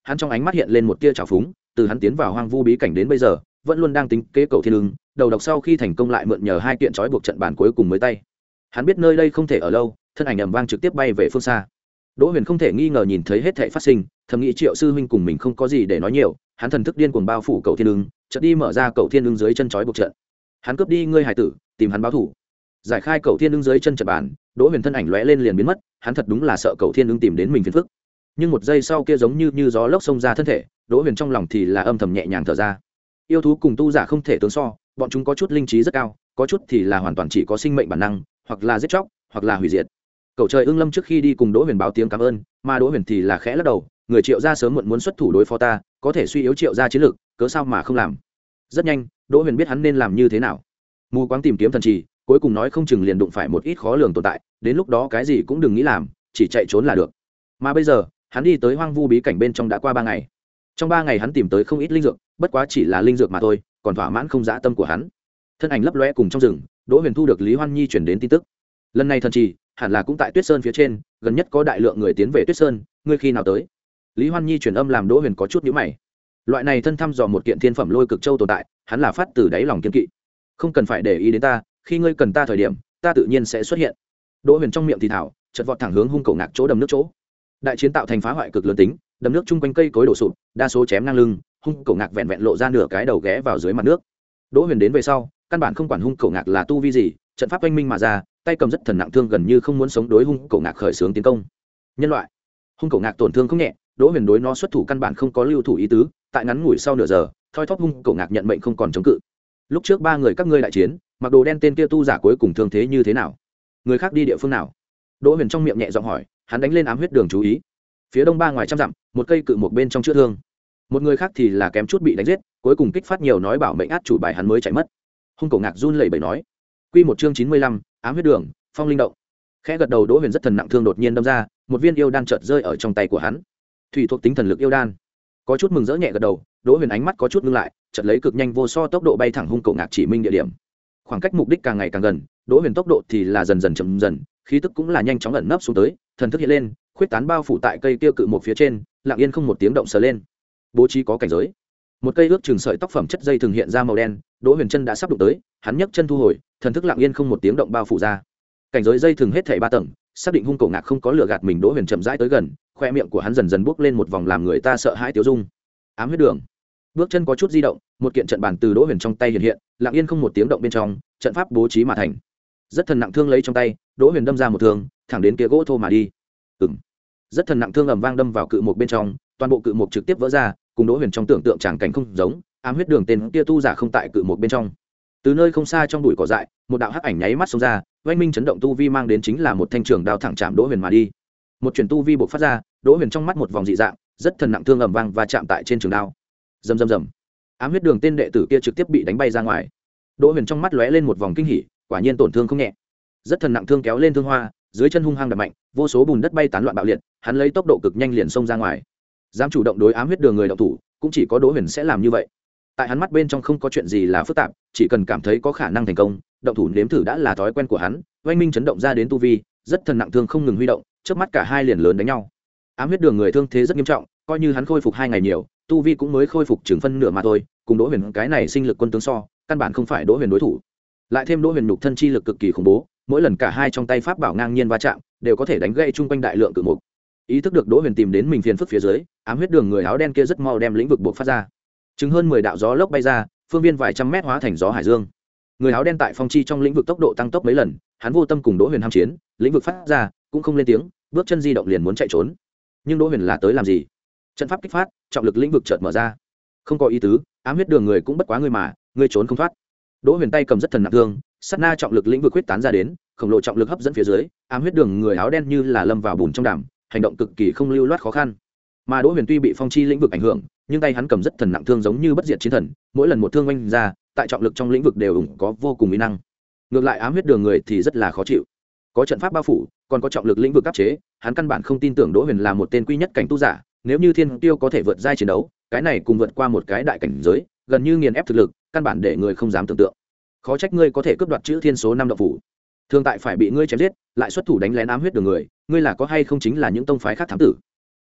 hắn trong ánh mắt hiện lên một tia trào phúng. Từ hắn tiến vào hoang vu bí cảnh đến bây giờ vẫn luôn đang tính kế cầu thiên ưng, đầu độc sau khi thành công lại mượn nhờ hai kiện trói buộc trận bàn cuối cùng mới tay. Hắn biết nơi đây không thể ở lâu, thân ảnh ầm vang trực tiếp bay về phương xa. Đỗ Huyền không thể nghi ngờ nhìn thấy hết thảy phát sinh, thầm nghĩ Triệu sư huynh cùng mình không có gì để nói nhiều, hắn thần thức điên cuồng bao phủ cầu thiên ưng, chợt đi mở ra cầu thiên ưng dưới chân trói buộc trận. Hắn cướp đi ngươi hải tử, tìm hắn báo thù. Giải khai cầu thiên ưng dưới chân trận bàn, Đỗ Huyền thân ảnh lóe lên liền biến mất, hắn thật đúng là sợ cầu thiên ưng tìm đến mình phiền phức. Nhưng một giây sau kia giống như như gió lốc xông ra thân thể, Đỗ Huyền trong lòng thì là âm thầm nhẹ nhàng thở ra. Yêu thú cùng tu giả không thể tướng so, bọn chúng có chút linh trí rất cao, có chút thì là hoàn toàn chỉ có sinh mệnh bản năng, hoặc là giết chóc, hoặc là hủy diệt. Cậu trời ưng lâm trước khi đi cùng Đỗ Huyền báo tiếng cảm ơn, mà Đỗ Huyền thì là khẽ lắc đầu, người Triệu gia sớm muộn muốn xuất thủ đối phó ta, có thể suy yếu Triệu gia chiến lược, cớ sao mà không làm. Rất nhanh, Đỗ Huyền biết hắn nên làm như thế nào. Mù quáng tìm kiếm thần trì, cuối cùng nói không chừng liền đụng phải một ít khó lường tồn tại, đến lúc đó cái gì cũng đừng nghĩ làm, chỉ chạy trốn là được. Mà bây giờ, hắn đi tới hoang vu bí cảnh bên trong đã qua ba ngày. Trong ba ngày hắn tìm tới không ít linh dược, bất quá chỉ là linh dược mà thôi, còn thỏa mãn không dã tâm của hắn. Thân ảnh lấp lóe cùng trong rừng, Đỗ Huyền thu được Lý Hoan Nhi chuyển đến tin tức. Lần này thần trì hẳn là cũng tại Tuyết Sơn phía trên, gần nhất có đại lượng người tiến về Tuyết Sơn, ngươi khi nào tới? Lý Hoan Nhi truyền âm làm Đỗ Huyền có chút nhíu mày. Loại này thân thăm dò một kiện thiên phẩm lôi cực châu tồn tại, hắn là phát từ đáy lòng kiên kỵ. Không cần phải để ý đến ta, khi ngươi cần ta thời điểm, ta tự nhiên sẽ xuất hiện. Đỗ Huyền trong miệng thì thảo, chợt vọt thẳng hướng hung cổ ngạc chỗ đầm nước chỗ. Đại chiến tạo thành phá hoại cực lớn tính, đầm nước chung quanh cây cối đổ sụp, đa số chém ngang lưng, hung cổ ngạc vẹn vẹn lộ ra nửa cái đầu ghé vào dưới mặt nước. Đỗ Huyền đến về sau, căn bản không quản hung cổ ngạc là tu vi gì, trận pháp oanh minh mà ra, tay cầm rất thần nặng thương gần như không muốn sống đối hung cổ ngạc khởi xướng tiến công. Nhân loại, hung cổ ngạc tổn thương không nhẹ, Đỗ Huyền đối nó xuất thủ căn bản không có lưu thủ ý tứ, tại ngắn ngủi sau nửa giờ, thoi thóp hung cổ ngạc nhận mệnh không còn chống cự. Lúc trước ba người các ngươi đại chiến, mặc đồ đen tên kia tu giả cuối cùng thương thế như thế nào? Người khác đi địa phương nào? Đỗ Huyền trong miệng nhẹ giọng hỏi, hắn đánh lên ám huyết đường chú ý. Phía đông ba ngoài trăm dặm, một cây cự một bên trong chữa thương. Một người khác thì là kém chút bị đánh giết, cuối cùng kích phát nhiều nói bảo mệnh át chủ bài hắn mới chạy mất. Hung cổ ngạc run lẩy bẩy nói. Quy một chương chín mươi lăm, ám huyết đường, phong linh động. Khẽ gật đầu, Đỗ Huyền rất thần nặng thương đột nhiên đâm ra, một viên yêu đan chợt rơi ở trong tay của hắn. Thủy thuộc tính thần lực yêu đan. Có chút mừng rỡ nhẹ gật đầu, Đỗ Huyền ánh mắt có chút ngưng lại, chợt lấy cực nhanh vô so tốc độ bay thẳng hung cổ ngạc chỉ minh địa điểm. Khoảng cách mục đích càng ngày càng gần, Đỗ Huyền tốc độ thì là dần dần chậm dần, khí tức cũng là nhanh chóng ẩn nấp xuống tới, thần thức hiện lên, khuyết tán bao phủ tại cây tiêu cự một phía trên, lặng yên không một tiếng động sờ lên. Bố trí có cảnh giới. Một cây ước chừng sợi tóc phẩm chất dây thường hiện ra màu đen, Đỗ Huyền chân đã sắp đụng tới, hắn nhấc chân thu hồi, thần thức lặng yên không một tiếng động bao phủ ra. Cảnh giới dây thường hết thảy ba tầng, xác định hung cổ ngạc không có lừa gạt mình, Đỗ Huyền chậm rãi tới gần, khoe miệng của hắn dần dần bước lên một vòng làm người ta sợ hãi tiêu dung. Ám huyết đường. Bước chân có chút di động, một kiện trận bàn từ Đỗ Huyền trong tay hiện hiện, lặng yên không một tiếng động bên trong, trận pháp bố trí mà thành. Rất thần nặng thương lấy trong tay, Đỗ Huyền đâm ra một thương, thẳng đến kia gỗ thô mà đi. Ừm. Rất thần nặng thương ầm vang đâm vào cự mục bên trong, toàn bộ cự mục trực tiếp vỡ ra, cùng Đỗ Huyền trong tưởng tượng tràng cảnh không giống, ám huyết đường tên kia tu giả không tại cự mục bên trong. Từ nơi không xa trong bụi cỏ dại, một đạo hắc ảnh nháy mắt xông ra, oanh minh chấn động tu vi mang đến chính là một thanh trường đao thẳng chạm Đỗ Huyền mà đi. Một chuyển tu vi bộc phát ra, Đỗ Huyền trong mắt một vòng dị dạng, rất thần nặng thương ầm vang và chạm tại trên trường đao. Rầm rầm rầm. Ám huyết đường tên đệ tử kia trực tiếp bị đánh bay ra ngoài. Đỗ Huyền trong mắt lóe lên một vòng kinh hỉ, quả nhiên tổn thương không nhẹ. Rất thần nặng thương kéo lên thương hoa, dưới chân hung hăng đập mạnh, vô số bùn đất bay tán loạn bạo liệt, hắn lấy tốc độ cực nhanh liền xông ra ngoài. Dám chủ động đối ám huyết đường người động thủ, cũng chỉ có Đỗ Huyền sẽ làm như vậy. Tại hắn mắt bên trong không có chuyện gì là phức tạp, chỉ cần cảm thấy có khả năng thành công, động thủ nếm thử đã là thói quen của hắn. Oanh minh chấn động ra đến tu vi, rất thần nặng thương không ngừng huy động, trước mắt cả hai liền lớn đánh nhau. Ám huyết đường người thương thế rất nghiêm trọng, coi như hắn khôi phục hai ngày nhiều, tu vi cũng mới khôi phục chừng phân nửa mà thôi, cùng Đỗ Huyền cái này sinh lực quân tướng so, căn bản không phải Đỗ Huyền đối thủ. Lại thêm Đỗ Huyền nhục thân chi lực cực kỳ khủng bố, mỗi lần cả hai trong tay pháp bảo ngang nhiên va chạm, đều có thể đánh gãy chung quanh đại lượng cự mục. Ý thức được Đỗ Huyền tìm đến mình phiền phức phía dưới, ám huyết đường người áo đen kia rất mau đem lĩnh vực buộc phát ra. Chứng hơn mười đạo gió lốc bay ra, phương viên vài trăm mét hóa thành gió hải dương. Người áo đen tại phong chi trong lĩnh vực tốc độ tăng tốc mấy lần, hắn vô tâm cùng Đỗ Huyền ham chiến, lĩnh vực phát ra, cũng không lên tiếng, bước chân di động liền muốn chạy trốn. Nhưng Đỗ Huyền là tới làm gì? Trận pháp kích phát, trọng lực lĩnh vực chợt mở ra. Không có ý tứ, ám huyết đường người cũng bất quá ngươi mà, ngươi trốn không thoát. Đỗ Huyền tay cầm rất thần nặng thương, sát na trọng lực lĩnh vực quyết tán ra đến, khổng lồ trọng lực hấp dẫn phía dưới, ám huyết đường người áo đen như là lâm vào bùn trong đàm, hành động cực kỳ không lưu loát khó khăn. Mà Đỗ Huyền tuy bị phong chi lĩnh vực ảnh hưởng, nhưng tay hắn cầm rất thần nặng thương giống như bất diệt chiến thần, mỗi lần một thương oanh ra, tại trọng lực trong lĩnh vực đều ủng có vô cùng uy năng. Ngược lại ám huyết đường người thì rất là khó chịu. Có trận pháp bao phủ, còn có trọng lực lĩnh vực áp chế, hắn căn bản không tin tưởng Đỗ Huyền là một tên quy nhất cảnh tu giả, nếu như thiên tiêu có thể vượt giai chiến đấu, cái này cùng vượt qua một cái đại cảnh giới, gần như nghiền ép thực lực, căn bản để người không dám tưởng tượng. Khó trách ngươi có thể cướp đoạt chữ thiên số năm động phủ, thương tại phải bị ngươi chém giết, lại xuất thủ đánh lén ám huyết đường người, ngươi là có hay không chính là những tông phái khác thám tử.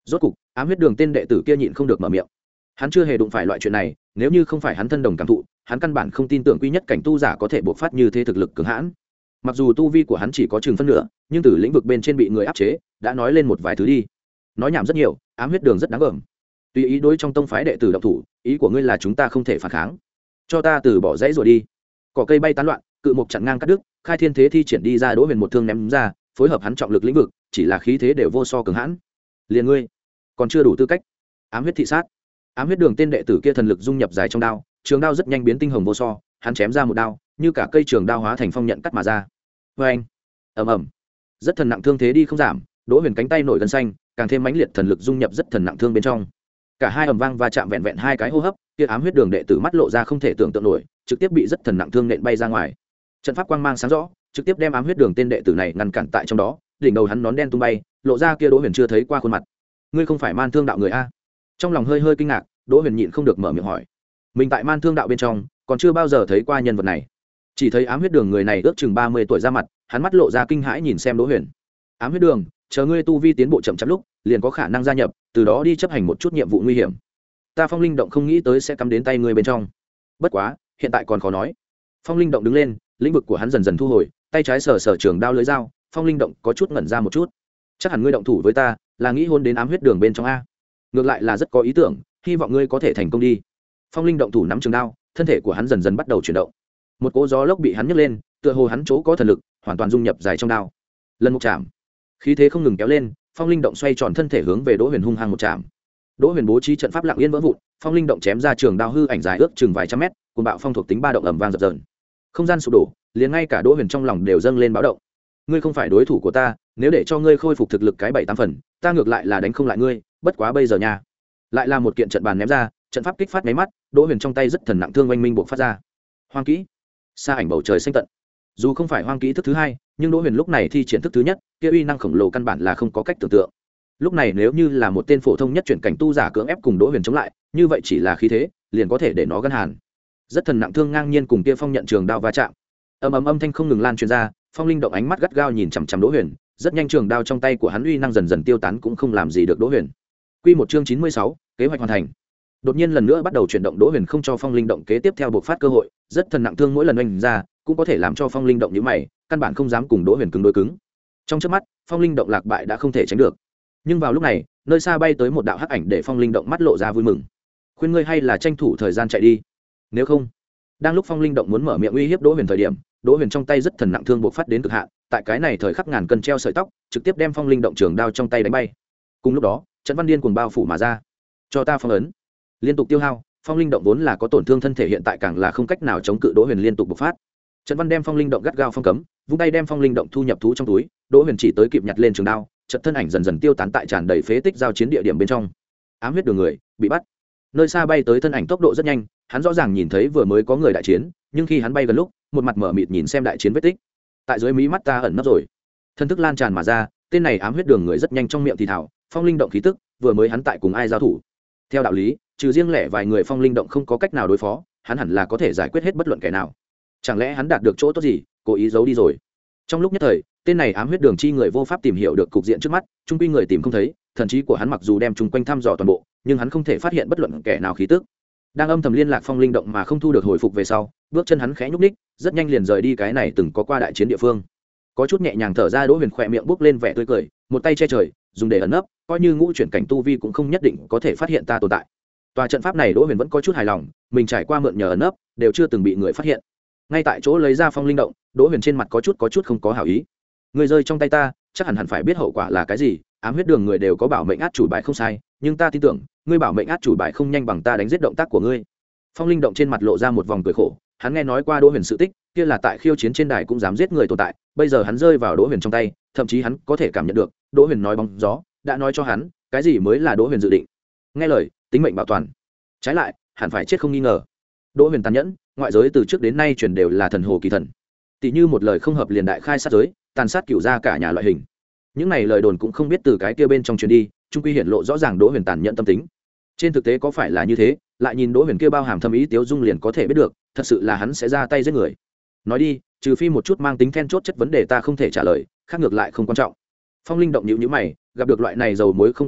Rốt cục ám huyết đường tên đệ tử kia nhịn không được mở miệng. Hắn chưa hề đụng phải loại chuyện này, nếu như không phải hắn thân đồng cảm thụ, hắn căn bản không tin tưởng quy nhất cảnh tu giả có thể bộc phát như thế thực lực cường hãn. Mặc dù tu vi của hắn chỉ có chừng phân nửa, nhưng từ lĩnh vực bên trên bị người áp chế, đã nói lên một vài thứ đi. Nói nhảm rất nhiều, ám huyết đường rất đáng gờm. Tùy ý đối trong tông phái đệ tử động thủ, ý của ngươi là chúng ta không thể phản kháng. Cho ta từ bỏ dãy rồi đi. Cỏ cây bay tán loạn, cự mục chặn ngang cắt đứt, khai thiên thế thi triển đi ra, Đỗ Huyền một thương ném ra, phối hợp hắn trọng lực lĩnh vực, chỉ là khí thế đều vô so cường hãn. Liền ngươi, còn chưa đủ tư cách. Ám huyết thị sát. Ám huyết đường tên đệ tử kia thần lực dung nhập dài trong đao, trường đao rất nhanh biến tinh hồng vô so, hắn chém ra một đao, như cả cây trường đao hóa thành phong nhận cắt mà ra. Vê anh, ầm ầm, rất thần nặng thương thế đi không giảm, Đỗ Huyền cánh tay nổi gân xanh, càng thêm mãnh liệt thần lực dung nhập rất thần nặng thương bên trong. Cả hai ầm vang va chạm vẹn vẹn hai cái hô hấp, kia ám huyết đường đệ tử mắt lộ ra không thể tưởng tượng nổi, trực tiếp bị rất thần nặng thương nện bay ra ngoài. Trận pháp quang mang sáng rõ, trực tiếp đem ám huyết đường tên đệ tử này ngăn cản tại trong đó, đỉnh đầu hắn nón đen tung bay, lộ ra kia Đỗ Huyền chưa thấy qua khuôn mặt. Ngươi không phải Man Thương đạo người a? Trong lòng hơi hơi kinh ngạc, Đỗ Huyền nhịn không được mở miệng hỏi. Mình tại Man Thương đạo bên trong, còn chưa bao giờ thấy qua nhân vật này. Chỉ thấy ám huyết đường người này ước chừng ba mươi tuổi ra mặt, hắn mắt lộ ra kinh hãi nhìn xem Đỗ Huyền. Ám huyết đường, chờ ngươi tu vi tiến bộ chậm chạp lúc, liền có khả năng gia nhập, từ đó đi chấp hành một chút nhiệm vụ nguy hiểm. Ta Phong Linh động không nghĩ tới sẽ cắm đến tay ngươi bên trong. Bất quá, hiện tại còn khó nói. Phong Linh động đứng lên, lĩnh vực của hắn dần dần thu hồi, tay trái sờ sờ trường đao lưỡi dao, Phong Linh động có chút ngẩn ra một chút. Chắc hẳn ngươi động thủ với ta, là nghĩ hôn đến ám huyết đường bên trong a? Ngược lại là rất có ý tưởng, hy vọng ngươi có thể thành công đi. Phong Linh động thủ nắm trường đao, thân thể của hắn dần dần bắt đầu chuyển động. Một cỗ gió lốc bị hắn nhấc lên, tựa hồ hắn chỗ có thần lực, hoàn toàn dung nhập dài trong đao. Lần một chạm, khí thế không ngừng kéo lên, Phong Linh động xoay tròn thân thể hướng về Đỗ Huyền hung hăng một chạm. Đỗ Huyền bố trí trận pháp lặng yên vỡ vụn, Phong Linh động chém ra trường đao hư ảnh dài ước chừng vài trăm mét, cùng bạo phong thuộc tính ba động ầm vang dập dờn. Không gian sụp đổ, liền ngay cả Đỗ Huyền trong lòng đều dâng lên báo động. Ngươi không phải đối thủ của ta, nếu để cho ngươi khôi phục thực lực cái bảy tám phần, ta ngược lại là đánh không lại ngươi, bất quá bây giờ nha. Lại là một kiện trận bàn ném ra, trận pháp kích phát mấy mắt, Đỗ Huyền trong tay rất thần nặng thương oanh minh bộc phát ra. Hoang kỹ, xa ảnh bầu trời xanh tận. Dù không phải hoang kỹ thức thứ hai, nhưng Đỗ Huyền lúc này thi triển thức thứ nhất, kia uy năng khổng lồ căn bản là không có cách tưởng tượng. Lúc này nếu như là một tên phổ thông nhất chuyển cảnh tu giả cưỡng ép cùng Đỗ Huyền chống lại, như vậy chỉ là khí thế, liền có thể để nó gân hàn. Rất thần nặng thương ngang nhiên cùng kia phong nhận trường đao va chạm. Ầm ầm âm thanh không ngừng lan truyền ra, Phong Linh động ánh mắt gắt gao nhìn chằm chằm Đỗ Huyền, rất nhanh trường đao trong tay của hắn uy năng dần dần tiêu tán cũng không làm gì được Đỗ Huyền. Quy một chương chín mươi sáu, kế hoạch hoàn thành. Đột nhiên lần nữa bắt đầu chuyển động, Đỗ Huyền không cho Phong Linh động kế tiếp theo buộc phát cơ hội, rất thần nặng thương mỗi lần oanh ra, cũng có thể làm cho Phong Linh động nhíu mày, căn bản không dám cùng Đỗ Huyền cứng đối cứng. Trong chớp mắt, Phong Linh động lạc bại đã không thể tránh được. Nhưng vào lúc này, nơi xa bay tới một đạo hắc ảnh để Phong Linh động mắt lộ ra vui mừng. Khuyên ngươi hay là tranh thủ thời gian chạy đi, nếu không. Đang lúc Phong Linh động muốn mở miệng uy hiếp Đỗ Huyền thời điểm, Đỗ Huyền trong tay rất thần nặng thương buộc phát đến cực hạn, tại cái này thời khắc ngàn cân treo sợi tóc, trực tiếp đem Phong Linh động trường đao trong tay đánh bay. Cùng lúc đó, trận văn điên cuồng bao phủ mà ra. Cho ta phong ấn. Liên tục tiêu hao, Phong Linh động vốn là có tổn thương thân thể hiện tại càng là không cách nào chống cự Đỗ Huyền liên tục bộc phát. Trận văn đem Phong Linh động gắt gao phong cấm, vung tay đem Phong Linh động thu nhập thú trong túi, Đỗ Huyền chỉ tới kịp nhặt lên trường đao, trận thân ảnh dần dần tiêu tán tại tràn đầy phế tích giao chiến địa điểm bên trong. Ám huyết đường người bị bắt. Nơi xa bay tới thân ảnh tốc độ rất nhanh, hắn rõ ràng nhìn thấy vừa mới có người đại chiến, nhưng khi hắn bay gần lúc, một mặt mở mịt nhìn xem đại chiến vết tích. Tại dưới mí mắt ta ẩn nấp rồi. Thân thức lan tràn mà ra, tên này ám huyết đường người rất nhanh trong miệng thì thào, Phong Linh động khí tức, vừa mới hắn tại cùng ai giao thủ. Theo đạo lý, trừ riêng lẻ vài người Phong Linh động không có cách nào đối phó, hắn hẳn là có thể giải quyết hết bất luận kẻ nào. Chẳng lẽ hắn đạt được chỗ tốt gì, cố ý giấu đi rồi? Trong lúc nhất thời, tên này ám huyết đường chi người vô pháp tìm hiểu được cục diện trước mắt, trung quy người tìm không thấy, thần trí của hắn mặc dù đem chung quanh thăm dò toàn bộ, nhưng hắn không thể phát hiện bất luận kẻ nào khí tức. Đang âm thầm liên lạc Phong Linh động mà không thu được hồi phục về sau, bước chân hắn khẽ nhúc ních, rất nhanh liền rời đi cái này từng có qua đại chiến địa phương. Có chút nhẹ nhàng thở ra, Đỗ Huyền khỏe miệng bước lên vẻ tươi cười, một tay che trời, dùng để ẩn nấp, coi như ngũ chuyển cảnh tu vi cũng không nhất định có thể phát hiện ta tồn tại. Tòa trận pháp này Đỗ Huyền vẫn có chút hài lòng, mình trải qua mượn nhờ ẩn nấp, đều chưa từng bị người phát hiện. Ngay tại chỗ lấy ra Phong Linh động, Đỗ Huyền trên mặt có chút có chút không có hảo ý. Người rơi trong tay ta, chắc hẳn hẳn phải biết hậu quả là cái gì. Ám huyết đường người đều có bảo mệnh át chủ bài không sai, nhưng ta tin tưởng ngươi bảo mệnh át chủ bài không nhanh bằng ta đánh giết động tác của ngươi. Phong Linh động trên mặt lộ ra một vòng cười khổ, hắn nghe nói qua Đỗ Huyền sự tích, kia là tại khiêu chiến trên đài cũng dám giết người tồn tại, bây giờ hắn rơi vào Đỗ Huyền trong tay, thậm chí hắn có thể cảm nhận được Đỗ Huyền nói bóng gió đã nói cho hắn cái gì mới là Đỗ Huyền dự định. Nghe lời, tính mệnh bảo toàn, trái lại hẳn phải chết không nghi ngờ. Đỗ Huyền tàn nhẫn, ngoại giới từ trước đến nay truyền đều là thần hồ kỳ thần, tỷ như một lời không hợp liền đại khai sát giới, tàn sát cửu gia cả nhà loại hình. Những này lời đồn cũng không biết từ cái kia bên trong truyền đi, trung quy hiển lộ rõ ràng Đỗ Huyền tàn nhẫn tâm tính. Trên thực tế có phải là như thế, lại nhìn Đỗ Huyền kia bao hàm thâm ý tiếu dung liền có thể biết được, thật sự là hắn sẽ ra tay giết người. Nói đi, trừ phi một chút mang tính then chốt chất vấn đề ta không thể trả lời, khác ngược lại không quan trọng. Phong Linh động nhíu nhíu mày, gặp được loại này dầu muối không tiến vào,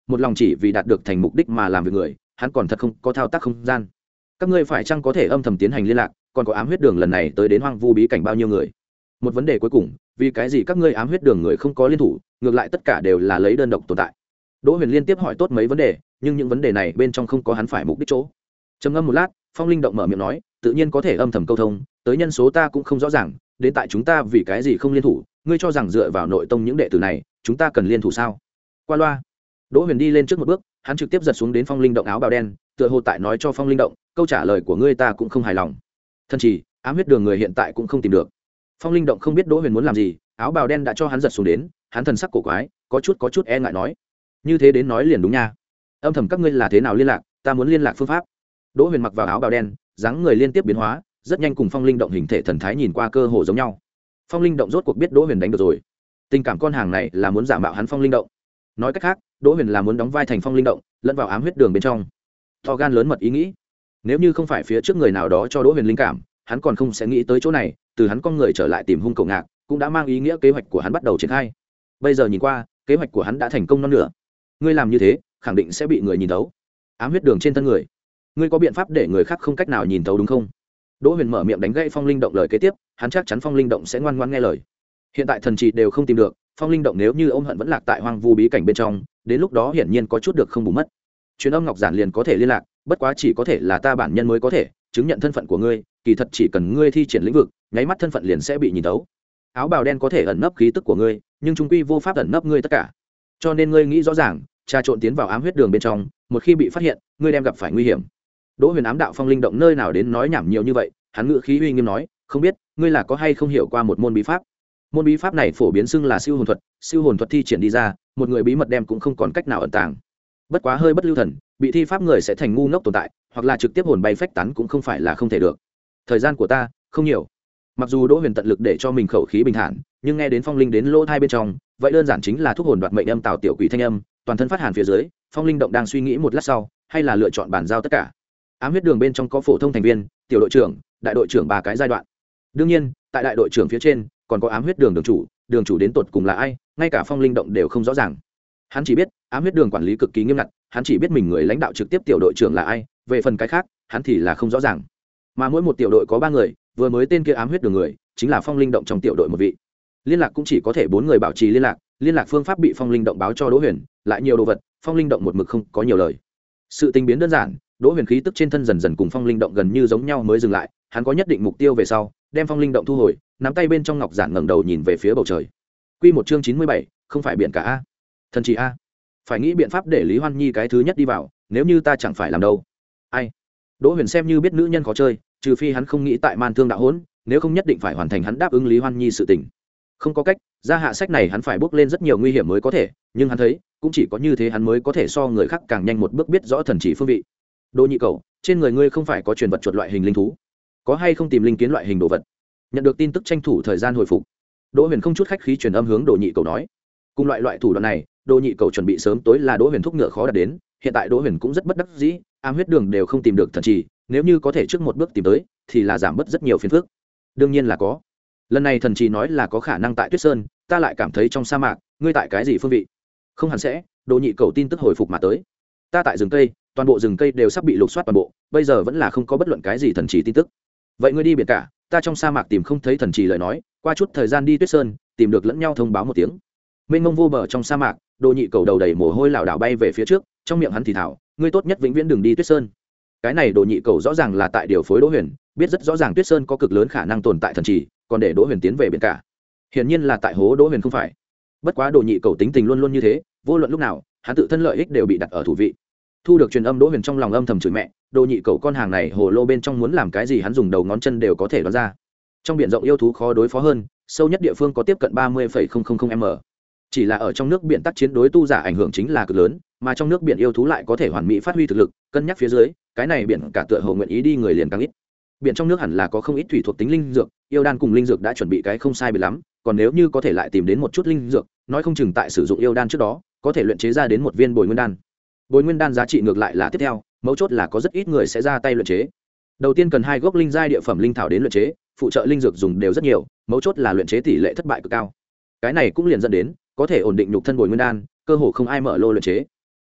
một lòng chỉ vì đạt được thành mục đích mà làm việc người, hắn còn thật không có thao tác không gian. Các ngươi phải chăng có thể âm thầm tiến hành liên lạc, còn có ám huyết đường lần này tới đến hoang vu bí cảnh bao nhiêu người? Một vấn đề cuối cùng, vì cái gì các ngươi ám huyết đường người không có liên thủ, ngược lại tất cả đều là lấy đơn độc tồn tại? Đỗ Huyền liên tiếp hỏi tốt mấy vấn đề, nhưng những vấn đề này bên trong không có hắn phải mục đích chỗ. Trầm ngâm một lát, Phong Linh Động mở miệng nói, tự nhiên có thể âm thầm câu thông, tới nhân số ta cũng không rõ ràng, đến tại chúng ta vì cái gì không liên thủ, ngươi cho rằng dựa vào nội tông những đệ tử này, chúng ta cần liên thủ sao? Qua loa. Đỗ Huyền đi lên trước một bước, hắn trực tiếp giật xuống đến Phong Linh Động áo bào đen, tựa hồ tại nói cho Phong Linh Động, câu trả lời của ngươi ta cũng không hài lòng. Thân chỉ, ám huyết đường người hiện tại cũng không tìm được. Phong Linh Động không biết Đỗ Huyền muốn làm gì, áo bào đen đã cho hắn giật xuống đến, hắn thần sắc cổ quái, có chút có chút e ngại nói, như thế đến nói liền đúng nha. Âm thầm các ngươi là thế nào liên lạc, ta muốn liên lạc phương pháp. Đỗ Huyền mặc vào áo bào đen, dáng người liên tiếp biến hóa, rất nhanh cùng Phong Linh Động hình thể thần thái nhìn qua cơ hồ giống nhau. Phong Linh Động rốt cuộc biết Đỗ Huyền đánh được rồi. Tình cảm con hàng này là muốn giả mạo hắn Phong Linh Động. Nói cách khác, Đỗ Huyền là muốn đóng vai thành Phong Linh Động, lẫn vào ám huyết đường bên trong. To gan lớn mật ý nghĩ. Nếu như không phải phía trước người nào đó cho Đỗ Huyền linh cảm, hắn còn không sẽ nghĩ tới chỗ này, từ hắn con người trở lại tìm hung cầu ngạc, cũng đã mang ý nghĩa kế hoạch của hắn bắt đầu triển khai. Bây giờ nhìn qua, kế hoạch của hắn đã thành công non nửa. Ngươi làm như thế, khẳng định sẽ bị người nhìn thấu. Ám huyết đường trên thân người, ngươi có biện pháp để người khác không cách nào nhìn thấu đúng không? Đỗ Huyền mở miệng đánh gãy Phong Linh Động lời kế tiếp, hắn chắc chắn Phong Linh Động sẽ ngoan ngoãn nghe lời. Hiện tại thần trì đều không tìm được, Phong Linh Động nếu như ôm hận vẫn lạc tại hoang vu bí cảnh bên trong, đến lúc đó hiển nhiên có chút được không bù mất. Truyền âm ngọc giản liền có thể liên lạc, bất quá chỉ có thể là ta bản nhân mới có thể chứng nhận thân phận của ngươi, kỳ thật chỉ cần ngươi thi triển lĩnh vực, nháy mắt thân phận liền sẽ bị nhìn thấu. Áo bào đen có thể ẩn nấp khí tức của ngươi, nhưng trung quy vô pháp ẩn nấp ngươi tất cả. Cho nên ngươi nghĩ rõ ràng, trà trộn tiến vào ám huyết đường bên trong, một khi bị phát hiện, ngươi đem gặp phải nguy hiểm. Đỗ Huyền ám đạo Phong Linh Động nơi nào đến nói nhảm nhiều như vậy, hắn ngữ khí uy nghiêm nói, không biết ngươi là có hay không hiểu qua một môn bí pháp. Môn bí pháp này phổ biến xưng là siêu hồn thuật, siêu hồn thuật thi triển đi ra, một người bí mật đem cũng không còn cách nào ẩn tàng. Bất quá hơi bất lưu thần, bị thi pháp người sẽ thành ngu ngốc tồn tại, hoặc là trực tiếp hồn bay phách tán cũng không phải là không thể được. Thời gian của ta không nhiều. Mặc dù Đỗ Huyền tận lực để cho mình khẩu khí bình thản, nhưng nghe đến Phong Linh đến lỗ thai bên trong, vậy đơn giản chính là thúc hồn đoạt mệnh âm Tào tiểu quỷ thanh âm, toàn thân phát hàn phía dưới. Phong Linh Động đang suy nghĩ một lát sau, hay là lựa chọn bàn giao tất cả. Ám huyết đường bên trong có phổ thông thành viên, tiểu đội trưởng, đại đội trưởng ba cái giai đoạn. Đương nhiên, tại đại đội trưởng phía trên, còn có ám huyết đường đường chủ, đường chủ đến tột cùng là ai, ngay cả Phong Linh Động đều không rõ ràng. Hắn chỉ biết, ám huyết đường quản lý cực kỳ nghiêm ngặt, hắn chỉ biết mình người lãnh đạo trực tiếp tiểu đội trưởng là ai, về phần cái khác, hắn thì là không rõ ràng. Mà mỗi một tiểu đội có ba người, vừa mới tên kia ám huyết đường người, chính là Phong Linh Động trong tiểu đội một vị. Liên lạc cũng chỉ có thể bốn người bảo trì liên lạc, liên lạc phương pháp bị Phong Linh Động báo cho Đỗ Huyền, lại nhiều đồ vật, Phong Linh Động một mực không có nhiều lời. Sự tình biến đơn giản, Đỗ Huyền khí tức trên thân dần dần cùng Phong Linh Động gần như giống nhau mới dừng lại, hắn có nhất định mục tiêu về sau, đem Phong Linh Động thu hồi, nắm tay bên trong ngọc giản ngẩng đầu nhìn về phía bầu trời. Quy một chương chín mươi bảy, không phải biển cả a. Thần chỉ a. Phải nghĩ biện pháp để Lý Hoan Nhi cái thứ nhất đi vào, nếu như ta chẳng phải làm đâu. Ai? Đỗ Huyền xem như biết nữ nhân khó chơi, trừ phi hắn không nghĩ tại man thương đạo hỗn, nếu không nhất định phải hoàn thành hắn đáp ứng Lý Hoan Nhi sự tình. Không có cách, ra hạ sách này hắn phải bước lên rất nhiều nguy hiểm mới có thể, nhưng hắn thấy, cũng chỉ có như thế hắn mới có thể so người khác càng nhanh một bước biết rõ thần chỉ phương vị. Đỗ Nhị Cầu, trên người ngươi không phải có truyền vật chuột loại hình linh thú, có hay không tìm linh kiến loại hình đồ vật? Nhận được tin tức tranh thủ thời gian hồi phục. Đỗ Huyền không chút khách khí truyền âm hướng Đỗ Nhị Cầu nói, cùng loại loại thủ đoạn này, Đỗ Nhị Cầu chuẩn bị sớm tối là Đỗ Huyền thúc ngựa khó đạt đến, hiện tại Đỗ Huyền cũng rất bất đắc dĩ, ám huyết đường đều không tìm được thần chỉ, nếu như có thể trước một bước tìm tới, thì là giảm bớt rất nhiều phiền phức. Đương nhiên là có. Lần này thần chỉ nói là có khả năng tại Tuyết Sơn, ta lại cảm thấy trong sa mạc, ngươi tại cái gì phương vị? Không hẳn sẽ, Đỗ Nhị Cầu tin tức hồi phục mà tới. Ta tại rừng cây, toàn bộ rừng cây đều sắp bị lục soát toàn bộ, bây giờ vẫn là không có bất luận cái gì thần chỉ tin tức. Vậy ngươi đi biển cả, ta trong sa mạc tìm không thấy thần chỉ lời nói, qua chút thời gian đi Tuyết Sơn, tìm được lẫn nhau thông báo một tiếng. Mênh mông vô bờ trong sa mạc, Đỗ Nhị Cầu đầu đầy mồ hôi lảo đảo bay về phía trước, trong miệng hắn thì thào, ngươi tốt nhất vĩnh viễn đừng đi Tuyết Sơn. Cái này Đỗ Nhị Cầu rõ ràng là tại điều phối Đỗ Huyền, biết rất rõ ràng Tuyết Sơn có cực lớn khả năng tồn tại thần chỉ, còn để Đỗ Huyền tiến về biển cả. Hiển nhiên là tại hố Đỗ Huyền không phải. Bất quá Đỗ Nhị Cầu tính tình luôn luôn như thế, vô luận lúc nào, hắn tự thân lợi ích đều bị đặt ở thủ vị. Thu được truyền âm, Đỗ Huyền trong lòng âm thầm chửi mẹ, Đỗ Nhị Cầu con hàng này hồ lô bên trong muốn làm cái gì hắn dùng đầu ngón chân đều có thể đoán ra. Trong biển rộng yêu thú khó đối phó hơn, sâu nhất địa phương có tiếp cận ba mươi phẩy không không không m. Chỉ là ở trong nước biển tác chiến đối tu giả ảnh hưởng chính là cực lớn, mà trong nước biển yêu thú lại có thể hoàn mỹ phát huy thực lực, cân nhắc phía dưới, cái này biển cả tựa hồ nguyện ý đi người liền càng ít. Biển trong nước hẳn là có không ít thủy thuộc tính linh dược, yêu đan cùng linh dược đã chuẩn bị cái không sai biệt lắm, còn nếu như có thể lại tìm đến một chút linh dược, nói không chừng tại sử dụng yêu đan trước đó, có thể luyện chế ra đến một viên bồi nguyên đan. Bồi nguyên đan giá trị ngược lại là tiếp theo, mấu chốt là có rất ít người sẽ ra tay luyện chế. Đầu tiên cần hai gốc linh giai địa phẩm linh thảo đến luyện chế, phụ trợ linh dược dùng đều rất nhiều, mấu chốt là luyện chế tỷ lệ thất bại cực cao. Cái này cũng liền dẫn đến có thể ổn định nhục thân bồi nguyên đan, cơ hồ không ai mở lô luyện chế.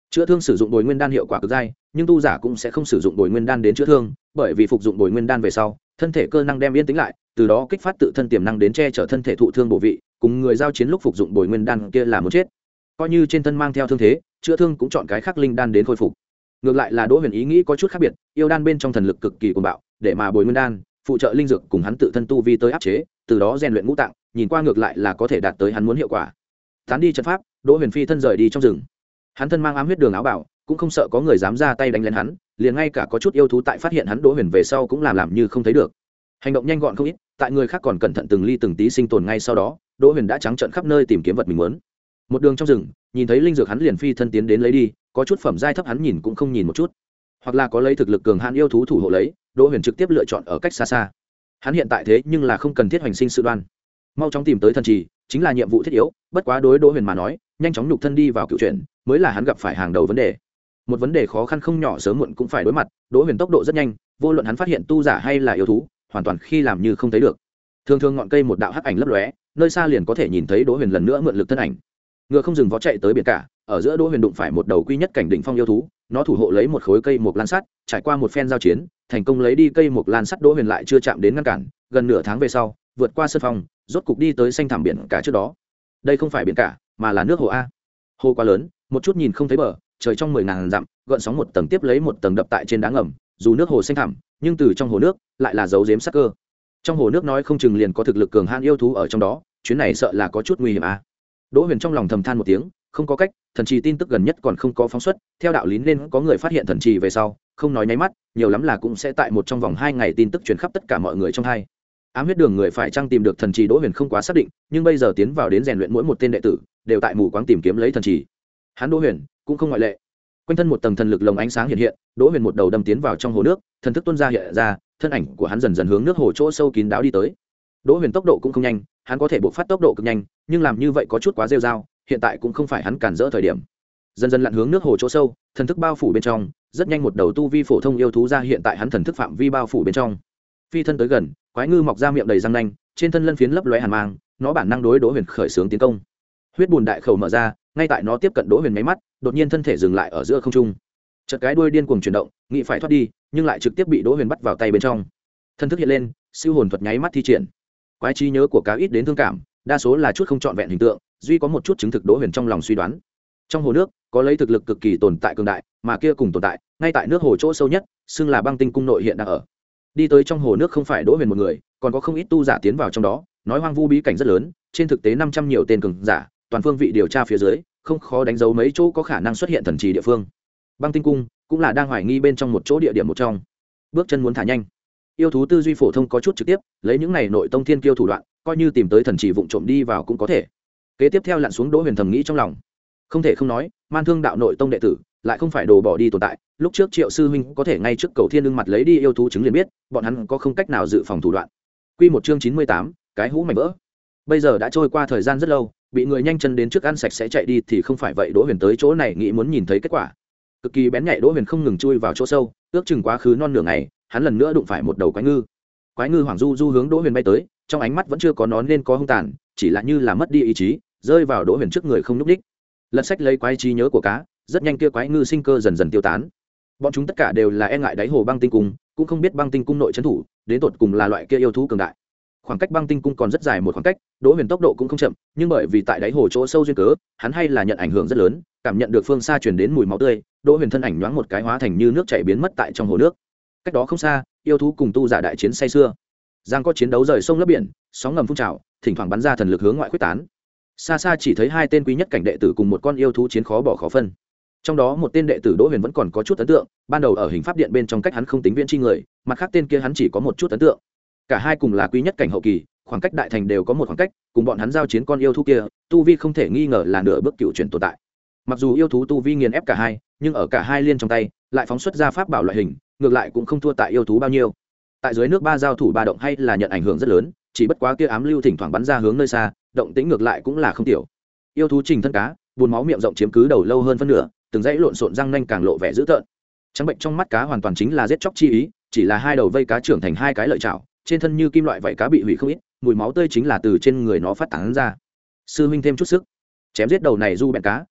Chữa thương sử dụng bồi nguyên đan hiệu quả cực dai, nhưng tu giả cũng sẽ không sử dụng bồi nguyên đan đến chữa thương, bởi vì phục dụng bồi nguyên đan về sau, thân thể cơ năng đem yên tĩnh lại, từ đó kích phát tự thân tiềm năng đến che chở thân thể thụ thương bổ vị, cùng người giao chiến lúc phục dụng bồi nguyên đan kia là muốn chết. Coi như trên thân mang theo thương thế, chữa thương cũng chọn cái khắc linh đan đến khôi phục. Ngược lại là Đỗ Huyền ý nghĩ có chút khác biệt, yêu đan bên trong thần lực cực kỳ cuồng bạo, để mà bồi nguyên đan phụ trợ linh dược cùng hắn tự thân tu vi tới áp chế, từ đó rèn luyện ngũ tạng, nhìn qua ngược lại là có thể đạt tới hắn muốn hiệu quả. Tán đi trận pháp, Đỗ Huyền phi thân rời đi trong rừng. Hắn thân mang ám huyết đường áo bảo, cũng không sợ có người dám ra tay đánh lên hắn, liền ngay cả có chút yêu thú tại phát hiện hắn Đỗ Huyền về sau cũng làm làm như không thấy được. Hành động nhanh gọn không ít, tại người khác còn cẩn thận từng ly từng tí sinh tồn ngay sau đó, Đỗ Huyền đã trắng trợn khắp nơi tìm kiếm vật mình muốn. Một đường trong rừng, nhìn thấy linh dược hắn liền phi thân tiến đến lấy đi, có chút phẩm giai thấp hắn nhìn cũng không nhìn một chút. Hoặc là có lấy thực lực cường hãn yêu thú thủ hộ lấy, Đỗ Huyền trực tiếp lựa chọn ở cách xa xa. Hắn hiện tại thế nhưng là không cần thiết hoành sinh sự đoan, mau chóng tìm tới thần trì chính là nhiệm vụ thiết yếu, bất quá đối Đỗ Huyền mà nói, nhanh chóng nhục thân đi vào cựu chuyển mới là hắn gặp phải hàng đầu vấn đề. Một vấn đề khó khăn không nhỏ sớm muộn cũng phải đối mặt, Đỗ Huyền tốc độ rất nhanh, vô luận hắn phát hiện tu giả hay là yêu thú, hoàn toàn khi làm như không thấy được. Thường thường ngọn cây một đạo hắc ảnh lấp lóe, nơi xa liền có thể nhìn thấy Đỗ Huyền lần nữa mượn lực thân ảnh. Ngựa không dừng vó chạy tới biển cả, ở giữa Đỗ Huyền đụng phải một đầu quy nhất cảnh đỉnh phong yêu thú, nó thủ hộ lấy một khối cây mộc lan sắt, trải qua một phen giao chiến, thành công lấy đi cây mộc lan sắt, Đỗ Huyền lại chưa chạm đến ngăn cản, gần nửa tháng về sau, vượt qua sơn phong, rốt cục đi tới xanh thẳm biển cả trước đó. Đây không phải biển cả, mà là nước hồ a. Hồ quá lớn, một chút nhìn không thấy bờ, trời trong mười ngàn dặm, gợn sóng một tầng tiếp lấy một tầng đập tại trên đá ngầm, dù nước hồ xanh thẳm, nhưng từ trong hồ nước lại là dấu giếm sắc cơ. Trong hồ nước nói không chừng liền có thực lực cường hãn yêu thú ở trong đó, chuyến này sợ là có chút nguy hiểm a. Đỗ Huyền trong lòng thầm than một tiếng, không có cách, thần trì tin tức gần nhất còn không có phóng xuất, theo đạo lý nên có người phát hiện thần trì về sau, không nói nháy mắt, nhiều lắm là cũng sẽ tại một trong vòng hai ngày tin tức truyền khắp tất cả mọi người trong hai. Ám huyết đường người phải chăng tìm được thần trì Đỗ Huyền không quá xác định, nhưng bây giờ tiến vào đến rèn luyện mỗi một tên đệ tử, đều tại mù quáng tìm kiếm lấy thần trì. Hắn Đỗ Huyền cũng không ngoại lệ. Quanh thân một tầng thần lực lồng ánh sáng hiện hiện, Đỗ Huyền một đầu đâm tiến vào trong hồ nước, thần thức tuôn ra hiện ra, thân ảnh của hắn dần dần hướng nước hồ chỗ sâu kín đáo đi tới. Đỗ Huyền tốc độ cũng không nhanh, hắn có thể buộc phát tốc độ cực nhanh, nhưng làm như vậy có chút quá rêu rao, hiện tại cũng không phải hắn cản rỡ thời điểm. Dần dần lặn hướng nước hồ chỗ sâu, thần thức bao phủ bên trong, rất nhanh một đầu tu vi phổ thông yêu thú ra hiện tại hắn thần thức phạm vi bao phủ bên trong. Phi thân tới gần, quái ngư mọc ra miệng đầy răng nanh, trên thân lân phiến lấp lóe hàn mang, nó bản năng đối Đỗ Huyền khởi xướng tiến công. Huyết bùn đại khẩu mở ra, ngay tại nó tiếp cận Đỗ Huyền mấy mắt, đột nhiên thân thể dừng lại ở giữa không trung. Chợt cái đuôi điên cuồng chuyển động, nghĩ phải thoát đi, nhưng lại trực tiếp bị Đỗ Huyền bắt vào tay bên trong. Thân thức hiện lên, siêu hồn thuật nháy mắt thi triển. Quái trí nhớ của cá ít đến thương cảm, đa số là chút không trọn vẹn hình tượng, duy có một chút chứng thực Đỗ Huyền trong lòng suy đoán. Trong hồ nước có lấy thực lực cực kỳ tồn tại cường đại, mà kia cùng tồn tại ngay tại nước hồ chỗ sâu nhất, xưng là Băng Tinh cung nội hiện đang ở. Đi tới trong hồ nước không phải Đỗ Huyền một người, còn có không ít tu giả tiến vào trong đó, nói hoang vu bí cảnh rất lớn, trên thực tế năm trăm nhiều tên cường giả, toàn phương vị điều tra phía dưới, không khó đánh dấu mấy chỗ có khả năng xuất hiện thần trì địa phương. Băng Tinh cung cũng là đang hoài nghi bên trong một chỗ địa điểm một trong. Bước chân muốn thả nhanh, yêu thú tư duy phổ thông có chút trực tiếp, lấy những này nội tông thiên kiêu thủ đoạn, coi như tìm tới thần trì vụng trộm đi vào cũng có thể. Kế tiếp theo lặn xuống, Đỗ Huyền thầm nghĩ trong lòng, không thể không nói, Man Thương đạo nội tông đệ tử lại không phải đồ bỏ đi tồn tại. Lúc trước Triệu sư huynh có thể ngay trước cầu thiên đương mặt lấy đi yêu thú chứng liền biết, bọn hắn có không cách nào dự phòng thủ đoạn. Quy một chương chín mươi tám, cái hũ mảnh vỡ. Bây giờ đã trôi qua thời gian rất lâu, bị người nhanh chân đến trước ăn sạch sẽ chạy đi thì không phải vậy. Đỗ Huyền tới chỗ này nghĩ muốn nhìn thấy kết quả. Cực kỳ bén nhạy, Đỗ Huyền không ngừng chui vào chỗ sâu, ước chừng quá khứ non nửa ngày, hắn lần nữa đụng phải một đầu quái ngư. Quái ngư hoàng du du hướng Đỗ Huyền bay tới, trong ánh mắt vẫn chưa có nó nên có hung tàn, chỉ là như là mất đi ý chí, rơi vào Đỗ Huyền trước người không nhúc đích. Lật sách lấy quái trí nhớ của cá, rất nhanh kia quái ngư sinh cơ dần dần tiêu tán. Bọn chúng tất cả đều là e ngại đáy hồ Băng Tinh cung, cũng không biết Băng Tinh cung nội trấn thủ đến tột cùng là loại kia yêu thú cường đại. Khoảng cách Băng Tinh cung còn rất dài một khoảng cách, Đỗ Huyền tốc độ cũng không chậm, nhưng bởi vì tại đáy hồ chỗ sâu duyên cớ, hắn hay là nhận ảnh hưởng rất lớn, cảm nhận được phương xa truyền đến mùi máu tươi, Đỗ Huyền thân ảnh nhoáng một cái hóa thành như nước chảy biến mất tại trong hồ nước. Cách đó không xa, yêu thú cùng tu giả đại chiến say xưa. Giang có chiến đấu rời sông lấp biển, sóng ngầm phun trào, thỉnh thoảng bắn ra thần lực hướng ngoại quyết tán. Xa xa chỉ thấy hai tên quý nhất cảnh đệ tử cùng một con yêu thú chiến khó bỏ khó phân. Trong đó một tên đệ tử Đỗ Huyền vẫn còn có chút ấn tượng, ban đầu ở hình pháp điện bên trong cách hắn không tính viễn chi người, mặt khác tên kia hắn chỉ có một chút ấn tượng. Cả hai cùng là quý nhất cảnh hậu kỳ, khoảng cách đại thành đều có một khoảng cách, cùng bọn hắn giao chiến con yêu thú kia, tu vi không thể nghi ngờ là nửa bước cựu chuyển tồn tại. Mặc dù yêu thú tu vi nghiền ép cả hai, nhưng ở cả hai liên trong tay, lại phóng xuất ra pháp bảo loại hình, ngược lại cũng không thua tại yêu thú bao nhiêu. Tại dưới nước ba giao thủ ba động hay là nhận ảnh hưởng rất lớn, chỉ bất quá kia ám lưu thỉnh thoảng bắn ra hướng nơi xa, động tĩnh ngược lại cũng là không tiểu. Yêu thú trình thân cá, buồn máu miệng rộng chiếm cứ đầu lâu hơn phân nửa, từng dãy lộn xộn răng nanh càng lộ vẻ dữ tợn. Trắng bệnh trong mắt cá hoàn toàn chính là giết chóc chi ý, chỉ là hai đầu vây cá trưởng thành hai cái lợi chảo, trên thân như kim loại vậy cá bị hủy không ít, mùi máu tươi chính là từ trên người nó phát tán ra. Sư huynh thêm chút sức, chém giết đầu này du bẹn cá,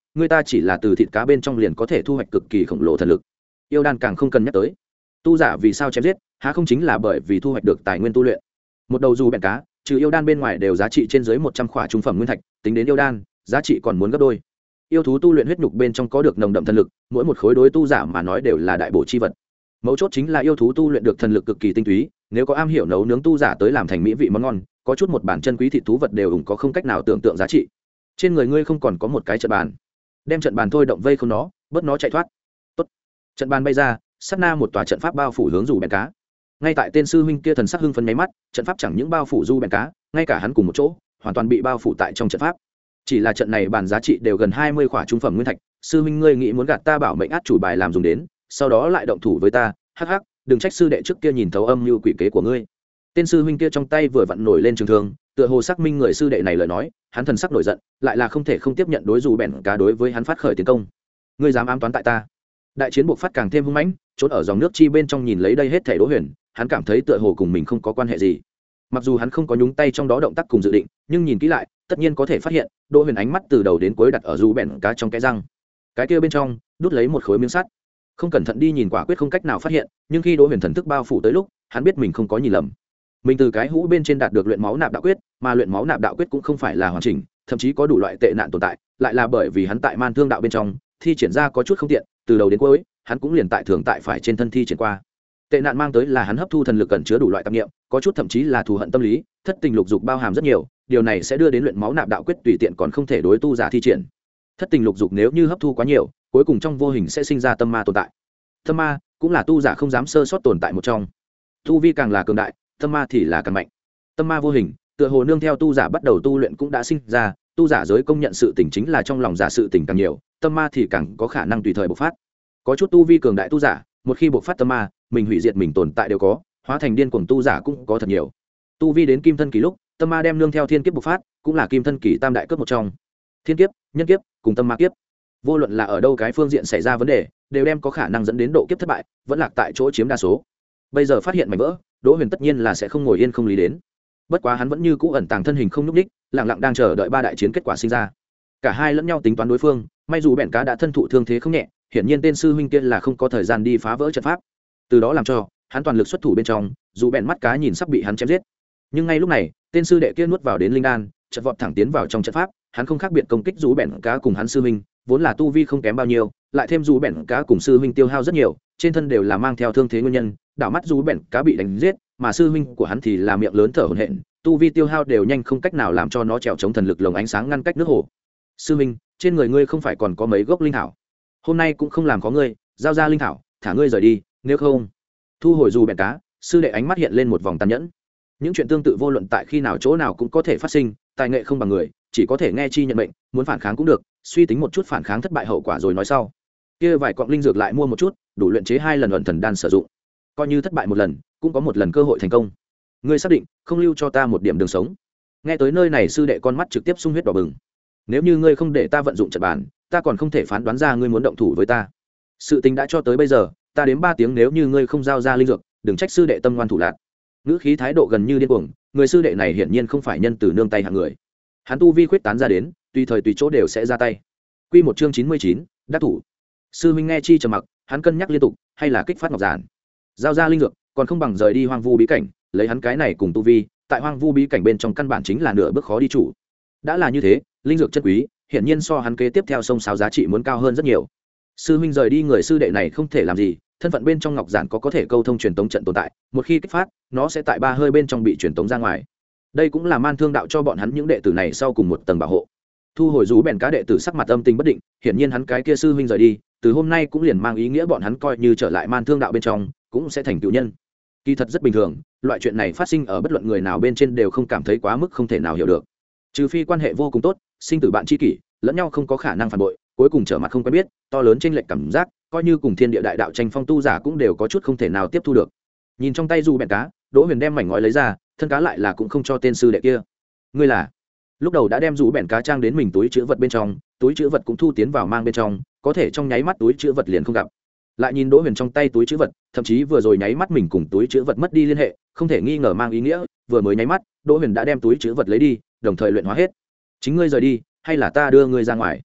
người ta chỉ là từ thịt cá bên trong liền có thể thu hoạch cực kỳ khổng lồ thần lực. Yêu đan càng không cần nhắc tới. Tu giả vì sao chém giết, há không chính là bởi vì thu hoạch được tài nguyên tu luyện. Một đầu dù bẹn cá trừ yêu đan bên ngoài đều giá trị trên dưới một trăm khỏa trung phẩm nguyên thạch, tính đến yêu đan giá trị còn muốn gấp đôi. Yêu thú tu luyện huyết nhục bên trong có được nồng đậm thần lực, mỗi một khối đối tu giả mà nói đều là đại bổ chi vật. Mấu chốt chính là yêu thú tu luyện được thần lực cực kỳ tinh túy, nếu có am hiểu nấu nướng tu giả tới làm thành mỹ vị món ngon, có chút một bản chân quý thịt thú vật đều ủng có không cách nào tưởng tượng giá trị. Trên người ngươi không còn có một cái trận bàn, đem trận bàn thôi động vây không nó, bớt nó chạy thoát. Tốt. Trận bàn bay ra, sát na một tòa trận pháp bao phủ hướng dù bèn cá. Ngay tại tên sư huynh kia thần sắc hưng phấn nháy mắt, trận pháp chẳng những bao phủ du bèn cá, ngay cả hắn cùng một chỗ, hoàn toàn bị bao phủ tại trong trận pháp. Chỉ là trận này bản giá trị đều gần hai mươi khỏa trung phẩm nguyên thạch, sư huynh ngươi nghĩ muốn gạt ta bảo mệnh át chủ bài làm dùng đến, sau đó lại động thủ với ta, hắc hắc, đừng trách sư đệ trước kia nhìn thấu âm mưu quỷ kế của ngươi. Tên sư huynh kia trong tay vừa vặn nổi lên trường thương, tựa hồ xác minh người sư đệ này lời nói, hắn thần sắc nổi giận, lại là không thể không tiếp nhận đối dù bèn cá đối với hắn phát khởi tiến công. Ngươi dám ám toán tại ta? Đại chiến buộc phát càng thêm hung mãnh, trốn ở dòng nước chi bên trong nhìn lấy đây hết thảy Đỗ Huyền, hắn cảm thấy tựa hồ cùng mình không có quan hệ gì. Mặc dù hắn không có nhúng tay trong đó động tác cùng dự định, nhưng nhìn kỹ lại, tất nhiên có thể phát hiện, Đỗ Huyền ánh mắt từ đầu đến cuối đặt ở dù bèn cá trong cái răng. Cái kia bên trong, đút lấy một khối miếng sắt. Không cẩn thận đi nhìn quả quyết không cách nào phát hiện, nhưng khi Đỗ Huyền thần thức bao phủ tới lúc, hắn biết mình không có nhìn lầm. Mình từ cái hũ bên trên đạt được luyện máu nạp đạo quyết, mà luyện máu nạp đạo quyết cũng không phải là hoàn chỉnh, thậm chí có đủ loại tệ nạn tồn tại, lại là bởi vì hắn tại man thương đạo bên trong thi triển ra có chút không tiện, từ đầu đến cuối, hắn cũng liền tại thường tại phải trên thân thi triển qua. Tệ nạn mang tới là hắn hấp thu thần lực cẩn chứa đủ loại tâm niệm, có chút thậm chí là thù hận tâm lý, thất tình lục dục bao hàm rất nhiều, điều này sẽ đưa đến luyện máu nạp đạo quyết tùy tiện còn không thể đối tu giả thi triển. Thất tình lục dục nếu như hấp thu quá nhiều, cuối cùng trong vô hình sẽ sinh ra tâm ma tồn tại. Tâm ma cũng là tu giả không dám sơ sót tồn tại một trong. Tu vi càng là cường đại, tâm ma thì là càng mạnh. Tâm ma vô hình, tựa hồ nương theo tu giả bắt đầu tu luyện cũng đã sinh ra, tu giả giới công nhận sự tình chính là trong lòng giả sự tình càng nhiều, tâm ma thì càng có khả năng tùy thời bộc phát. Có chút tu vi cường đại tu giả, một khi bộc phát tâm ma, mình hủy diệt mình tồn tại đều có, hóa thành điên cuồng tu giả cũng có thật nhiều. Tu vi đến kim thân kỳ lúc, tâm ma đem nương theo thiên kiếp bộc phát, cũng là kim thân kỳ tam đại cấp một trong. Thiên kiếp, nhân kiếp, cùng tâm ma kiếp. Vô luận là ở đâu cái phương diện xảy ra vấn đề, đều đem có khả năng dẫn đến độ kiếp thất bại, vẫn lạc tại chỗ chiếm đa số. Bây giờ phát hiện mảnh vỡ, Đỗ Huyền tất nhiên là sẽ không ngồi yên không lý đến. Bất quá hắn vẫn như cũ ẩn tàng thân hình không nhúc nhích, lặng lặng đang chờ đợi ba đại chiến kết quả sinh ra. Cả hai lẫn nhau tính toán đối phương, may dù bèn cá đã thân thụ thương thế không nhẹ, hiển nhiên tên sư huynh kia là không có thời gian đi phá vỡ trận pháp. Từ đó làm cho hắn toàn lực xuất thủ bên trong, dù bèn mắt cá nhìn sắp bị hắn chém giết. Nhưng ngay lúc này, tên sư đệ kia nuốt vào đến linh đan, chợt vọt thẳng tiến vào trong trận pháp, hắn không khác biệt công kích dù bèn cá cùng hắn sư huynh, vốn là tu vi không kém bao nhiêu, lại thêm dù bèn cá cùng sư huynh tiêu hao rất nhiều, trên thân đều là mang theo thương thế nguyên nhân, đảo mắt dù bèn cá bị đánh giết, mà sư huynh của hắn thì là miệng lớn thở hổn hển, tu vi tiêu hao đều nhanh không cách nào làm cho nó trèo chống thần lực lồng ánh sáng ngăn cách nước hồ. Sư huynh, trên người ngươi không phải còn có mấy gốc linh thảo? Hôm nay cũng không làm có ngươi, giao ra linh thảo, thả ngươi rời đi, nếu không. Thu hồi dù bèn cá, sư đệ ánh mắt hiện lên một vòng tàn nhẫn. Những chuyện tương tự vô luận tại khi nào chỗ nào cũng có thể phát sinh, tài nghệ không bằng người, chỉ có thể nghe chi nhận mệnh, muốn phản kháng cũng được, suy tính một chút phản kháng thất bại hậu quả rồi nói sau. Kia vài cọng linh dược lại mua một chút, đủ luyện chế hai lần ẩn thần đan sử dụng. Coi như thất bại một lần, cũng có một lần cơ hội thành công. Ngươi xác định không lưu cho ta một điểm đường sống? Nghe tới nơi này, sư đệ con mắt trực tiếp sung huyết đỏ bừng. Nếu như ngươi không để ta vận dụng trận bàn, ta còn không thể phán đoán ra ngươi muốn động thủ với ta. Sự tình đã cho tới bây giờ, ta đếm ba tiếng nếu như ngươi không giao ra linh dược, đừng trách sư đệ tâm ngoan thủ lạn. Ngữ khí thái độ gần như điên cuồng, người sư đệ này hiển nhiên không phải nhân từ nương tay hạng người. Hắn tu vi khuyết tán ra đến, tùy thời tùy chỗ đều sẽ ra tay. Quy một chương chín mươi chín, đắc thủ. Sư huynh nghe chi trầm mặc, hắn cân nhắc liên tục, hay là kích phát ngọc giản. Giao ra linh dược, còn không bằng rời đi hoang vu bí cảnh, lấy hắn cái này cùng tu vi, tại hoang vu bí cảnh bên trong căn bản chính là nửa bước khó đi chủ. Đã là như thế, linh dược chân quý, hiển nhiên so hắn kế tiếp theo sông sáo giá trị muốn cao hơn rất nhiều. Sư huynh rời đi, người sư đệ này không thể làm gì, thân phận bên trong ngọc giản có có thể câu thông truyền tống trận tồn tại, một khi kích phát, nó sẽ tại ba hơi bên trong bị truyền tống ra ngoài. Đây cũng là man thương đạo cho bọn hắn những đệ tử này sau cùng một tầng bảo hộ. Thu hồi rú bèn cá đệ tử sắc mặt âm tình bất định, hiển nhiên hắn cái kia sư huynh rời đi, từ hôm nay cũng liền mang ý nghĩa bọn hắn coi như trở lại man thương đạo bên trong, cũng sẽ thành cựu nhân. Kỳ thật rất bình thường, loại chuyện này phát sinh ở bất luận người nào bên trên đều không cảm thấy quá mức không thể nào hiểu được. Trừ phi quan hệ vô cùng tốt, sinh tử bạn tri kỷ, lẫn nhau không có khả năng phản bội, cuối cùng trở mặt không quen biết, to lớn chênh lệch cảm giác, coi như cùng thiên địa đại đạo tranh phong tu giả cũng đều có chút không thể nào tiếp thu được. Nhìn trong tay dù bèn cá, Đỗ Huyền đem mảnh ngói lấy ra, thân cá lại là cũng không cho tên sư đệ kia. Ngươi là? Lúc đầu đã đem dù bèn cá trang đến mình túi chứa vật bên trong, túi chứa vật cũng thu tiến vào mang bên trong, có thể trong nháy mắt túi chứa vật liền không gặp. Lại nhìn Đỗ Huyền trong tay túi chứa vật, thậm chí vừa rồi nháy mắt mình cùng túi chứa vật mất đi liên hệ, không thể nghi ngờ mang ý nghĩa, vừa mới nháy mắt, Đỗ Huyền đã đem túi chứa vật lấy đi, đồng thời luyện hóa hết. Chính ngươi rời đi, hay là ta đưa ngươi ra ngoài?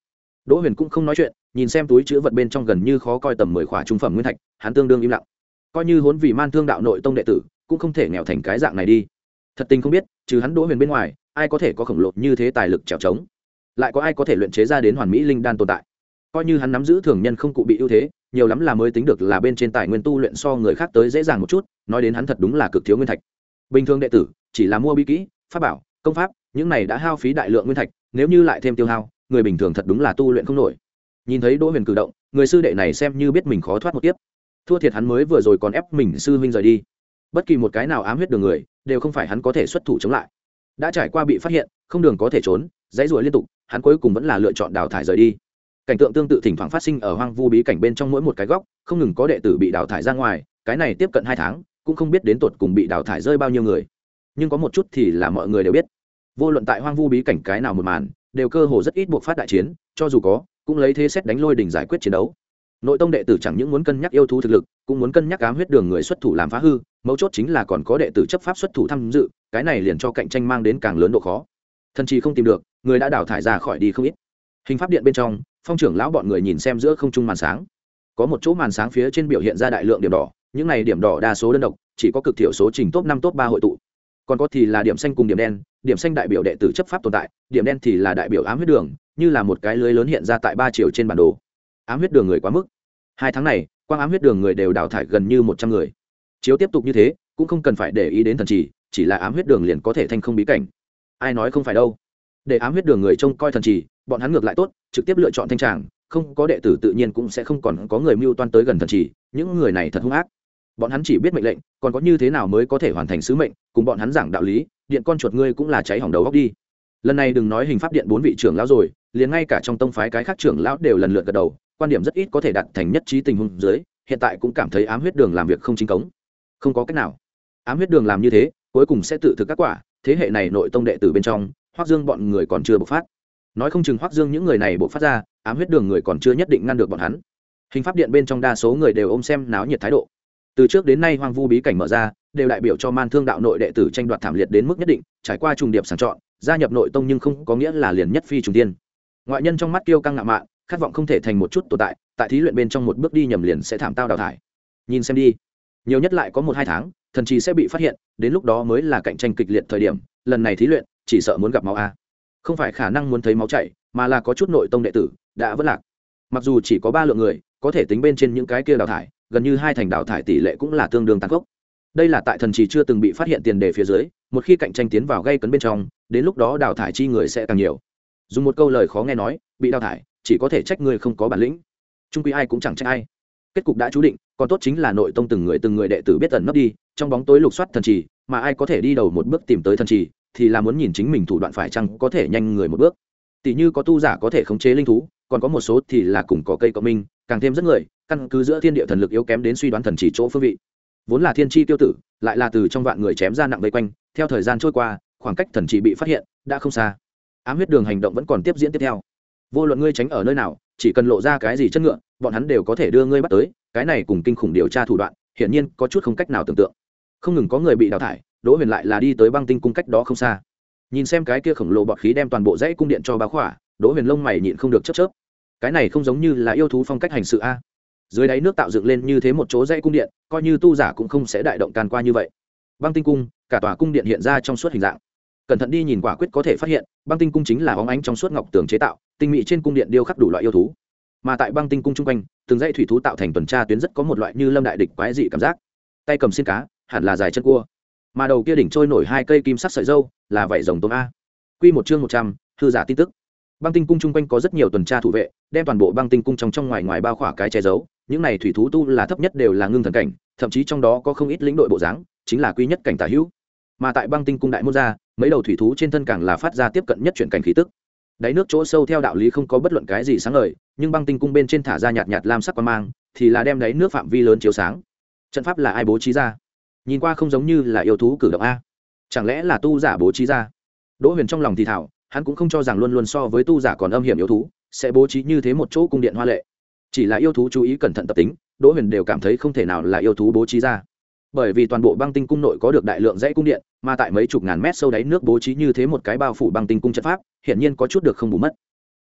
Đỗ Huyền cũng không nói chuyện, nhìn xem túi chứa vật bên trong gần như khó coi tầm mười khỏa trung phẩm nguyên thạch, hắn tương đương im lặng. Coi như huấn vì Man Thương đạo nội tông đệ tử, cũng không thể nghèo thành cái dạng này đi. Thật tình không biết, trừ hắn Đỗ Huyền bên ngoài, ai có thể có khổng lồ như thế tài lực trèo trống, lại có ai có thể luyện chế ra đến hoàn mỹ linh đan tồn tại. Coi như hắn nắm giữ thường nhân không cụ bị ưu thế, nhiều lắm là mới tính được là bên trên tài nguyên tu luyện so người khác tới dễ dàng một chút, nói đến hắn thật đúng là cực thiếu nguyên thạch. Bình thường đệ tử chỉ là mua bí kỹ, pháp bảo, công pháp, những này đã hao phí đại lượng nguyên thạch, nếu như lại thêm tiêu hao, người bình thường thật đúng là tu luyện không nổi. Nhìn thấy Đỗ Huyền cử động, người sư đệ này xem như biết mình khó thoát một kiếp. Thua thiệt hắn mới vừa rồi còn ép mình sư huynh rời đi. Bất kỳ một cái nào ám huyết đường người, đều không phải hắn có thể xuất thủ chống lại. Đã trải qua bị phát hiện, không đường có thể trốn, dãy rủa liên tục, hắn cuối cùng vẫn là lựa chọn đào thải rời đi. Cảnh tượng tương tự thỉnh thoảng phát sinh ở hoang vu bí cảnh bên trong mỗi một cái góc, không ngừng có đệ tử bị đào thải ra ngoài, cái này tiếp cận hai tháng, cũng không biết đến tột cùng bị đào thải rơi bao nhiêu người. Nhưng có một chút thì là mọi người đều biết, vô luận tại hoang vu bí cảnh cái nào một màn, đều cơ hồ rất ít buộc phát đại chiến, cho dù có, cũng lấy thế xét đánh lôi đỉnh giải quyết chiến đấu. Nội tông đệ tử chẳng những muốn cân nhắc yêu thú thực lực, cũng muốn cân nhắc ám huyết đường người xuất thủ làm phá hư, mấu chốt chính là còn có đệ tử chấp pháp xuất thủ tham dự, cái này liền cho cạnh tranh mang đến càng lớn độ khó. Thần trì không tìm được, người đã đào thải ra khỏi đi không ít. Hình pháp điện bên trong, phong trưởng lão bọn người nhìn xem giữa không trung màn sáng, có một chỗ màn sáng phía trên biểu hiện ra đại lượng điểm đỏ, những này điểm đỏ đa số đơn độc, chỉ có cực thiểu số trình top năm top ba hội tụ, còn có thì là điểm xanh cùng điểm đen, điểm xanh đại biểu đệ tử chấp pháp tồn tại, điểm đen thì là đại biểu ám huyết đường, như là một cái lưới lớn hiện ra tại ba chiều trên bản đồ. Ám huyết đường người quá mức, hai tháng này quang ám huyết đường người đều đào thải gần như một trăm người, chiếu tiếp tục như thế cũng không cần phải để ý đến thần trì, chỉ là ám huyết đường liền có thể thành không bí cảnh. Ai nói không phải đâu, để ám huyết đường người trông coi thần trì, bọn hắn ngược lại tốt, trực tiếp lựa chọn thanh tràng, không có đệ tử tự nhiên cũng sẽ không còn có người mưu toan tới gần thần trì, những người này thật hung ác. Bọn hắn chỉ biết mệnh lệnh, còn có như thế nào mới có thể hoàn thành sứ mệnh, cùng bọn hắn giảng đạo lý, điện con chuột ngươi cũng là cháy hỏng đầu óc đi. Lần này đừng nói hình pháp điện bốn vị trưởng lão rồi, liền ngay cả trong tông phái cái khác trưởng lão đều lần lượt gật đầu, quan điểm rất ít có thể đạt thành nhất trí tình huống dưới, hiện tại cũng cảm thấy ám huyết đường làm việc không chính cống. Không có cách nào, ám huyết đường làm như thế, cuối cùng sẽ tự thực các quả, thế hệ này nội tông đệ tử bên trong, Hoắc Dương bọn người còn chưa bộc phát. Nói không chừng Hoắc Dương những người này bộc phát ra, ám huyết đường người còn chưa nhất định ngăn được bọn hắn. Hình pháp điện bên trong đa số người đều ôm xem náo nhiệt thái độ. Từ trước đến nay hoang vu bí cảnh mở ra, đều đại biểu cho Man Thương đạo nội đệ tử tranh đoạt thảm liệt đến mức nhất định, trải qua trùng điệp sàng chọn, gia nhập nội tông nhưng không có nghĩa là liền nhất phi trùng tiên. Ngoại nhân trong mắt kiêu căng ngạo mạn, khát vọng không thể thành một chút tồn tại, tại thí luyện bên trong một bước đi nhầm liền sẽ thảm tao đào thải. Nhìn xem đi, nhiều nhất lại có một hai tháng, thần trì sẽ bị phát hiện, đến lúc đó mới là cạnh tranh kịch liệt thời điểm, lần này thí luyện, chỉ sợ muốn gặp máu a. Không phải khả năng muốn thấy máu chảy, mà là có chút nội tông đệ tử đã vất lạc. Mặc dù chỉ có ba lượng người, có thể tính bên trên những cái kia đào thải, gần như hai thành đào thải tỷ lệ cũng là tương đương tăng gốc. Đây là tại thần trì chưa từng bị phát hiện tiền đề phía dưới, một khi cạnh tranh tiến vào gây cấn bên trong, đến lúc đó đào thải chi người sẽ càng nhiều. Dùng một câu lời khó nghe nói, bị đào thải chỉ có thể trách người không có bản lĩnh, chung quy ai cũng chẳng trách ai. Kết cục đã chú định, còn tốt chính là nội tông từng người từng người đệ tử biết ẩn nấp đi trong bóng tối lục soát thần trì, mà ai có thể đi đầu một bước tìm tới thần trì, thì là muốn nhìn chính mình thủ đoạn phải chăng có thể nhanh người một bước. Tỷ như có tu giả có thể khống chế linh thú, còn có một số thì là cùng có cây cộng minh, càng thêm rất người, căn cứ giữa thiên địa thần lực yếu kém đến suy đoán thần chỉ chỗ phương vị. Vốn là thiên chi tiêu tử, lại là từ trong vạn người chém ra nặng vây quanh, theo thời gian trôi qua, khoảng cách thần chỉ bị phát hiện đã không xa. Ám huyết đường hành động vẫn còn tiếp diễn tiếp theo. Vô luận ngươi tránh ở nơi nào, chỉ cần lộ ra cái gì chất ngựa, bọn hắn đều có thể đưa ngươi bắt tới, cái này cùng kinh khủng điều tra thủ đoạn, hiển nhiên có chút không cách nào tưởng tượng. Không ngừng có người bị đào thải, Đỗ Huyền lại là đi tới băng tinh cung cách đó không xa. Nhìn xem cái kia khổng lồ bọt khí đem toàn bộ dãy cung điện cho bao khỏa, Đỗ Huyền lông mày nhịn không được chớp chớp. Cái này không giống như là yêu thú phong cách hành sự a. Dưới đáy nước tạo dựng lên như thế một chỗ dãy cung điện, coi như tu giả cũng không sẽ đại động can qua như vậy. Băng tinh cung, cả tòa cung điện hiện ra trong suốt hình dạng. Cẩn thận đi nhìn quả quyết có thể phát hiện, băng tinh cung chính là óng ánh trong suốt ngọc tường chế tạo, tinh mỹ trên cung điện điêu khắc đủ loại yêu thú. Mà tại băng tinh cung trung quanh, từng dãy thủy thú tạo thành tuần tra tuyến rất có một loại như lâm đại địch quái dị cảm giác. Tay cầm xiên cá, hẳn là dài chân cua. Mà đầu kia đỉnh trôi nổi hai cây kim sắc sợi dâu, là vảy rồng tôm a. Quy một chương một trăm, thư giả tin tức. Băng tinh cung trung quanh có rất nhiều tuần tra thủ vệ, đem toàn bộ băng tinh cung trong trong ngoài ngoài bao khỏa cái che giấu. Những này thủy thú tu là thấp nhất đều là ngưng thần cảnh, thậm chí trong đó có không ít lĩnh đội bộ dáng, chính là quý nhất cảnh tả hữu. Mà tại băng tinh cung đại môn ra, mấy đầu thủy thú trên thân càng là phát ra tiếp cận nhất chuyển cảnh khí tức. Đáy nước chỗ sâu theo đạo lý không có bất luận cái gì sáng ngời, nhưng băng tinh cung bên trên thả ra nhạt nhạt lam sắc quang mang, thì là đem đáy nước phạm vi lớn chiếu sáng. Trận pháp là ai bố trí ra? Nhìn qua không giống như là yêu thú cử động a, chẳng lẽ là tu giả bố trí ra? Đỗ Huyền trong lòng thì thảo, hắn cũng không cho rằng luôn luôn so với tu giả còn âm hiểm yêu thú sẽ bố trí như thế một chỗ cung điện hoa lệ. Chỉ là yêu thú chú ý cẩn thận tập tính, Đỗ Huyền đều cảm thấy không thể nào là yêu thú bố trí ra. Bởi vì toàn bộ băng tinh cung nội có được đại lượng dãy cung điện, mà tại mấy chục ngàn mét sâu đáy nước bố trí như thế một cái bao phủ băng tinh cung trận pháp, hiển nhiên có chút được không bù mất.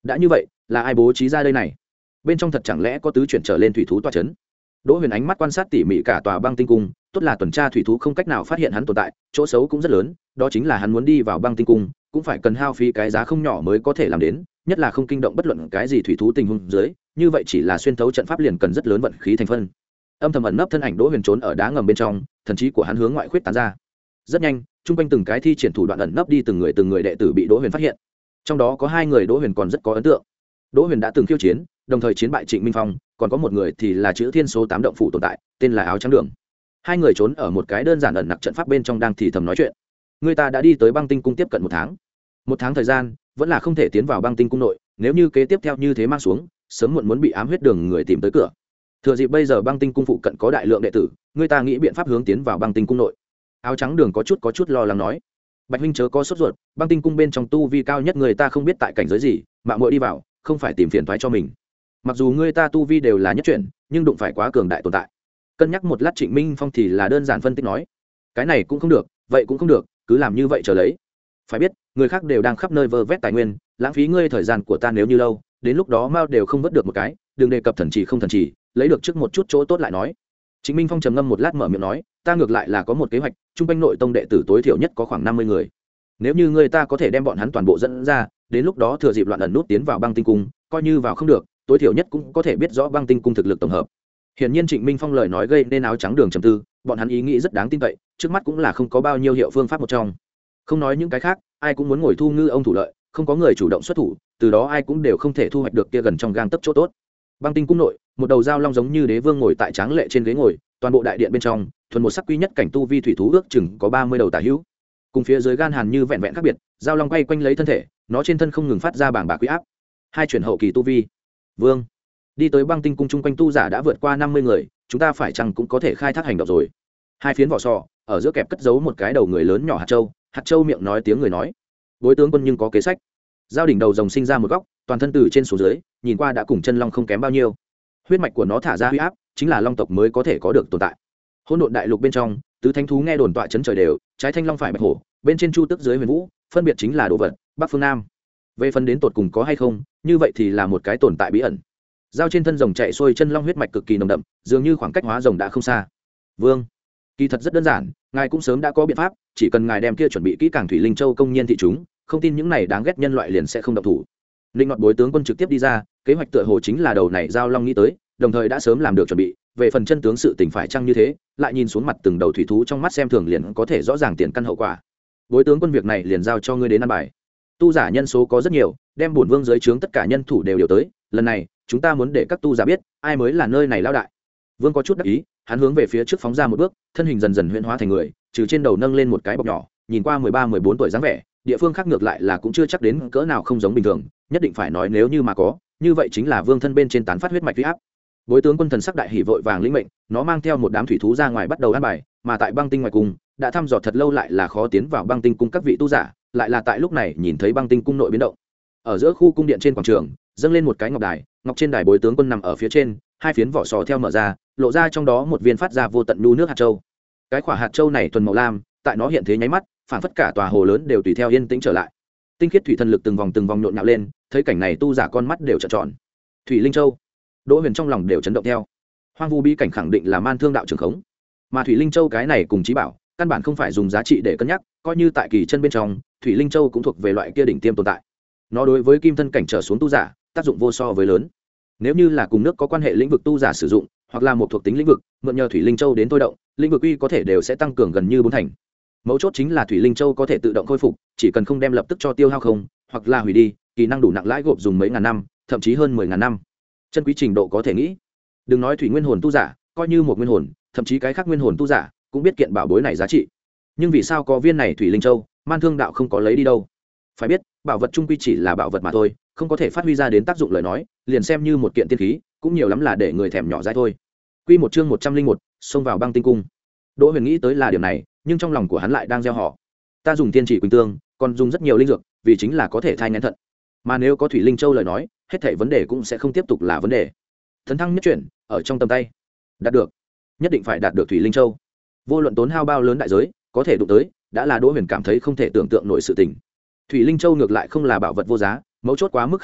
đã như vậy là ai bố trí ra đây này? Bên trong thật chẳng lẽ có tứ chuyển trở lên thủy thú tọa chấn? Đỗ Huyền ánh mắt quan sát tỉ mỉ cả tòa băng tinh cung, tốt là tuần tra thủy thú không cách nào phát hiện hắn tồn tại, chỗ xấu cũng rất lớn, đó chính là hắn muốn đi vào băng tinh cung, cũng phải cần hao phí cái giá không nhỏ mới có thể làm đến, nhất là không kinh động bất luận cái gì thủy thú tình huống dưới, như vậy chỉ là xuyên thấu trận pháp liền cần rất lớn vận khí thành phân. Âm thầm ẩn nấp thân ảnh Đỗ Huyền trốn ở đá ngầm bên trong, thần trí của hắn hướng ngoại khuyết tán ra. Rất nhanh, trung quanh từng cái thi triển thủ đoạn ẩn nấp đi từng người từng người đệ tử bị Đỗ Huyền phát hiện. Trong đó có hai người Đỗ Huyền còn rất có ấn tượng. Đỗ Huyền đã từng khiêu chiến, đồng thời chiến bại Trịnh Minh Phong, còn có một người thì là chữ thiên số tám động phủ tồn tại, tên là Áo Trắng Đường. Hai người trốn ở một cái đơn giản ẩn nặc trận pháp bên trong đang thì thầm nói chuyện. Người ta đã đi tới băng tinh cung tiếp cận một tháng. Một tháng thời gian, vẫn là không thể tiến vào băng tinh cung nội, nếu như kế tiếp theo như thế mang xuống, sớm muộn muốn bị ám huyết đường người tìm tới cửa. Thừa dịp bây giờ băng tinh cung phụ cận có đại lượng đệ tử, người ta nghĩ biện pháp hướng tiến vào băng tinh cung nội. Áo Trắng Đường có chút có chút lo lắng nói. Bạch huynh chớ có sốt ruột, băng tinh cung bên trong tu vi cao nhất người ta không biết tại cảnh giới gì, mạo muội đi vào, không phải tìm phiền toái cho mình. Mặc dù người ta tu vi đều là nhất chuyển, nhưng đụng phải quá cường đại tồn tại. Cân nhắc một lát Trịnh Minh Phong thì là đơn giản phân tích nói, cái này cũng không được, vậy cũng không được, cứ làm như vậy chờ lấy. Phải biết, người khác đều đang khắp nơi vơ vét tài nguyên, lãng phí ngươi thời gian của ta nếu như lâu, đến lúc đó mao đều không vớt được một cái, đừng đề cập thần chỉ không thần chỉ, lấy được trước một chút chỗ tốt lại nói. Trịnh Minh Phong trầm ngâm một lát mở miệng nói, ta ngược lại là có một kế hoạch, trung quanh nội tông đệ tử tối thiểu nhất có khoảng năm mươi người. Nếu như người ta có thể đem bọn hắn toàn bộ dẫn ra, đến lúc đó thừa dịp loạn ẩn nút tiến vào băng tinh cung, coi như vào không được, tối thiểu nhất cũng có thể biết rõ băng tinh cung thực lực tổng hợp. Hiển nhiên Trịnh Minh Phong lời nói gây nên Áo Trắng Đường trầm tư, bọn hắn ý nghĩ rất đáng tin cậy, trước mắt cũng là không có bao nhiêu hiệu phương pháp một trong. Không nói những cái khác, ai cũng muốn ngồi thu ngư ông thủ lợi, không có người chủ động xuất thủ, từ đó ai cũng đều không thể thu hoạch được kia gần trong gang tấc chỗ tốt. Băng tinh cung nội, một đầu dao long giống như đế vương ngồi tại tráng lệ trên ghế ngồi, toàn bộ đại điện bên trong, thuần một sắc quy nhất cảnh tu vi thủy thú ước chừng có ba mươi đầu tả hữu. Cùng phía dưới gan hàn như vẹn vẹn khác biệt, dao long quay quanh lấy thân thể, nó trên thân không ngừng phát ra bảng bạc quý áp. Hai chuyển hậu kỳ tu vi. Vương đi tới băng tinh cung chung quanh tu giả đã vượt qua năm mươi người, chúng ta phải chăng cũng có thể khai thác hành động rồi? Hai phiến vỏ sò, ở giữa kẹp cất giấu một cái đầu người lớn nhỏ hạt châu, hạt châu miệng nói tiếng người nói. Bối tướng quân nhưng có kế sách. Giao đỉnh đầu rồng sinh ra một góc, toàn thân từ trên xuống dưới, nhìn qua đã cùng chân long không kém bao nhiêu. Huyết mạch của nó thả ra huy áp, chính là long tộc mới có thể có được tồn tại. Hỗn độn đại lục bên trong, tứ thánh thú nghe đồn tọa chấn trời đều, trái thanh long phải bạch hổ, bên trên chu tước dưới huyền vũ, phân biệt chính là đồ vật, bắc phương nam. Về phần đến tột cùng có hay không, như vậy thì là một cái tồn tại bí ẩn. Dao trên thân rồng chạy xuôi chân long huyết mạch cực kỳ nồng đậm, dường như khoảng cách hóa rồng đã không xa. Vương, kỳ thật rất đơn giản, ngài cũng sớm đã có biện pháp, chỉ cần ngài đem kia chuẩn bị kỹ càng thủy linh châu công nhiên thị chúng, không tin những này đáng ghét nhân loại liền sẽ không động thủ. Linh ngọt bối tướng quân trực tiếp đi ra, kế hoạch tựa hồ chính là đầu này Dao long nghĩ tới, đồng thời đã sớm làm được chuẩn bị. Về phần chân tướng sự tình phải chăng như thế, lại nhìn xuống mặt từng đầu thủy thú trong mắt xem thường liền có thể rõ ràng tiền căn hậu quả. Bối tướng quân việc này liền giao cho ngươi đến ăn bài. Tu giả nhân số có rất nhiều, đem bổn vương dưới trướng tất cả nhân thủ đều điều tới, lần này chúng ta muốn để các tu giả biết ai mới là nơi này lão đại. Vương có chút đắc ý, hắn hướng về phía trước phóng ra một bước, thân hình dần dần huyễn hóa thành người, trừ trên đầu nâng lên một cái bọc nhỏ, nhìn qua mười ba mười bốn tuổi dáng vẻ, địa phương khác ngược lại là cũng chưa chắc đến cỡ nào không giống bình thường, nhất định phải nói nếu như mà có, như vậy chính là vương thân bên trên tán phát huyết mạch uy áp. Bối tướng quân thần sắc đại hỉ vội vàng lĩnh mệnh, nó mang theo một đám thủy thú ra ngoài bắt đầu ăn bài, mà tại băng tinh ngoài cung đã thăm dò thật lâu lại là khó tiến vào băng tinh cung các vị tu giả, lại là tại lúc này nhìn thấy băng tinh cung nội biến động. Ở giữa khu cung điện trên quảng trường, dâng lên một cái ngọc đài, ngọc trên đài bối tướng quân nằm ở phía trên, hai phiến vỏ sò theo mở ra, lộ ra trong đó một viên phát ra vô tận nhu nước hạt châu. Cái quả hạt châu này thuần màu lam, tại nó hiện thế nháy mắt, phản phất cả tòa hồ lớn đều tùy theo yên tĩnh trở lại. Tinh khiết thủy thần lực từng vòng từng vòng nhộn nhạo lên, thấy cảnh này tu giả con mắt đều trợn tròn. Thủy linh châu, Đỗ Huyền trong lòng đều chấn động theo. Hoang vu bí cảnh khẳng định là man thương đạo trường khống, mà thủy linh châu cái này cùng chí bảo, căn bản không phải dùng giá trị để cân nhắc, coi như tại kỳ chân bên trong, thủy linh châu cũng thuộc về loại kia đỉnh tiêm tồn tại. Nó đối với kim thân cảnh trở xuống tu giả, tác dụng vô so với lớn. Nếu như là cùng nước có quan hệ lĩnh vực tu giả sử dụng, hoặc là một thuộc tính lĩnh vực, mượn nhờ thủy linh châu đến thôi động, lĩnh vực uy có thể đều sẽ tăng cường gần như bốn thành. Mấu chốt chính là thủy linh châu có thể tự động khôi phục, chỉ cần không đem lập tức cho tiêu hao không, hoặc là hủy đi, kỹ năng đủ nặng lãi gộp dùng mấy ngàn năm, thậm chí hơn mười ngàn năm. Chân quý trình độ có thể nghĩ. Đừng nói thủy nguyên hồn tu giả, coi như một nguyên hồn, thậm chí cái khác nguyên hồn tu giả, cũng biết kiện bảo bối này giá trị. Nhưng vì sao có viên này thủy linh châu, man thương đạo không có lấy đi đâu? Phải biết, bảo vật trung quy chỉ là bảo vật mà thôi, không có thể phát huy ra đến tác dụng lời nói, liền xem như một kiện tiên khí, cũng nhiều lắm là để người thèm nhỏ dãi thôi. Quy một chương một trăm linh một, xông vào băng tinh cung. Đỗ Huyền nghĩ tới là điểm này, nhưng trong lòng của hắn lại đang gieo họ. Ta dùng tiên chỉ quỳnh tương, còn dùng rất nhiều linh dược, vì chính là có thể thai nghén thận. Mà nếu có thủy linh châu lời nói, hết thảy vấn đề cũng sẽ không tiếp tục là vấn đề. Thần thăng nhất chuyển, ở trong tầm tay. Đạt được, nhất định phải đạt được thủy linh châu. Vô luận tốn hao bao lớn đại giới, có thể đụng tới, đã là Đỗ Huyền cảm thấy không thể tưởng tượng nổi sự tình. Thủy linh châu ngược lại không là bảo vật vô giá, mấu chốt quá mức khan hiếm,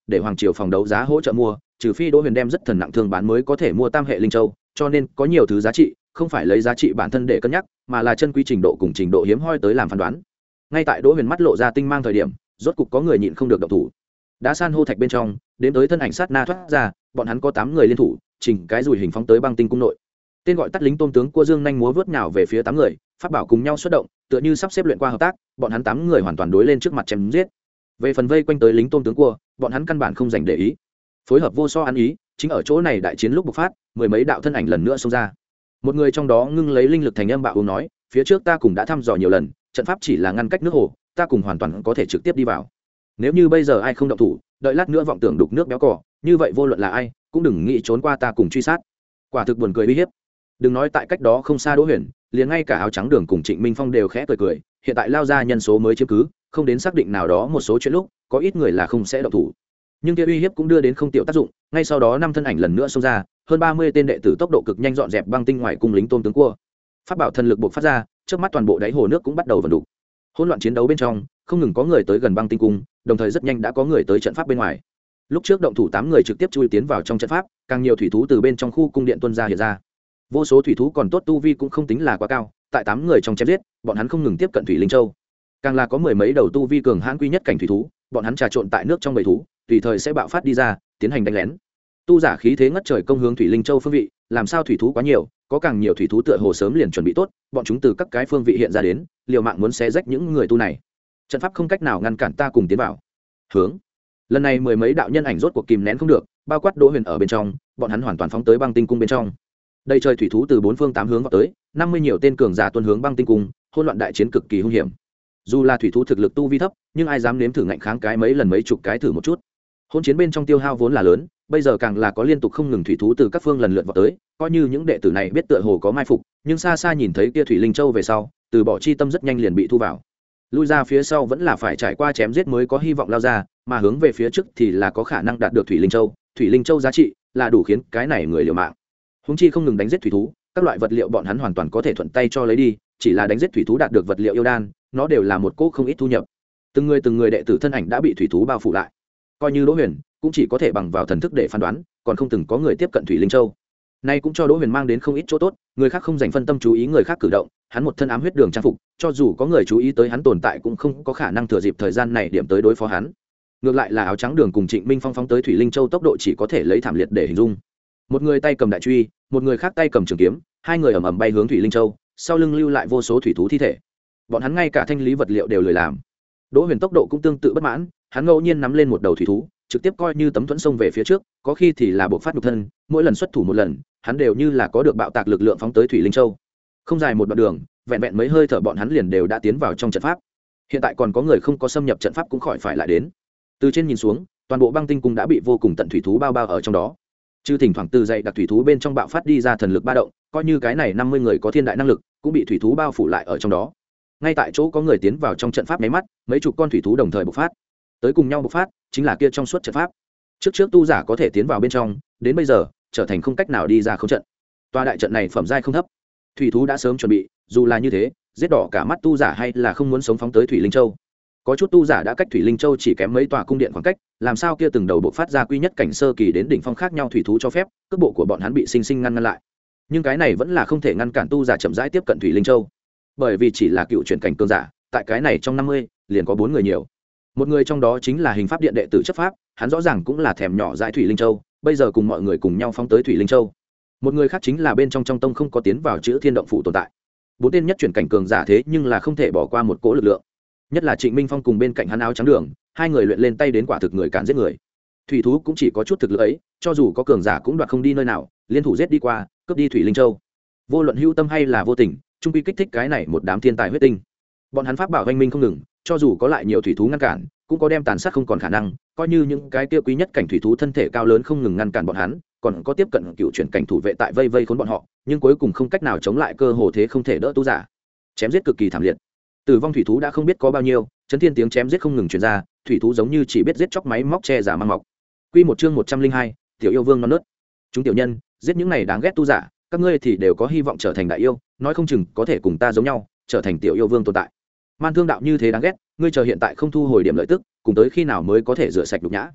để hoàng triều phòng đấu giá hỗ trợ mua, trừ phi Đỗ Huyền đem rất thần nặng thương bán mới có thể mua tam hệ linh châu, cho nên có nhiều thứ giá trị không phải lấy giá trị bản thân để cân nhắc, mà là chân quý trình độ cùng trình độ hiếm hoi tới làm phán đoán. Ngay tại Đỗ Huyền mắt lộ ra tinh mang thời điểm, rốt cục có người nhịn không được động thủ. Đá san hô thạch bên trong, đến tới thân ảnh sát na thoát ra, bọn hắn có tám người liên thủ, chỉnh cái dùi hình phóng tới băng tinh cung nội. Tên gọi tắt lính tôm tướng cua dương nhanh múa vớt nhào về phía tám người, pháp bảo cùng nhau xuất động, tựa như sắp xếp luyện qua hợp tác, bọn hắn tám người hoàn toàn đối lên trước mặt chém giết. Về phần vây quanh tới lính tôm tướng cua, bọn hắn căn bản không dành để ý. Phối hợp vô so ăn ý, chính ở chỗ này đại chiến lúc bộc phát, mười mấy đạo thân ảnh lần nữa xông ra. Một người trong đó ngưng lấy linh lực thành âm bạo uống nói, phía trước ta cùng đã thăm dò nhiều lần, trận pháp chỉ là ngăn cách nước hồ, ta cùng hoàn toàn có thể trực tiếp đi vào. Nếu như bây giờ ai không động thủ, đợi lát nữa vọng tưởng đục nước béo cỏ, như vậy vô luận là ai cũng đừng nghĩ trốn qua ta cùng truy sát. Quả thực buồn cười uy hiếp. Đừng nói tại cách đó không xa Đỗ Huyền, liền ngay cả áo trắng đường cùng Trịnh Minh Phong đều khẽ cười cười, hiện tại lao ra nhân số mới chiếm cứ, không đến xác định nào đó một số chuyện lúc, có ít người là không sẽ động thủ. Nhưng kia uy hiếp cũng đưa đến không tiểu tác dụng, ngay sau đó năm thân ảnh lần nữa xông ra, hơn ba mươi tên đệ tử tốc độ cực nhanh dọn dẹp băng tinh ngoài cung lính tôm tướng cua. Pháp bảo thần lực bộc phát ra, trước mắt toàn bộ đáy hồ nước cũng bắt đầu vận động. Hỗn loạn chiến đấu bên trong, không ngừng có người tới gần băng tinh cung, đồng thời rất nhanh đã có người tới trận pháp bên ngoài. Lúc trước động thủ tám người trực tiếp chui tiến vào trong trận pháp, càng nhiều thủy thú từ bên trong khu cung điện tuôn ra hiện ra. Vô số thủy thú còn tốt tu vi cũng không tính là quá cao, tại tám người trong chém giết, bọn hắn không ngừng tiếp cận thủy linh châu. Càng là có mười mấy đầu tu vi cường hãn quy nhất cảnh thủy thú, bọn hắn trà trộn tại nước trong bầy thú, tùy thời sẽ bạo phát đi ra, tiến hành đánh lén. Tu giả khí thế ngất trời công hướng thủy linh châu phương vị, làm sao thủy thú quá nhiều, có càng nhiều thủy thú tựa hồ sớm liền chuẩn bị tốt, bọn chúng từ các cái phương vị hiện ra đến, liều mạng muốn xé rách những người tu này. Trận pháp không cách nào ngăn cản ta cùng tiến vào. Hướng. Lần này mười mấy đạo nhân ảnh rốt cuộc kìm nén không được, bao quát Đỗ Huyền ở bên trong, bọn hắn hoàn toàn phóng tới băng tinh cung bên trong. Đây trời thủy thú từ bốn phương tám hướng vào tới, năm mươi nhiều tên cường giả tuôn hướng băng tinh cung, hỗn loạn đại chiến cực kỳ hung hiểm. Dù là thủy thú thực lực tu vi thấp, nhưng ai dám nếm thử ngạnh kháng cái mấy lần mấy chục cái thử một chút. Hỗn chiến bên trong tiêu hao vốn là lớn, bây giờ càng là có liên tục không ngừng thủy thú từ các phương lần lượt vào tới, coi như những đệ tử này biết tựa hồ có mai phục, nhưng xa xa nhìn thấy kia thủy linh châu về sau, từ bỏ chi tâm rất nhanh liền bị thu vào. Lui ra phía sau vẫn là phải trải qua chém giết mới có hy vọng lao ra, mà hướng về phía trước thì là có khả năng đạt được thủy linh châu. Thủy linh châu giá trị là đủ khiến cái này người liều mạng. Huống chi không ngừng đánh giết thủy thú, các loại vật liệu bọn hắn hoàn toàn có thể thuận tay cho lấy đi, chỉ là đánh giết thủy thú đạt được vật liệu yêu đan, nó đều là một cỗ không ít thu nhập. Từng người từng người đệ tử thân ảnh đã bị thủy thú bao phủ lại. Coi như Đỗ Huyền cũng chỉ có thể bằng vào thần thức để phán đoán, còn không từng có người tiếp cận thủy linh châu. Nay cũng cho Đỗ Huyền mang đến không ít chỗ tốt, người khác không dành phân tâm chú ý người khác cử động, hắn một thân ám huyết đường trang phục, cho dù có người chú ý tới hắn tồn tại cũng không có khả năng thừa dịp thời gian này điểm tới đối phó hắn. Ngược lại là áo trắng đường cùng Trịnh Minh Phong phóng tới thủy linh châu tốc độ chỉ có thể lấy thảm liệt để hình dung. Một người tay cầm đại truy, một người khác tay cầm trường kiếm, hai người ầm ầm bay hướng thủy linh châu, sau lưng lưu lại vô số thủy thú thi thể. Bọn hắn ngay cả thanh lý vật liệu đều lười làm. Đỗ Huyền tốc độ cũng tương tự bất mãn, hắn ngẫu nhiên nắm lên một đầu thủy thú, trực tiếp coi như tấm thuẫn sông về phía trước, có khi thì là buộc phát nhục thân, mỗi lần xuất thủ một lần, hắn đều như là có được bạo tạc lực lượng phóng tới thủy linh châu. Không dài một đoạn đường, vẹn vẹn mấy hơi thở bọn hắn liền đều đã tiến vào trong trận pháp. Hiện tại còn có người không có xâm nhập trận pháp cũng khỏi phải lại đến. Từ trên nhìn xuống, toàn bộ băng tinh cung đã bị vô cùng tận thủy thú bao bao ở trong đó. Chứ thỉnh thoảng từ dậy đặc thủy thú bên trong bạo phát đi ra thần lực ba động, coi như cái này năm mươi người có thiên đại năng lực, cũng bị thủy thú bao phủ lại ở trong đó. Ngay tại chỗ có người tiến vào trong trận pháp nháy mắt, mấy chục con thủy thú đồng thời bộc phát. Tới cùng nhau bộc phát, chính là kia trong suốt trận pháp. Trước trước tu giả có thể tiến vào bên trong, đến bây giờ, trở thành không cách nào đi ra không trận. Tòa đại trận này phẩm giai không thấp. Thủy thú đã sớm chuẩn bị, dù là như thế, giết đỏ cả mắt tu giả hay là không muốn sống phóng tới thủy linh châu. Có chút tu giả đã cách thủy linh châu chỉ kém mấy tòa cung điện khoảng cách, làm sao kia từng đầu bộc phát ra quy nhất cảnh sơ kỳ đến đỉnh phong khác nhau thủy thú cho phép, cước bộ của bọn hắn bị sinh sinh ngăn ngăn lại. Nhưng cái này vẫn là không thể ngăn cản tu giả chậm rãi tiếp cận thủy linh châu. Bởi vì chỉ là cựu chuyển cảnh cường giả, tại cái này trong năm mươi, liền có bốn người nhiều. Một người trong đó chính là hình pháp điện đệ tử chấp pháp, hắn rõ ràng cũng là thèm nhỏ dãi thủy linh châu, bây giờ cùng mọi người cùng nhau phóng tới thủy linh châu. Một người khác chính là bên trong trong tông không có tiến vào chữ thiên động phủ tồn tại. Bốn tên nhất chuyển cảnh cường giả thế nhưng là không thể bỏ qua một cỗ lực lượng. Nhất là Trịnh Minh Phong cùng bên cạnh hắn áo trắng đường, hai người luyện lên tay đến quả thực người cản giết người. Thủy thú cũng chỉ có chút thực lực ấy, cho dù có cường giả cũng đoạt không đi nơi nào, liên thủ giết đi qua, cướp đi thủy linh châu. Vô luận hữu tâm hay là vô tình, trung quy kích thích cái này một đám thiên tài huyết tinh. Bọn hắn pháp bảo anh minh không ngừng, cho dù có lại nhiều thủy thú ngăn cản, cũng có đem tàn sát không còn khả năng, coi như những cái kia quý nhất cảnh thủy thú thân thể cao lớn không ngừng ngăn cản bọn hắn, còn có tiếp cận cựu chuyển cảnh thủ vệ tại vây vây khốn bọn họ, nhưng cuối cùng không cách nào chống lại cơ hồ thế không thể đỡ tu giả. Chém giết cực kỳ thảm liệt. Tử vong thủy thú đã không biết có bao nhiêu, chấn thiên tiếng chém giết không ngừng truyền ra, thủy thú giống như chỉ biết giết chóc máy móc che giả mang mọc. Quy một chương một trăm linh hai, tiểu yêu vương non nớt. Chúng tiểu nhân, giết những này đáng ghét tu giả, các ngươi thì đều có hy vọng trở thành đại yêu, nói không chừng có thể cùng ta giống nhau, trở thành tiểu yêu vương tồn tại. Man thương đạo như thế đáng ghét, ngươi chờ hiện tại không thu hồi điểm lợi tức, cùng tới khi nào mới có thể rửa sạch nhục nhã.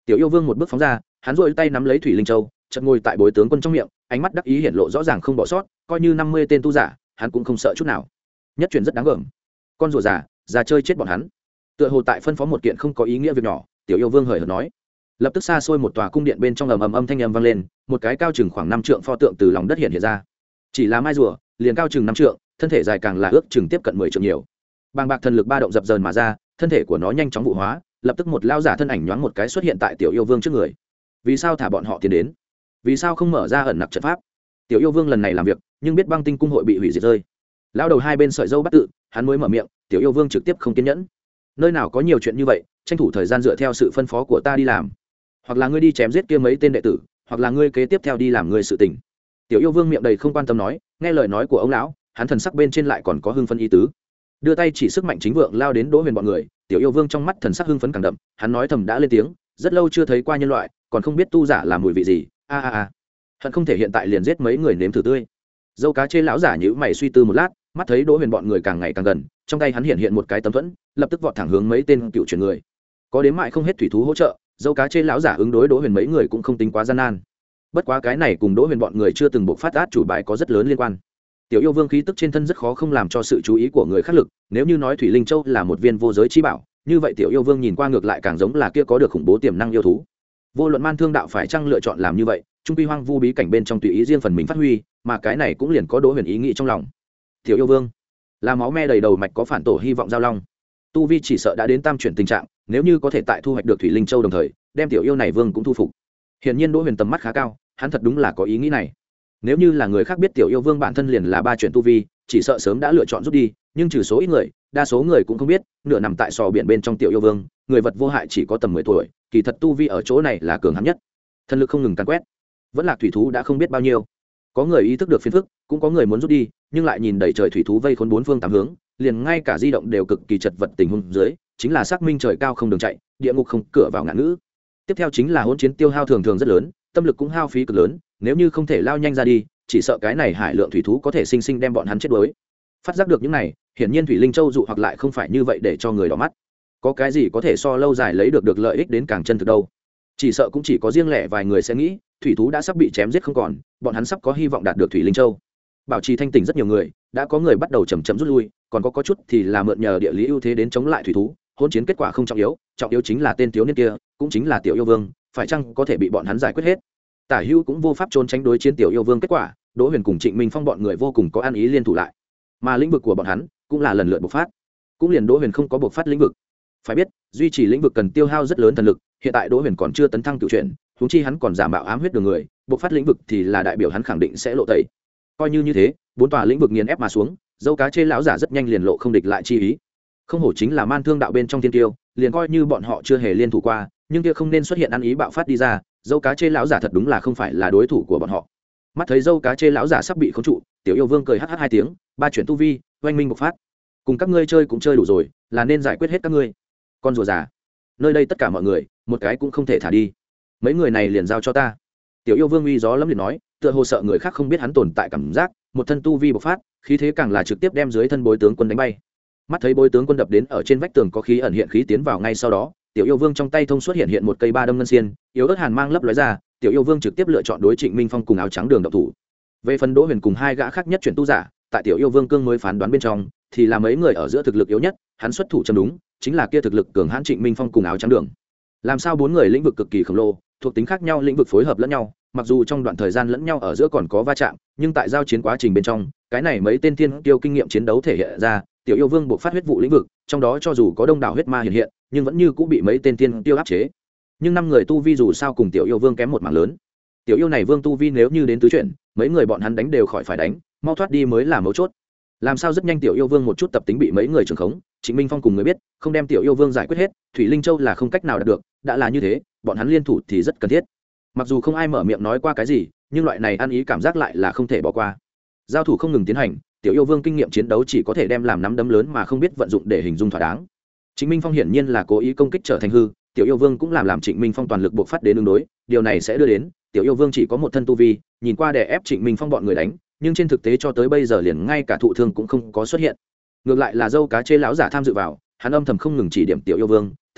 Tiểu Yêu Vương một bước phóng ra, hắn duỗi tay nắm lấy thủy linh châu, chợt ngồi tại bối tướng quân trong miệng, ánh mắt đắc ý hiện lộ rõ ràng không bỏ sót, coi như năm mươi tên tu giả, hắn cũng không sợ chút nào. Nhất truyền rất đáng gờm. Con rùa già, già chơi chết bọn hắn. Tựa hồ tại phân phó một kiện không có ý nghĩa việc nhỏ, Tiểu Yêu Vương hời hợt nói. Lập tức xa xôi một tòa cung điện bên trong ầm ầm âm thanh âm vang lên, một cái cao chừng khoảng năm trượng pho tượng từ lòng đất hiện hiện ra. Chỉ là mai rùa, liền cao chừng năm trượng, thân thể dài càng là ước chừng tiếp cận mười trượng nhiều. Bàng bạc thần lực ba động dập dờn mà ra, thân thể của nó nhanh chóng vụ hóa, lập tức một lao giả thân ảnh nhoáng một cái xuất hiện tại Tiểu Yêu Vương trước người. Vì sao thả bọn họ tiến đến? Vì sao không mở ra ẩn nặc trận pháp? Tiểu Yêu Vương lần này làm việc, nhưng biết Băng Tinh cung hội bị hủy diệt rơi. Lao đầu hai bên sợi dâu bắt tự, hắn mới mở miệng, Tiểu Yêu Vương trực tiếp không kiên nhẫn. Nơi nào có nhiều chuyện như vậy, tranh thủ thời gian dựa theo sự phân phó của ta đi làm. Hoặc là ngươi đi chém giết kia mấy tên đệ tử, hoặc là ngươi kế tiếp theo đi làm người sự tình. Tiểu Yêu Vương miệng đầy không quan tâm nói, nghe lời nói của ông lão, hắn thần sắc bên trên lại còn có hưng phấn ý tứ. Đưa tay chỉ sức mạnh chính vượng lao đến Đỗ Huyền bọn người, Tiểu Yêu Vương trong mắt thần sắc hưng phấn càng đậm, hắn nói thầm đã lên tiếng, rất lâu chưa thấy qua nhân loại, còn không biết tu giả là mùi vị gì. A a a. Hận không thể hiện tại liền giết mấy người nếm thử tươi. Dâu cá chê lão giả nhíu mày suy tư một lát, mắt thấy Đỗ Huyền bọn người càng ngày càng gần, trong tay hắn hiện hiện một cái tấm thuẫn, lập tức vọt thẳng hướng mấy tên cựu truyền người. Có đến mại không hết thủy thú hỗ trợ, dâu cá chê lão giả ứng đối Đỗ Huyền mấy người cũng không tính quá gian nan. Bất quá cái này cùng Đỗ Huyền bọn người chưa từng buộc phát át chủ bài có rất lớn liên quan. Tiểu Yêu Vương khí tức trên thân rất khó không làm cho sự chú ý của người khác lực, nếu như nói Thủy Linh Châu là một viên vô giới chi bảo, như vậy Tiểu Yêu Vương nhìn qua ngược lại càng giống là kia có được khủng bố tiềm năng yêu thú. Vô luận Man Thương đạo phải chăng lựa chọn làm như vậy, trung quy hoang vu bí cảnh bên trong tùy ý riêng phần mình phát huy, mà cái này cũng liền có Đỗ Huyền ý nghĩ trong lòng. Tiểu Yêu Vương là máu me đầy đầu mạch có phản tổ hy vọng giao long, tu vi chỉ sợ đã đến tam chuyển tình trạng, nếu như có thể tại thu hoạch được Thủy Linh Châu đồng thời đem tiểu yêu này vương cũng thu phục. Hiển nhiên Đỗ Huyền tầm mắt khá cao, hắn thật đúng là có ý nghĩ này. Nếu như là người khác biết tiểu yêu vương bản thân liền là ba chuyển tu vi, chỉ sợ sớm đã lựa chọn rút đi, nhưng trừ số ít người, đa số người cũng không biết, nửa nằm tại sò biển bên trong tiểu yêu vương, người vật vô hại chỉ có tầm mười tuổi, kỳ thật tu vi ở chỗ này là cường hãn nhất. Thần lực không ngừng càn quét, vẫn là thủy thú đã không biết bao nhiêu. Có người ý thức được phiền phức, cũng có người muốn rút đi, nhưng lại nhìn đầy trời thủy thú vây khốn bốn phương tám hướng, liền ngay cả di động đều cực kỳ chật vật tình huống dưới, chính là xác minh trời cao không đường chạy, địa ngục không cửa vào ngạn ngữ. Tiếp theo chính là hỗn chiến tiêu hao thường thường rất lớn, tâm lực cũng hao phí cực lớn, nếu như không thể lao nhanh ra đi, chỉ sợ cái này hải lượng thủy thú có thể sinh sinh đem bọn hắn chết đuối. Phát giác được những này, hiển nhiên Thủy Linh Châu dụ hoặc lại không phải như vậy để cho người đỏ mắt. Có cái gì có thể so lâu dài lấy được được lợi ích đến càng chân thực đâu? Chỉ sợ cũng chỉ có riêng lẻ vài người sẽ nghĩ, thủy thú đã sắp bị chém giết không còn, bọn hắn sắp có hy vọng đạt được Thủy Linh Châu. Bảo trì thanh tỉnh rất nhiều người, đã có người bắt đầu chậm chậm rút lui, còn có có chút thì là mượn nhờ địa lý ưu thế đến chống lại thủy thú. Hỗn chiến kết quả không trọng yếu, trọng yếu chính là tên thiếu niên kia, cũng chính là tiểu yêu vương, phải chăng có thể bị bọn hắn giải quyết hết. Tả Hữu cũng vô pháp trốn tránh đối chiến tiểu yêu vương kết quả, Đỗ Huyền cùng Trịnh Minh Phong bọn người vô cùng có ăn ý liên thủ lại, mà lĩnh vực của bọn hắn cũng là lần lượt bộc phát, cũng liền Đỗ Huyền không có bộc phát lĩnh vực. Phải biết, duy trì lĩnh vực cần tiêu hao rất lớn thần lực, hiện tại Đỗ Huyền còn chưa tấn thăng cửu chuyển, huống chi hắn còn giả mạo ám huyết đường người, bộc phát lĩnh vực thì là đại biểu hắn khẳng định sẽ lộ tẩy. Coi như như thế, bốn tòa lĩnh vực nghiền ép mà xuống, dâu cá chê lão giả rất nhanh liền lộ không địch lại chi ý. Không hổ chính là Man Thương đạo bên trong tiên tiêu, liền coi như bọn họ chưa hề liên thủ qua, nhưng kia không nên xuất hiện ăn ý bạo phát đi ra, dâu cá chê lão giả thật đúng là không phải là đối thủ của bọn họ. Mắt thấy dâu cá chê lão giả sắp bị khống trụ, tiểu yêu vương cười hắc hắc hai tiếng, ba chuyển tu vi, oanh minh bộc phát. Cùng các ngươi chơi cũng chơi đủ rồi, là nên giải quyết hết các ngươi. Con rùa già, nơi đây tất cả mọi người, một cái cũng không thể thả đi. Mấy người này liền giao cho ta. Tiểu yêu vương uy gió lẫm liệt nói, tựa hồ sợ người khác không biết hắn tồn tại cảm giác, một thân tu vi bộc phát, khí thế càng là trực tiếp đem dưới thân bối tướng quân đánh bay. Mắt thấy bối tướng quân đập đến ở trên vách tường có khí ẩn hiện khí tiến vào ngay sau đó, tiểu yêu vương trong tay thông suốt hiện hiện một cây ba đâm ngân xiên, yếu ớt hàn mang lấp lóe ra, tiểu yêu vương trực tiếp lựa chọn đối Trịnh Minh Phong cùng áo trắng đường độc thủ. Về phần Đỗ Huyền cùng hai gã khác nhất chuyển tu giả, tại tiểu yêu vương cương mới phán đoán bên trong, thì là mấy người ở giữa thực lực yếu nhất, hắn xuất thủ châm đúng, chính là kia thực lực cường hãn Trịnh Minh Phong cùng áo trắng đường. Làm sao bốn người lĩnh vực cực kỳ khổng lồ, thuộc tính khác nhau lĩnh vực phối hợp lẫn nhau, mặc dù trong đoạn thời gian lẫn nhau ở giữa còn có va chạm, nhưng tại giao chiến quá trình bên trong, cái này mấy tên thiên tiêu kinh nghiệm chiến đấu thể hiện ra, tiểu yêu vương buộc phát huyết vụ lĩnh vực, trong đó cho dù có đông đảo huyết ma hiện hiện, nhưng vẫn như cũng bị mấy tên thiên tiêu áp chế. Nhưng năm người tu vi dù sao cùng tiểu yêu vương kém một mảng lớn. Tiểu yêu này vương tu vi nếu như đến tứ chuyển, mấy người bọn hắn đánh đều khỏi phải đánh, mau thoát đi mới là mấu chốt. Làm sao rất nhanh tiểu yêu vương một chút tập tính bị mấy người trưởng khống, Trịnh Minh Phong cùng người biết, không đem tiểu yêu vương giải quyết hết, Thủy Linh Châu là không cách nào đạt được, đã là như thế, bọn hắn liên thủ thì rất cần thiết. Mặc dù không ai mở miệng nói qua cái gì, nhưng loại này ăn ý cảm giác lại là không thể bỏ qua. Giao thủ không ngừng tiến hành, tiểu yêu vương kinh nghiệm chiến đấu chỉ có thể đem làm nắm đấm lớn mà không biết vận dụng để hình dung thỏa đáng. Trịnh Minh Phong hiển nhiên là cố ý công kích trở thành hư, tiểu yêu vương cũng làm làm Trịnh Minh Phong toàn lực buộc phát đến ứng đối, điều này sẽ đưa đến tiểu yêu vương chỉ có một thân tu vi, nhìn qua đè ép Trịnh Minh Phong bọn người đánh, nhưng trên thực tế cho tới bây giờ liền ngay cả thụ thương cũng không có xuất hiện. Ngược lại là dâu cá chê lão giả tham dự vào, hắn âm thầm không ngừng chỉ điểm tiểu yêu vương,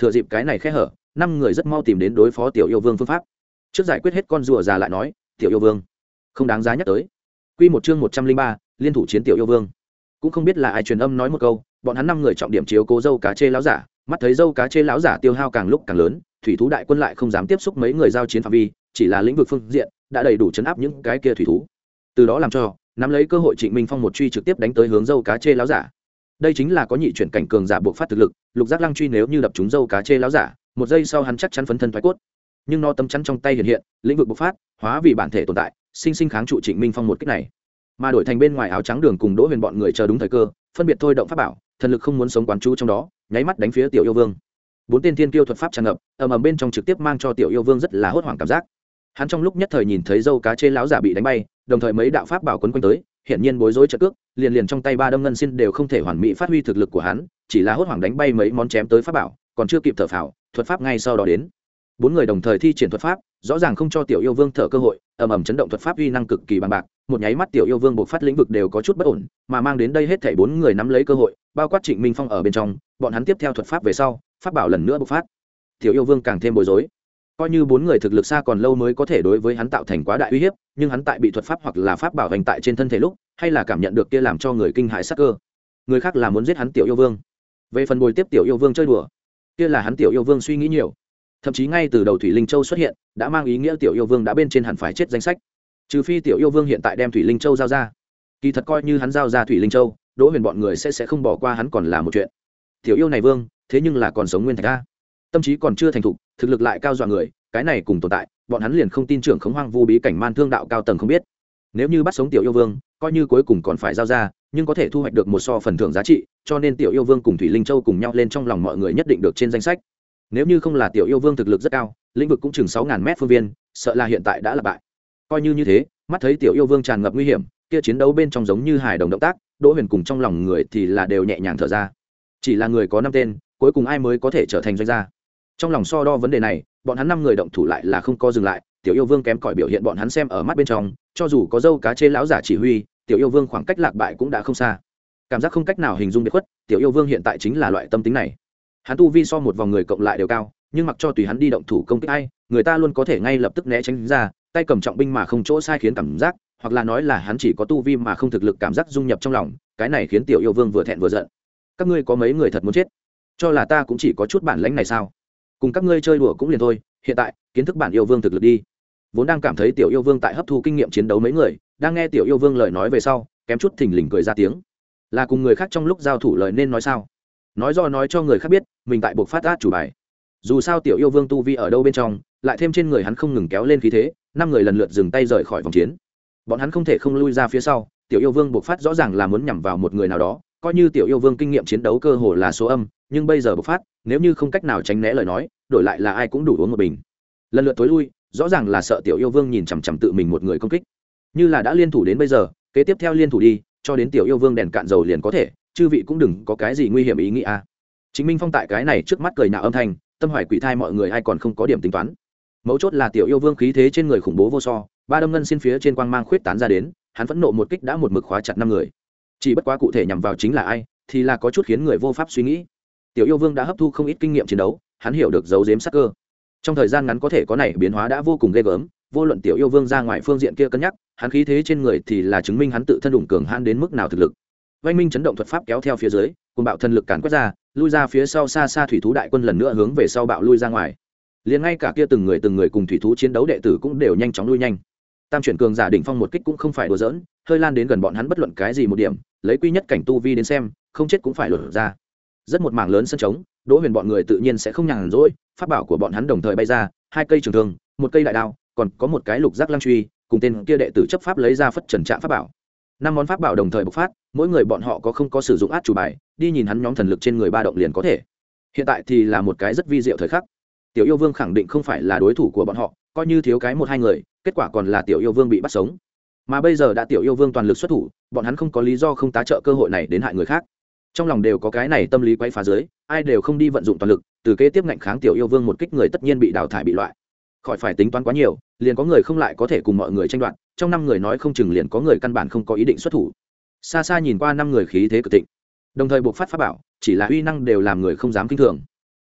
thừa dịp cái này khe hở, năm người rất mau tìm đến đối phó tiểu yêu vương phương pháp. Trước giải quyết hết con rùa già lại nói, tiểu yêu vương không đáng giá nhắc tới. Quy một chương một trăm linh ba, liên thủ chiến tiểu yêu vương. Cũng không biết là ai truyền âm nói một câu, bọn hắn năm người trọng điểm chiếu cố dâu cá chê lão giả, mắt thấy dâu cá chê lão giả tiêu hao càng lúc càng lớn, thủy thú đại quân lại không dám tiếp xúc mấy người giao chiến phạm vi, chỉ là lĩnh vực phương diện đã đầy đủ chấn áp những cái kia thủy thú. Từ đó làm cho nắm lấy cơ hội Trịnh Minh Phong một truy trực tiếp đánh tới hướng dâu cá chê lão giả. Đây chính là có nhị chuyển cảnh cường giả buộc phát thực lực, lục giác lăng truy nếu như đập trúng dâu cá chê lão giả, một giây sau hắn chắc chắn phấn thân thoái cốt. Nhưng nó tấm chắn trong tay hiện hiện, lĩnh vực bộc phát, hóa vì bản thể tồn tại, sinh sinh kháng trụ Trịnh Minh Phong một kích này. Mà đổi thành bên ngoài áo trắng đường cùng Đỗ Huyền bọn người chờ đúng thời cơ, phân biệt thôi động pháp bảo, thần lực không muốn sống quán chú trong đó, nháy mắt đánh phía tiểu yêu vương. Bốn tên thiên kiêu thuật pháp tràn ngập, ầm ầm bên trong trực tiếp mang cho tiểu yêu vương rất là hốt hoảng cảm giác. Hắn trong lúc nhất thời nhìn thấy dâu cá chê lão giả bị đánh bay, đồng thời mấy đạo pháp bảo quấn quanh tới, hiện nhiên bối rối trận cước, liền liền trong tay ba đâm ngân xin đều không thể hoàn mỹ phát huy thực lực của hắn, chỉ là hốt hoảng đánh bay mấy món chém tới pháp bảo, còn chưa kịp thở phào, thuật pháp ngay sau đó đến. Bốn người đồng thời thi triển thuật pháp, rõ ràng không cho tiểu yêu vương thở cơ hội, ầm ầm chấn động thuật pháp uy năng cực kỳ bằng bạc, một nháy mắt tiểu yêu vương bộc phát lĩnh vực đều có chút bất ổn, mà mang đến đây hết thảy bốn người nắm lấy cơ hội, bao quát Trịnh Minh Phong ở bên trong, bọn hắn tiếp theo thuật pháp về sau, pháp bảo lần nữa bộc phát. Tiểu yêu vương càng thêm bối rối. Coi như bốn người thực lực xa còn lâu mới có thể đối với hắn tạo thành quá đại uy hiếp, nhưng hắn tại bị thuật pháp hoặc là pháp bảo hành tại trên thân thể lúc, hay là cảm nhận được kia làm cho người kinh hãi sắc cơ. Người khác là muốn giết hắn tiểu yêu vương. Về phần bồi tiếp tiểu yêu vương chơi đùa, kia là hắn tiểu yêu vương suy nghĩ nhiều. Thậm chí ngay từ đầu Thủy Linh Châu xuất hiện, đã mang ý nghĩa tiểu yêu vương đã bên trên hẳn phải chết danh sách. Trừ phi tiểu yêu vương hiện tại đem Thủy Linh Châu giao ra. Kỳ thật coi như hắn giao ra Thủy Linh Châu, Đỗ Huyền bọn người sẽ sẽ không bỏ qua hắn còn là một chuyện. Tiểu yêu này vương, thế nhưng là còn sống nguyên thạch a. Tâm trí còn chưa thành thục, thực lực lại cao dọa người, cái này cùng tồn tại, bọn hắn liền không tin trưởng khống hoang vu bí cảnh man thương đạo cao tầng không biết. Nếu như bắt sống tiểu yêu vương, coi như cuối cùng còn phải giao ra, nhưng có thể thu hoạch được một so phần thưởng giá trị, cho nên tiểu yêu vương cùng Thủy Linh Châu cùng nhau lên trong lòng mọi người nhất định được trên danh sách. Nếu như không là tiểu yêu vương thực lực rất cao, lĩnh vực cũng chừng sáu ngàn mét phương viên, sợ là hiện tại đã là bại. Coi như như thế, mắt thấy tiểu yêu vương tràn ngập nguy hiểm, kia chiến đấu bên trong giống như hài đồng động tác, Đỗ Huyền cùng trong lòng người thì là đều nhẹ nhàng thở ra. Chỉ là người có năm tên, cuối cùng ai mới có thể trở thành doanh gia? Trong lòng so đo vấn đề này, bọn hắn năm người động thủ lại là không có dừng lại, tiểu yêu vương kém cỏi biểu hiện bọn hắn xem ở mắt bên trong, cho dù có dâu cá chê lão giả chỉ huy, tiểu yêu vương khoảng cách lạc bại cũng đã không xa. Cảm giác không cách nào hình dung biệt khuất, tiểu yêu vương hiện tại chính là loại tâm tính này. Hắn tu vi so một vòng người cộng lại đều cao, nhưng mặc cho tùy hắn đi động thủ công kích ai, người ta luôn có thể ngay lập tức né tránh ra, tay cầm trọng binh mà không chỗ sai khiến cảm giác, hoặc là nói là hắn chỉ có tu vi mà không thực lực cảm giác dung nhập trong lòng, cái này khiến tiểu yêu vương vừa thẹn vừa giận. Các ngươi có mấy người thật muốn chết, cho là ta cũng chỉ có chút bản lãnh này sao? Cùng các ngươi chơi đùa cũng liền thôi, hiện tại kiến thức bản yêu vương thực lực đi. Vốn đang cảm thấy tiểu yêu vương tại hấp thu kinh nghiệm chiến đấu mấy người, đang nghe tiểu yêu vương lời nói về sau, kém chút thình lình cười ra tiếng. Là cùng người khác trong lúc giao thủ lời nên nói sao? Nói do nói cho người khác biết, mình tại buộc phát át chủ bài. Dù sao tiểu yêu vương tu vi ở đâu bên trong, lại thêm trên người hắn không ngừng kéo lên khí thế, năm người lần lượt dừng tay rời khỏi vòng chiến. Bọn hắn không thể không lui ra phía sau, tiểu yêu vương buộc phát rõ ràng là muốn nhằm vào một người nào đó, coi như tiểu yêu vương kinh nghiệm chiến đấu cơ hồ là số âm, nhưng bây giờ bộc phát, nếu như không cách nào tránh né lời nói, đổi lại là ai cũng đủ uống một bình. Lần lượt tối lui, rõ ràng là sợ tiểu yêu vương nhìn chằm chằm tự mình một người công kích. Như là đã liên thủ đến bây giờ, kế tiếp theo liên thủ đi, cho đến tiểu yêu vương đèn cạn dầu liền có thể, chư vị cũng đừng có cái gì nguy hiểm ý nghĩ a. Chính Minh Phong tại cái này trước mắt cười nhạo âm thanh, tâm hoài quỷ thai mọi người ai còn không có điểm tính toán. Mấu chốt là tiểu yêu vương khí thế trên người khủng bố vô so, ba đâm ngân xin phía trên quang mang khuyết tán ra đến, hắn phẫn nộ một kích đã một mực khóa chặt năm người. Chỉ bất quá cụ thể nhằm vào chính là ai, thì là có chút khiến người vô pháp suy nghĩ. Tiểu yêu vương đã hấp thu không ít kinh nghiệm chiến đấu, hắn hiểu được giấu giếm sắc cơ. Trong thời gian ngắn có thể có này biến hóa đã vô cùng ghê gớm, vô luận tiểu yêu vương ra ngoài phương diện kia cân nhắc, hắn khí thế trên người thì là chứng minh hắn tự thân đủ cường hãn đến mức nào thực lực. Vành minh chấn động thuật pháp kéo theo phía dưới, cùng bạo thần lực càn quét ra, lui ra phía sau xa xa thủy thú đại quân lần nữa hướng về sau bạo lui ra ngoài. Liền ngay cả kia từng người từng người cùng thủy thú chiến đấu đệ tử cũng đều nhanh chóng lui nhanh. Tam chuyển cường giả đỉnh phong một kích cũng không phải đùa giỡn, hơi lan đến gần bọn hắn bất luận cái gì một điểm, lấy quy nhất cảnh tu vi đến xem, không chết cũng phải lột ra. Rất một mảng lớn sân trống, Đỗ Huyền bọn người tự nhiên sẽ không nhàn rỗi, pháp bảo của bọn hắn đồng thời bay ra, hai cây trường thương, một cây đại đao, còn có một cái lục giác lăng truy, cùng tên kia đệ tử chấp pháp lấy ra phất trần trạng pháp bảo. Năm món pháp bảo đồng thời bộc phát, mỗi người bọn họ có không có sử dụng át chủ bài, đi nhìn hắn nhóm thần lực trên người ba động liền có thể. Hiện tại thì là một cái rất vi diệu thời khắc. Tiểu yêu vương khẳng định không phải là đối thủ của bọn họ, coi như thiếu cái một hai người, kết quả còn là tiểu yêu vương bị bắt sống. Mà bây giờ đã tiểu yêu vương toàn lực xuất thủ, bọn hắn không có lý do không tá trợ cơ hội này đến hại người khác. Trong lòng đều có cái này tâm lý quay phá dưới, ai đều không đi vận dụng toàn lực, từ kế tiếp ngạnh kháng tiểu yêu vương một kích người tất nhiên bị đào thải bị loại. Khỏi phải tính toán quá nhiều, liền có người không lại có thể cùng mọi người tranh đoạt, trong năm người nói không chừng liền có người căn bản không có ý định xuất thủ. Xa xa nhìn qua năm người khí thế cực thịnh, đồng thời buộc phát pháp bảo, chỉ là uy năng đều làm người không dám kinh thường.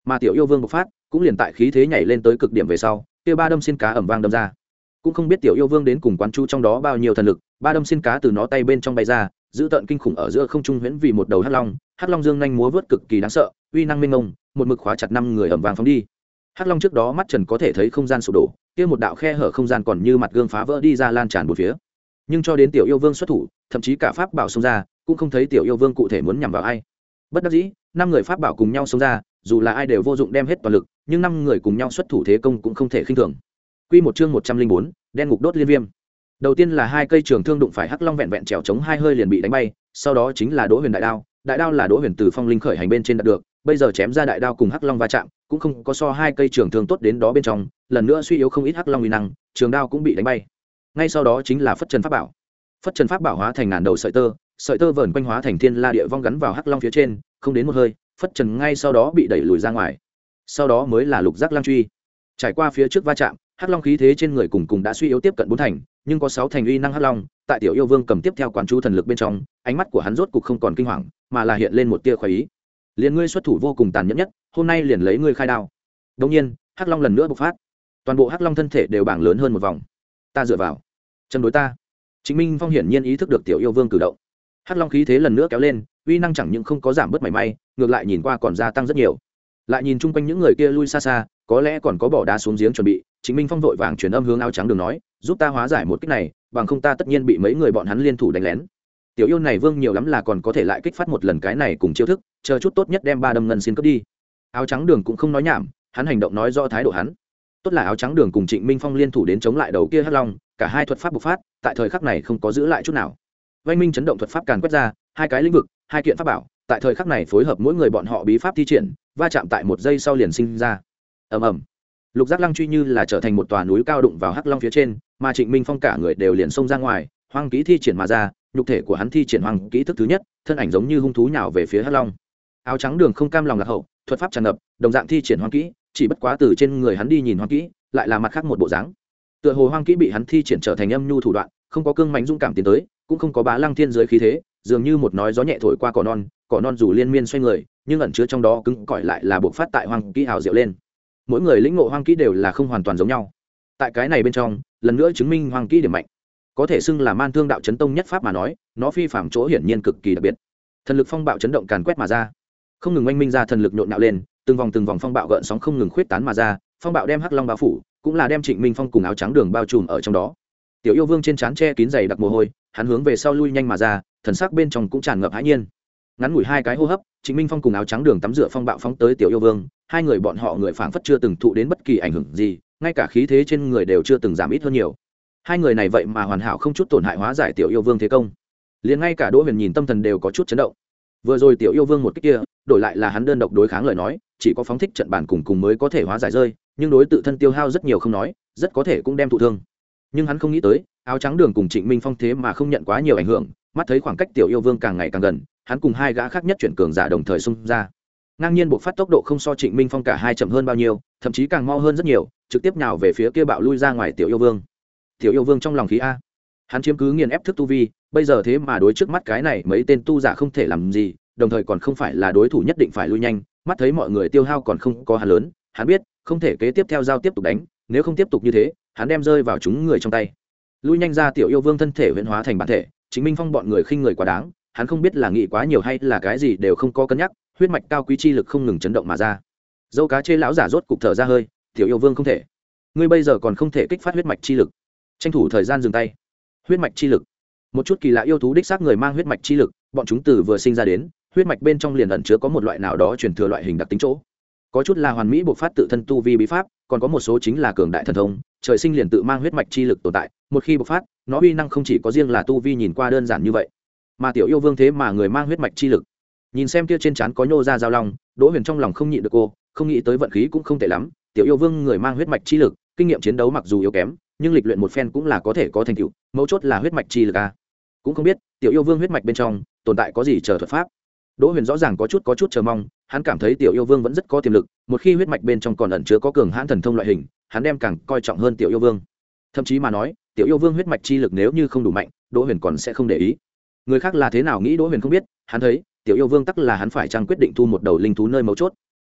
mà tiểu yêu vương bộc phát cũng liền tại khí thế nhảy lên tới cực điểm về sau kia ba đâm xin cá ẩm vang đâm ra. Cũng không biết tiểu yêu vương đến cùng quán chu trong đó bao nhiêu thần lực, ba đâm xin cá từ nó tay bên trong bay ra, giữ tợn kinh khủng ở giữa không trung huyễn vì một đầu hắc long, hắc long dương nhanh múa vớt cực kỳ đáng sợ, uy năng minh ngông, một mực khóa chặt năm người ẩm vang phóng đi. Hắc long trước đó mắt trần có thể thấy không gian sụp đổ, kia một đạo khe hở không gian còn như mặt gương phá vỡ đi ra lan tràn bốn phía. Nhưng cho đến tiểu yêu vương xuất thủ, thậm chí cả pháp bảo xông ra, cũng không thấy tiểu yêu vương cụ thể muốn nhằm vào ai. Bất đắc dĩ, năm người pháp bảo cùng nhau xông ra, dù là ai đều vô dụng đem hết toàn lực, nhưng năm người cùng nhau xuất thủ thế công cũng không thể khinh thường. Quy một chương một trăm linh bốn, đen ngục đốt liên viêm. Đầu tiên là hai cây trường thương đụng phải hắc long vẹn vẹn trèo chống hai hơi liền bị đánh bay, sau đó chính là Đỗ Huyền đại đao, đại đao là Đỗ Huyền từ phong linh khởi hành bên trên đạt được, bây giờ chém ra đại đao cùng hắc long va chạm, cũng không có so hai cây trường thương tốt đến đó bên trong, lần nữa suy yếu không ít hắc long uy năng, trường đao cũng bị đánh bay. Ngay sau đó chính là phất trần pháp bảo. Phất trần pháp bảo hóa thành ngàn đầu sợi tơ, sợi tơ vờn quanh hóa thành thiên la địa vong gắn vào hắc long phía trên, không đến một hơi, phất trần ngay sau đó bị đẩy lùi ra ngoài. Sau đó mới là lục giác lang truy. Trải qua phía trước va chạm, hắc long khí thế trên người cùng cùng đã suy yếu tiếp cận bốn thành, nhưng có sáu thành uy năng hắc long, tại tiểu yêu vương cầm tiếp theo quán chú thần lực bên trong, ánh mắt của hắn rốt cục không còn kinh hoàng, mà là hiện lên một tia khoái ý. Liền ngươi xuất thủ vô cùng tàn nhẫn nhất, hôm nay liền lấy ngươi khai đao. Đương nhiên, hắc long lần nữa bộc phát, toàn bộ hắc long thân thể đều bảng lớn hơn một vòng. Ta dựa vào, chân đối ta. Chính Minh Phong hiển nhiên ý thức được tiểu yêu vương cử động, hắc long khí thế lần nữa kéo lên, uy năng chẳng những không có giảm bớt mảy may, ngược lại nhìn qua còn gia tăng rất nhiều. Lại nhìn chung quanh những người kia lui xa xa, có lẽ còn có bỏ đá xuống giếng chuẩn bị. Chính Minh Phong vội vàng truyền âm hướng áo trắng đường nói, giúp ta hóa giải một kích này, bằng không ta tất nhiên bị mấy người bọn hắn liên thủ đánh lén. Tiểu yêu này vương nhiều lắm là còn có thể lại kích phát một lần cái này cùng chiêu thức, chờ chút tốt nhất đem ba đâm ngân xin cướp đi. Áo trắng đường cũng không nói nhảm, hắn hành động nói rõ thái độ hắn. Tốt là áo trắng đường cùng Trịnh Minh Phong liên thủ đến chống lại đầu kia hắc long, cả hai thuật pháp bộc phát, tại thời khắc này không có giữ lại chút nào. Vành minh chấn động thuật pháp càn quét ra, hai cái lĩnh vực, hai kiện pháp bảo, tại thời khắc này phối hợp mỗi người bọn họ bí pháp thi triển, va chạm tại một giây sau liền sinh ra. Ầm ầm. Lục giác lăng truy như là trở thành một tòa núi cao đụng vào hắc long phía trên, mà Trịnh Minh Phong cả người đều liền xông ra ngoài, hoang kỹ thi triển mà ra, nhục thể của hắn thi triển hoang kỹ thức thứ nhất, thân ảnh giống như hung thú nhào về phía hắc long. Áo trắng đường không cam lòng lạc hậu, thuật pháp tràn ngập, đồng dạng thi triển hoang kỹ, chỉ bất quá từ trên người hắn đi nhìn hoang kỹ, lại là mặt khác một bộ dáng. Tựa hồ hoang kỹ bị hắn thi triển trở thành âm nhu thủ đoạn, không có cương mãnh dũng cảm tiến tới, cũng không có bá lăng thiên giới khí thế, dường như một nói gió nhẹ thổi qua cỏ non, cỏ non dù liên miên xoay người, nhưng ẩn chứa trong đó cứng cỏi lại là bộc phát tại hoang kỹ hào diệu lên. Mỗi người lĩnh ngộ hoang kỹ đều là không hoàn toàn giống nhau. Tại cái này bên trong, lần nữa chứng minh hoang kỹ điểm mạnh. Có thể xưng là man thương đạo chấn tông nhất pháp mà nói, nó phi phàm chỗ hiển nhiên cực kỳ đặc biệt. Thần lực phong bạo chấn động càn quét mà ra, không ngừng oanh minh ra thần lực nhộn nhạo lên, từng vòng từng vòng phong bạo gợn sóng không ngừng khuyết tán mà ra, phong bạo đem hắc long bao phủ, cũng là đem Trịnh Minh Phong cùng áo trắng đường bao trùm ở trong đó. Tiểu yêu vương trên trán che kín dày đặc mồ hôi, hắn hướng về sau lui nhanh mà ra, thần sắc bên trong cũng tràn ngập hãi nhiên. Ngắn ngủi hai cái hô hấp, Trịnh Minh Phong cùng áo trắng đường tắm rửa phong bạo phóng tới tiểu yêu vương, hai người bọn họ người phảng phất chưa từng thụ đến bất kỳ ảnh hưởng gì, ngay cả khí thế trên người đều chưa từng giảm ít hơn nhiều. Hai người này vậy mà hoàn hảo không chút tổn hại hóa giải tiểu yêu vương thế công. Liền ngay cả Đỗ Huyền nhìn tâm thần đều có chút chấn động. Vừa rồi tiểu yêu vương một kích kia, đổi lại là hắn đơn độc đối kháng lời nói, chỉ có phóng thích trận bản cùng cùng mới có thể hóa giải rơi, nhưng đối tự thân tiêu hao rất nhiều không nói, rất có thể cũng đem thụ thương. Nhưng hắn không nghĩ tới, áo trắng đường cùng Trịnh Minh Phong thế mà không nhận quá nhiều ảnh hưởng, mắt thấy khoảng cách tiểu yêu vương càng ngày càng gần, hắn cùng hai gã khác nhất chuyển cường giả đồng thời xung ra, ngang nhiên buộc phát tốc độ không so Trịnh Minh Phong cả hai chậm hơn bao nhiêu, thậm chí càng mau hơn rất nhiều, trực tiếp nhào về phía kia bạo lui ra ngoài tiểu yêu vương. Tiểu yêu vương trong lòng khí a, hắn chiếm cứ nghiền ép thức tu vi, bây giờ thế mà đối trước mắt cái này mấy tên tu giả không thể làm gì, đồng thời còn không phải là đối thủ nhất định phải lui nhanh, mắt thấy mọi người tiêu hao còn không có hắn lớn, hắn biết không thể kế tiếp theo giao tiếp tục đánh, nếu không tiếp tục như thế, hắn đem rơi vào chúng người trong tay. Lui nhanh ra tiểu yêu vương thân thể huyễn hóa thành bản thể, Chính Minh Phong bọn người khinh người quá đáng, hắn không biết là nghĩ quá nhiều hay là cái gì đều không có cân nhắc, huyết mạch cao quý chi lực không ngừng chấn động mà ra. Dâu cá chê lão giả rốt cục thở ra hơi, tiểu yêu vương không thể, ngươi bây giờ còn không thể kích phát huyết mạch chi lực, tranh thủ thời gian dừng tay. Huyết mạch chi lực, một chút kỳ lạ yêu thú đích xác người mang huyết mạch chi lực, bọn chúng từ vừa sinh ra đến, huyết mạch bên trong liền ẩn chứa có một loại nào đó truyền thừa loại hình đặc tính chỗ. Có chút là hoàn mỹ bộc phát tự thân tu vi bí pháp, còn có một số chính là cường đại thần thông, trời sinh liền tự mang huyết mạch chi lực tồn tại, một khi bộc phát, nó uy năng không chỉ có riêng là tu vi nhìn qua đơn giản như vậy, mà tiểu yêu vương thế mà người mang huyết mạch chi lực. Nhìn xem kia trên trán có nhô ra dao long, Đỗ Huyền trong lòng không nhịn được cô, không nghĩ tới vận khí cũng không tệ lắm, tiểu yêu vương người mang huyết mạch chi lực, kinh nghiệm chiến đấu mặc dù yếu kém, nhưng lịch luyện một phen cũng là có thể có thành tựu, mấu chốt là huyết mạch chi lực a. Cũng không biết, tiểu yêu vương huyết mạch bên trong tồn tại có gì chờ thuật pháp. Đỗ Huyền rõ ràng có chút có chút chờ mong, hắn cảm thấy tiểu yêu vương vẫn rất có tiềm lực, một khi huyết mạch bên trong còn ẩn chứa có cường hãn thần thông loại hình, hắn đem càng coi trọng hơn tiểu yêu vương. Thậm chí mà nói, tiểu yêu vương huyết mạch chi lực nếu như không đủ mạnh, Đỗ Huyền còn sẽ không để ý. Người khác là thế nào nghĩ Đỗ Huyền không biết, hắn thấy tiểu yêu vương tắc là hắn phải chăng quyết định thu một đầu linh thú nơi mấu chốt.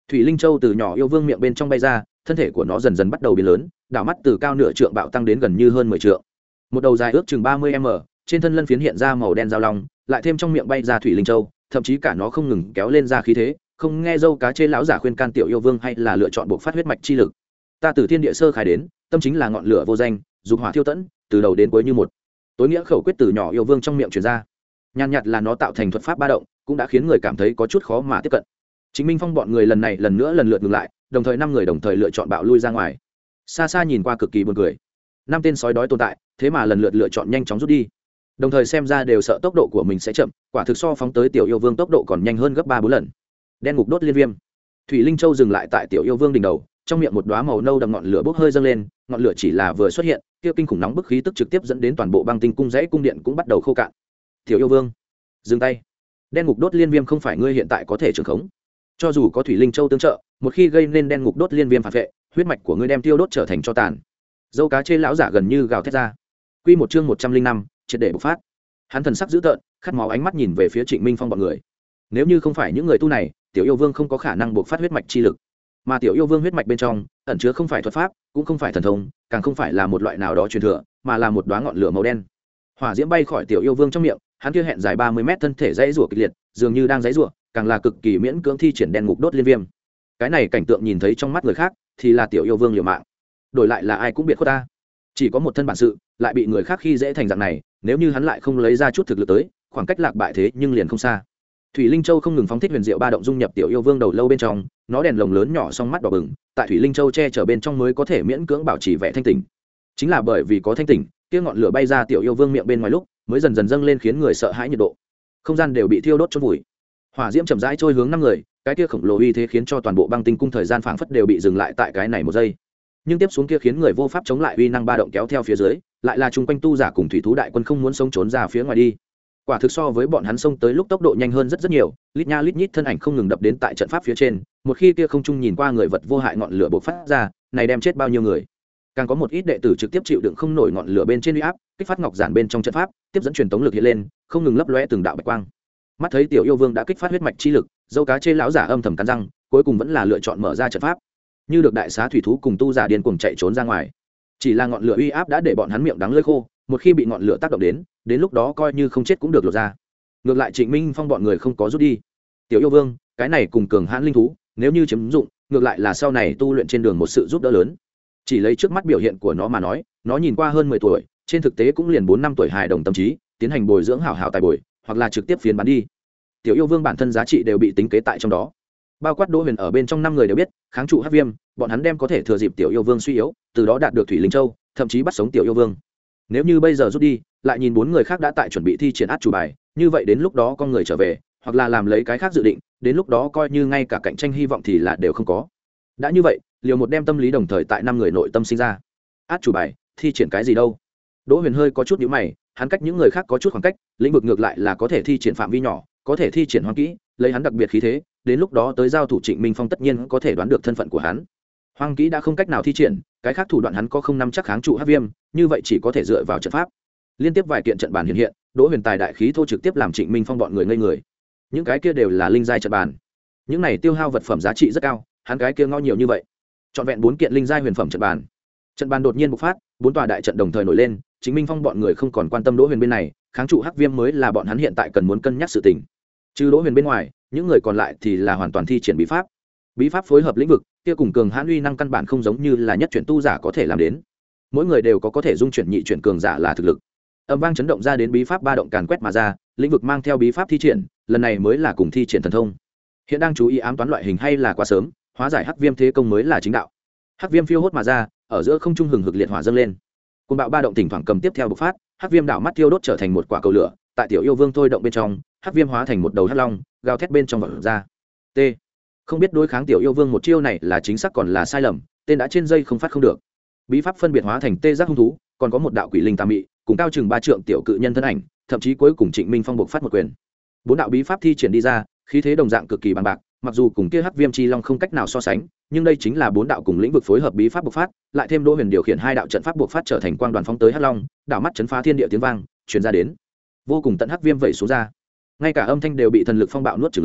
Thủy Linh Châu từ nhỏ yêu vương miệng bên trong bay ra, thân thể của nó dần dần bắt đầu biến lớn, đảo mắt từ cao nửa trượng bạo tăng đến gần như hơn mười trượng. Một đầu dài ước chừng ba mươi m, trên thân lân phiến hiện ra màu đen giao long, lại thêm trong miệng bay ra Thủy Linh Châu, thậm chí cả nó không ngừng kéo lên ra khí thế, không nghe dâu cá chê lão giả khuyên can tiểu yêu vương hay là lựa chọn buộc phát huyết mạch chi lực. Ta từ thiên địa sơ khai đến, tâm chính là ngọn lửa vô danh, dục hỏa thiêu tẫn, từ đầu đến cuối như một. Tối nghĩa khẩu quyết từ nhỏ yêu vương trong miệng truyền ra. Nhàn nhạt là nó tạo thành thuật pháp ba động, cũng đã khiến người cảm thấy có chút khó mà tiếp cận. Chính Minh Phong bọn người lần này lần nữa lần lượt ngừng lại, đồng thời năm người đồng thời lựa chọn bạo lui ra ngoài. Xa xa nhìn qua cực kỳ buồn cười. Năm tên sói đói tồn tại, thế mà lần lượt lựa chọn nhanh chóng rút đi. Đồng thời xem ra đều sợ tốc độ của mình sẽ chậm, quả thực so phóng tới tiểu yêu vương tốc độ còn nhanh hơn gấp ba bốn lần. Đen ngục đốt liên viêm. Thủy Linh Châu dừng lại tại tiểu yêu vương đỉnh đầu, trong miệng một đóa màu nâu đậm ngọn lửa bốc hơi dâng lên, ngọn lửa chỉ là vừa xuất hiện, kia kinh khủng nóng bức khí tức trực tiếp dẫn đến toàn bộ băng tinh cung dãy cung điện cũng bắt đầu khô cạn. Tiểu yêu vương, dừng tay. Đen ngục đốt liên viêm không phải ngươi hiện tại có thể trưởng khống. Cho dù có Thủy Linh Châu tương trợ, một khi gây nên đen ngục đốt liên viêm phản vệ, huyết mạch của ngươi đem tiêu đốt trở thành tro tàn. Dâu cá chê lão giả gần như gào thét ra. Quy một chương một trăm linh năm, triệt để bộc phát. Hắn thần sắc dữ tợn, khát máu ánh mắt nhìn về phía Trịnh Minh Phong bọn người. Nếu như không phải những người tu này, tiểu yêu vương không có khả năng bộc phát huyết mạch chi lực. Mà tiểu yêu vương huyết mạch bên trong ẩn chứa không phải thuật pháp, cũng không phải thần thông, càng không phải là một loại nào đó truyền thừa, mà là một đóa ngọn lửa màu đen. Hỏa diễm bay khỏi tiểu yêu vương trong miệng, hắn kia hẹn dài ba mươi mét thân thể dãy rủa kịch liệt, dường như đang dãy rủa, càng là cực kỳ miễn cưỡng thi triển đen ngục đốt liên viêm. Cái này cảnh tượng nhìn thấy trong mắt người khác, thì là tiểu yêu vương liều mạng. Đổi lại là ai cũng biệt khuất ta. Chỉ có một thân bản sự, lại bị người khác khi dễ thành dạng này, nếu như hắn lại không lấy ra chút thực lực tới, khoảng cách lạc bại thế nhưng liền không xa. Thủy Linh Châu không ngừng phóng thích huyền diệu ba động dung nhập tiểu yêu vương đầu lâu bên trong, nó đèn lồng lớn nhỏ song mắt đỏ bừng, tại Thủy Linh Châu che chở bên trong mới có thể miễn cưỡng bảo trì vẻ thanh tỉnh. Chính là bởi vì có thanh tỉnh, kia ngọn lửa bay ra tiểu yêu vương miệng bên ngoài lúc, mới dần dần dâng lên khiến người sợ hãi nhiệt độ. Không gian đều bị thiêu đốt chôn vùi. Hỏa diễm chậm rãi trôi hướng năm người, cái kia khổng lồ uy thế khiến cho toàn bộ băng tinh cung thời gian phảng phất đều bị dừng lại tại cái này một giây. Nhưng tiếp xuống kia khiến người vô pháp chống lại uy năng ba động kéo theo phía dưới, lại là chung quanh tu giả cùng thủy thú đại quân không muốn sống trốn ra phía ngoài đi. Quả thực so với bọn hắn xông tới lúc tốc độ nhanh hơn rất rất nhiều, lít nha lít nhít thân ảnh không ngừng đập đến tại trận pháp phía trên, một khi kia không trung nhìn qua người vật vô hại ngọn lửa bộc phát ra, này đem chết bao nhiêu người. Càng có một ít đệ tử trực tiếp chịu đựng không nổi ngọn lửa bên trên uy áp, kích phát ngọc giản bên trong trận pháp, tiếp dẫn truyền tống lực hiện lên, không ngừng lấp lóe từng đạo bạch quang. Mắt thấy tiểu yêu vương đã kích phát huyết mạch chi lực, dâu cá chê lão giả âm thầm cắn răng, cuối cùng vẫn là lựa chọn mở ra trận pháp. Như được đại xá thủy thú cùng tu giả điên cuồng chạy trốn ra ngoài. Chỉ là ngọn lửa uy áp đã để bọn hắn miệng đắng lưỡi khô, một khi bị ngọn lửa tác động đến, đến lúc đó coi như không chết cũng được lột ra. Ngược lại Trịnh Minh Phong bọn người không có rút đi. Tiểu yêu vương, cái này cùng cường hãn linh thú, nếu như chiếm dụng, ngược lại là sau này tu luyện trên đường một sự giúp đỡ lớn. Chỉ lấy trước mắt biểu hiện của nó mà nói, nó nhìn qua hơn mười tuổi, trên thực tế cũng liền bốn năm tuổi hài đồng tâm trí, tiến hành bồi dưỡng hảo hảo tài bồi, hoặc là trực tiếp phiến bán đi. Tiểu yêu vương bản thân giá trị đều bị tính kế tại trong đó. Bao quát Đỗ Huyền ở bên trong năm người đều biết, kháng trụ hắc viêm, bọn hắn đem có thể thừa dịp tiểu yêu vương suy yếu, từ đó đạt được Thủy Linh Châu, thậm chí bắt sống tiểu yêu vương. Nếu như bây giờ rút đi, lại nhìn bốn người khác đã tại chuẩn bị thi triển át chủ bài, như vậy đến lúc đó con người trở về, hoặc là làm lấy cái khác dự định, đến lúc đó coi như ngay cả cạnh tranh hy vọng thì là đều không có. Đã như vậy, liều một đem tâm lý đồng thời tại năm người nội tâm sinh ra. Át chủ bài, thi triển cái gì đâu? Đỗ Huyền hơi có chút nhíu mày, hắn cách những người khác có chút khoảng cách, lĩnh vực ngược lại là có thể thi triển phạm vi nhỏ, có thể thi triển hoang kỹ, lấy hắn đặc biệt khí thế, đến lúc đó tới giao thủ Trịnh Minh Phong tất nhiên có thể đoán được thân phận của hắn. Hoang kỹ đã không cách nào thi triển, cái khác thủ đoạn hắn có không nắm chắc kháng trụ hắc viêm, như vậy chỉ có thể dựa vào trận pháp. Liên tiếp vài kiện trận bàn hiện hiện, Đỗ Huyền tài đại khí thô trực tiếp làm Trịnh Minh Phong bọn người ngây người. Những cái kia đều là linh giai trận bàn. Những này tiêu hao vật phẩm giá trị rất cao, hắn cái kia ngao nhiều như vậy. Trọn vẹn bốn kiện linh giai huyền phẩm trận bàn. Trận bàn đột nhiên bộc phát, bốn tòa đại trận đồng thời nổi lên, Trịnh Minh Phong bọn người không còn quan tâm Đỗ Huyền bên này, kháng trụ hắc viêm mới là bọn hắn hiện tại cần muốn cân nhắc sự tình. Trừ Đỗ Huyền bên ngoài, những người còn lại thì là hoàn toàn thi triển bí pháp. Bí pháp phối hợp lĩnh vực, kia cùng cường hãn uy năng căn bản không giống như là nhất chuyển tu giả có thể làm đến. Mỗi người đều có có thể dung chuyển nhị chuyển cường giả là thực lực. Âm vang chấn động ra đến bí pháp ba động càn quét mà ra, lĩnh vực mang theo bí pháp thi triển, lần này mới là cùng thi triển thần thông. Hiện đang chú ý ám toán loại hình hay là quá sớm, hóa giải hắc viêm thế công mới là chính đạo. Hắc viêm phiêu hốt mà ra, ở giữa không trung hừng hực liệt hỏa dâng lên. Cơn bạo ba động thỉnh thoảng cầm tiếp theo bộc phát, hắc viêm đạo mắt thiêu đốt trở thành một quả cầu lửa, tại tiểu yêu vương thôi động bên trong, hắc viêm hóa thành một đầu hắc long, gào thét bên trong vọt ra. T. Không biết đối kháng tiểu yêu vương một chiêu này là chính xác còn là sai lầm, tên đã trên dây không phát không được. Bí pháp phân biệt hóa thành tê giác hung thú, còn có một đạo quỷ linh tà mị, cùng cao chừng ba trượng tiểu cự nhân thân ảnh, thậm chí cuối cùng Trịnh Minh Phong bộc phát một quyền. Bốn đạo bí pháp thi triển đi ra, khí thế đồng dạng cực kỳ bằng bạc, mặc dù cùng kia hắc viêm chi long không cách nào so sánh, nhưng đây chính là bốn đạo cùng lĩnh vực phối hợp bí pháp bộc phát, lại thêm Đỗ Huyền điều khiển hai đạo trận pháp bộc phát trở thành quang đoàn phóng tới hắc long, đạo mắt chấn phá thiên địa tiếng vang truyền ra đến, vô cùng tận hắc viêm vẩy xuống ra, ngay cả âm thanh đều bị thần lực phong bạo nuốt chửng lấy,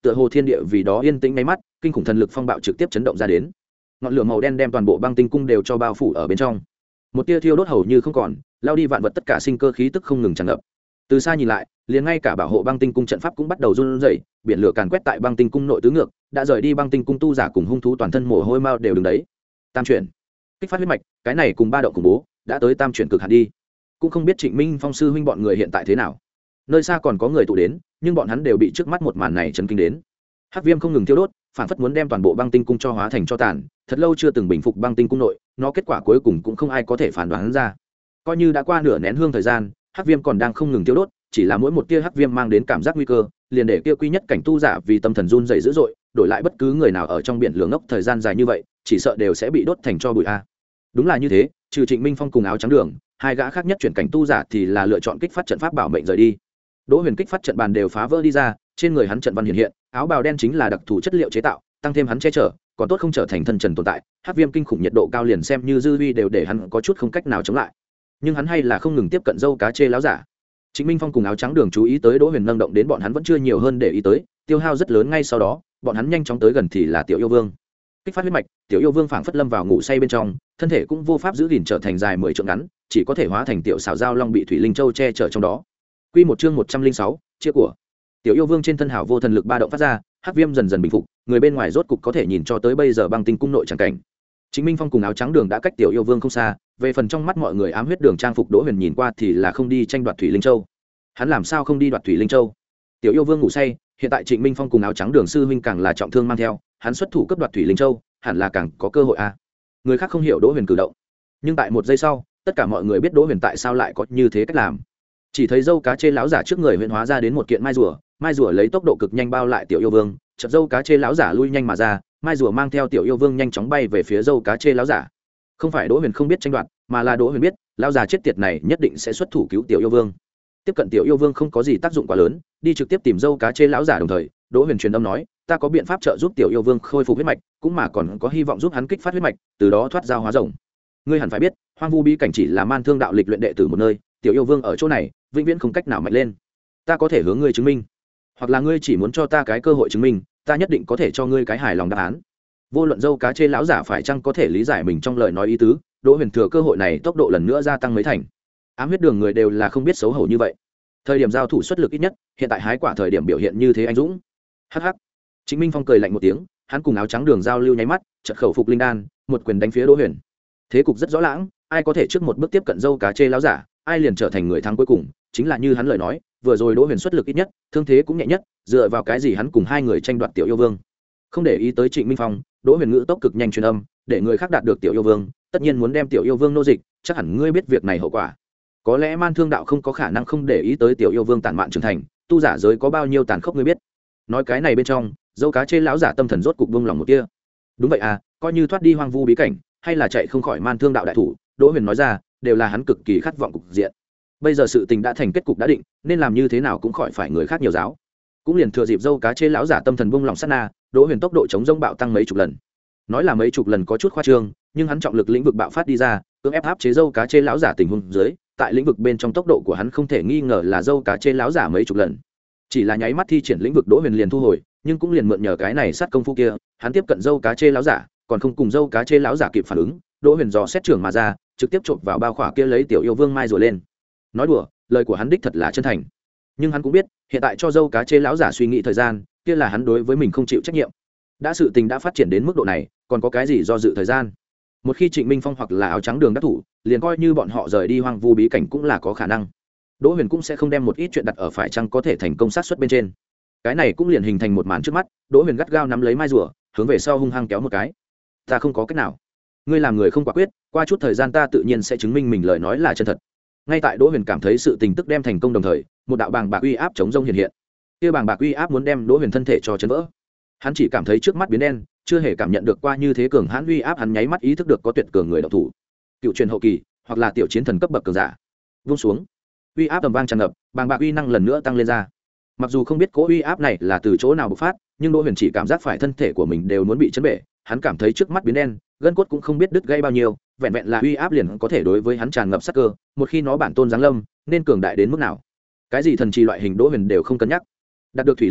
tựa hồ thiên địa vì đó yên tĩnh ngay mắt, kinh khủng thần lực phong bạo trực tiếp chấn động ra đến, ngọn lửa màu đen đem toàn bộ băng tinh cung đều cho bao phủ ở bên trong, một tia thiêu đốt hầu như không còn, lao đi vạn vật tất cả sinh cơ khí tức không ngừng tràn ngập. Từ xa nhìn lại, liền ngay cả bảo hộ băng tinh cung trận pháp cũng bắt đầu run rẩy, biển lửa càn quét tại băng tinh cung nội tứ ngược, đã rời đi băng tinh cung tu giả cùng hung thú toàn thân mồ hôi mao đều đứng đấy. Tam chuyển, kích phát huyết mạch, cái này cùng ba động khủng bố, đã tới tam chuyển cực hạn đi. Cũng không biết Trịnh Minh Phong sư huynh bọn người hiện tại thế nào. Nơi xa còn có người tụ đến, nhưng bọn hắn đều bị trước mắt một màn này chấn kinh đến. Hắc viêm không ngừng thiêu đốt, phản phất muốn đem toàn bộ băng tinh cung cho hóa thành cho tàn, thật lâu chưa từng bình phục băng tinh cung nội, nó kết quả cuối cùng cũng không ai có thể phán đoán ra. Coi như đã qua nửa nén hương thời gian, hắc viêm còn đang không ngừng thiêu đốt, chỉ là mỗi một tia hắc viêm mang đến cảm giác nguy cơ, liền để kia quy nhất cảnh tu giả vì tâm thần run rẩy dữ dội, đổi lại bất cứ người nào ở trong biển lửa ngốc thời gian dài như vậy, chỉ sợ đều sẽ bị đốt thành cho bụi a. Đúng là như thế, trừ Trịnh Minh Phong cùng áo trắng đường, hai gã khác nhất chuyển cảnh tu giả thì là lựa chọn kích phát trận pháp bảo mệnh rời đi. Đỗ Huyền kích phát trận bàn đều phá vỡ đi ra, trên người hắn trận văn hiện hiện, áo bào đen chính là đặc thù chất liệu chế tạo, tăng thêm hắn che chở, còn tốt không trở thành thân trần tồn tại, hắc viêm kinh khủng nhiệt độ cao liền xem như dư uy đều để hắn có chút không cách nào chống lại. Nhưng hắn hay là không ngừng tiếp cận dâu cá chê láo giả. Trịnh Minh Phong cùng áo trắng đường chú ý tới Đỗ Huyền nâng động đến bọn hắn vẫn chưa nhiều hơn để ý tới, tiêu hao rất lớn ngay sau đó, bọn hắn nhanh chóng tới gần thì là Tiểu Yêu Vương. Kích phát huyết mạch, Tiểu Yêu Vương phảng phất lâm vào ngủ say bên trong, thân thể cũng vô pháp giữ gìn trở thành dài mười trượng ngắn, chỉ có thể hóa thành tiểu xảo dao long bị thủy linh châu che chở trong đó. Quy một chương một trăm linh sáu, chia của. Tiểu Yêu Vương trên thân hảo vô thần lực ba động phát ra, hắc viêm dần dần bình phục, người bên ngoài rốt cục có thể nhìn cho tới bây giờ băng tinh cung nội chẳng cảnh. Trịnh Minh Phong cùng áo trắng đường đã cách Tiểu Yêu Vương không xa, về phần trong mắt mọi người ám huyết đường trang phục Đỗ Huyền nhìn qua thì là không đi tranh đoạt thủy linh châu. Hắn làm sao không đi đoạt thủy linh châu? Tiểu Yêu Vương ngủ say, hiện tại Trịnh Minh Phong cùng áo trắng đường sư huynh càng là trọng thương mang theo, hắn xuất thủ cấp đoạt thủy linh châu, hẳn là càng có cơ hội a. Người khác không hiểu Đỗ Huyền cử động, nhưng tại một giây sau, tất cả mọi người biết Đỗ Huyền tại sao lại có như thế cách làm. Chỉ thấy dâu cá chê lão giả trước người huyền hóa ra đến một kiện mai rùa, mai rùa lấy tốc độ cực nhanh bao lại Tiểu Yêu Vương, chợt dâu cá chê lão giả lui nhanh mà ra, mai rùa mang theo Tiểu Yêu Vương nhanh chóng bay về phía dâu cá chê lão giả. Không phải Đỗ Huyền không biết tranh đoạt, mà là Đỗ Huyền biết, lão già chết tiệt này nhất định sẽ xuất thủ cứu Tiểu Yêu Vương. Tiếp cận Tiểu Yêu Vương không có gì tác dụng quá lớn, đi trực tiếp tìm dâu cá chê lão giả đồng thời, Đỗ Huyền truyền âm nói, ta có biện pháp trợ giúp Tiểu Yêu Vương khôi phục huyết mạch, cũng mà còn có hy vọng giúp hắn kích phát huyết mạch, từ đó thoát giao hóa rồng. Ngươi hẳn phải biết, Hoang Vu bí cảnh chỉ là man thương đạo lịch luyện đệ tử một nơi, Tiểu Yêu Vương ở chỗ này, vĩnh viễn không cách nào mạnh lên. Ta có thể hướng ngươi chứng minh, hoặc là ngươi chỉ muốn cho ta cái cơ hội chứng minh, ta nhất định có thể cho ngươi cái hài lòng đáp án. Vô luận dâu cá chê lão giả phải chăng có thể lý giải mình trong lời nói ý tứ, Đỗ Huyền thừa cơ hội này tốc độ lần nữa gia tăng mấy thành. Ám huyết đường người đều là không biết xấu hổ như vậy. Thời điểm giao thủ xuất lực ít nhất, hiện tại hái quả thời điểm biểu hiện như thế anh dũng. Hắc hắc. Trịnh Minh Phong cười lạnh một tiếng, hắn cùng áo trắng đường giao lưu nháy mắt, chợt khẩu phục linh đan, một quyền đánh phía Đỗ Huyền. Thế cục rất rõ lãng, ai có thể trước một bước tiếp cận dâu cá chê lão giả, ai liền trở thành người thắng cuối cùng, chính là như hắn lời nói, vừa rồi Đỗ Huyền xuất lực ít nhất, thương thế cũng nhẹ nhất, dựa vào cái gì hắn cùng hai người tranh đoạt Tiểu Yêu Vương. Không để ý tới Trịnh Minh Phong, Đỗ Huyền ngữ tốc cực nhanh truyền âm, để người khác đạt được Tiểu Yêu Vương, tất nhiên muốn đem Tiểu Yêu Vương nô dịch, chắc hẳn ngươi biết việc này hậu quả. Có lẽ man thương đạo không có khả năng không để ý tới Tiểu Yêu Vương tàn mạn trưởng thành, tu giả giới có bao nhiêu tàn khốc ngươi biết. Nói cái này bên trong, dâu cá chê lão giả tâm thần rốt cục buông lòng một tia. Đúng vậy à, coi như thoát đi hoang vu bí cảnh, hay là chạy không khỏi man thương đạo đại thủ, Đỗ Huyền nói ra, đều là hắn cực kỳ khát vọng cục diện. Bây giờ sự tình đã thành kết cục đã định, nên làm như thế nào cũng khỏi phải người khác nhiều giáo. Cũng liền thừa dịp dâu cá chê lão giả tâm thần buông lòng sát na, Đỗ Huyền tốc độ chống rông bạo tăng mấy chục lần. Nói là mấy chục lần có chút khoa trương, nhưng hắn trọng lực lĩnh vực bạo phát đi ra, cưỡng ép áp chế dâu cá chê lão giả tình huống dưới, tại lĩnh vực bên trong tốc độ của hắn không thể nghi ngờ là dâu cá chê lão giả mấy chục lần. Chỉ là nháy mắt thi triển lĩnh vực, Đỗ Huyền liền thu hồi, nhưng cũng liền mượn nhờ cái này sát công phu kia, hắn tiếp cận dâu cá chê lão giả, còn không cùng dâu cá chê lão giả kịp phản ứng, Đỗ Huyền dò xét trưởng mà ra, trực tiếp chộp vào bao khỏa kia lấy Tiểu Yêu Vương mai rùa lên. Nói đùa, lời của hắn đích thật là chân thành, nhưng hắn cũng biết, hiện tại cho dâu cá chê lão giả suy nghĩ thời gian, kia là hắn đối với mình không chịu trách nhiệm. Đã sự tình đã phát triển đến mức độ này, còn có cái gì do dự thời gian? Một khi Trịnh Minh Phong hoặc là áo trắng đường đắc thủ, liền coi như bọn họ rời đi hoang vu bí cảnh cũng là có khả năng. Đỗ Huyền cũng sẽ không đem một ít chuyện đặt ở phải chăng có thể thành công sát xuất bên trên. Cái này cũng liền hình thành một màn trước mắt, Đỗ Huyền gắt gao nắm lấy mai rùa, hướng về sau hung hăng kéo một cái. Ta không có cách nào. Ngươi làm người không quả quyết, qua chút thời gian ta tự nhiên sẽ chứng minh mình lời nói là chân thật. Ngay tại Đỗ Huyền cảm thấy sự tình tức đem thành công đồng thời, một đạo bàng bạc uy áp chống rông hiện hiện. Kia bàng bạc uy áp muốn đem Đỗ Huyền thân thể cho chấn vỡ. Hắn chỉ cảm thấy trước mắt biến đen, chưa hề cảm nhận được qua như thế cường hãn uy áp, hắn nháy mắt ý thức được có tuyệt cường người động thủ. Cựu truyền hậu kỳ, hoặc là tiểu chiến thần cấp bậc cường giả. Vung xuống. Uy áp tầm vang tràn ngập, bàng bạc uy năng lần nữa tăng lên ra. Mặc dù không biết cố uy áp này là từ chỗ nào bộc phát, nhưng Đỗ Huyền chỉ cảm giác phải thân thể của mình đều muốn bị chấn bể, hắn cảm thấy trước mắt biến đen, gân cốt cũng không biết đứt gãy bao nhiêu, vẹn vẹn là uy áp liền có thể đối với hắn tràn ngập sát cơ, một khi nó bản tôn giáng lâm, nên cường đại đến mức nào. Cái gì thần trì loại hình Đỗ Huyền đều không cân nhắc. Đạt được thủy linh châu,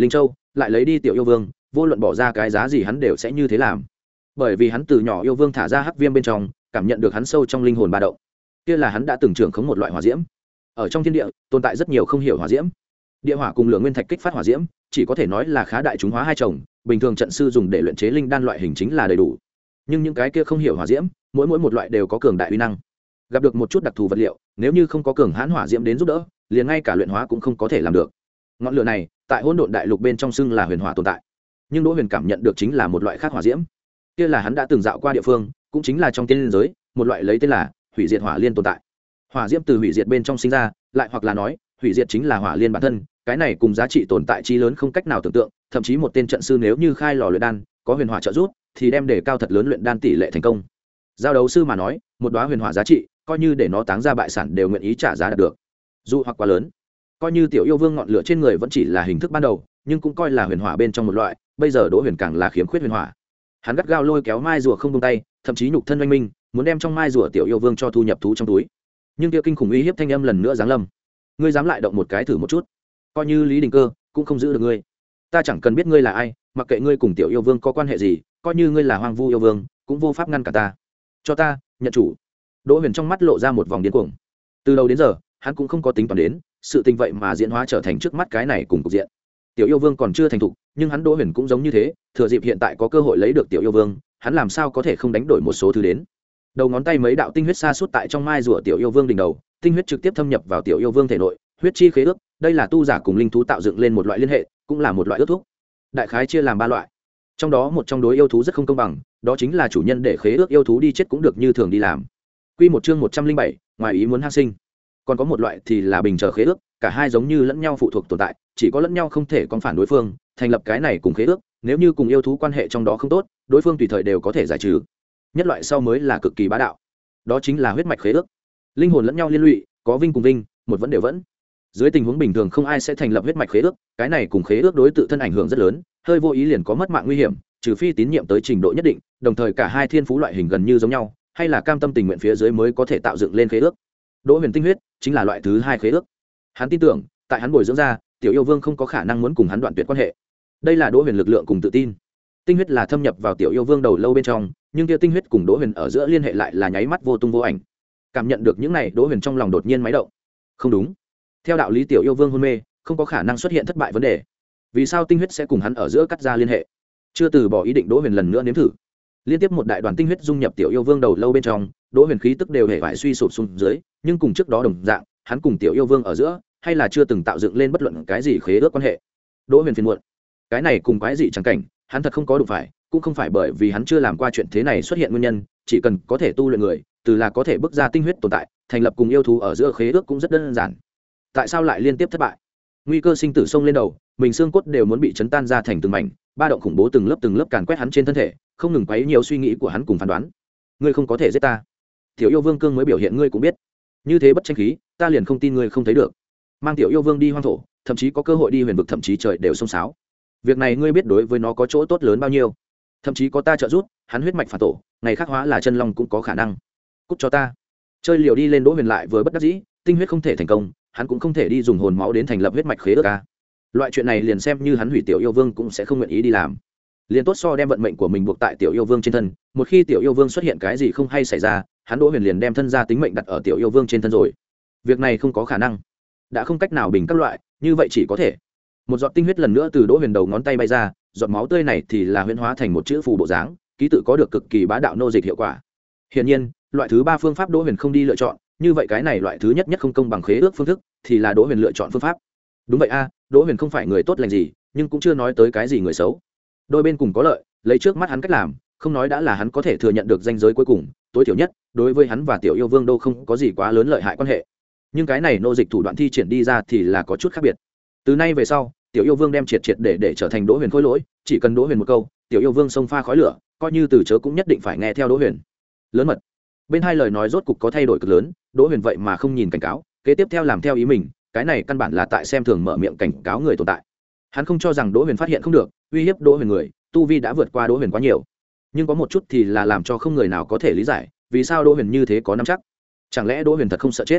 lại lấy đi tiểu yêu vương, vô luận bỏ ra cái giá gì hắn đều sẽ như thế làm. Bởi vì hắn từ nhỏ yêu vương thả ra hắc viêm bên trong, cảm nhận được hắn sâu trong linh hồn ba động. Kia là hắn đã từng trưởng khống một loại hỏa diễm. Ở trong thiên địa, tồn tại rất nhiều không hiểu hỏa diễm. Địa hỏa cùng lửa nguyên thạch kích phát hỏa diễm, chỉ có thể nói là khá đại chúng hóa hai chồng, bình thường trận sư dùng để luyện chế linh đan loại hình chính là đầy đủ. Nhưng những cái kia không hiểu hỏa diễm, mỗi mỗi một loại đều có cường đại uy năng. Gặp được một chút đặc thù vật liệu, nếu như không có cường hãn hỏa diễm đến giúp đỡ, liền ngay cả luyện hóa cũng không có thể làm được. Ngọn lửa này, tại hỗn độn đại lục bên trong xưng là huyền hỏa tồn tại, nhưng Đỗ Huyền cảm nhận được chính là một loại khác hỏa diễm. Kia là hắn đã từng dạo qua địa phương, cũng chính là trong tiên liên giới, một loại lấy tên là hủy diệt hỏa liên tồn tại. Hỏa diễm từ hủy diệt bên trong sinh ra, lại hoặc là nói, hủy diệt chính là hỏa liên bản thân, cái này cùng giá trị tồn tại chi lớn không cách nào tưởng tượng, thậm chí một tên trận sư nếu như khai lò luyện đan, có huyền hỏa trợ giúp, thì đem để cao thật lớn luyện đan tỷ lệ thành công. Giao đấu sư mà nói, một đóa huyền hỏa giá trị, coi như để nó táng ra bại sản đều nguyện ý trả giá đạt được. Dù hoặc quá lớn, coi như tiểu yêu vương ngọn lửa trên người vẫn chỉ là hình thức ban đầu, nhưng cũng coi là huyền hỏa bên trong một loại, bây giờ Đỗ Huyền càng là khiếm khuyết huyền hỏa. Hắn gắt gao lôi kéo mai rùa không buông tay, thậm chí nhục thân oanh minh, muốn đem trong mai rùa tiểu yêu vương cho thu nhập thú trong túi. Nhưng kia kinh khủng uy hiếp thanh âm lần nữa giáng lâm. Ngươi dám lại động một cái thử một chút, coi như Lý Đình Cơ cũng không giữ được ngươi. Ta chẳng cần biết ngươi là ai, mặc kệ ngươi cùng tiểu yêu vương có quan hệ gì, coi như ngươi là hoang vu yêu vương, cũng vô pháp ngăn cả ta. Cho ta nhận chủ. Đỗ Huyền trong mắt lộ ra một vòng điên cuồng. Từ đầu đến giờ, hắn cũng không có tính toán đến, sự tình vậy mà diễn hóa trở thành trước mắt cái này cùng cục diện. Tiểu yêu vương còn chưa thành thục, nhưng hắn Đỗ Huyền cũng giống như thế, thừa dịp hiện tại có cơ hội lấy được tiểu yêu vương, hắn làm sao có thể không đánh đổi một số thứ đến. Đầu ngón tay mấy đạo tinh huyết xa suốt tại trong mai rùa tiểu yêu vương đỉnh đầu, tinh huyết trực tiếp thâm nhập vào tiểu yêu vương thể nội, huyết chi khế ước, đây là tu giả cùng linh thú tạo dựng lên một loại liên hệ, cũng là một loại ước thúc. Đại khái chia làm ba loại. Trong đó một trong đối yêu thú rất không công bằng, đó chính là chủ nhân để khế ước yêu thú đi chết cũng được như thường đi làm. Quy một chương một trăm linh bảy, ngoài ý muốn hang sinh. Còn có một loại thì là bình chờ khế ước, cả hai giống như lẫn nhau phụ thuộc tồn tại, chỉ có lẫn nhau không thể con phản đối phương, thành lập cái này cùng khế ước, nếu như cùng yêu thú quan hệ trong đó không tốt, đối phương tùy thời đều có thể giải trừ. Nhất loại sau mới là cực kỳ bá đạo. Đó chính là huyết mạch khế ước. Linh hồn lẫn nhau liên lụy, có vinh cùng vinh, một vẫn đều vẫn. Dưới tình huống bình thường không ai sẽ thành lập huyết mạch khế ước, cái này cùng khế ước đối tự thân ảnh hưởng rất lớn, hơi vô ý liền có mất mạng nguy hiểm, trừ phi tín nhiệm tới trình độ nhất định, đồng thời cả hai thiên phú loại hình gần như giống nhau, hay là cam tâm tình nguyện phía dưới mới có thể tạo dựng lên khế ước. Đỗ Huyền tinh huyết chính là loại thứ hai khế ước. Hắn tin tưởng, tại hắn bồi dưỡng ra, tiểu yêu vương không có khả năng muốn cùng hắn đoạn tuyệt quan hệ. Đây là Đỗ Huyền lực lượng cùng tự tin. Tinh huyết là thâm nhập vào tiểu yêu vương đầu lâu bên trong, nhưng kia tinh huyết cùng Đỗ Huyền ở giữa liên hệ lại là nháy mắt vô tung vô ảnh. Cảm nhận được những này, Đỗ Huyền trong lòng đột nhiên máy động. Không đúng, theo đạo lý tiểu yêu vương hôn mê, không có khả năng xuất hiện thất bại vấn đề. Vì sao tinh huyết sẽ cùng hắn ở giữa cắt ra liên hệ? Chưa từ bỏ ý định, Đỗ Huyền lần nữa nếm thử. Liên tiếp một đại đoàn tinh huyết dung nhập tiểu yêu vương đầu lâu bên trong, Đỗ Huyền khí tức đều hề vải suy sụp xuống dưới, nhưng cùng trước đó đồng dạng, hắn cùng tiểu yêu vương ở giữa, hay là chưa từng tạo dựng lên bất luận cái gì khế ước quan hệ. Đỗ Huyền phiền muộn. Cái này cùng quái dị chẳng cảnh, hắn thật không có đụng phải, cũng không phải bởi vì hắn chưa làm qua chuyện thế này xuất hiện nguyên nhân, chỉ cần có thể tu luyện người, từ là có thể bước ra tinh huyết tồn tại, thành lập cùng yêu thú ở giữa khế ước cũng rất đơn giản. Tại sao lại liên tiếp thất bại? Nguy cơ sinh tử xông lên đầu, mình xương cốt đều muốn bị chấn tan ra thành từng mảnh, ba động khủng bố từng lớp từng lớp càn quét hắn trên thân thể, không ngừng quấy nhiều suy nghĩ của hắn cùng phán đoán. Ngươi không có thể giết ta. Tiểu yêu vương cương mới biểu hiện ngươi cũng biết, như thế bất tranh khí, ta liền không tin ngươi không thấy được. Mang tiểu yêu vương đi hoang thổ, thậm chí có cơ hội đi huyền vực, thậm chí trời đều xông xáo. Việc này ngươi biết đối với nó có chỗ tốt lớn bao nhiêu? Thậm chí có ta trợ giúp, hắn huyết mạch phản tổ, ngày khác hóa là chân long cũng có khả năng. Cút cho ta. Chơi liều đi lên. Đỗ Huyền lại vừa bất đắc dĩ, tinh huyết không thể thành công, hắn cũng không thể đi dùng hồn máu đến thành lập huyết mạch khế ước a. Loại chuyện này liền xem như hắn hủy tiểu yêu vương cũng sẽ không nguyện ý đi làm. Liền tốt so đem vận mệnh của mình buộc tại tiểu yêu vương trên thân, một khi tiểu yêu vương xuất hiện cái gì không hay xảy ra, hắn Đỗ Huyền liền đem thân gia tính mệnh đặt ở tiểu yêu vương trên thân rồi. Việc này không có khả năng, đã không cách nào bình các loại, như vậy chỉ có thể một giọt tinh huyết lần nữa từ Đỗ Huyền đầu ngón tay bay ra, giọt máu tươi này thì là huyễn hóa thành một chữ phù bộ dáng, ký tự có được cực kỳ bá đạo nô dịch hiệu quả. Hiển nhiên, loại thứ ba phương pháp Đỗ Huyền không đi lựa chọn, như vậy cái này loại thứ nhất nhất không công bằng khế ước phương thức, thì là Đỗ Huyền lựa chọn phương pháp. Đúng vậy a, Đỗ Huyền không phải người tốt lành gì, nhưng cũng chưa nói tới cái gì người xấu. Đôi bên cùng có lợi, lấy trước mắt hắn cách làm, không nói đã là hắn có thể thừa nhận được ranh giới cuối cùng, tối thiểu nhất, đối với hắn và tiểu yêu vương đâu không có gì quá lớn lợi hại quan hệ. Nhưng cái này nô dịch thủ đoạn thi triển đi ra thì là có chút khác biệt. Từ nay về sau, tiểu yêu vương đem triệt triệt để để trở thành Đỗ Huyền khối lỗi, chỉ cần Đỗ Huyền một câu, tiểu yêu vương xông pha khói lửa, coi như từ chớ cũng nhất định phải nghe theo Đỗ Huyền. Lớn mật. Bên hai lời nói rốt cục có thay đổi cực lớn, Đỗ Huyền vậy mà không nhìn cảnh cáo, kế tiếp theo làm theo ý mình, cái này căn bản là tại xem thường mở miệng cảnh cáo người tồn tại. Hắn không cho rằng Đỗ Huyền phát hiện không được, uy hiếp Đỗ Huyền người, tu vi đã vượt qua Đỗ Huyền quá nhiều. Nhưng có một chút thì là làm cho không người nào có thể lý giải, vì sao Đỗ Huyền như thế có nắm chắc? Chẳng lẽ Đỗ Huyền thật không sợ chết?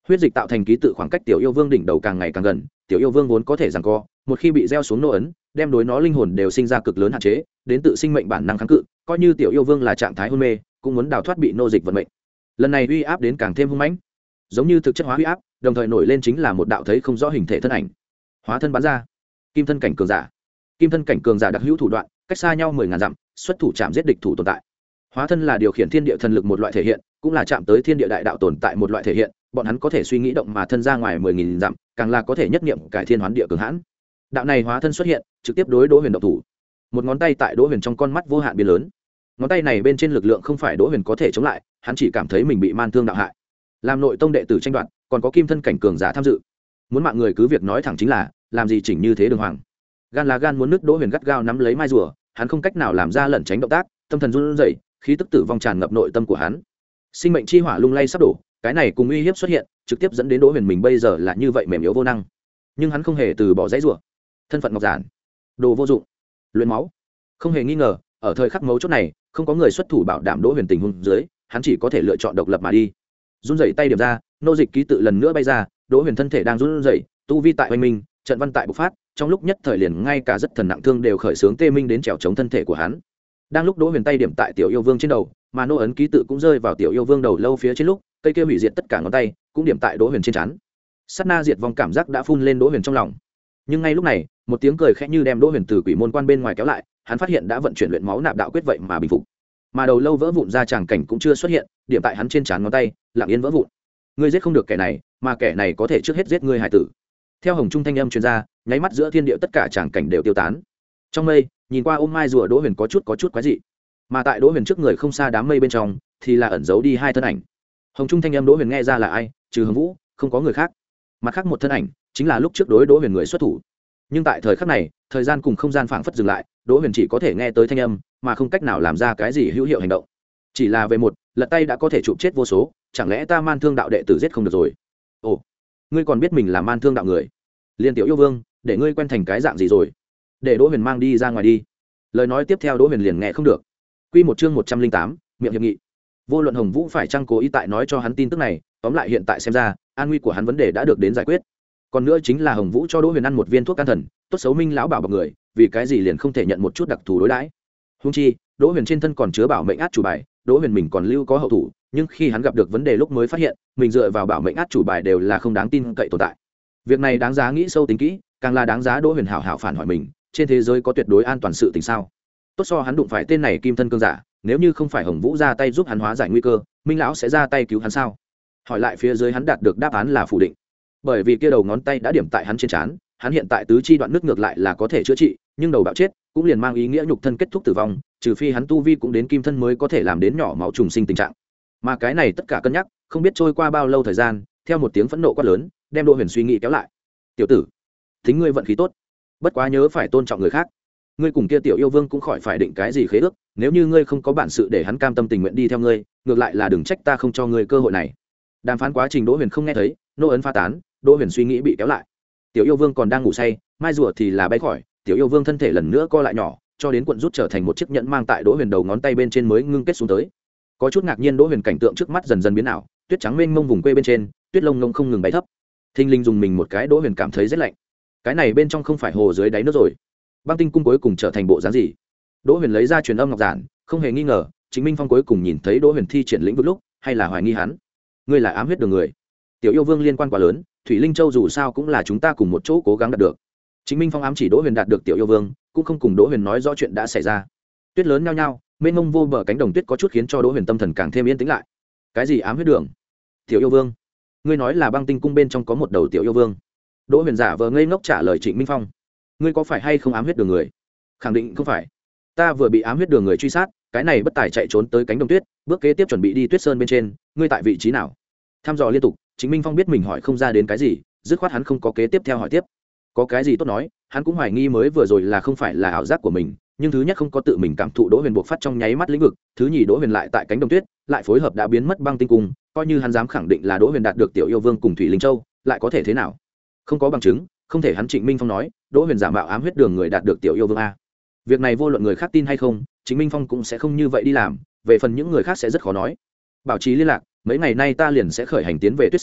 huyết dịch tạo thành ký tự khoảng cách tiểu yêu vương đỉnh đầu càng ngày càng gần, tiểu yêu vương vốn có thể giằng co, một khi bị gieo xuống nô ấn, đem đối nó linh hồn đều sinh ra cực lớn hạn chế, đến tự sinh mệnh bản năng kháng cự, coi như tiểu yêu vương là trạng thái hôn mê, cũng muốn đào thoát bị nô dịch vận mệnh. Lần này uy áp đến càng thêm hung mãnh, giống như thực chất hóa uy áp, đồng thời nổi lên chính là một đạo thấy không rõ hình thể thân ảnh, hóa thân bắn ra, kim thân cảnh cường giả. Kim thân cảnh cường giả đặc hữu thủ đoạn, cách xa nhau mười ngàn dặm, xuất thủ chạm giết địch thủ tồn tại. Hóa thân là điều khiển thiên địa thần lực một loại thể hiện, cũng là chạm tới thiên địa đại đạo tồn tại một loại thể hiện, bọn hắn có thể suy nghĩ động mà thân ra ngoài mười nghìn dặm, càng là có thể nhất niệm cải thiên hoán địa cường hãn. Đạo này hóa thân xuất hiện, trực tiếp đối Đỗ Huyền động thủ. Một ngón tay tại Đỗ Huyền trong con mắt vô hạn biến lớn. Ngón tay này bên trên lực lượng không phải Đỗ Huyền có thể chống lại, hắn chỉ cảm thấy mình bị man thương đạo hại. Làm nội tông đệ tử tranh đoạt, còn có kim thân cảnh cường giả tham dự. Muốn mạng người cứ việc nói thẳng chính là, làm gì chỉnh như thế đường hoàng. Gan là gan muốn nứt, Đỗ Huyền gắt gao nắm lấy mai rùa, hắn không cách nào làm ra lẩn tránh động tác, tâm thần run rẩy, khí tức tử vong tràn ngập nội tâm của hắn. Sinh mệnh chi hỏa lung lay sắp đổ, cái này cùng uy hiếp xuất hiện, trực tiếp dẫn đến Đỗ Huyền mình bây giờ là như vậy mềm yếu vô năng. Nhưng hắn không hề từ bỏ dãy rủa. Thân phận ngọc giản, đồ vô dụng, luyện máu. Không hề nghi ngờ, ở thời khắc mấu chốt này, không có người xuất thủ bảo đảm Đỗ Huyền tình huống dưới, hắn chỉ có thể lựa chọn độc lập mà đi. Run rẩy tay điểm ra, nô dịch ký tự lần nữa bay ra, Đỗ Huyền thân thể đang run rẩy, tu vi tại oanh minh, trận văn tại bộc phát, trong lúc nhất thời liền ngay cả rất thần nặng thương đều khởi xướng tê minh đến trèo chống thân thể của hắn. Đang lúc Đỗ Huyền tay điểm tại tiểu yêu vương trên đầu, mà nô ấn ký tự cũng rơi vào tiểu yêu vương đầu lâu phía trên lúc, cây kia hủy diệt tất cả ngón tay, cũng điểm tại Đỗ Huyền trên trán. Sát na diệt vong cảm giác đã phun lên Đỗ Huyền trong lòng. Nhưng ngay lúc này, một tiếng cười khẽ như đem Đỗ Huyền từ quỷ môn quan bên ngoài kéo lại, hắn phát hiện đã vận chuyển luyện máu nạp đạo quyết vậy mà bình phục. Mà đầu lâu vỡ vụn ra tràng cảnh cũng chưa xuất hiện, điểm tại hắn trên trán ngón tay, lặng yên vỡ vụn. Ngươi giết không được kẻ này, mà kẻ này có thể trước hết giết ngươi hải tử. Theo hồng trung thanh âm truyền ra, nháy mắt giữa thiên địa tất cả tràng cảnh đều tiêu tán. Trong mây, nhìn qua ôm mai rùa Đỗ Huyền có chút có chút quái dị. Mà tại Đỗ Huyền trước người không xa đám mây bên trong, thì là ẩn giấu đi hai thân ảnh. Hồng trung thanh âm Đỗ Huyền nghe ra là ai, trừ Hồng Vũ, không có người khác. Mặt khác một thân ảnh, chính là lúc trước đối Đỗ Huyền người xuất thủ. Nhưng tại thời khắc này, thời gian cùng không gian phảng phất dừng lại, Đỗ Huyền chỉ có thể nghe tới thanh âm, mà không cách nào làm ra cái gì hữu hiệu hành động. Chỉ là về một, lật tay đã có thể chụp chết vô số, chẳng lẽ ta man thương đạo đệ tử giết không được rồi? Ồ, ngươi còn biết mình là man thương đạo người? Liên tiểu yêu vương, để ngươi quen thành cái dạng gì rồi? Để Đỗ Huyền mang đi ra ngoài đi. Lời nói tiếp theo Đỗ Huyền liền nghe không được. Quy một chương một trăm linh tám, miệng hiệp nghị. Vô luận Hồng Vũ phải chăng cố ý tại nói cho hắn tin tức này, tóm lại hiện tại xem ra, an nguy của hắn vấn đề đã được đến giải quyết. Còn nữa chính là Hồng Vũ cho Đỗ Huyền ăn một viên thuốc can thần, tốt xấu Minh lão bảo bọc người, vì cái gì liền không thể nhận một chút đặc thù đối đãi? Huống chi, Đỗ Huyền trên thân còn chứa bảo mệnh át chủ bài, Đỗ Huyền mình còn lưu có hậu thủ, nhưng khi hắn gặp được vấn đề lúc mới phát hiện, mình dựa vào bảo mệnh át chủ bài đều là không đáng tin cậy tồn tại. Việc này đáng giá nghĩ sâu tính kỹ, càng là đáng giá Đỗ Huyền hảo hảo phản hỏi mình, trên thế giới có tuyệt đối an toàn sự tình sao? Tốt so hắn đụng phải tên này kim thân cương giả, nếu như không phải Hồng Vũ ra tay giúp hắn hóa giải nguy cơ, Minh lão sẽ ra tay cứu hắn sao? Hỏi lại phía dưới hắn đạt được đáp án là phủ định. Bởi vì kia đầu ngón tay đã điểm tại hắn trên trán, hắn hiện tại tứ chi đoạn nứt ngược lại là có thể chữa trị, nhưng đầu bạo chết cũng liền mang ý nghĩa nhục thân kết thúc tử vong, trừ phi hắn tu vi cũng đến kim thân mới có thể làm đến nhỏ máu trùng sinh tình trạng. Mà cái này tất cả cân nhắc, không biết trôi qua bao lâu thời gian, theo một tiếng phẫn nộ quát lớn, đem Đỗ Huyền suy nghĩ kéo lại. "Tiểu tử, tính ngươi vận khí tốt, bất quá nhớ phải tôn trọng người khác. Ngươi cùng kia tiểu yêu vương cũng khỏi phải định cái gì khế ước, nếu như ngươi không có bản sự để hắn cam tâm tình nguyện đi theo ngươi, ngược lại là đừng trách ta không cho ngươi cơ hội này." Đàm phán quá trình Đỗ Huyền không nghe thấy, nô ấn pha tán, Đỗ Huyền suy nghĩ bị kéo lại. Tiểu yêu vương còn đang ngủ say, mai rùa thì là bay khỏi, tiểu yêu vương thân thể lần nữa co lại nhỏ, cho đến cuộn rút trở thành một chiếc nhẫn mang tại Đỗ Huyền đầu ngón tay bên trên mới ngưng kết xuống tới. Có chút ngạc nhiên Đỗ Huyền cảnh tượng trước mắt dần dần biến ảo, tuyết trắng mênh mông vùng quê bên trên, tuyết lông ngông không ngừng bay thấp. Thinh linh dùng mình một cái, Đỗ Huyền cảm thấy rất lạnh. Cái này bên trong không phải hồ dưới đáy nước rồi. Băng tinh cung cuối cùng trở thành bộ dáng gì? Đỗ Huyền lấy ra truyền âm ngọc giản, không hề nghi ngờ, Chính Minh Phong cuối cùng nhìn thấy Đỗ Huyền thi triển lĩnh vực lúc, hay là hoài nghi hắn. Ngươi là ám huyết đường người. Tiểu yêu vương liên quan quá lớn, Thủy Linh Châu dù sao cũng là chúng ta cùng một chỗ cố gắng đạt được. Chính Minh Phong ám chỉ Đỗ Huyền đạt được tiểu yêu vương, cũng không cùng Đỗ Huyền nói rõ chuyện đã xảy ra. Tuyết lớn nhao nhao, mênh mông vô bờ cánh đồng tuyết có chút khiến cho Đỗ Huyền tâm thần càng thêm yên tĩnh lại. Cái gì ám huyết đường? Tiểu yêu vương? Ngươi nói là băng tinh cung bên trong có một đầu tiểu yêu vương? Đỗ Huyền giả vờ ngây ngốc trả lời Trịnh Minh Phong. Ngươi có phải hay không ám huyết đường người? Khẳng định không phải. Ta vừa bị ám huyết đường người truy sát, cái này bất tài chạy trốn tới cánh đồng tuyết, bước kế tiếp chuẩn bị đi Tuyết Sơn bên trên, ngươi tại vị trí nào? Tham dò liên tục, Chính Minh Phong biết mình hỏi không ra đến cái gì, dứt khoát hắn không có kế tiếp theo hỏi tiếp. Có cái gì tốt nói, hắn cũng hoài nghi mới vừa rồi là không phải là ảo giác của mình, nhưng thứ nhất không có tự mình cảm thụ Đỗ Huyền buộc phát trong nháy mắt lĩnh vực, thứ nhì Đỗ Huyền lại tại cánh đồng tuyết, lại phối hợp đã biến mất băng tinh cung, coi như hắn dám khẳng định là Đỗ Huyền đạt được tiểu yêu vương cùng Thủy Linh Châu, lại có thể thế nào? Không có bằng chứng, không thể hắn Trịnh Minh Phong nói, Đỗ Huyền giả mạo ám huyết đường người đạt được tiểu yêu vương a. Việc này vô luận người khác tin hay không, Trịnh Minh Phong cũng sẽ không như vậy đi làm, về phần những người khác sẽ rất khó nói. Bảo trì liên lạc, mấy ngày nay ta liền sẽ khởi hành tiến về Tuyết Sơn,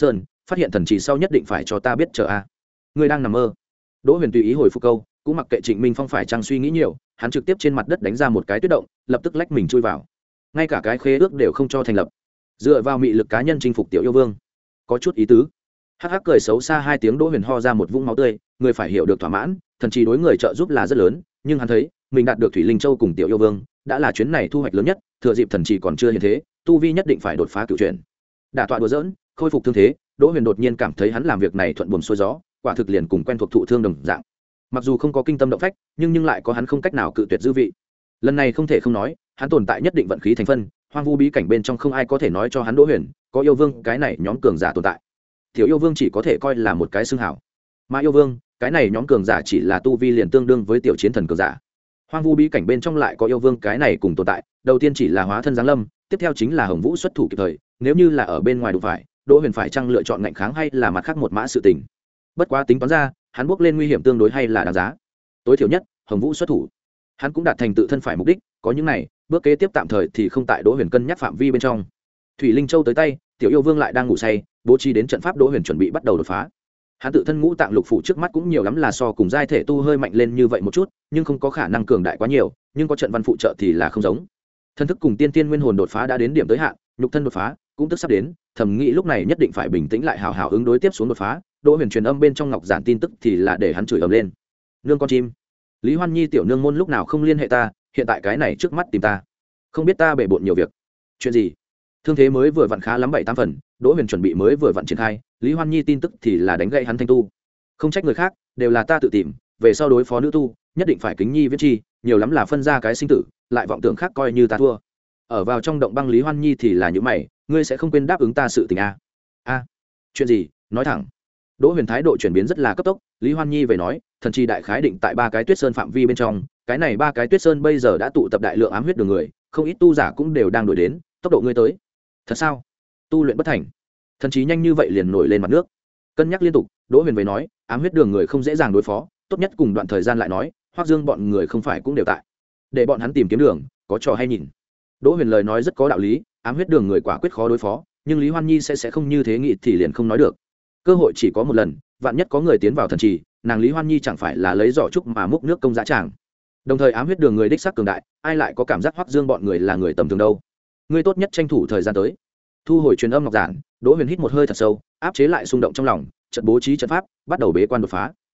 phát hiện thần trì sau nhất định phải cho ta biết chờ a. Ngươi đang nằm mơ. Đỗ Huyền tùy ý hồi phục câu, cũng mặc kệ Trịnh Minh Phong phải chăng suy nghĩ nhiều, hắn trực tiếp trên mặt đất đánh ra một cái tuyết động, lập tức lách mình chui vào. Ngay cả cái khế ước đều không cho thành lập, dựa vào mị lực cá nhân chinh phục tiểu yêu vương, có chút ý tứ. Hắc hắc cười xấu xa hai tiếng, Đỗ Huyền ho ra một vũng máu tươi, người phải hiểu được thỏa mãn, thần trì đối người trợ giúp là rất lớn, nhưng hắn thấy mình đạt được Thủy Linh Châu cùng tiểu yêu vương, đã là chuyến này thu hoạch lớn nhất, thừa dịp thần trì còn chưa hiện thế, tu vi nhất định phải đột phá cửu chuyển. Đả tọa đùa giỡn, khôi phục thương thế, Đỗ Huyền đột nhiên cảm thấy hắn làm việc này thuận buồm xuôi gió, quả thực liền cùng quen thuộc thụ thương đồng dạng. Mặc dù không có kinh tâm động phách, nhưng nhưng lại có hắn không cách nào cự tuyệt dư vị. Lần này không thể không nói, hắn tồn tại nhất định vận khí thành phân, hoang vu bí cảnh bên trong không ai có thể nói cho hắn Đỗ Huyền có yêu vương cái này nhóm cường giả tồn tại. Tiểu yêu vương chỉ có thể coi là một cái xưng hảo, mà yêu vương cái này nhóm cường giả chỉ là tu vi liền tương đương với tiểu chiến thần cường giả. Hoang vu bí cảnh bên trong lại có yêu vương cái này cùng tồn tại, đầu tiên chỉ là hóa thân giáng lâm, tiếp theo chính là Hồng Vũ xuất thủ kịp thời, nếu như là ở bên ngoài đụng phải, Đỗ Huyền phải chăng lựa chọn ngạnh kháng hay là mặt khác một mã sự tình. Bất quá tính toán ra, hắn bước lên nguy hiểm tương đối hay là đáng giá. Tối thiểu nhất, Hồng Vũ xuất thủ, hắn cũng đạt thành tự thân phải mục đích, có những này, bước kế tiếp tạm thời thì không tại Đỗ Huyền cân nhắc phạm vi bên trong. Thủy Linh Châu tới tay, tiểu yêu vương lại đang ngủ say, bố trí đến trận pháp, Đỗ Huyền chuẩn bị bắt đầu đột phá. Hắn tự thân ngũ tạng lục phủ trước mắt cũng nhiều lắm là so cùng giai thể tu hơi mạnh lên như vậy một chút, nhưng không có khả năng cường đại quá nhiều, nhưng có trận văn phụ trợ thì là không giống. Thân thức cùng tiên tiên nguyên hồn đột phá đã đến điểm tới hạn, nhục thân đột phá cũng tức sắp đến, thầm nghĩ lúc này nhất định phải bình tĩnh lại hào hào ứng đối tiếp xuống đột phá. Đỗ Huyền truyền âm bên trong ngọc giản tin tức thì là để hắn chửi ầm lên. Nương con chim, Lý Hoan Nhi tiểu nương môn lúc nào không liên hệ ta, hiện tại cái này trước mắt tìm ta, không biết ta bể bộn nhiều việc. Chuyện gì? Thương thế mới vừa vặn khá lắm bảy tám phần, Đỗ Huyền chuẩn bị mới vừa vặn triển khai, Lý Hoan Nhi tin tức thì là đánh gậy hắn thanh tu. Không trách người khác, đều là ta tự tìm, về sau đối phó nữ tu, nhất định phải kính nhi viết chi, nhiều lắm là phân ra cái sinh tử, lại vọng tưởng khác coi như ta thua. Ở vào trong động băng Lý Hoan Nhi thì là những mày, ngươi sẽ không quên đáp ứng ta sự tình a? A? Chuyện gì? Nói thẳng. Đỗ Huyền thái độ chuyển biến rất là cấp tốc, Lý Hoan Nhi về nói, thần chi đại khái định tại ba cái Tuyết Sơn phạm vi bên trong, cái này ba cái Tuyết Sơn bây giờ đã tụ tập đại lượng ám huyết đường người, không ít tu giả cũng đều đang đuổi đến, tốc độ ngươi tới. Thật sao? Tu luyện bất thành, thần chí nhanh như vậy liền nổi lên mặt nước. Cân nhắc liên tục, Đỗ Huyền về nói, ám huyết đường người không dễ dàng đối phó, tốt nhất cùng đoạn thời gian lại nói, Hoắc Dương bọn người không phải cũng đều tại, để bọn hắn tìm kiếm đường, có trò hay nhìn. Đỗ Huyền lời nói rất có đạo lý, ám huyết đường người quả quyết khó đối phó, nhưng Lý Hoan Nhi sẽ sẽ không như thế nghĩ thì liền không nói được. Cơ hội chỉ có một lần, vạn nhất có người tiến vào thần trì, nàng Lý Hoan Nhi chẳng phải là lấy giỏ trúc mà múc nước công dã tràng. Đồng thời ám huyết đường người đích xác cường đại, ai lại có cảm giác Hoắc Dương bọn người là người tầm thường đâu. Ngươi tốt nhất tranh thủ thời gian tới. Thu hồi truyền âm ngọc giản, Đỗ Huyền hít một hơi thật sâu, áp chế lại xung động trong lòng, trận bố trí trận pháp, bắt đầu bế quan đột phá.